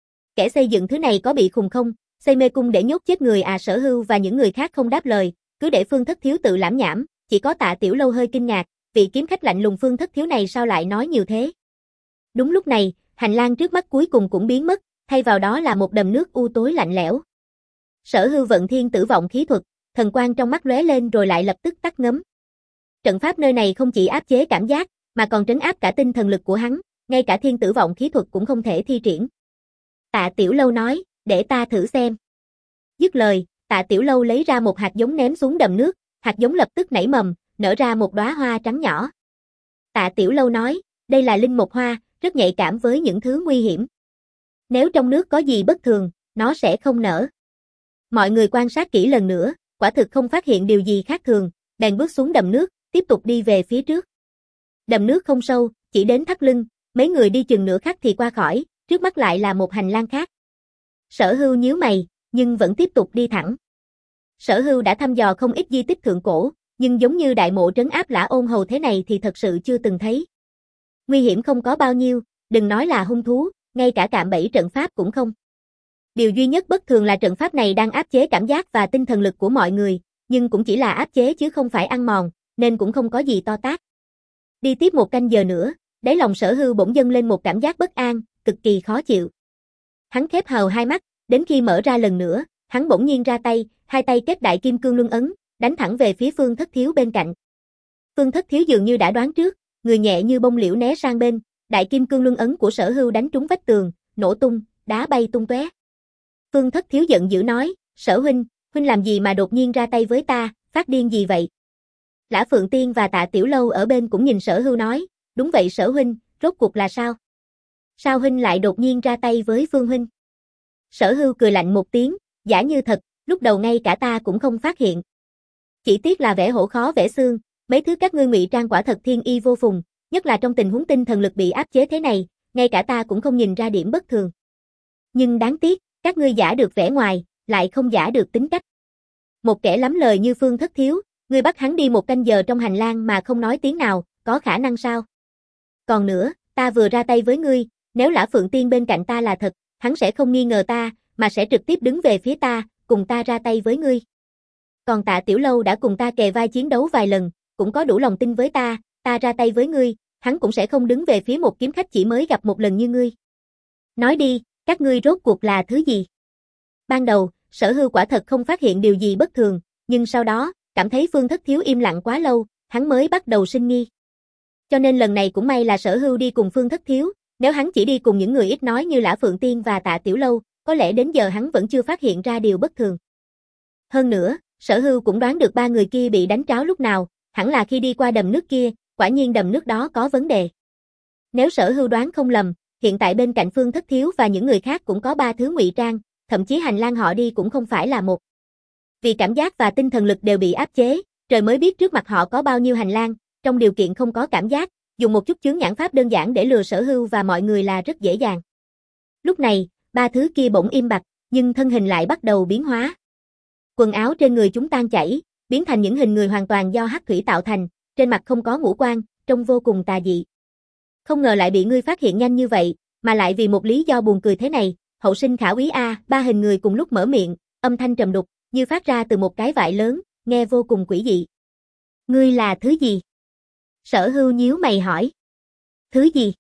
Kẻ xây dựng thứ này có bị khùng không, xây mê cung để nhốt chết người à? Sở Hưu và những người khác không đáp lời, cứ để Phương Thất Thiếu tự lảm nhảm, chỉ có Tạ Tiểu Lâu hơi kinh ngạc, vị kiếm khách lạnh lùng Phương Thất Thiếu này sao lại nói nhiều thế? Đúng lúc này, hành lang trước mắt cuối cùng cũng biến mất, thay vào đó là một đầm nước u tối lạnh lẽo. Sở Hưu vận thiên tử vọng khí thuật, thần quang trong mắt lóe lên rồi lại lập tức tắt ngấm. Trận pháp nơi này không chỉ áp chế cảm giác, mà còn trấn áp cả tinh thần lực của hắn, ngay cả thiên tử vọng khí thuật cũng không thể thi triển. Tạ Tiểu Lâu nói, để ta thử xem. Dứt lời, Tạ Tiểu Lâu lấy ra một hạt giống ném xuống đầm nước, hạt giống lập tức nảy mầm, nở ra một đóa hoa trắng nhỏ. Tạ Tiểu Lâu nói, đây là linh mộc hoa, rất nhạy cảm với những thứ nguy hiểm. Nếu trong nước có gì bất thường, nó sẽ không nở. Mọi người quan sát kỹ lần nữa, quả thực không phát hiện điều gì khác thường, bèn bước xuống đầm nước, tiếp tục đi về phía trước. Đầm nước không sâu, chỉ đến thắt lưng, mấy người đi chừng nửa khắc thì qua khỏi, trước mắt lại là một hành lang khác. Sở Hưu nhíu mày, nhưng vẫn tiếp tục đi thẳng. Sở Hưu đã thăm dò không ít di tích thượng cổ, nhưng giống như đại mộ trấn áp Lã Ôn Hầu thế này thì thật sự chưa từng thấy. Nguy hiểm không có bao nhiêu, đừng nói là hung thú, ngay cả cạm bẫy trận pháp cũng không. Điều duy nhất bất thường là trận pháp này đang áp chế cảm giác và tinh thần lực của mọi người, nhưng cũng chỉ là áp chế chứ không phải ăn mòn, nên cũng không có gì to tát. Đi tiếp một canh giờ nữa, đáy lòng Sở Hưu bỗng dâng lên một cảm giác bất an, cực kỳ khó chịu. Hắn khép hờ hai mắt, đến khi mở ra lần nữa, hắn bỗng nhiên ra tay, hai tay kết đại kim cương luân ấn, đánh thẳng về phía Phương Thất Thiếu bên cạnh. Phương Thất Thiếu dường như đã đoán trước, người nhẹ như bông liễu né sang bên, đại kim cương luân ấn của Sở Hưu đánh trúng vách tường, nổ tung, đá bay tung tóe. Phương Thất Thiếu giận dữ nói, Sở huynh, huynh làm gì mà đột nhiên ra tay với ta, phát điên gì vậy? Lã Phượng Tiên và Tạ Tiểu Lâu ở bên cũng nhìn Sở Hưu nói, đúng vậy Sở huynh, rốt cuộc là sao? Sao huynh lại đột nhiên ra tay với Phương huynh? Sở Hưu cười lạnh một tiếng, giả như thật, lúc đầu ngay cả ta cũng không phát hiện. Chỉ tiếc là vẽ hổ khó vẽ xương, mấy thứ các ngươi ngụy trang quả thật thiên y vô phùng, nhất là trong tình huống tinh thần lực bị áp chế thế này, ngay cả ta cũng không nhìn ra điểm bất thường. Nhưng đáng tiếc, các ngươi giả được vẻ ngoài, lại không giả được tính cách. Một kẻ lắm lời như Phương Thất Thiếu, ngươi bắt hắn đi một canh giờ trong hành lang mà không nói tiếng nào, có khả năng sao? Còn nữa, ta vừa ra tay với ngươi, nếu Lã Phượng Tiên bên cạnh ta là thật, hắn sẽ không nghi ngờ ta, mà sẽ trực tiếp đứng về phía ta, cùng ta ra tay với ngươi. Còn Tạ Tiểu Lâu đã cùng ta kề vai chiến đấu vài lần, cũng có đủ lòng tin với ta, ta ra tay với ngươi, hắn cũng sẽ không đứng về phía một kiếm khách chỉ mới gặp một lần như ngươi. Nói đi, các ngươi rốt cuộc là thứ gì? Ban đầu, Sở Hưu quả thật không phát hiện điều gì bất thường, nhưng sau đó, cảm thấy Phương Thất Thiếu im lặng quá lâu, hắn mới bắt đầu sinh nghi. Cho nên lần này cũng may là Sở Hưu đi cùng Phương Thất Thiếu, nếu hắn chỉ đi cùng những người ít nói như Lã Phượng Tiên và Tạ Tiểu Lâu, có lẽ đến giờ hắn vẫn chưa phát hiện ra điều bất thường. Hơn nữa, Sở Hưu cũng đoán được ba người kia bị đánh tráo lúc nào, hẳn là khi đi qua đầm nước kia, quả nhiên đầm nước đó có vấn đề. Nếu Sở Hưu đoán không lầm, hiện tại bên cạnh Phương Thất Thiếu và những người khác cũng có ba thứ ngụy trang, thậm chí hành lang họ đi cũng không phải là một. Vì cảm giác và tinh thần lực đều bị áp chế, trời mới biết trước mặt họ có bao nhiêu hành lang, trong điều kiện không có cảm giác, dùng một chút chướng nhãn pháp đơn giản để lừa Sở Hưu và mọi người là rất dễ dàng. Lúc này, ba thứ kia bỗng im bặt, nhưng thân hình lại bắt đầu biến hóa. Quần áo trên người chúng tan chảy, biến thành những hình người hoàn toàn do hắc thủy tạo thành, trên mặt không có ngũ quan, trông vô cùng tà dị. Không ngờ lại bị ngươi phát hiện nhanh như vậy, mà lại vì một lý do buồn cười thế này, hậu sinh khả úy a, ba hình người cùng lúc mở miệng, âm thanh trầm đục, như phát ra từ một cái vại lớn, nghe vô cùng quỷ dị. Ngươi là thứ gì? Sở Hưu nhíu mày hỏi. Thứ gì?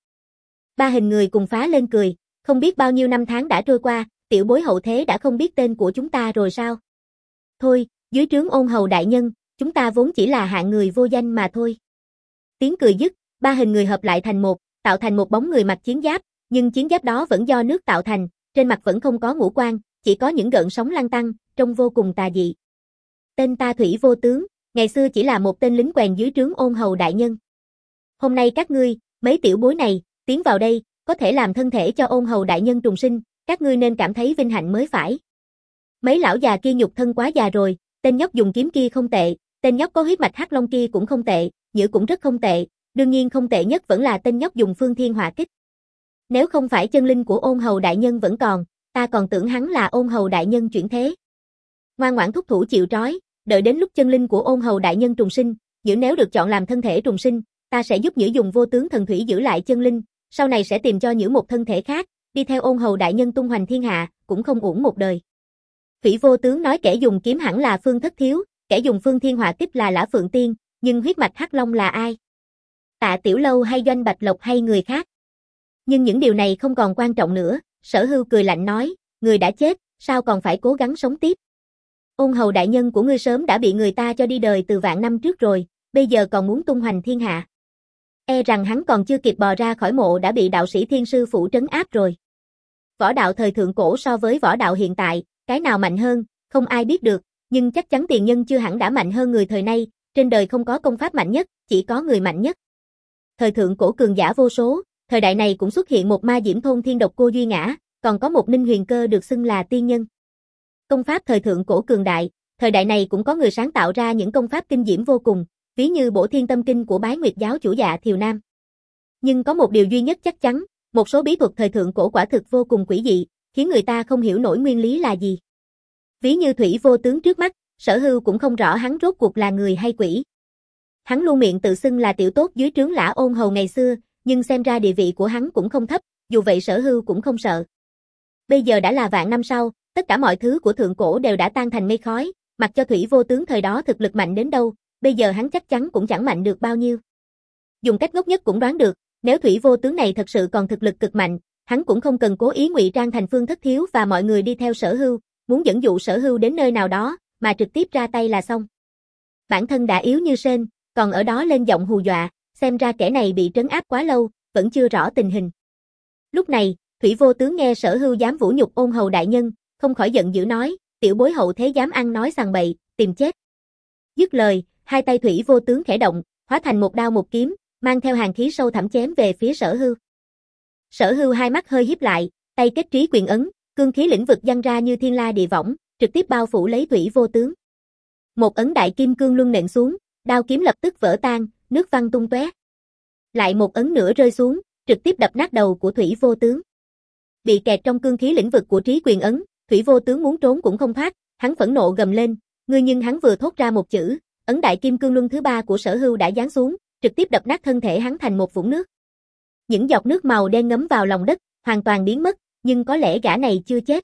Ba hình người cùng phá lên cười, không biết bao nhiêu năm tháng đã trôi qua, tiểu bối hậu thế đã không biết tên của chúng ta rồi sao? Thôi, dưới trướng Ôn Hầu đại nhân, chúng ta vốn chỉ là hạng người vô danh mà thôi. Tiếng cười dứt, ba hình người hợp lại thành một, tạo thành một bóng người mặc chiến giáp, nhưng chiến giáp đó vẫn do nước tạo thành, trên mặt vẫn không có ngũ quan, chỉ có những gợn sóng lăn tăn, trông vô cùng tà dị. Tên ta Thủy Vô Tướng, ngày xưa chỉ là một tên lính quèn dưới trướng Ôn Hầu đại nhân. Hôm nay các ngươi, mấy tiểu bối này, tiến vào đây, có thể làm thân thể cho Ôn Hầu đại nhân trùng sinh, các ngươi nên cảm thấy vinh hạnh mới phải. Mấy lão già kia nhục thân quá già rồi, tên nhóc dùng kiếm kia không tệ, tên nhóc có huyết mạch hắc long kia cũng không tệ, nhữ cũng rất không tệ, đương nhiên không tệ nhất vẫn là tên nhóc dùng phương thiên hỏa kích. Nếu không phải chân linh của Ôn Hầu đại nhân vẫn còn, ta còn tưởng hắn là Ôn Hầu đại nhân chuyển thế. Ngoan ngoãn thúc thủ chịu trói, đợi đến lúc chân linh của Ôn Hầu đại nhân trùng sinh, nhữ nếu được chọn làm thân thể trùng sinh, ta sẽ giúp nhữ dùng vô tướng thần thủy giữ lại chân linh, sau này sẽ tìm cho nhữ một thân thể khác, đi theo Ôn Hầu đại nhân tung hoành thiên hạ, cũng không uổng một đời. Thủy Vô Tướng nói kẻ dùng kiếm hẳn là Phương Thất Thiếu, kẻ dùng phương thiên hỏa kích là Lã Phượng Tiên, nhưng huyết mạch hắc long là ai? Tạ Tiểu Lâu hay Doanh Bạch Lộc hay người khác? Nhưng những điều này không còn quan trọng nữa, Sở Hưu cười lạnh nói, người đã chết, sao còn phải cố gắng sống tiếp? Ôn Hầu đại nhân của ngươi sớm đã bị người ta cho đi đời từ vạn năm trước rồi, bây giờ còn muốn tung hoành thiên hạ. E rằng hắn còn chưa kịp bò ra khỏi mộ đã bị đạo sĩ thiên sư phủ trấn áp rồi. Võ đạo thời thượng cổ so với võ đạo hiện tại, cái nào mạnh hơn, không ai biết được, nhưng chắc chắn tiền nhân chưa hẳn đã mạnh hơn người thời nay, trên đời không có công pháp mạnh nhất, chỉ có người mạnh nhất. Thời thượng cổ cường giả vô số, thời đại này cũng xuất hiện một ma diễm thôn thiên độc cô Duy Ngã, còn có một Ninh Huyền Cơ được xưng là tiên nhân. Công pháp thời thượng cổ cường đại, thời đại này cũng có người sáng tạo ra những công pháp kinh diễm vô cùng, ví như Bổ Thiên Tâm Kinh của Bái Nguyệt giáo chủ Dạ Thiều Nam. Nhưng có một điều duy nhất chắc chắn, một số bí thuật thời thượng cổ quả thực vô cùng quỷ dị, khiến người ta không hiểu nổi nguyên lý là gì. Ví như Thủy Vô Tướng trước mắt, Sở Hưu cũng không rõ hắn rốt cuộc là người hay quỷ. Hắn luôn miệng tự xưng là tiểu tốt dưới trướng Lã Ôn Hầu ngày xưa, nhưng xem ra địa vị của hắn cũng không thấp, dù vậy Sở Hưu cũng không sợ. Bây giờ đã là vạn năm sau, tất cả mọi thứ của thượng cổ đều đã tan thành mây khói, mặc cho Thủy Vô Tướng thời đó thực lực mạnh đến đâu, bây giờ hắn chắc chắn cũng chẳng mạnh được bao nhiêu. Dùng cách ngốc nhất cũng đoán được, nếu Thủy Vô Tướng này thật sự còn thực lực cực mạnh, hắn cũng không cần cố ý ngụy trang thành Phương Thất Thiếu và mọi người đi theo Sở Hưu, muốn dẫn dụ Sở Hưu đến nơi nào đó, mà trực tiếp ra tay là xong. Bản thân đã yếu như sên, còn ở đó lên giọng hù dọa, xem ra kẻ này bị trấn áp quá lâu, vẫn chưa rõ tình hình. Lúc này, Thủy Vô Tướng nghe Sở Hưu dám vũ nhục Ôn Hầu đại nhân, không khỏi giận dữ nói, tiểu bối hậu thế dám ăn nói sằng bậy, tìm chết. Dứt lời, hai tay Thủy Vô Tướng khẽ động, hóa thành một đao một kiếm, mang theo hàn khí sâu thẳm chém về phía Sở Hưu. Sở Hưu hai mắt hơi híp lại, tay kết trí quyền ấn, cương khí lĩnh vực giăng ra như thiên la địa võng, trực tiếp bao phủ lấy Thủy Vô Tướng. Một ấn đại kim cương luân nện xuống, đao kiếm lập tức vỡ tan, nước văng tung tóe. Lại một ấn nữa rơi xuống, trực tiếp đập nát đầu của Thủy Vô Tướng. Bị kẹt trong cương khí lĩnh vực của trí quyền ấn, Thủy Vô Tướng muốn trốn cũng không thoát, hắn phẫn nộ gầm lên, ngươi nhưng hắn vừa thốt ra một chữ, ấn đại kim cương luân thứ ba của Sở Hưu đã giáng xuống, trực tiếp đập nát thân thể hắn thành một vũng nước. Những giọt nước màu đen ngấm vào lòng đất, hoàn toàn biến mất, nhưng có lẽ gã này chưa chết.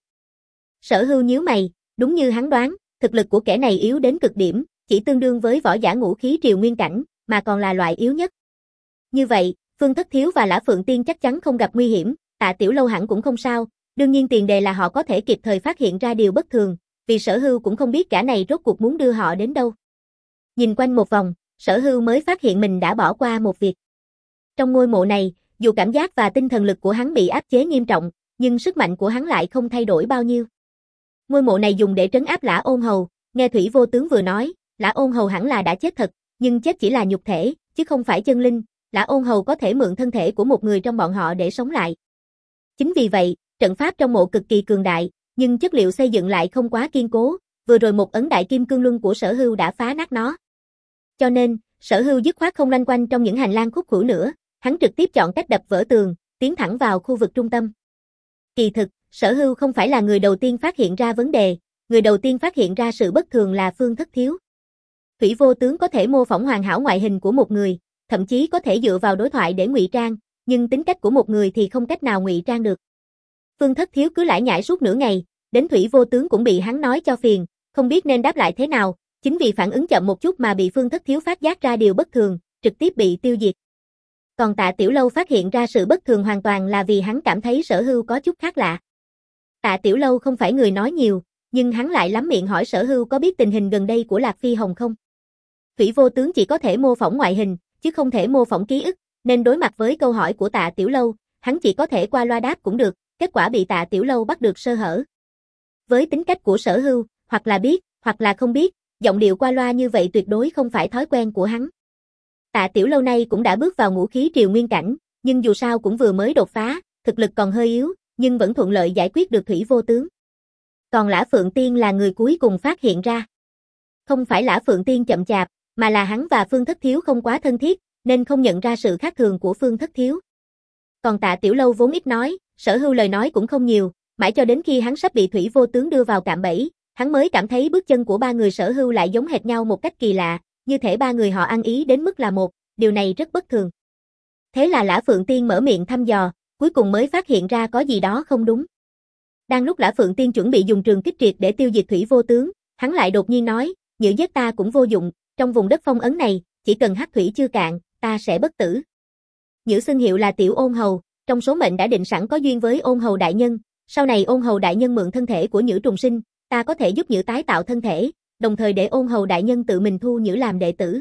Sở Hưu nhíu mày, đúng như hắn đoán, thực lực của kẻ này yếu đến cực điểm, chỉ tương đương với võ giả ngũ khí triều nguyên cảnh, mà còn là loại yếu nhất. Như vậy, Phương Thất Thiếu và Lã Phượng Tiên chắc chắn không gặp nguy hiểm, Tạ Tiểu Lâu hẳn cũng không sao, đương nhiên tiền đề là họ có thể kịp thời phát hiện ra điều bất thường, vì Sở Hưu cũng không biết gã này rốt cuộc muốn đưa họ đến đâu. Nhìn quanh một vòng, Sở Hưu mới phát hiện mình đã bỏ qua một việc. Trong ngôi mộ này, dù cảm giác và tinh thần lực của hắn bị áp chế nghiêm trọng, nhưng sức mạnh của hắn lại không thay đổi bao nhiêu. Ngôi mộ này dùng để trấn áp Lã Ôn Hầu, nghe Thủy Vô Tướng vừa nói, Lã Ôn Hầu hẳn là đã chết thật, nhưng chết chỉ là nhục thể, chứ không phải chân linh, Lã Ôn Hầu có thể mượn thân thể của một người trong bọn họ để sống lại. Chính vì vậy, trận pháp trong mộ cực kỳ cường đại, nhưng chất liệu xây dựng lại không quá kiên cố, vừa rồi một ấn đại kim cương luân của Sở Hưu đã phá nát nó. Cho nên, Sở Hưu dứt khoát không loanh quanh trong những hành lang khúc khuỷu nữa, hắn trực tiếp chọn cách đập vỡ tường, tiến thẳng vào khu vực trung tâm. Kỳ thực, Sở Hưu không phải là người đầu tiên phát hiện ra vấn đề, người đầu tiên phát hiện ra sự bất thường là Phương Thất Thiếu. Thủy Vô Tướng có thể mô phỏng hoàn hảo ngoại hình của một người, thậm chí có thể dựa vào đối thoại để ngụy trang, nhưng tính cách của một người thì không cách nào ngụy trang được. Phương Thất Thiếu cứ lải nhải suốt nửa ngày, đến Thủy Vô Tướng cũng bị hắn nói cho phiền, không biết nên đáp lại thế nào, chính vì phản ứng chậm một chút mà bị Phương Thất Thiếu phát giác ra điều bất thường, trực tiếp bị tiêu diệt. Còn Tạ Tiểu Lâu phát hiện ra sự bất thường hoàn toàn là vì hắn cảm thấy Sở Hưu có chút khác lạ. Tạ Tiểu Lâu không phải người nói nhiều, nhưng hắn lại lắm miệng hỏi Sở Hưu có biết tình hình gần đây của Lạc Phi Hồng không. Thủy Vô Tướng chỉ có thể mô phỏng ngoại hình, chứ không thể mô phỏng ký ức, nên đối mặt với câu hỏi của Tạ Tiểu Lâu, hắn chỉ có thể qua loa đáp cũng được, kết quả bị Tạ Tiểu Lâu bắt được sơ hở. Với tính cách của Sở Hưu, hoặc là biết, hoặc là không biết, giọng điệu qua loa như vậy tuyệt đối không phải thói quen của hắn. Tạ Tiểu Lâu nay cũng đã bước vào ngũ khí triều nguyên cảnh, nhưng dù sao cũng vừa mới đột phá, thực lực còn hơi yếu, nhưng vẫn thuận lợi giải quyết được Thủy Vô Tướng. Còn Lã Phượng Tiên là người cuối cùng phát hiện ra. Không phải Lã Phượng Tiên chậm chạp, mà là hắn và Phương Thất Thiếu không quá thân thiết, nên không nhận ra sự khác thường của Phương Thất Thiếu. Còn Tạ Tiểu Lâu vốn ít nói, Sở Hưu lời nói cũng không nhiều, mãi cho đến khi hắn sắp bị Thủy Vô Tướng đưa vào cạm bẫy, hắn mới cảm thấy bước chân của ba người Sở Hưu lại giống hệt nhau một cách kỳ lạ, như thể ba người họ ăn ý đến mức là một, điều này rất bất thường. Thế là Lã Phượng Tiên mở miệng thăm dò, cuối cùng mới phát hiện ra có gì đó không đúng. Đang lúc Lã Phượng Tiên chuẩn bị dùng trường kích triệt để tiêu diệt Thủy Vô Tướng, hắn lại đột nhiên nói, nhử giết ta cũng vô dụng, trong vùng đất phong ấn này, chỉ cần hắc thủy chưa cạn, ta sẽ bất tử. Nhử xưng hiệu là Tiểu Ôn Hầu, trong số mệnh đã định sẵn có duyên với Ôn Hầu đại nhân, sau này Ôn Hầu đại nhân mượn thân thể của Nhử trùng sinh, ta có thể giúp Nhử tái tạo thân thể, đồng thời để Ôn Hầu đại nhân tự mình thu Nhử làm đệ tử.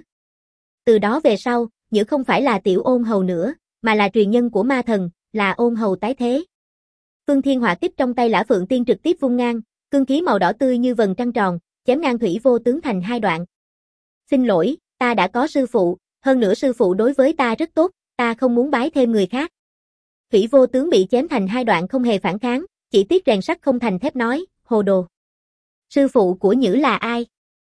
Từ đó về sau, Nhử không phải là Tiểu Ôn Hầu nữa, mà là truyền nhân của ma thần, là Ôn Hầu tái thế. Phương Thiên Hỏa kích trong tay Lã Phượng Tiên trực tiếp vung ngang, cương khí màu đỏ tươi như vầng trăng tròn, chém ngang Thủy Vô Tướng thành hai đoạn. Xin lỗi, ta đã có sư phụ, hơn nữa sư phụ đối với ta rất tốt, ta không muốn bái thêm người khác. Thủy Vô Tướng bị chém thành hai đoạn không hề phản kháng, chỉ tiếc rèn sắt không thành thép nói, hồ đồ. Sư phụ của Nhử là ai?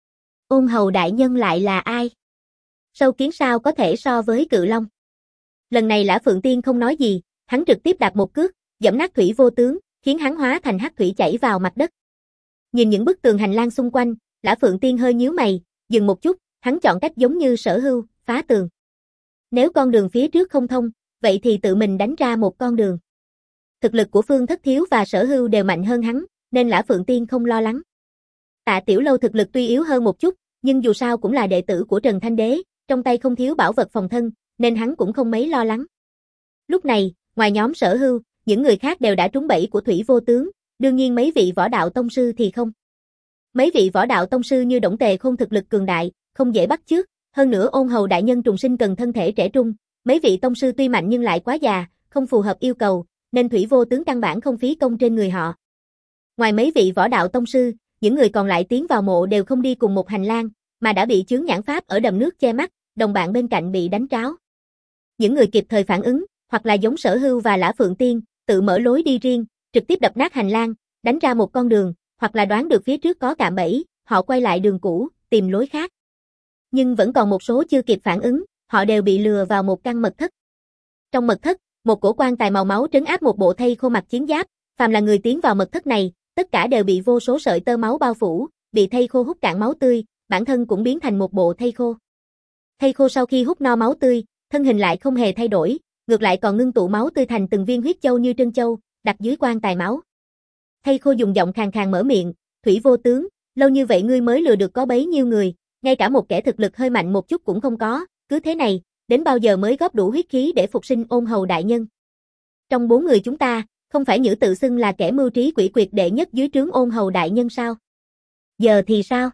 Ôn Hầu đại nhân lại là ai? Sâu kiến sao có thể so với cự long? Lần này Lã Phượng Tiên không nói gì, hắn trực tiếp đạp một cước, giẫm nát Thủy Vô Tướng, khiến hắn hóa thành hắc thủy chảy vào mặt đất. Nhìn những bức tường hành lang xung quanh, Lã Phượng Tiên hơi nhíu mày, dừng một chút, hắn chọn cách giống như Sở Hưu, phá tường. Nếu con đường phía trước không thông, vậy thì tự mình đánh ra một con đường. Thực lực của Phương Thất Thiếu và Sở Hưu đều mạnh hơn hắn, nên Lã Phượng Tiên không lo lắng. Tạ Tiểu Lâu thực lực tuy yếu hơn một chút, nhưng dù sao cũng là đệ tử của Trần Thanh Đế, trong tay không thiếu bảo vật phòng thân, nên hắn cũng không mấy lo lắng. Lúc này, ngoài nhóm Sở Hưu, những người khác đều đã trúng bẫy của Thủy Vô Tướng, đương nhiên mấy vị võ đạo tông sư thì không. Mấy vị võ đạo tông sư như Đổng Tề Khôn thực lực cường đại, không dễ bắt chước, hơn nữa Ôn Hầu đại nhân trùng sinh cần thân thể trẻ trung, mấy vị tông sư tuy mạnh nhưng lại quá già, không phù hợp yêu cầu, nên Thủy Vô Tướng căn bản không phí công trên người họ. Ngoài mấy vị võ đạo tông sư, những người còn lại tiến vào mộ đều không đi cùng một hành lang, mà đã bị chướng nhãn pháp ở đầm nước che mắt, đồng bạn bên cạnh bị đánh tráo. Những người kịp thời phản ứng, hoặc là giống Sở Hưu và Lã Phượng Tiên, tự mở lối đi riêng, trực tiếp đập nát hành lang, đánh ra một con đường, hoặc là đoán được phía trước có cạm bẫy, họ quay lại đường cũ, tìm lối khác. Nhưng vẫn còn một số chưa kịp phản ứng, họ đều bị lừa vào một căn mật thất. Trong mật thất, một cổ quan tài màu máu trấn áp một bộ thây khô mặc chiến giáp, phàm là người tiến vào mật thất này, tất cả đều bị vô số sợi tơ máu bao phủ, bị thây khô hút cạn máu tươi, bản thân cũng biến thành một bộ thây khô. Thây khô sau khi hút no máu tươi, thân hình lại không hề thay đổi, ngược lại còn ngưng tụ máu tươi thành từng viên huyết châu như trân châu, đặt dưới quan tài máu. Thây khô dùng giọng khàn khàn mở miệng, Thủy Vô Tướng, lâu như vậy ngươi mới lừa được có bấy nhiêu người, ngay cả một kẻ thực lực hơi mạnh một chút cũng không có, cứ thế này, đến bao giờ mới góp đủ huyết khí để phục sinh Ôn Hầu đại nhân? Trong bốn người chúng ta, không phải Nhữ tự xưng là kẻ mưu trí quỷ quyệt đệ nhất dưới trướng Ôn Hầu đại nhân sao? Giờ thì sao?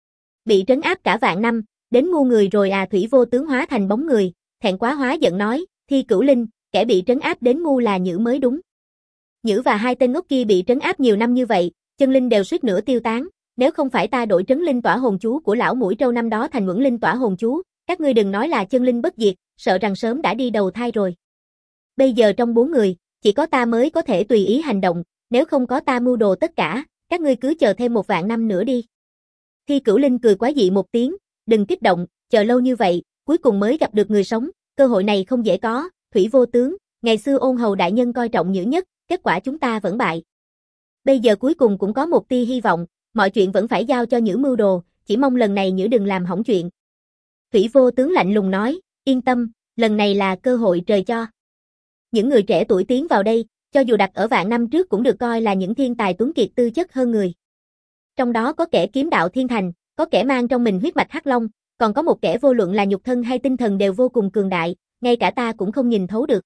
Bị trấn áp cả vạn năm, đến ngu người rồi à? Thủy Vô Tướng hóa thành bóng người, thẹn quá hóa giận nói, Thi Cửu Linh, kẻ bị trấn áp đến ngu là Nhữ mới đúng. Nhữ và hai tên ngốc kia bị trấn áp nhiều năm như vậy, chân linh đều suýt nữa tiêu tán, nếu không phải ta đổi trấn linh tỏa hồn chú của lão mũi trâu năm đó thành Ngưỡng Linh tỏa hồn chú, các ngươi đừng nói là chân linh bất diệt, sợ rằng sớm đã đi đầu thai rồi. Bây giờ trong bốn người, chỉ có ta mới có thể tùy ý hành động, nếu không có ta mưu đồ tất cả, các ngươi cứ chờ thêm một vạn năm nữa đi. Thi Cửu Linh cười quái dị một tiếng, đừng kích động, chờ lâu như vậy, cuối cùng mới gặp được người sống, cơ hội này không dễ có, Thủy Vô Tướng, ngày xưa Ôn Hầu đại nhân coi trọng Nhữ nhất, kết quả chúng ta vẫn bại. Bây giờ cuối cùng cũng có một tia hy vọng, mọi chuyện vẫn phải giao cho Nhữ mưu đồ, chỉ mong lần này Nhữ đừng làm hỏng chuyện. Thủy Vô Tướng lạnh lùng nói, yên tâm, lần này là cơ hội trời cho. Những người trẻ tuổi tiến vào đây, cho dù đặt ở vạn năm trước cũng được coi là những thiên tài tuấn kiệt tư chất hơn người. Trong đó có kẻ kiếm đạo thiên thành, có kẻ mang trong mình huyết mạch Hắc Long, còn có một kẻ vô luận là nhục thân hay tinh thần đều vô cùng cường đại, ngay cả ta cũng không nhìn thấu được.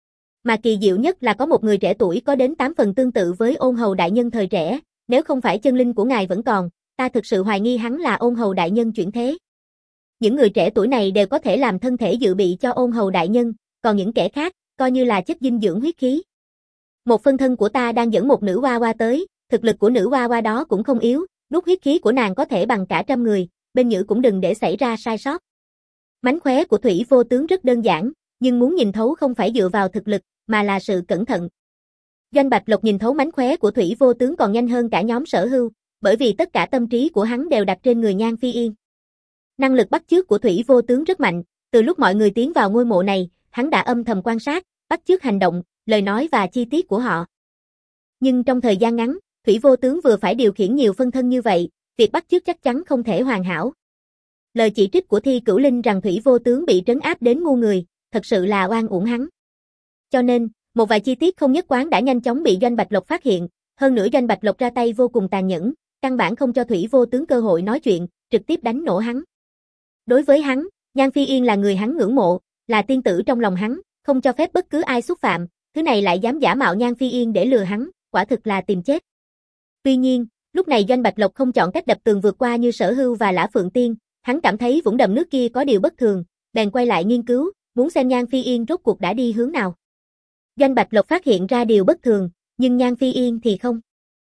Mà kỳ diệu nhất là có một người trẻ tuổi có đến tám phần tương tự với Ôn Hầu đại nhân thời trẻ, nếu không phải chân linh của ngài vẫn còn, ta thực sự hoài nghi hắn là Ôn Hầu đại nhân chuyển thế. Những người trẻ tuổi này đều có thể làm thân thể dự bị cho Ôn Hầu đại nhân, còn những kẻ khác, coi như là chất dinh dưỡng huyết khí. Một phân thân của ta đang dẫn một nữ hoa hoa tới, thực lực của nữ hoa hoa đó cũng không yếu, nút huyết khí của nàng có thể bằng cả trăm người, bên Nhữ cũng đừng để xảy ra sai sót. Mánh khóe của Thủy Vô Tướng rất đơn giản, nhưng muốn nhìn thấu không phải dựa vào thực lực, mà là sự cẩn thận. Doanh Bạch Lộc nhìn thấu mánh khóe của Thủy Vô Tướng còn nhanh hơn cả nhóm Sở Hưu, bởi vì tất cả tâm trí của hắn đều đặt trên người Nhan Phi Yên. Năng lực bắt chước của Thủy Vô Tướng rất mạnh, từ lúc mọi người tiến vào ngôi mộ này, hắn đã âm thầm quan sát, bắt chước hành động, lời nói và chi tiết của họ. Nhưng trong thời gian ngắn, Thủy Vô Tướng vừa phải điều khiển nhiều phân thân như vậy, việc bắt chước chắc chắn không thể hoàn hảo. Lời chỉ trích của Thi Cửu Linh rằng Thủy Vô Tướng bị trấn áp đến ngu người, thật sự là oan uổng hắn. Cho nên, một vài chi tiết không nhất quán đã nhanh chóng bị Doanh Bạch Lộc phát hiện, hơn nữa Doanh Bạch Lộc ra tay vô cùng tàn nhẫn, căn bản không cho Thủy Vô Tướng cơ hội nói chuyện, trực tiếp đánh nổ hắn. Đối với hắn, Nhan Phi Yên là người hắn ngưỡng mộ, là tiên tử trong lòng hắn, không cho phép bất cứ ai xúc phạm, thứ này lại dám giả mạo Nhan Phi Yên để lừa hắn, quả thực là tìm chết. Tuy nhiên, lúc này Doanh Bạch Lộc không chọn cách đập tường vượt qua như Sở Hưu và Lã Phượng Tiên, hắn cảm thấy vũng đầm nước kia có điều bất thường, bèn quay lại nghiên cứu, muốn xem Nhan Phi Yên rốt cuộc đã đi hướng nào. Doanh Bạch Lộc phát hiện ra điều bất thường, nhưng Nhan Phi Yên thì không.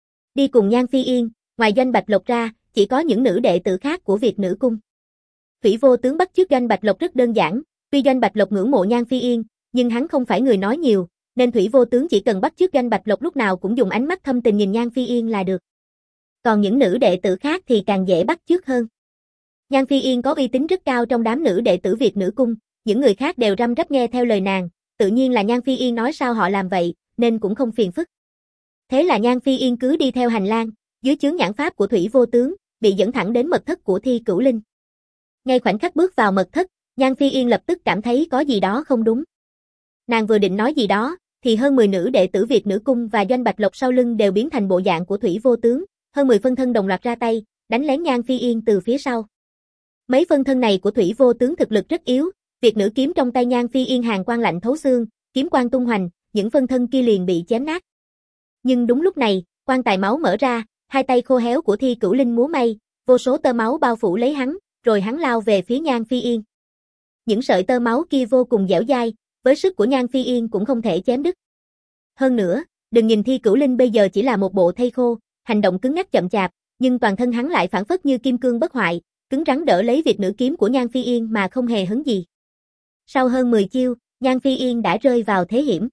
Đi cùng Nhan Phi Yên, ngoài Doanh Bạch Lộc ra, chỉ có những nữ đệ tử khác của Việt Nữ Cung. Thủy Vô Tướng bắt chước Doanh Bạch Lộc rất đơn giản, tuy Doanh Bạch Lộc ngưỡng mộ Nhan Phi Yên, nhưng hắn không phải người nói nhiều, nên Thủy Vô Tướng chỉ cần bắt chước Doanh Bạch Lộc lúc nào cũng dùng ánh mắt thâm tình nhìn Nhan Phi Yên là được. Còn những nữ đệ tử khác thì càng dễ bắt chước hơn. Nhan Phi Yên có uy tín rất cao trong đám nữ đệ tử Việt Nữ Cung, những người khác đều răm rắp nghe theo lời nàng, tự nhiên là Nhan Phi Yên nói sao họ làm vậy, nên cũng không phiền phức. Thế là Nhan Phi Yên cứ đi theo hành lang, dưới chướng nhãn pháp của Thủy Vô Tướng, bị dẫn thẳng đến mật thất của Thi Cửu Linh. Ngay khoảnh khắc bước vào mật thất, Nhan Phi Yên lập tức cảm thấy có gì đó không đúng. Nàng vừa định nói gì đó, thì hơn mười nữ đệ tử Việt Nữ Cung và Doanh Bạch Lộc sau lưng đều biến thành bộ dạng của Thủy Vô Tướng, hơn mười phân thân đồng loạt ra tay, đánh lén Nhan Phi Yên từ phía sau. Mấy phân thân này của Thủy Vô Tướng thực lực rất yếu, Việt Nữ kiếm trong tay Nhan Phi Yên hàn quang lạnh thấu xương, kiếm quang tung hoành, những phân thân kia liền bị chém nát. Nhưng đúng lúc này, quan tài máu mở ra, hai tay khô héo của Thi Cửu Linh múa may, vô số tơ máu bao phủ lấy hắn, rồi hắn lao về phía Nhan Phi Yên. Những sợi tơ máu kia vô cùng dẻo dai, với sức của Nhan Phi Yên cũng không thể chém đứt. Hơn nữa, đừng nhìn Thi Cửu Linh bây giờ chỉ là một bộ thây khô, hành động cứng ngắc chậm chạp, nhưng toàn thân hắn lại phản phất như kim cương bất hoại, cứng rắn đỡ lấy Việt Nữ kiếm của Nhan Phi Yên mà không hề hấn gì. Sau hơn mười chiêu, Nhan Phi Yên đã rơi vào thế hiểm.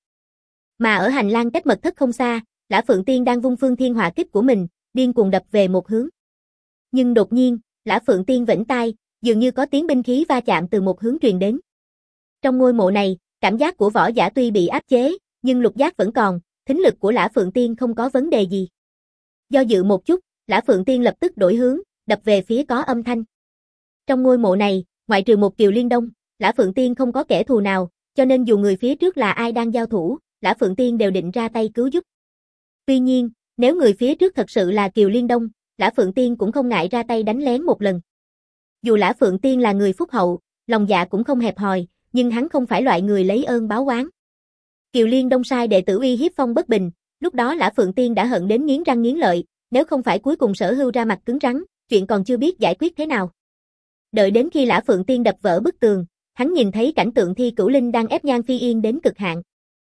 Mà ở hành lang cách mật thất không xa, Lã Phượng Tiên đang vung Phương Thiên Hỏa Kích của mình, điên cuồng đập về một hướng. Nhưng đột nhiên, Lã Phượng Tiên vểnh tai, dường như có tiếng binh khí va chạm từ một hướng truyền đến. Trong ngôi mộ này, cảm giác của võ giả tuy bị áp chế, nhưng lục giác vẫn còn, thính lực của Lã Phượng Tiên không có vấn đề gì. Do dự một chút, Lã Phượng Tiên lập tức đổi hướng, đập về phía có âm thanh. Trong ngôi mộ này, ngoại trừ một Kiều Liên Đông, Lã Phượng Tiên không có kẻ thù nào, cho nên dù người phía trước là ai đang giao thủ, Lã Phượng Tiên đều định ra tay cứu giúp. Tuy nhiên, nếu người phía trước thật sự là Kiều Liên Đông, Lã Phượng Tiên cũng không ngại ra tay đánh lén một lần. Dù Lã Phượng Tiên là người phúc hậu, lòng dạ cũng không hẹp hòi, nhưng hắn không phải loại người lấy ơn báo oán. Kiều Liên Đông sai đệ tử uy hiếp Phong Bất Bình, lúc đó Lã Phượng Tiên đã hận đến nghiến răng nghiến lợi, nếu không phải cuối cùng Sở Hưu ra mặt cứng rắn, chuyện còn chưa biết giải quyết thế nào. Đợi đến khi Lã Phượng Tiên đập vỡ bức tường, hắn nhìn thấy cảnh tượng Thi Cửu Linh đang ép Nhan Phi Yên đến cực hạn.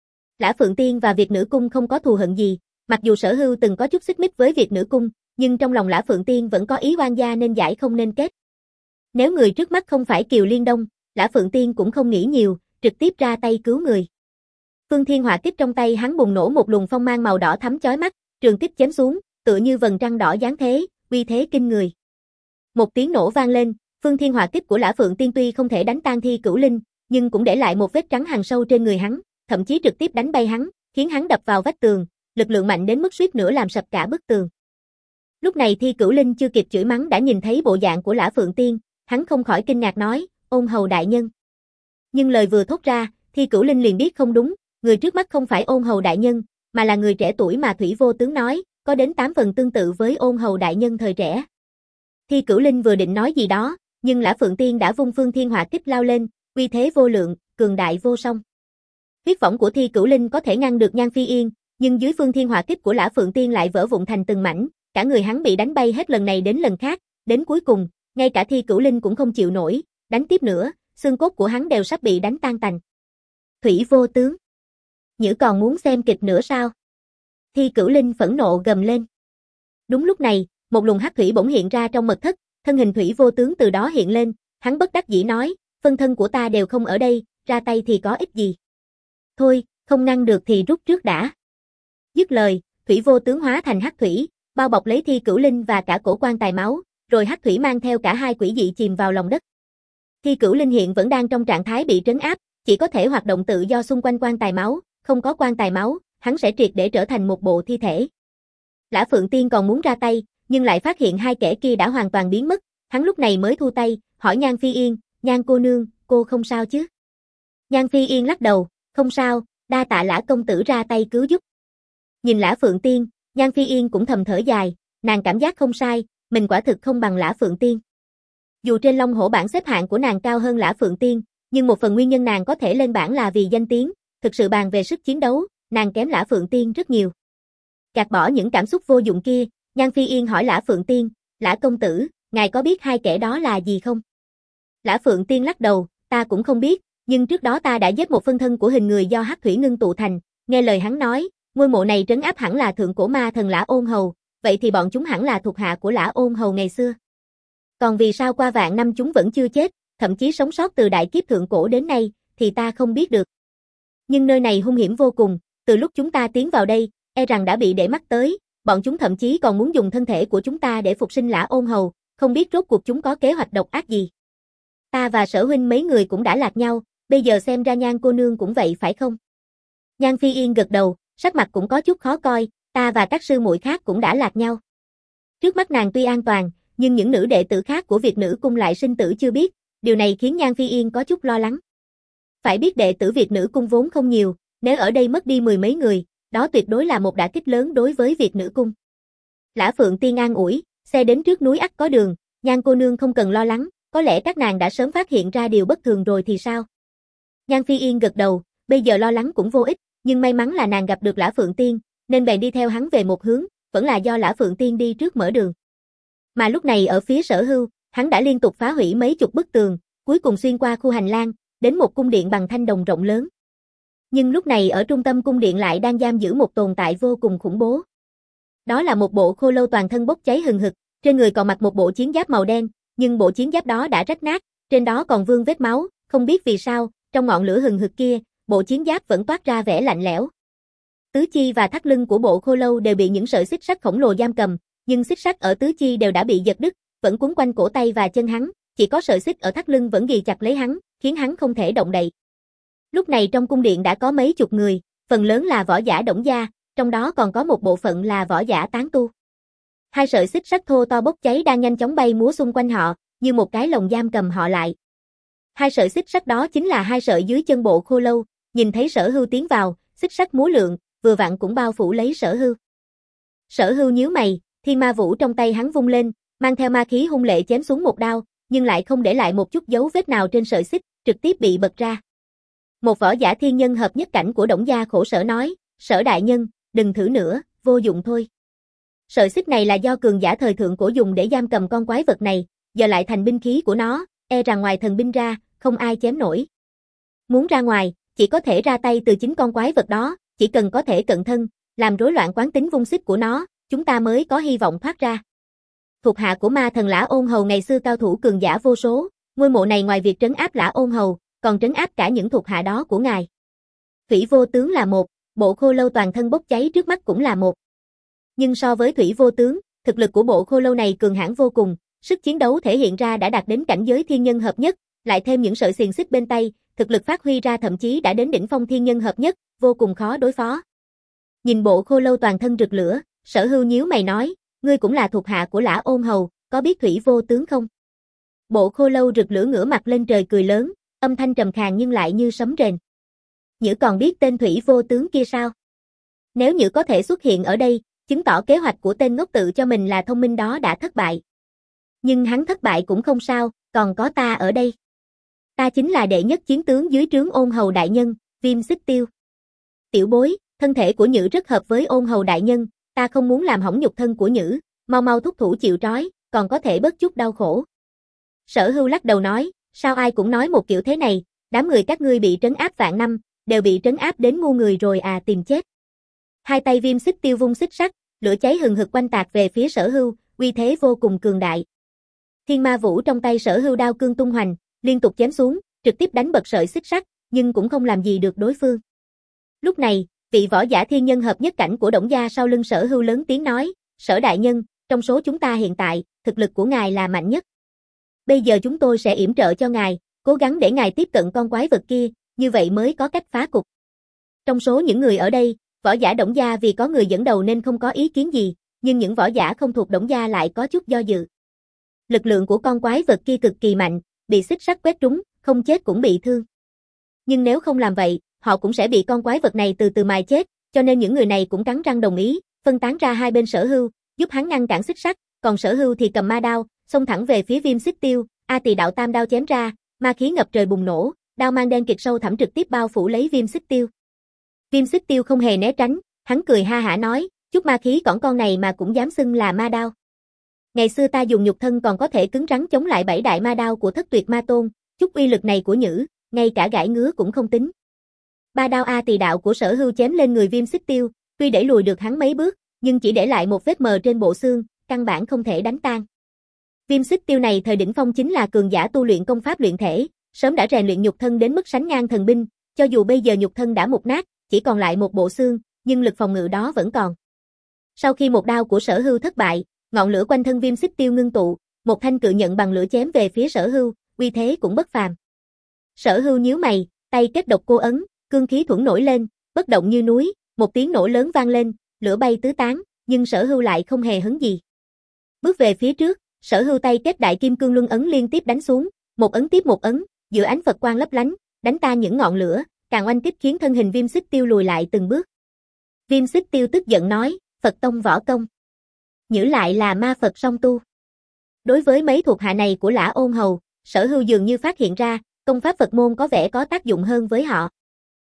Lã Phượng Tiên và Việt Nữ Cung không có thù hận gì, mặc dù Sở Hưu từng có chút xích mích với Việt Nữ Cung, nhưng trong lòng Lã Phượng Tiên vẫn có ý oan gia nên giải không nên kết. Nếu người trước mắt không phải Kiều Liên Đông, Lã Phượng Tiên cũng không nghĩ nhiều, trực tiếp ra tay cứu người. Phương Thiên Hỏa Kích trong tay hắn bùng nổ một luồng phong mang màu đỏ thắm chói mắt, trường kích chém xuống, tựa như vầng trăng đỏ giáng thế, uy thế kinh người. Một tiếng nổ vang lên, Phương Thiên Hỏa Kích của Lã Phượng Tiên tuy không thể đánh tan Thi Cửu Linh, nhưng cũng để lại một vết trắng hằn sâu trên người hắn, thậm chí trực tiếp đánh bay hắn, khiến hắn đập vào vách tường, lực lượng mạnh đến mức suýt nữa làm sập cả bức tường. Lúc này Thi Cửu Linh chưa kịp chửi mắng đã nhìn thấy bộ dạng của Lã Phượng Tiên, hắn không khỏi kinh ngạc nói, Ôn Hầu đại nhân. Nhưng lời vừa thốt ra, Thi Cửu Linh liền biết không đúng, người trước mắt không phải Ôn Hầu đại nhân, mà là người trẻ tuổi mà Thủy Vô Tướng nói, có đến tám phần tương tự với Ôn Hầu đại nhân thời trẻ. Thi Cửu Linh vừa định nói gì đó, nhưng Lã Phượng Tiên đã vung Phương Thiên Hỏa Kích lao lên, uy thế vô lượng, cường đại vô song. Huyết võng của Thi Cửu Linh có thể ngăn được Nhan Phi Yên, nhưng dưới Phương Thiên Hỏa Kích của Lã Phượng Tiên lại vỡ vụn thành từng mảnh, cả người hắn bị đánh bay hết lần này đến lần khác, đến cuối cùng, ngay cả Thi Cửu Linh cũng không chịu nổi, đánh tiếp nữa, xương cốt của hắn đều sắp bị đánh tan tành. Thủy Vô Tướng, nhữ còn muốn xem kịch nữa sao? Thi Cửu Linh phẫn nộ gầm lên. Đúng lúc này, một luồng hắc thủy bỗng hiện ra trong mật thất, thân hình Thủy Vô Tướng từ đó hiện lên, hắn bất đắc dĩ nói, phân thân của ta đều không ở đây, ra tay thì có ích gì. Thôi, không ngăn được thì rút trước đã. Dứt lời, Thủy Vô Tướng hóa thành hắc thủy, bao bọc lấy Thi Cửu Linh và cả cổ quan tài máu, rồi hắc thủy mang theo cả hai quỷ dị chìm vào lòng đất. Thi Cửu Linh hiện vẫn đang trong trạng thái bị trấn áp, chỉ có thể hoạt động tự do xung quanh quan tài máu, không có quan tài máu, hắn sẽ triệt để trở thành một bộ thi thể. Lã Phượng Tiên còn muốn ra tay, nhưng lại phát hiện hai kẻ kia đã hoàn toàn biến mất, hắn lúc này mới thu tay, hỏi Nhan Phi Yên, Nhan cô nương, cô không sao chứ? Nhan Phi Yên lắc đầu, không sao, đa tạ Lã công tử ra tay cứu giúp. Nhìn Lã Phượng Tiên, Nhan Phi Yên cũng thầm thở dài, nàng cảm giác không sai, mình quả thực không bằng Lã Phượng Tiên. Dù trên Long Hổ bảng xếp hạng của nàng cao hơn Lã Phượng Tiên, nhưng một phần nguyên nhân nàng có thể lên bảng là vì danh tiếng, thực sự bàn về sức chiến đấu, nàng kém Lã Phượng Tiên rất nhiều. Gạt bỏ những cảm xúc vô dụng kia, Nhan Phi Yên hỏi Lã Phượng Tiên, Lã công tử, ngài có biết hai kẻ đó là gì không? Lã Phượng Tiên lắc đầu, ta cũng không biết, nhưng trước đó ta đã giết một phân thân của hình người do hắc thủy ngưng tụ thành, nghe lời hắn nói, ngôi mộ này trấn áp hẳn là thượng cổ ma thần Lã Ôn Hầu, vậy thì bọn chúng hẳn là thuộc hạ của Lã Ôn Hầu ngày xưa. Còn vì sao qua vạn năm chúng vẫn chưa chết, thậm chí sống sót từ đại kiếp thượng cổ đến nay, thì ta không biết được. Nhưng nơi này hung hiểm vô cùng, từ lúc chúng ta tiến vào đây, e rằng đã bị để mắt tới, bọn chúng thậm chí còn muốn dùng thân thể của chúng ta để phục sinh Lã Ôn Hầu, không biết rốt cuộc chúng có kế hoạch độc ác gì. Ta và Sở huynh mấy người cũng đã lạc nhau, bây giờ xem ra Nhan cô nương cũng vậy phải không? Nhan Phi Yên gật đầu, sắc mặt cũng có chút khó coi, ta và các sư muội khác cũng đã lạc nhau. Trước mắt nàng tuy an toàn, nhưng những nữ đệ tử khác của Việt Nữ Cung lại sinh tử chưa biết, điều này khiến Nhan Phi Yên có chút lo lắng. Phải biết đệ tử Việt Nữ Cung vốn không nhiều, Nếu ở đây mất đi mười mấy người, đó tuyệt đối là một đả kích lớn đối với Việt nữ cung. Lã Phượng Tiên an ủi, xe đến trước núi ắt có đường, Nhan cô nương không cần lo lắng, có lẽ các nàng đã sớm phát hiện ra điều bất thường rồi thì sao? Nhan Phi Yên gật đầu, bây giờ lo lắng cũng vô ích, nhưng may mắn là nàng gặp được Lã Phượng Tiên, nên bèn đi theo hắn về một hướng, vẫn là do Lã Phượng Tiên đi trước mở đường. Mà lúc này ở phía Sở Hưu, hắn đã liên tục phá hủy mấy chục bức tường, cuối cùng xuyên qua khu hành lang, đến một cung điện bằng thanh đồng rộng lớn. Nhưng lúc này ở trung tâm cung điện lại đang giam giữ một tồn tại vô cùng khủng bố. Đó là một bộ khô lâu toàn thân bốc cháy hừng hực, trên người còn mặc một bộ chiến giáp màu đen, nhưng bộ chiến giáp đó đã rách nát, trên đó còn vương vết máu, không biết vì sao, trong ngọn lửa hừng hực kia, bộ chiến giáp vẫn toát ra vẻ lạnh lẽo. Tứ chi và thắt lưng của bộ khô lâu đều bị những sợi xích sắt khổng lồ giam cầm, nhưng xích sắt ở tứ chi đều đã bị giật đứt, vẫn quấn quanh cổ tay và chân hắn, chỉ có sợi xích ở thắt lưng vẫn ghì chặt lấy hắn, khiến hắn không thể động đậy. Lúc này trong cung điện đã có mấy chục người, phần lớn là võ giả Đổng gia, trong đó còn có một bộ phận là võ giả tán tu. Hai sợi xích sắt thô to bốc cháy đang nhanh chóng bay múa xung quanh họ, như một cái lồng giam cầm họ lại. Hai sợi xích sắt đó chính là hai sợi dưới chân bộ khô lâu, nhìn thấy Sở Hưu tiến vào, xích sắt múa lượn, vừa vặn cũng bao phủ lấy Sở Hưu. Sở Hưu nhíu mày, thiên ma vũ trong tay hắn vung lên, mang theo ma khí hung lệ chém xuống một đao, nhưng lại không để lại một chút dấu vết nào trên sợi xích, trực tiếp bị bật ra. Một võ giả thiên nhân hợp nhất cảnh của Đổng gia khổ sở nói, Sở đại nhân, đừng thử nữa, vô dụng thôi. Sợi xích này là do cường giả thời thượng cổ dùng để giam cầm con quái vật này, giờ lại thành binh khí của nó, e rằng ngoài thần binh ra, không ai chém nổi. Muốn ra ngoài, chỉ có thể ra tay từ chính con quái vật đó, chỉ cần có thể cận thân, làm rối loạn quán tính vung xích của nó, chúng ta mới có hy vọng thoát ra. Thuộc hạ của ma thần Lã Ôn Hầu ngày xưa cao thủ cường giả vô số, ngôi mộ này ngoài việc trấn áp Lã Ôn Hầu, còn trấn áp cả những thuộc hạ đó của ngài. Thủy Vô Tướng là một, bộ khô lâu toàn thân bốc cháy trước mắt cũng là một. Nhưng so với Thủy Vô Tướng, thực lực của bộ khô lâu này cường hãn vô cùng, sức chiến đấu thể hiện ra đã đạt đến cảnh giới thiên nhân hợp nhất, lại thêm những sợi xiềng xích bên tay, thực lực phát huy ra thậm chí đã đến đỉnh phong thiên nhân hợp nhất, vô cùng khó đối phó. Nhìn bộ khô lâu toàn thân rực lửa, Sở Hưu nhíu mày nói, ngươi cũng là thuộc hạ của Lã Ôn Hầu, có biết Thủy Vô Tướng không? Bộ khô lâu rực lửa ngửa mặt lên trời cười lớn, âm thanh trầm khàn nhưng lại như sấm rền. Nhữ còn biết tên Thủy Vô Tướng kia sao? Nếu Nhữ có thể xuất hiện ở đây, chứng tỏ kế hoạch của tên ngốc tự cho mình là thông minh đó đã thất bại. Nhưng hắn thất bại cũng không sao, còn có ta ở đây. Ta chính là đệ nhất chiến tướng dưới trướng Ôn Hầu đại nhân, Viêm Xích Tiêu. Tiểu bối, thân thể của Nhữ rất hợp với Ôn Hầu đại nhân, ta không muốn làm hỏng nhục thân của Nhữ, mau mau thúc thủ chịu trói, còn có thể bớt chút đau khổ. Sở Hưu lắc đầu nói, sao ai cũng nói một kiểu thế này, đám người các ngươi bị trấn áp vạn năm, đều bị trấn áp đến ngu người rồi à, tìm chết. Hai tay Viêm Xích Tiêu vung xích sắt, lửa cháy hừng hực quanh tạc về phía Sở Hưu, uy thế vô cùng cường đại. Thiên ma vũ trong tay Sở Hưu đao cương tung hoành, liên tục chém xuống, trực tiếp đánh bật sợi xích sắt, nhưng cũng không làm gì được đối phương. Lúc này, vị võ giả thiên nhân hợp nhất cảnh của Đổng gia sau lưng Sở Hưu lớn tiếng nói, Sở đại nhân, trong số chúng ta hiện tại, thực lực của ngài là mạnh nhất. Bây giờ chúng tôi sẽ yểm trợ cho ngài, cố gắng để ngài tiếp cận con quái vật kia, như vậy mới có cách phá cục. Trong số những người ở đây, võ giả Đổng gia vì có người dẫn đầu nên không có ý kiến gì, nhưng những võ giả không thuộc Đổng gia lại có chút do dự. Lực lượng của con quái vật kia cực kỳ mạnh, bị xích sắt quét trúng, không chết cũng bị thương. Nhưng nếu không làm vậy, họ cũng sẽ bị con quái vật này từ từ mài chết, cho nên những người này cũng cắn răng đồng ý, phân tán ra hai bên Sở Hưu, giúp hắn ngăn cản xích sắt, còn Sở Hưu thì cầm ma đao, xông thẳng về phía Viêm Xích Tiêu, A Tỳ Đạo Tam đao chém ra, ma khí ngập trời bùng nổ, đao mang đen kịt sâu thẳm trực tiếp bao phủ lấy Viêm Xích Tiêu. Viêm Xích Tiêu không hề né tránh, hắn cười ha hả nói, chút ma khí cỏn con này mà cũng dám xưng là ma đao. Ngày xưa ta dùng nhục thân còn có thể cứng rắn chống lại bảy đại ma đao của Thất Tuyệt Ma Tôn, chút uy lực này của Nhữ, ngay cả gãi ngứa cũng không tính. Ba đao A Tỳ Đạo của Sở Hưu chém lên người Viêm Xích Tiêu, tuy đẩy lùi được hắn mấy bước, nhưng chỉ để lại một vết mờ trên bộ xương, căn bản không thể đánh tan. Viêm Xích Tiêu này thời đỉnh phong chính là cường giả tu luyện công pháp luyện thể, sớm đã rèn luyện nhục thân đến mức sánh ngang thần binh, cho dù bây giờ nhục thân đã mục nát, chỉ còn lại một bộ xương, nhưng lực phòng ngự đó vẫn còn. Sau khi một đao của Sở Hưu thất bại, ngọn lửa quanh thân Viêm Xích Tiêu ngưng tụ, một thanh cự nhận bằng lửa chém về phía Sở Hưu, uy thế cũng bất phàm. Sở Hưu nhíu mày, tay kết độc cô ấn, cương khí thuẫn nổi lên, bất động như núi, một tiếng nổ lớn vang lên, lửa bay tứ tán, nhưng Sở Hưu lại không hề hấn gì. Bước về phía trước, Sở Hưu tay kết đại kim cương luân ấn liên tiếp đánh xuống, một ấn tiếp một ấn, giữa ánh Phật quang lấp lánh, đánh tan những ngọn lửa, càng oanh kích khiến thân hình Viêm Xích Tiêu lùi lại từng bước. Viêm Xích Tiêu tức giận nói, Phật tông võ công. Nhữ lại là ma Phật song tu. Đối với mấy thuộc hạ này của Lã Ôn Hầu, Sở Hưu dường như phát hiện ra, công pháp Phật môn có vẻ có tác dụng hơn với họ.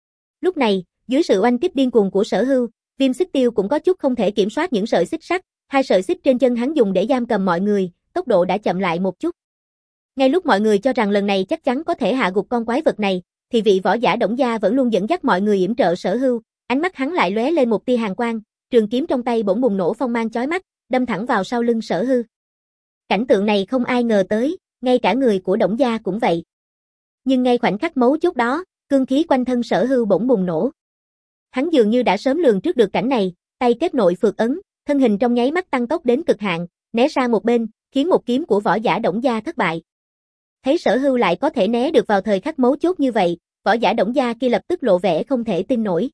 Lúc này, dưới sự oanh kích điên cuồng của Sở Hưu, Viêm Xích Tiêu cũng có chút không thể kiểm soát những sợi xích sắt, hai sợi xích trên chân hắn dùng để giam cầm mọi người, tốc độ đã chậm lại một chút. Ngay lúc mọi người cho rằng lần này chắc chắn có thể hạ gục con quái vật này, thì vị võ giả Đổng Gia vẫn luôn dẫn dắt mọi người yểm trợ Sở Hưu, ánh mắt hắn lại lóe lên một tia hàn quang, trường kiếm trong tay bỗng bùng nổ phong mang chói mắt, đâm thẳng vào sau lưng Sở Hưu. Cảnh tượng này không ai ngờ tới, ngay cả người của Đổng Gia cũng vậy. Nhưng ngay khoảnh khắc mấu chốt đó, cương khí quanh thân Sở Hưu bỗng bùng nổ. Hắn dường như đã sớm lường trước được cảnh này, tay kết nội phược ấn, thân hình trong nháy mắt tăng tốc đến cực hạn, né sang một bên, khiến một kiếm của võ giả Đổng Gia thất bại. Thấy Sở Hưu lại có thể né được vào thời khắc mấu chốt như vậy, võ giả Đổng Gia kia lập tức lộ vẻ không thể tin nổi.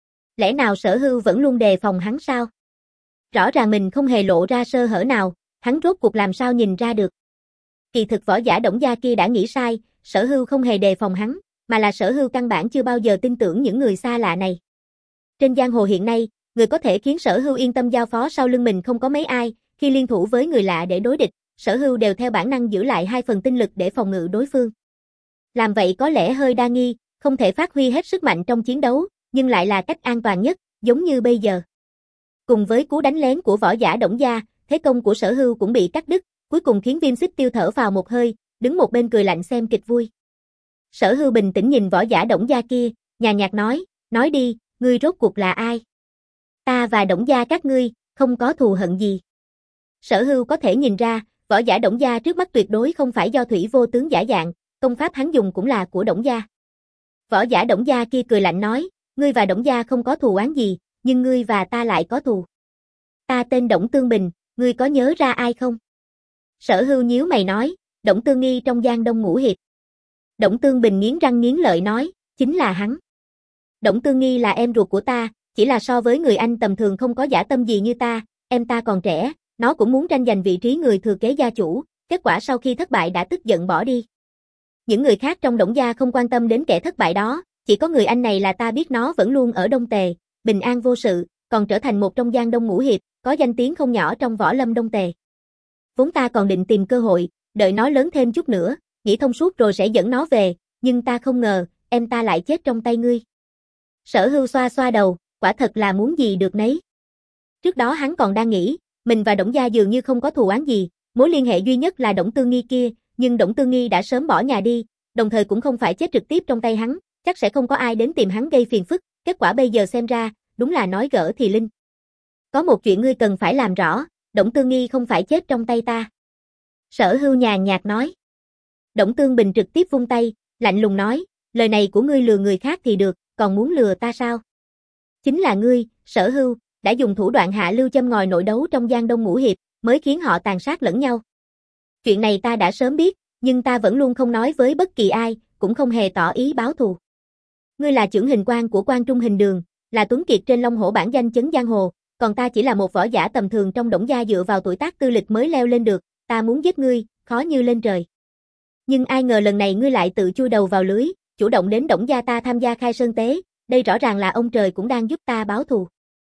Lẽ nào Sở Hưu vẫn luôn đề phòng hắn sao? Rõ ràng mình không hề lộ ra sơ hở nào, hắn rốt cuộc làm sao nhìn ra được. Kỳ thực võ giả Đổng Gia kia đã nghĩ sai, Sở Hưu không hề đề phòng hắn, mà là Sở Hưu căn bản chưa bao giờ tin tưởng những người xa lạ này. Trên giang hồ hiện nay, người có thể khiến Sở Hưu yên tâm giao phó sau lưng mình không có mấy ai, khi liên thủ với người lạ để đối địch, Sở Hưu đều theo bản năng giữ lại hai phần tinh lực để phòng ngự đối phương. Làm vậy có lẽ hơi đa nghi, không thể phát huy hết sức mạnh trong chiến đấu, nhưng lại là cách an toàn nhất, giống như bây giờ. Cùng với cú đánh lén của võ giả Đổng Gia, thế công của Sở Hưu cũng bị cắt đứt, cuối cùng khiến Viêm Xích Tiêu thở vào một hơi, đứng một bên cười lạnh xem kịch vui. Sở Hưu bình tĩnh nhìn võ giả Đổng Gia kia, nhàn nhạt nói, nói đi, ngươi rốt cuộc là ai? Ta và Đổng Gia các ngươi, không có thù hận gì. Sở Hưu có thể nhìn ra, võ giả Đổng Gia trước mắt tuyệt đối không phải do thủy vô tướng giả dạng, công pháp hắn dùng cũng là của Đổng Gia. Võ giả Đổng Gia kia cười lạnh nói, ngươi và Đổng Gia không có thù oán gì, nhưng ngươi và ta lại có thù. Ta tên Đổng Tương Bình, ngươi có nhớ ra ai không? Sở Hưu nhíu mày nói, Đổng Tương Nghi trong Giang Đông Ngũ Hiệp. Đổng Tương Bình nghiến răng nghiến lợi nói, chính là hắn. Đổng Tương Nghi là em ruột của ta, chỉ là so với người anh tầm thường không có dã tâm gì như ta, em ta còn trẻ, nó cũng muốn tranh giành vị trí người thừa kế gia chủ, kết quả sau khi thất bại đã tức giận bỏ đi. Những người khác trong Đổng Gia không quan tâm đến kẻ thất bại đó, chỉ có người anh này là ta biết nó vẫn luôn ở Đông Tề, bình an vô sự, còn trở thành một trong Giang Đông Ngũ Hiệp, có danh tiếng không nhỏ trong võ lâm Đông Tề. Vốn ta còn định tìm cơ hội, đợi nó lớn thêm chút nữa, nghĩ thông suốt rồi sẽ dẫn nó về, nhưng ta không ngờ, em ta lại chết trong tay ngươi. Sở Hưu xoa xoa đầu, quả thật là muốn gì được nấy. Trước đó hắn còn đang nghĩ, mình và Đổng Gia dường như không có thù oán gì, mối liên hệ duy nhất là Đổng Tương Nghi kia, nhưng Đổng Tương Nghi đã sớm bỏ nhà đi, đồng thời cũng không phải chết trực tiếp trong tay hắn, chắc sẽ không có ai đến tìm hắn gây phiền phức, kết quả bây giờ xem ra, đúng là nói gỡ thì linh. Có một chuyện ngươi cần phải làm rõ, Đổng Tương Nghi không phải chết trong tay ta. Sở Hưu nhàn nhạt nói. Đổng Tương Bình trực tiếp vung tay, lạnh lùng nói, lời này của ngươi lừa người khác thì được, còn muốn lừa ta sao? Chính là ngươi, Sở Hưu, đã dùng thủ đoạn hạ lưu châm ngòi nội đấu trong Giang Đông Ngũ Hiệp, mới khiến họ tàn sát lẫn nhau. Chuyện này ta đã sớm biết, nhưng ta vẫn luôn không nói với bất kỳ ai, cũng không hề tỏ ý báo thù. Ngươi là chưởng hình quan của Quan Trung Hình Đường, là tuấn kiệt trên Long Hổ bản danh chấn giang hồ, còn ta chỉ là một võ giả tầm thường trong Đổng Gia dựa vào tuổi tác tư lịch mới leo lên được, ta muốn giết ngươi, khó như lên trời. Nhưng ai ngờ lần này ngươi lại tự chui đầu vào lưới, chủ động đến Đổng Gia ta tham gia khai sơn tế, đây rõ ràng là ông trời cũng đang giúp ta báo thù.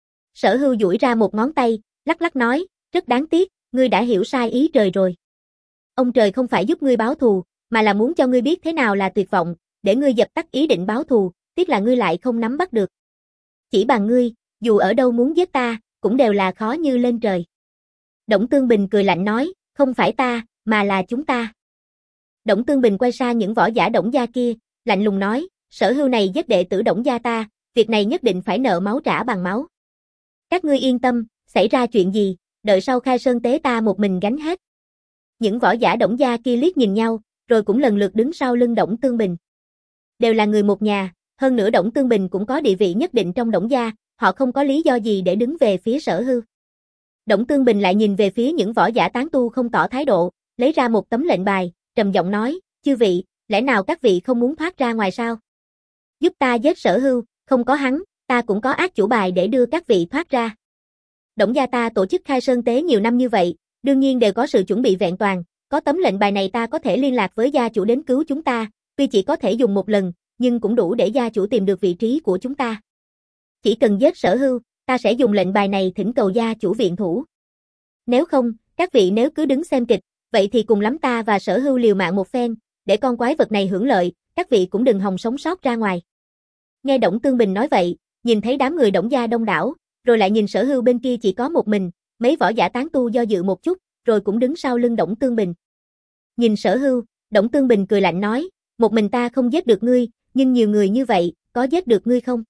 Sở Hưu duỗi ra một ngón tay, lắc lắc nói, rất đáng tiếc, ngươi đã hiểu sai ý trời rồi. Ông trời không phải giúp ngươi báo thù, mà là muốn cho ngươi biết thế nào là tuyệt vọng, để ngươi dập tắt ý định báo thù, tiếc là ngươi lại không nắm bắt được. Chỉ bằng ngươi, dù ở đâu muốn giết ta, cũng đều là khó như lên trời. Đổng Tương Bình cười lạnh nói, không phải ta, mà là chúng ta. Đổng Tương Bình quay sang những võ giả Đổng Gia kia, lạnh lùng nói, Sở Hưu này giết đệ tử Đổng Gia ta, việc này nhất định phải nợ máu trả bằng máu. Các ngươi yên tâm, xảy ra chuyện gì, đợi sau khai sơn tế ta một mình gánh hết. Những võ giả Đổng Gia kia liếc nhìn nhau, rồi cũng lần lượt đứng sau lưng Đổng Tương Bình. Đều là người một nhà, hơn nữa Đổng Tương Bình cũng có địa vị nhất định trong Đổng Gia, họ không có lý do gì để đứng về phía Sở Hưu. Đổng Tương Bình lại nhìn về phía những võ giả tán tu không tỏ thái độ, lấy ra một tấm lệnh bài, trầm giọng nói, chư vị, lẽ nào các vị không muốn thoát ra ngoài sao? Giúp ta giết Sở Hưu, không có hắn, ta cũng có ác chủ bài để đưa các vị thoát ra. Đổng Gia ta tổ chức khai sơn tế nhiều năm như vậy, đương nhiên đều có sự chuẩn bị vẹn toàn, có tấm lệnh bài này ta có thể liên lạc với gia chủ đến cứu chúng ta, tuy chỉ có thể dùng một lần, nhưng cũng đủ để gia chủ tìm được vị trí của chúng ta. Chỉ cần giết Sở Hưu, ta sẽ dùng lệnh bài này thỉnh cầu gia chủ viện thủ. Nếu không, các vị nếu cứ đứng xem kịch, vậy thì cùng lắm ta và Sở Hưu liều mạng một phen, để con quái vật này hưởng lợi, các vị cũng đừng hòng sống sót ra ngoài. Nghe Đổng Tương Bình nói vậy, nhìn thấy đám người Đổng gia đông đảo, rồi lại nhìn Sở Hưu bên kia chỉ có một mình, mấy võ giả tán tu do dự một chút, rồi cũng đứng sau lưng Đổng Tương Bình. Nhìn Sở Hưu, Đổng Tương Bình cười lạnh nói, một mình ta không giết được ngươi, nhưng nhiều người như vậy, có giết được ngươi không?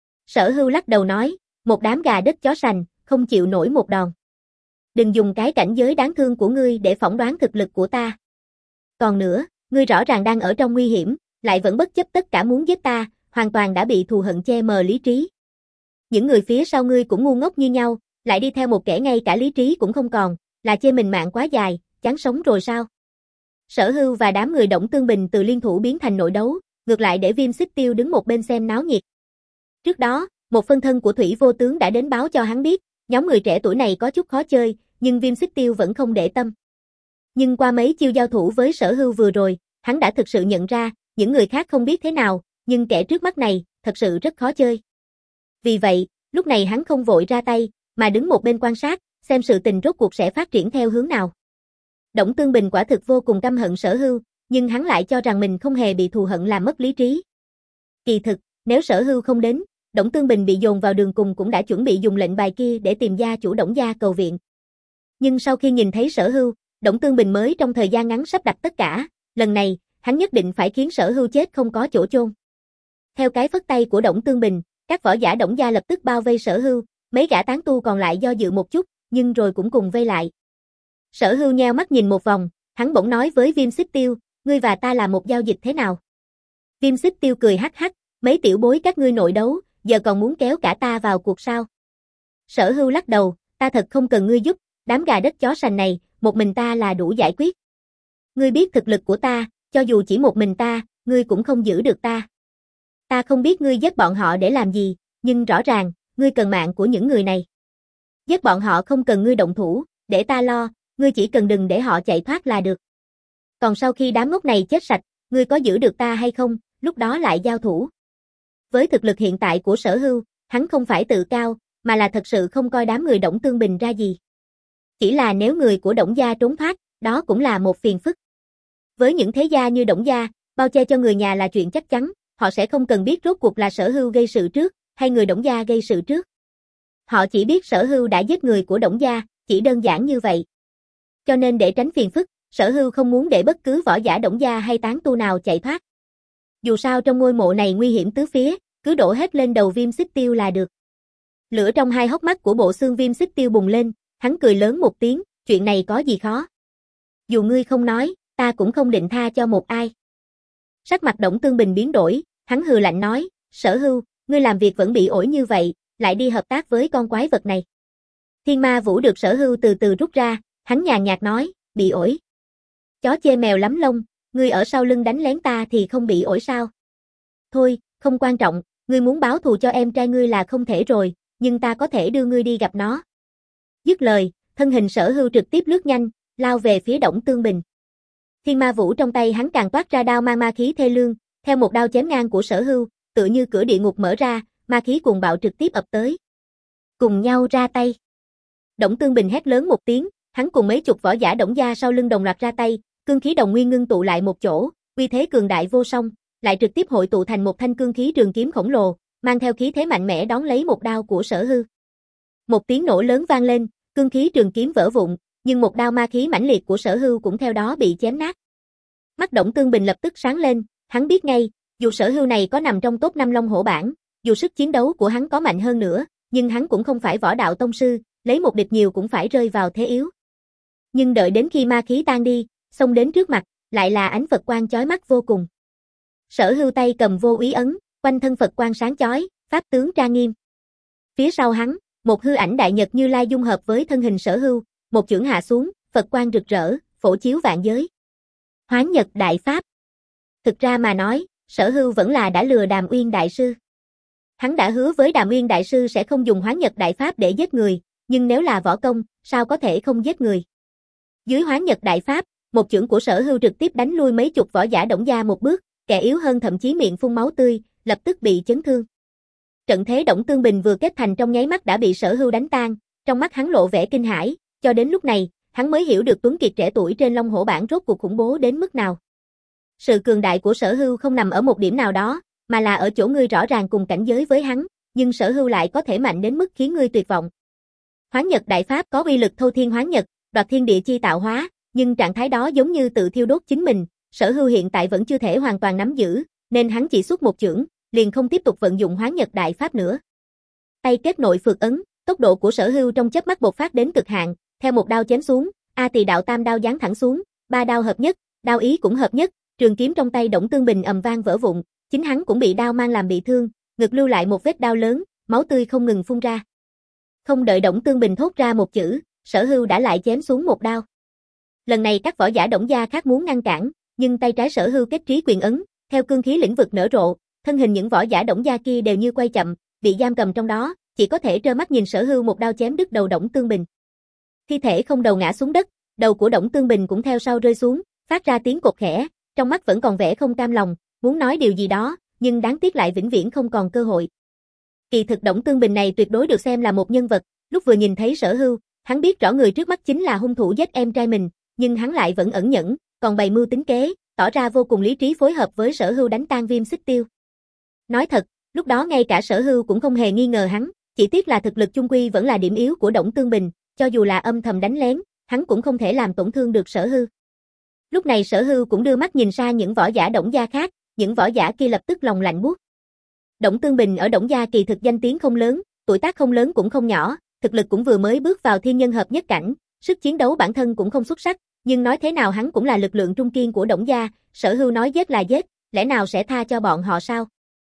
Sở Hưu lắc đầu nói, một đám gà đất chó sành, không chịu nổi một đòn. Đừng dùng cái cảnh giới đáng thương của ngươi để phỏng đoán thực lực của ta. Còn nữa, ngươi rõ ràng đang ở trong nguy hiểm, lại vẫn bất chấp tất cả muốn giết ta, hoàn toàn đã bị thù hận che mờ lý trí. Những người phía sau ngươi cũng ngu ngốc như nhau, lại đi theo một kẻ ngay cả lý trí cũng không còn, là chê mình mạng quá dài, chán sống rồi sao? Sở Hưu và đám người Đổng Tương Bình từ liên thủ biến thành nội đấu, ngược lại để Viêm Xích Tiêu đứng một bên xem náo nhiệt. Trước đó, một phân thân của Thủy Vô Tướng đã đến báo cho hắn biết, nhóm người trẻ tuổi này có chút khó chơi, nhưng Viêm Xích Tiêu vẫn không để tâm. Nhưng qua mấy chiêu giao thủ với Sở Hưu vừa rồi, hắn đã thực sự nhận ra, những người khác không biết thế nào, nhưng kẻ trước mắt này, thật sự rất khó chơi. Vì vậy, lúc này hắn không vội ra tay, mà đứng một bên quan sát, xem sự tình rốt cuộc sẽ phát triển theo hướng nào. Đổng Tương Bình quả thực vô cùng căm hận Sở Hưu, nhưng hắn lại cho rằng mình không hề bị thù hận làm mất lý trí. Kỳ thực, nếu Sở Hưu không đến, Đổng Tương Bình bị dồn vào đường cùng cũng đã chuẩn bị dùng lệnh bài kia để tìm gia chủ Đổng gia cầu viện. Nhưng sau khi nhìn thấy Sở Hưu, Đổng Tương Bình mới trong thời gian ngắn sắp đặt tất cả, lần này, hắn nhất định phải khiến Sở Hưu chết không có chỗ chôn. Theo cái phất tay của Đổng Tương Bình, các võ giả Đổng gia lập tức bao vây Sở Hưu, mấy gã tán tu còn lại do dự một chút, nhưng rồi cũng cùng vây lại. Sở Hưu nheo mắt nhìn một vòng, hắn bỗng nói với Viêm Xích Tiêu, ngươi và ta làm một giao dịch thế nào? Viêm Xích Tiêu cười hắc hắc, mấy tiểu bối các ngươi nội đấu, giờ còn muốn kéo cả ta vào cuộc sao? Sở Hưu lắc đầu, ta thật không cần ngươi giúp, đám gà đất chó sành này, một mình ta là đủ giải quyết. Ngươi biết thực lực của ta, cho dù chỉ một mình ta, ngươi cũng không giữ được ta. Ta không biết ngươi giết bọn họ để làm gì, nhưng rõ ràng, ngươi cần mạng của những người này. Giết bọn họ không cần ngươi động thủ, để ta lo, ngươi chỉ cần đừng để họ chạy thoát là được. Còn sau khi đám ngốc này chết sạch, ngươi có giữ được ta hay không, lúc đó lại giao thủ. Với thực lực hiện tại của Sở Hưu, hắn không phải tự cao, mà là thật sự không coi đám người Đổng Tương Bình ra gì. Chỉ là nếu người của Đổng gia trốn thoát, đó cũng là một phiền phức. Với những thế gia như Đổng gia, bao che cho người nhà là chuyện chắc chắn, họ sẽ không cần biết rốt cuộc là Sở Hưu gây sự trước, hay người Đổng gia gây sự trước. Họ chỉ biết Sở Hưu đã giết người của Đổng gia, chỉ đơn giản như vậy. Cho nên để tránh phiền phức, Sở Hưu không muốn để bất cứ võ giả Đổng gia hay tán tu nào chạy thoát. Dù sao trong ngôi mộ này nguy hiểm tứ phía, cứ đổ hết lên đầu Viêm Xích Tiêu là được. Lửa trong hai hốc mắt của bộ xương Viêm Xích Tiêu bùng lên, hắn cười lớn một tiếng, chuyện này có gì khó. Dù ngươi không nói, ta cũng không định tha cho một ai. Sắc mặt Đổng Tương Bình biến đổi, hắn hừ lạnh nói, Sở Hưu, ngươi làm việc vẫn bị ổi như vậy, lại đi hợp tác với con quái vật này. Thiên Ma Vũ được Sở Hưu từ từ rút ra, hắn nhàn nhạt nói, bị ổi. Chó chê mèo lắm lông, ngươi ở sau lưng đánh lén ta thì không bị ổi sao? Thôi, không quan trọng, ngươi muốn báo thù cho em trai ngươi là không thể rồi, nhưng ta có thể đưa ngươi đi gặp nó. Dứt lời, thân hình Sở Hưu trực tiếp lướt nhanh, lao về phía Đổng Tương Bình. Thiên Ma Vũ trong tay hắn càng toát ra đao mang ma khí thê lương, theo một đao chém ngang của Sở Hưu, tựa như cửa địa ngục mở ra, ma khí cuồng bạo trực tiếp ập tới. Cùng nhau ra tay. Đổng Tương Bình hét lớn một tiếng, hắn cùng mấy chục võ giả Đổng gia sau lưng đồng loạt ra tay, cương khí đồng nguyên ngưng tụ lại một chỗ, uy thế cường đại vô song, lại trực tiếp hội tụ thành một thanh cương khí trường kiếm khổng lồ, mang theo khí thế mạnh mẽ đón lấy một đao của Sở Hưu. Một tiếng nổ lớn vang lên, cương khí trường kiếm vỡ vụn, nhưng một đao ma khí mãnh liệt của Sở Hưu cũng theo đó bị chém nát. Mắt Đổng Tương Bình lập tức sáng lên, hắn biết ngay, dù Sở Hưu này có nằm trong top năm Long Hổ bảng, dù sức chiến đấu của hắn có mạnh hơn nữa, nhưng hắn cũng không phải võ đạo tông sư, lấy một địch nhiều cũng phải rơi vào thế yếu. Nhưng đợi đến khi ma khí tan đi, xông đến trước mặt, lại là ánh Phật quang chói mắt vô cùng. Sở Hưu tay cầm vô úy ấn, quanh thân Phật quang sáng chói, pháp tướng trang nghiêm. Phía sau hắn, một hư ảnh đại nhật Như Lai dung hợp với thân hình Sở Hưu, một chưởng hạ xuống, Phật quang rực rỡ, phổ chiếu vạn giới. Hoán Nhật Đại Pháp. Thực ra mà nói, Sở Hưu vẫn là đã lừa Đàm Uyên Đại Sư. Hắn đã hứa với Đàm Uyên Đại Sư sẽ không dùng Hoán Nhật Đại Pháp để giết người, nhưng nếu là võ công, sao có thể không giết người. Dưới Hoán Nhật Đại Pháp, một chưởng của Sở Hưu trực tiếp đánh lui mấy chục võ giả Đổng gia một bước, kẻ yếu hơn thậm chí miệng phun máu tươi, lập tức bị chấn thương. Trận thế Đổng Tương Bình vừa kết thành trong nháy mắt đã bị Sở Hưu đánh tan, trong mắt hắn lộ vẻ kinh hãi, cho đến lúc này, hắn mới hiểu được Tuấn Kiệt trẻ tuổi trên Long Hổ bảng rốt cuộc khủng bố đến mức nào. Sự cường đại của Sở Hưu không nằm ở một điểm nào đó, mà là ở chỗ ngươi rõ ràng cùng cảnh giới với hắn, nhưng Sở Hưu lại có thể mạnh đến mức khiến ngươi tuyệt vọng. Hoán Nhật Đại Pháp có uy lực thâu thiên hoán nhật, đoạt thiên địa chi tạo hóa, nhưng trạng thái đó giống như tự thiêu đốt chính mình, Sở Hưu hiện tại vẫn chưa thể hoàn toàn nắm giữ, nên hắn chỉ xuất một chưởng, liền không tiếp tục vận dụng Hoán Nhật Đại Pháp nữa. Tay kết nội phược ấn, tốc độ của Sở Hưu trong chớp mắt bộc phát đến cực hạn, theo một đao chém xuống, A Tỳ Đạo Tam đao giáng thẳng xuống, ba đao hợp nhất, đao ý cũng hợp nhất, trường kiếm trong tay Đổng Tương Bình ầm vang vỡ vụn, chính hắn cũng bị đao mang làm bị thương, ngực lưu lại một vết đao lớn, máu tươi không ngừng phun ra. Không đợi Đổng Tương Bình thốt ra một chữ, Sở Hưu đã lại chém xuống một đao. Lần này các võ giả Đổng gia khác muốn ngăn cản, nhưng tay trái Sở Hưu kết trí quyền ấn, theo cương khí lĩnh vực nở rộ, thân hình những võ giả Đổng gia kia đều như quay chậm, bị giam cầm trong đó, chỉ có thể trơ mắt nhìn Sở Hưu một đao chém đứt đầu Đổng Tương Bình. Thi thể không đầu ngã xuống đất, đầu của Đổng Tương Bình cũng theo sau rơi xuống, phát ra tiếng cột khẽ, trong mắt vẫn còn vẻ không cam lòng, muốn nói điều gì đó, nhưng đáng tiếc lại vĩnh viễn không còn cơ hội. Kỳ thực Đổng Tương Bình này tuyệt đối được xem là một nhân vật, lúc vừa nhìn thấy Sở Hưu, hắn biết rõ người trước mắt chính là hung thủ giết em trai mình, nhưng hắn lại vẫn ẩn nhẫn, còn bày mưu tính kế, tỏ ra vô cùng lý trí phối hợp với Sở Hưu đánh tan Viêm Xích Tiêu. Nói thật, lúc đó ngay cả Sở Hưu cũng không hề nghi ngờ hắn, chỉ tiếc là thực lực chung quy vẫn là điểm yếu của Đổng Tương Bình, cho dù là âm thầm đánh lén, hắn cũng không thể làm tổn thương được Sở Hưu. Lúc này Sở Hưu cũng đưa mắt nhìn sang những võ giả Đổng gia khác, những võ giả kia lập tức lòng lạnh buốt. Đổng Tương Bình ở Đổng gia kỳ thực danh tiếng không lớn, tuổi tác không lớn cũng không nhỏ, thực lực cũng vừa mới bước vào thiên nhân hợp nhất cảnh, sức chiến đấu bản thân cũng không xuất sắc, nhưng nói thế nào hắn cũng là lực lượng trung kiên của Đổng gia, Sở Hưu nói giết là giết, lẽ nào sẽ tha cho bọn họ sao?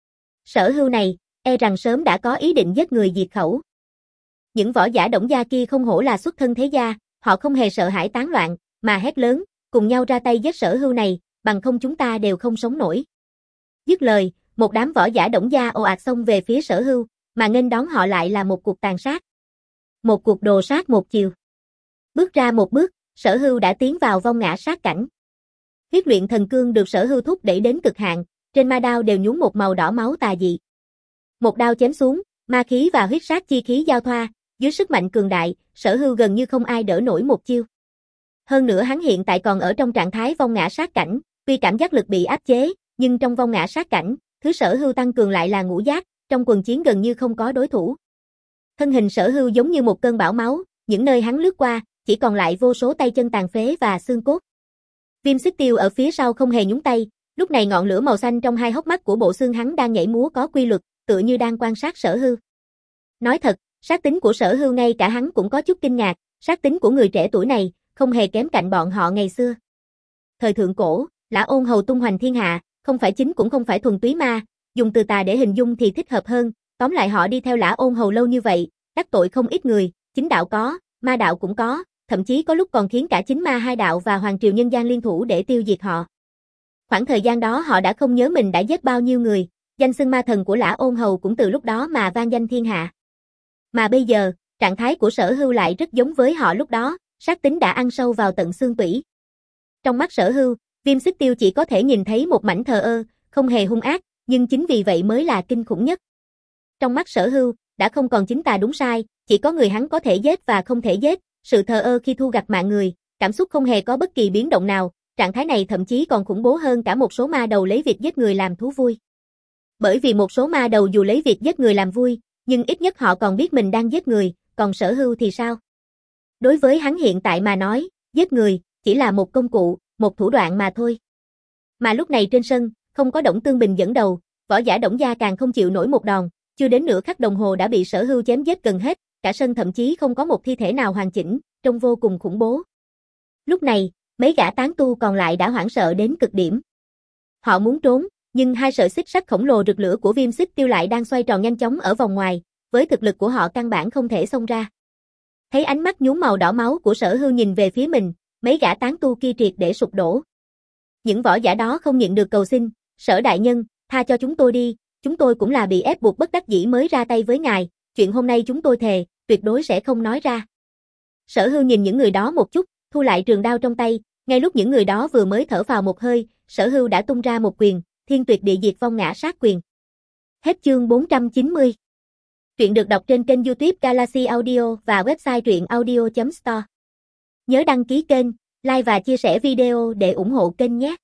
Sở Hưu này, e rằng sớm đã có ý định giết người diệt khẩu. Những võ giả Đổng gia kia không hổ là xuất thân thế gia, họ không hề sợ hãi tán loạn, mà hét lớn, cùng nhau ra tay giết Sở Hưu này, bằng không chúng ta đều không sống nổi. Dứt lời, một đám võ giả Đổng gia ồ ạt xông về phía Sở Hưu, mà nghênh đón họ lại là một cuộc tàn sát. Một cuộc đồ sát một chiều. Bước ra một bước, Sở Hưu đã tiến vào vong ngã sát cảnh. Huyết luyện thần cương được Sở Hưu thúc đẩy đến cực hạn, trên ma đao đều nhuốm một màu đỏ máu tà dị. Một đao chém xuống, ma khí và huyết sát chi khí giao thoa, dưới sức mạnh cường đại, Sở Hưu gần như không ai đỡ nổi một chiêu. Hơn nữa hắn hiện tại còn ở trong trạng thái vong ngã sát cảnh, tuy cảm giác lực bị áp chế, nhưng trong vong ngã sát cảnh, thứ Sở Hưu tăng cường lại là ngũ giác, trong quần chiến gần như không có đối thủ. Thân hình Sở Hưu giống như một cơn bão máu, những nơi hắn lướt qua, chỉ còn lại vô số tay chân tàn phế và xương cốt. Viêm Xích Tiêu ở phía sau không hề nhúng tay, lúc này ngọn lửa màu xanh trong hai hốc mắt của bộ xương hắn đang nhảy múa có quy luật, tựa như đang quan sát Sở Hưu. Nói thật, sát tính của Sở Hưu ngay cả hắn cũng có chút kinh ngạc, sát tính của người trẻ tuổi này, không hề kém cạnh bọn họ ngày xưa. Thời thượng cổ, Lã Ôn Hầu tung hoành thiên hạ, không phải chính cũng không phải thuần túy ma, dùng từ tà để hình dung thì thích hợp hơn, tóm lại họ đi theo Lã Ôn Hầu lâu như vậy, đắc tội không ít người, chính đạo có, ma đạo cũng có, thậm chí có lúc còn khiến cả chính ma hai đạo và hoàng triều nhân gian liên thủ để tiêu diệt họ. Khoảng thời gian đó họ đã không nhớ mình đã giết bao nhiêu người, danh xưng ma thần của Lã Ôn Hầu cũng từ lúc đó mà vang danh thiên hạ. Mà bây giờ, trạng thái của Sở Hưu lại rất giống với họ lúc đó, sát tính đã ăn sâu vào tận xương tủy. Trong mắt Sở Hưu, Viêm Xích Tiêu chỉ có thể nhìn thấy một mảnh thờ ơ, không hề hung ác, nhưng chính vì vậy mới là kinh khủng nhất. Trong mắt Sở Hưu, đã không còn chính tà đúng sai, chỉ có người hắn có thể giết và không thể giết, sự thờ ơ khi thu gặt mạng người, cảm xúc không hề có bất kỳ biến động nào, trạng thái này thậm chí còn khủng bố hơn cả một số ma đầu lấy việc giết người làm thú vui. Bởi vì một số ma đầu dù lấy việc giết người làm vui, nhưng ít nhất họ còn biết mình đang giết người, còn Sở Hưu thì sao? Đối với hắn hiện tại mà nói, giết người chỉ là một công cụ, một thủ đoạn mà thôi. Mà lúc này trên sân, không có Đổng Tương Bình dẫn đầu, võ giả Đổng gia càng không chịu nổi một đòn, chưa đến nửa khắc đồng hồ đã bị Sở Hưu chém giết gần hết, cả sân thậm chí không có một thi thể nào hoàn chỉnh, trông vô cùng khủng bố. Lúc này, mấy gã tán tu còn lại đã hoảng sợ đến cực điểm. Họ muốn trốn, nhưng hai sợi xích sắt khổng lồ rực lửa của Viêm Xích Tiêu lại đang xoay tròn nhanh chóng ở vòng ngoài, với thực lực của họ căn bản không thể xông ra. Thấy ánh mắt nhuốm màu đỏ máu của Sở Hưu nhìn về phía mình, mấy gã tán tu kia triệt để sụp đổ. Những võ giả đó không nhịn được cầu xin, Sở đại nhân, tha cho chúng tôi đi, chúng tôi cũng là bị ép buộc bất đắc dĩ mới ra tay với ngài, chuyện hôm nay chúng tôi thề, tuyệt đối sẽ không nói ra. Sở Hưu nhìn những người đó một chút, thu lại trường đao trong tay, ngay lúc những người đó vừa mới thở phào một hơi, Sở Hưu đã tung ra một quyền, Thiên tuyệt địa diệt vong ngã sát quyền. Hết chương bốn trăm chín mươi. Truyện được đọc trên kênh YouTube Galaxy Audio và website truyện audio chấm store. Nhớ đăng ký kênh, like và chia sẻ video để ủng hộ kênh nhé.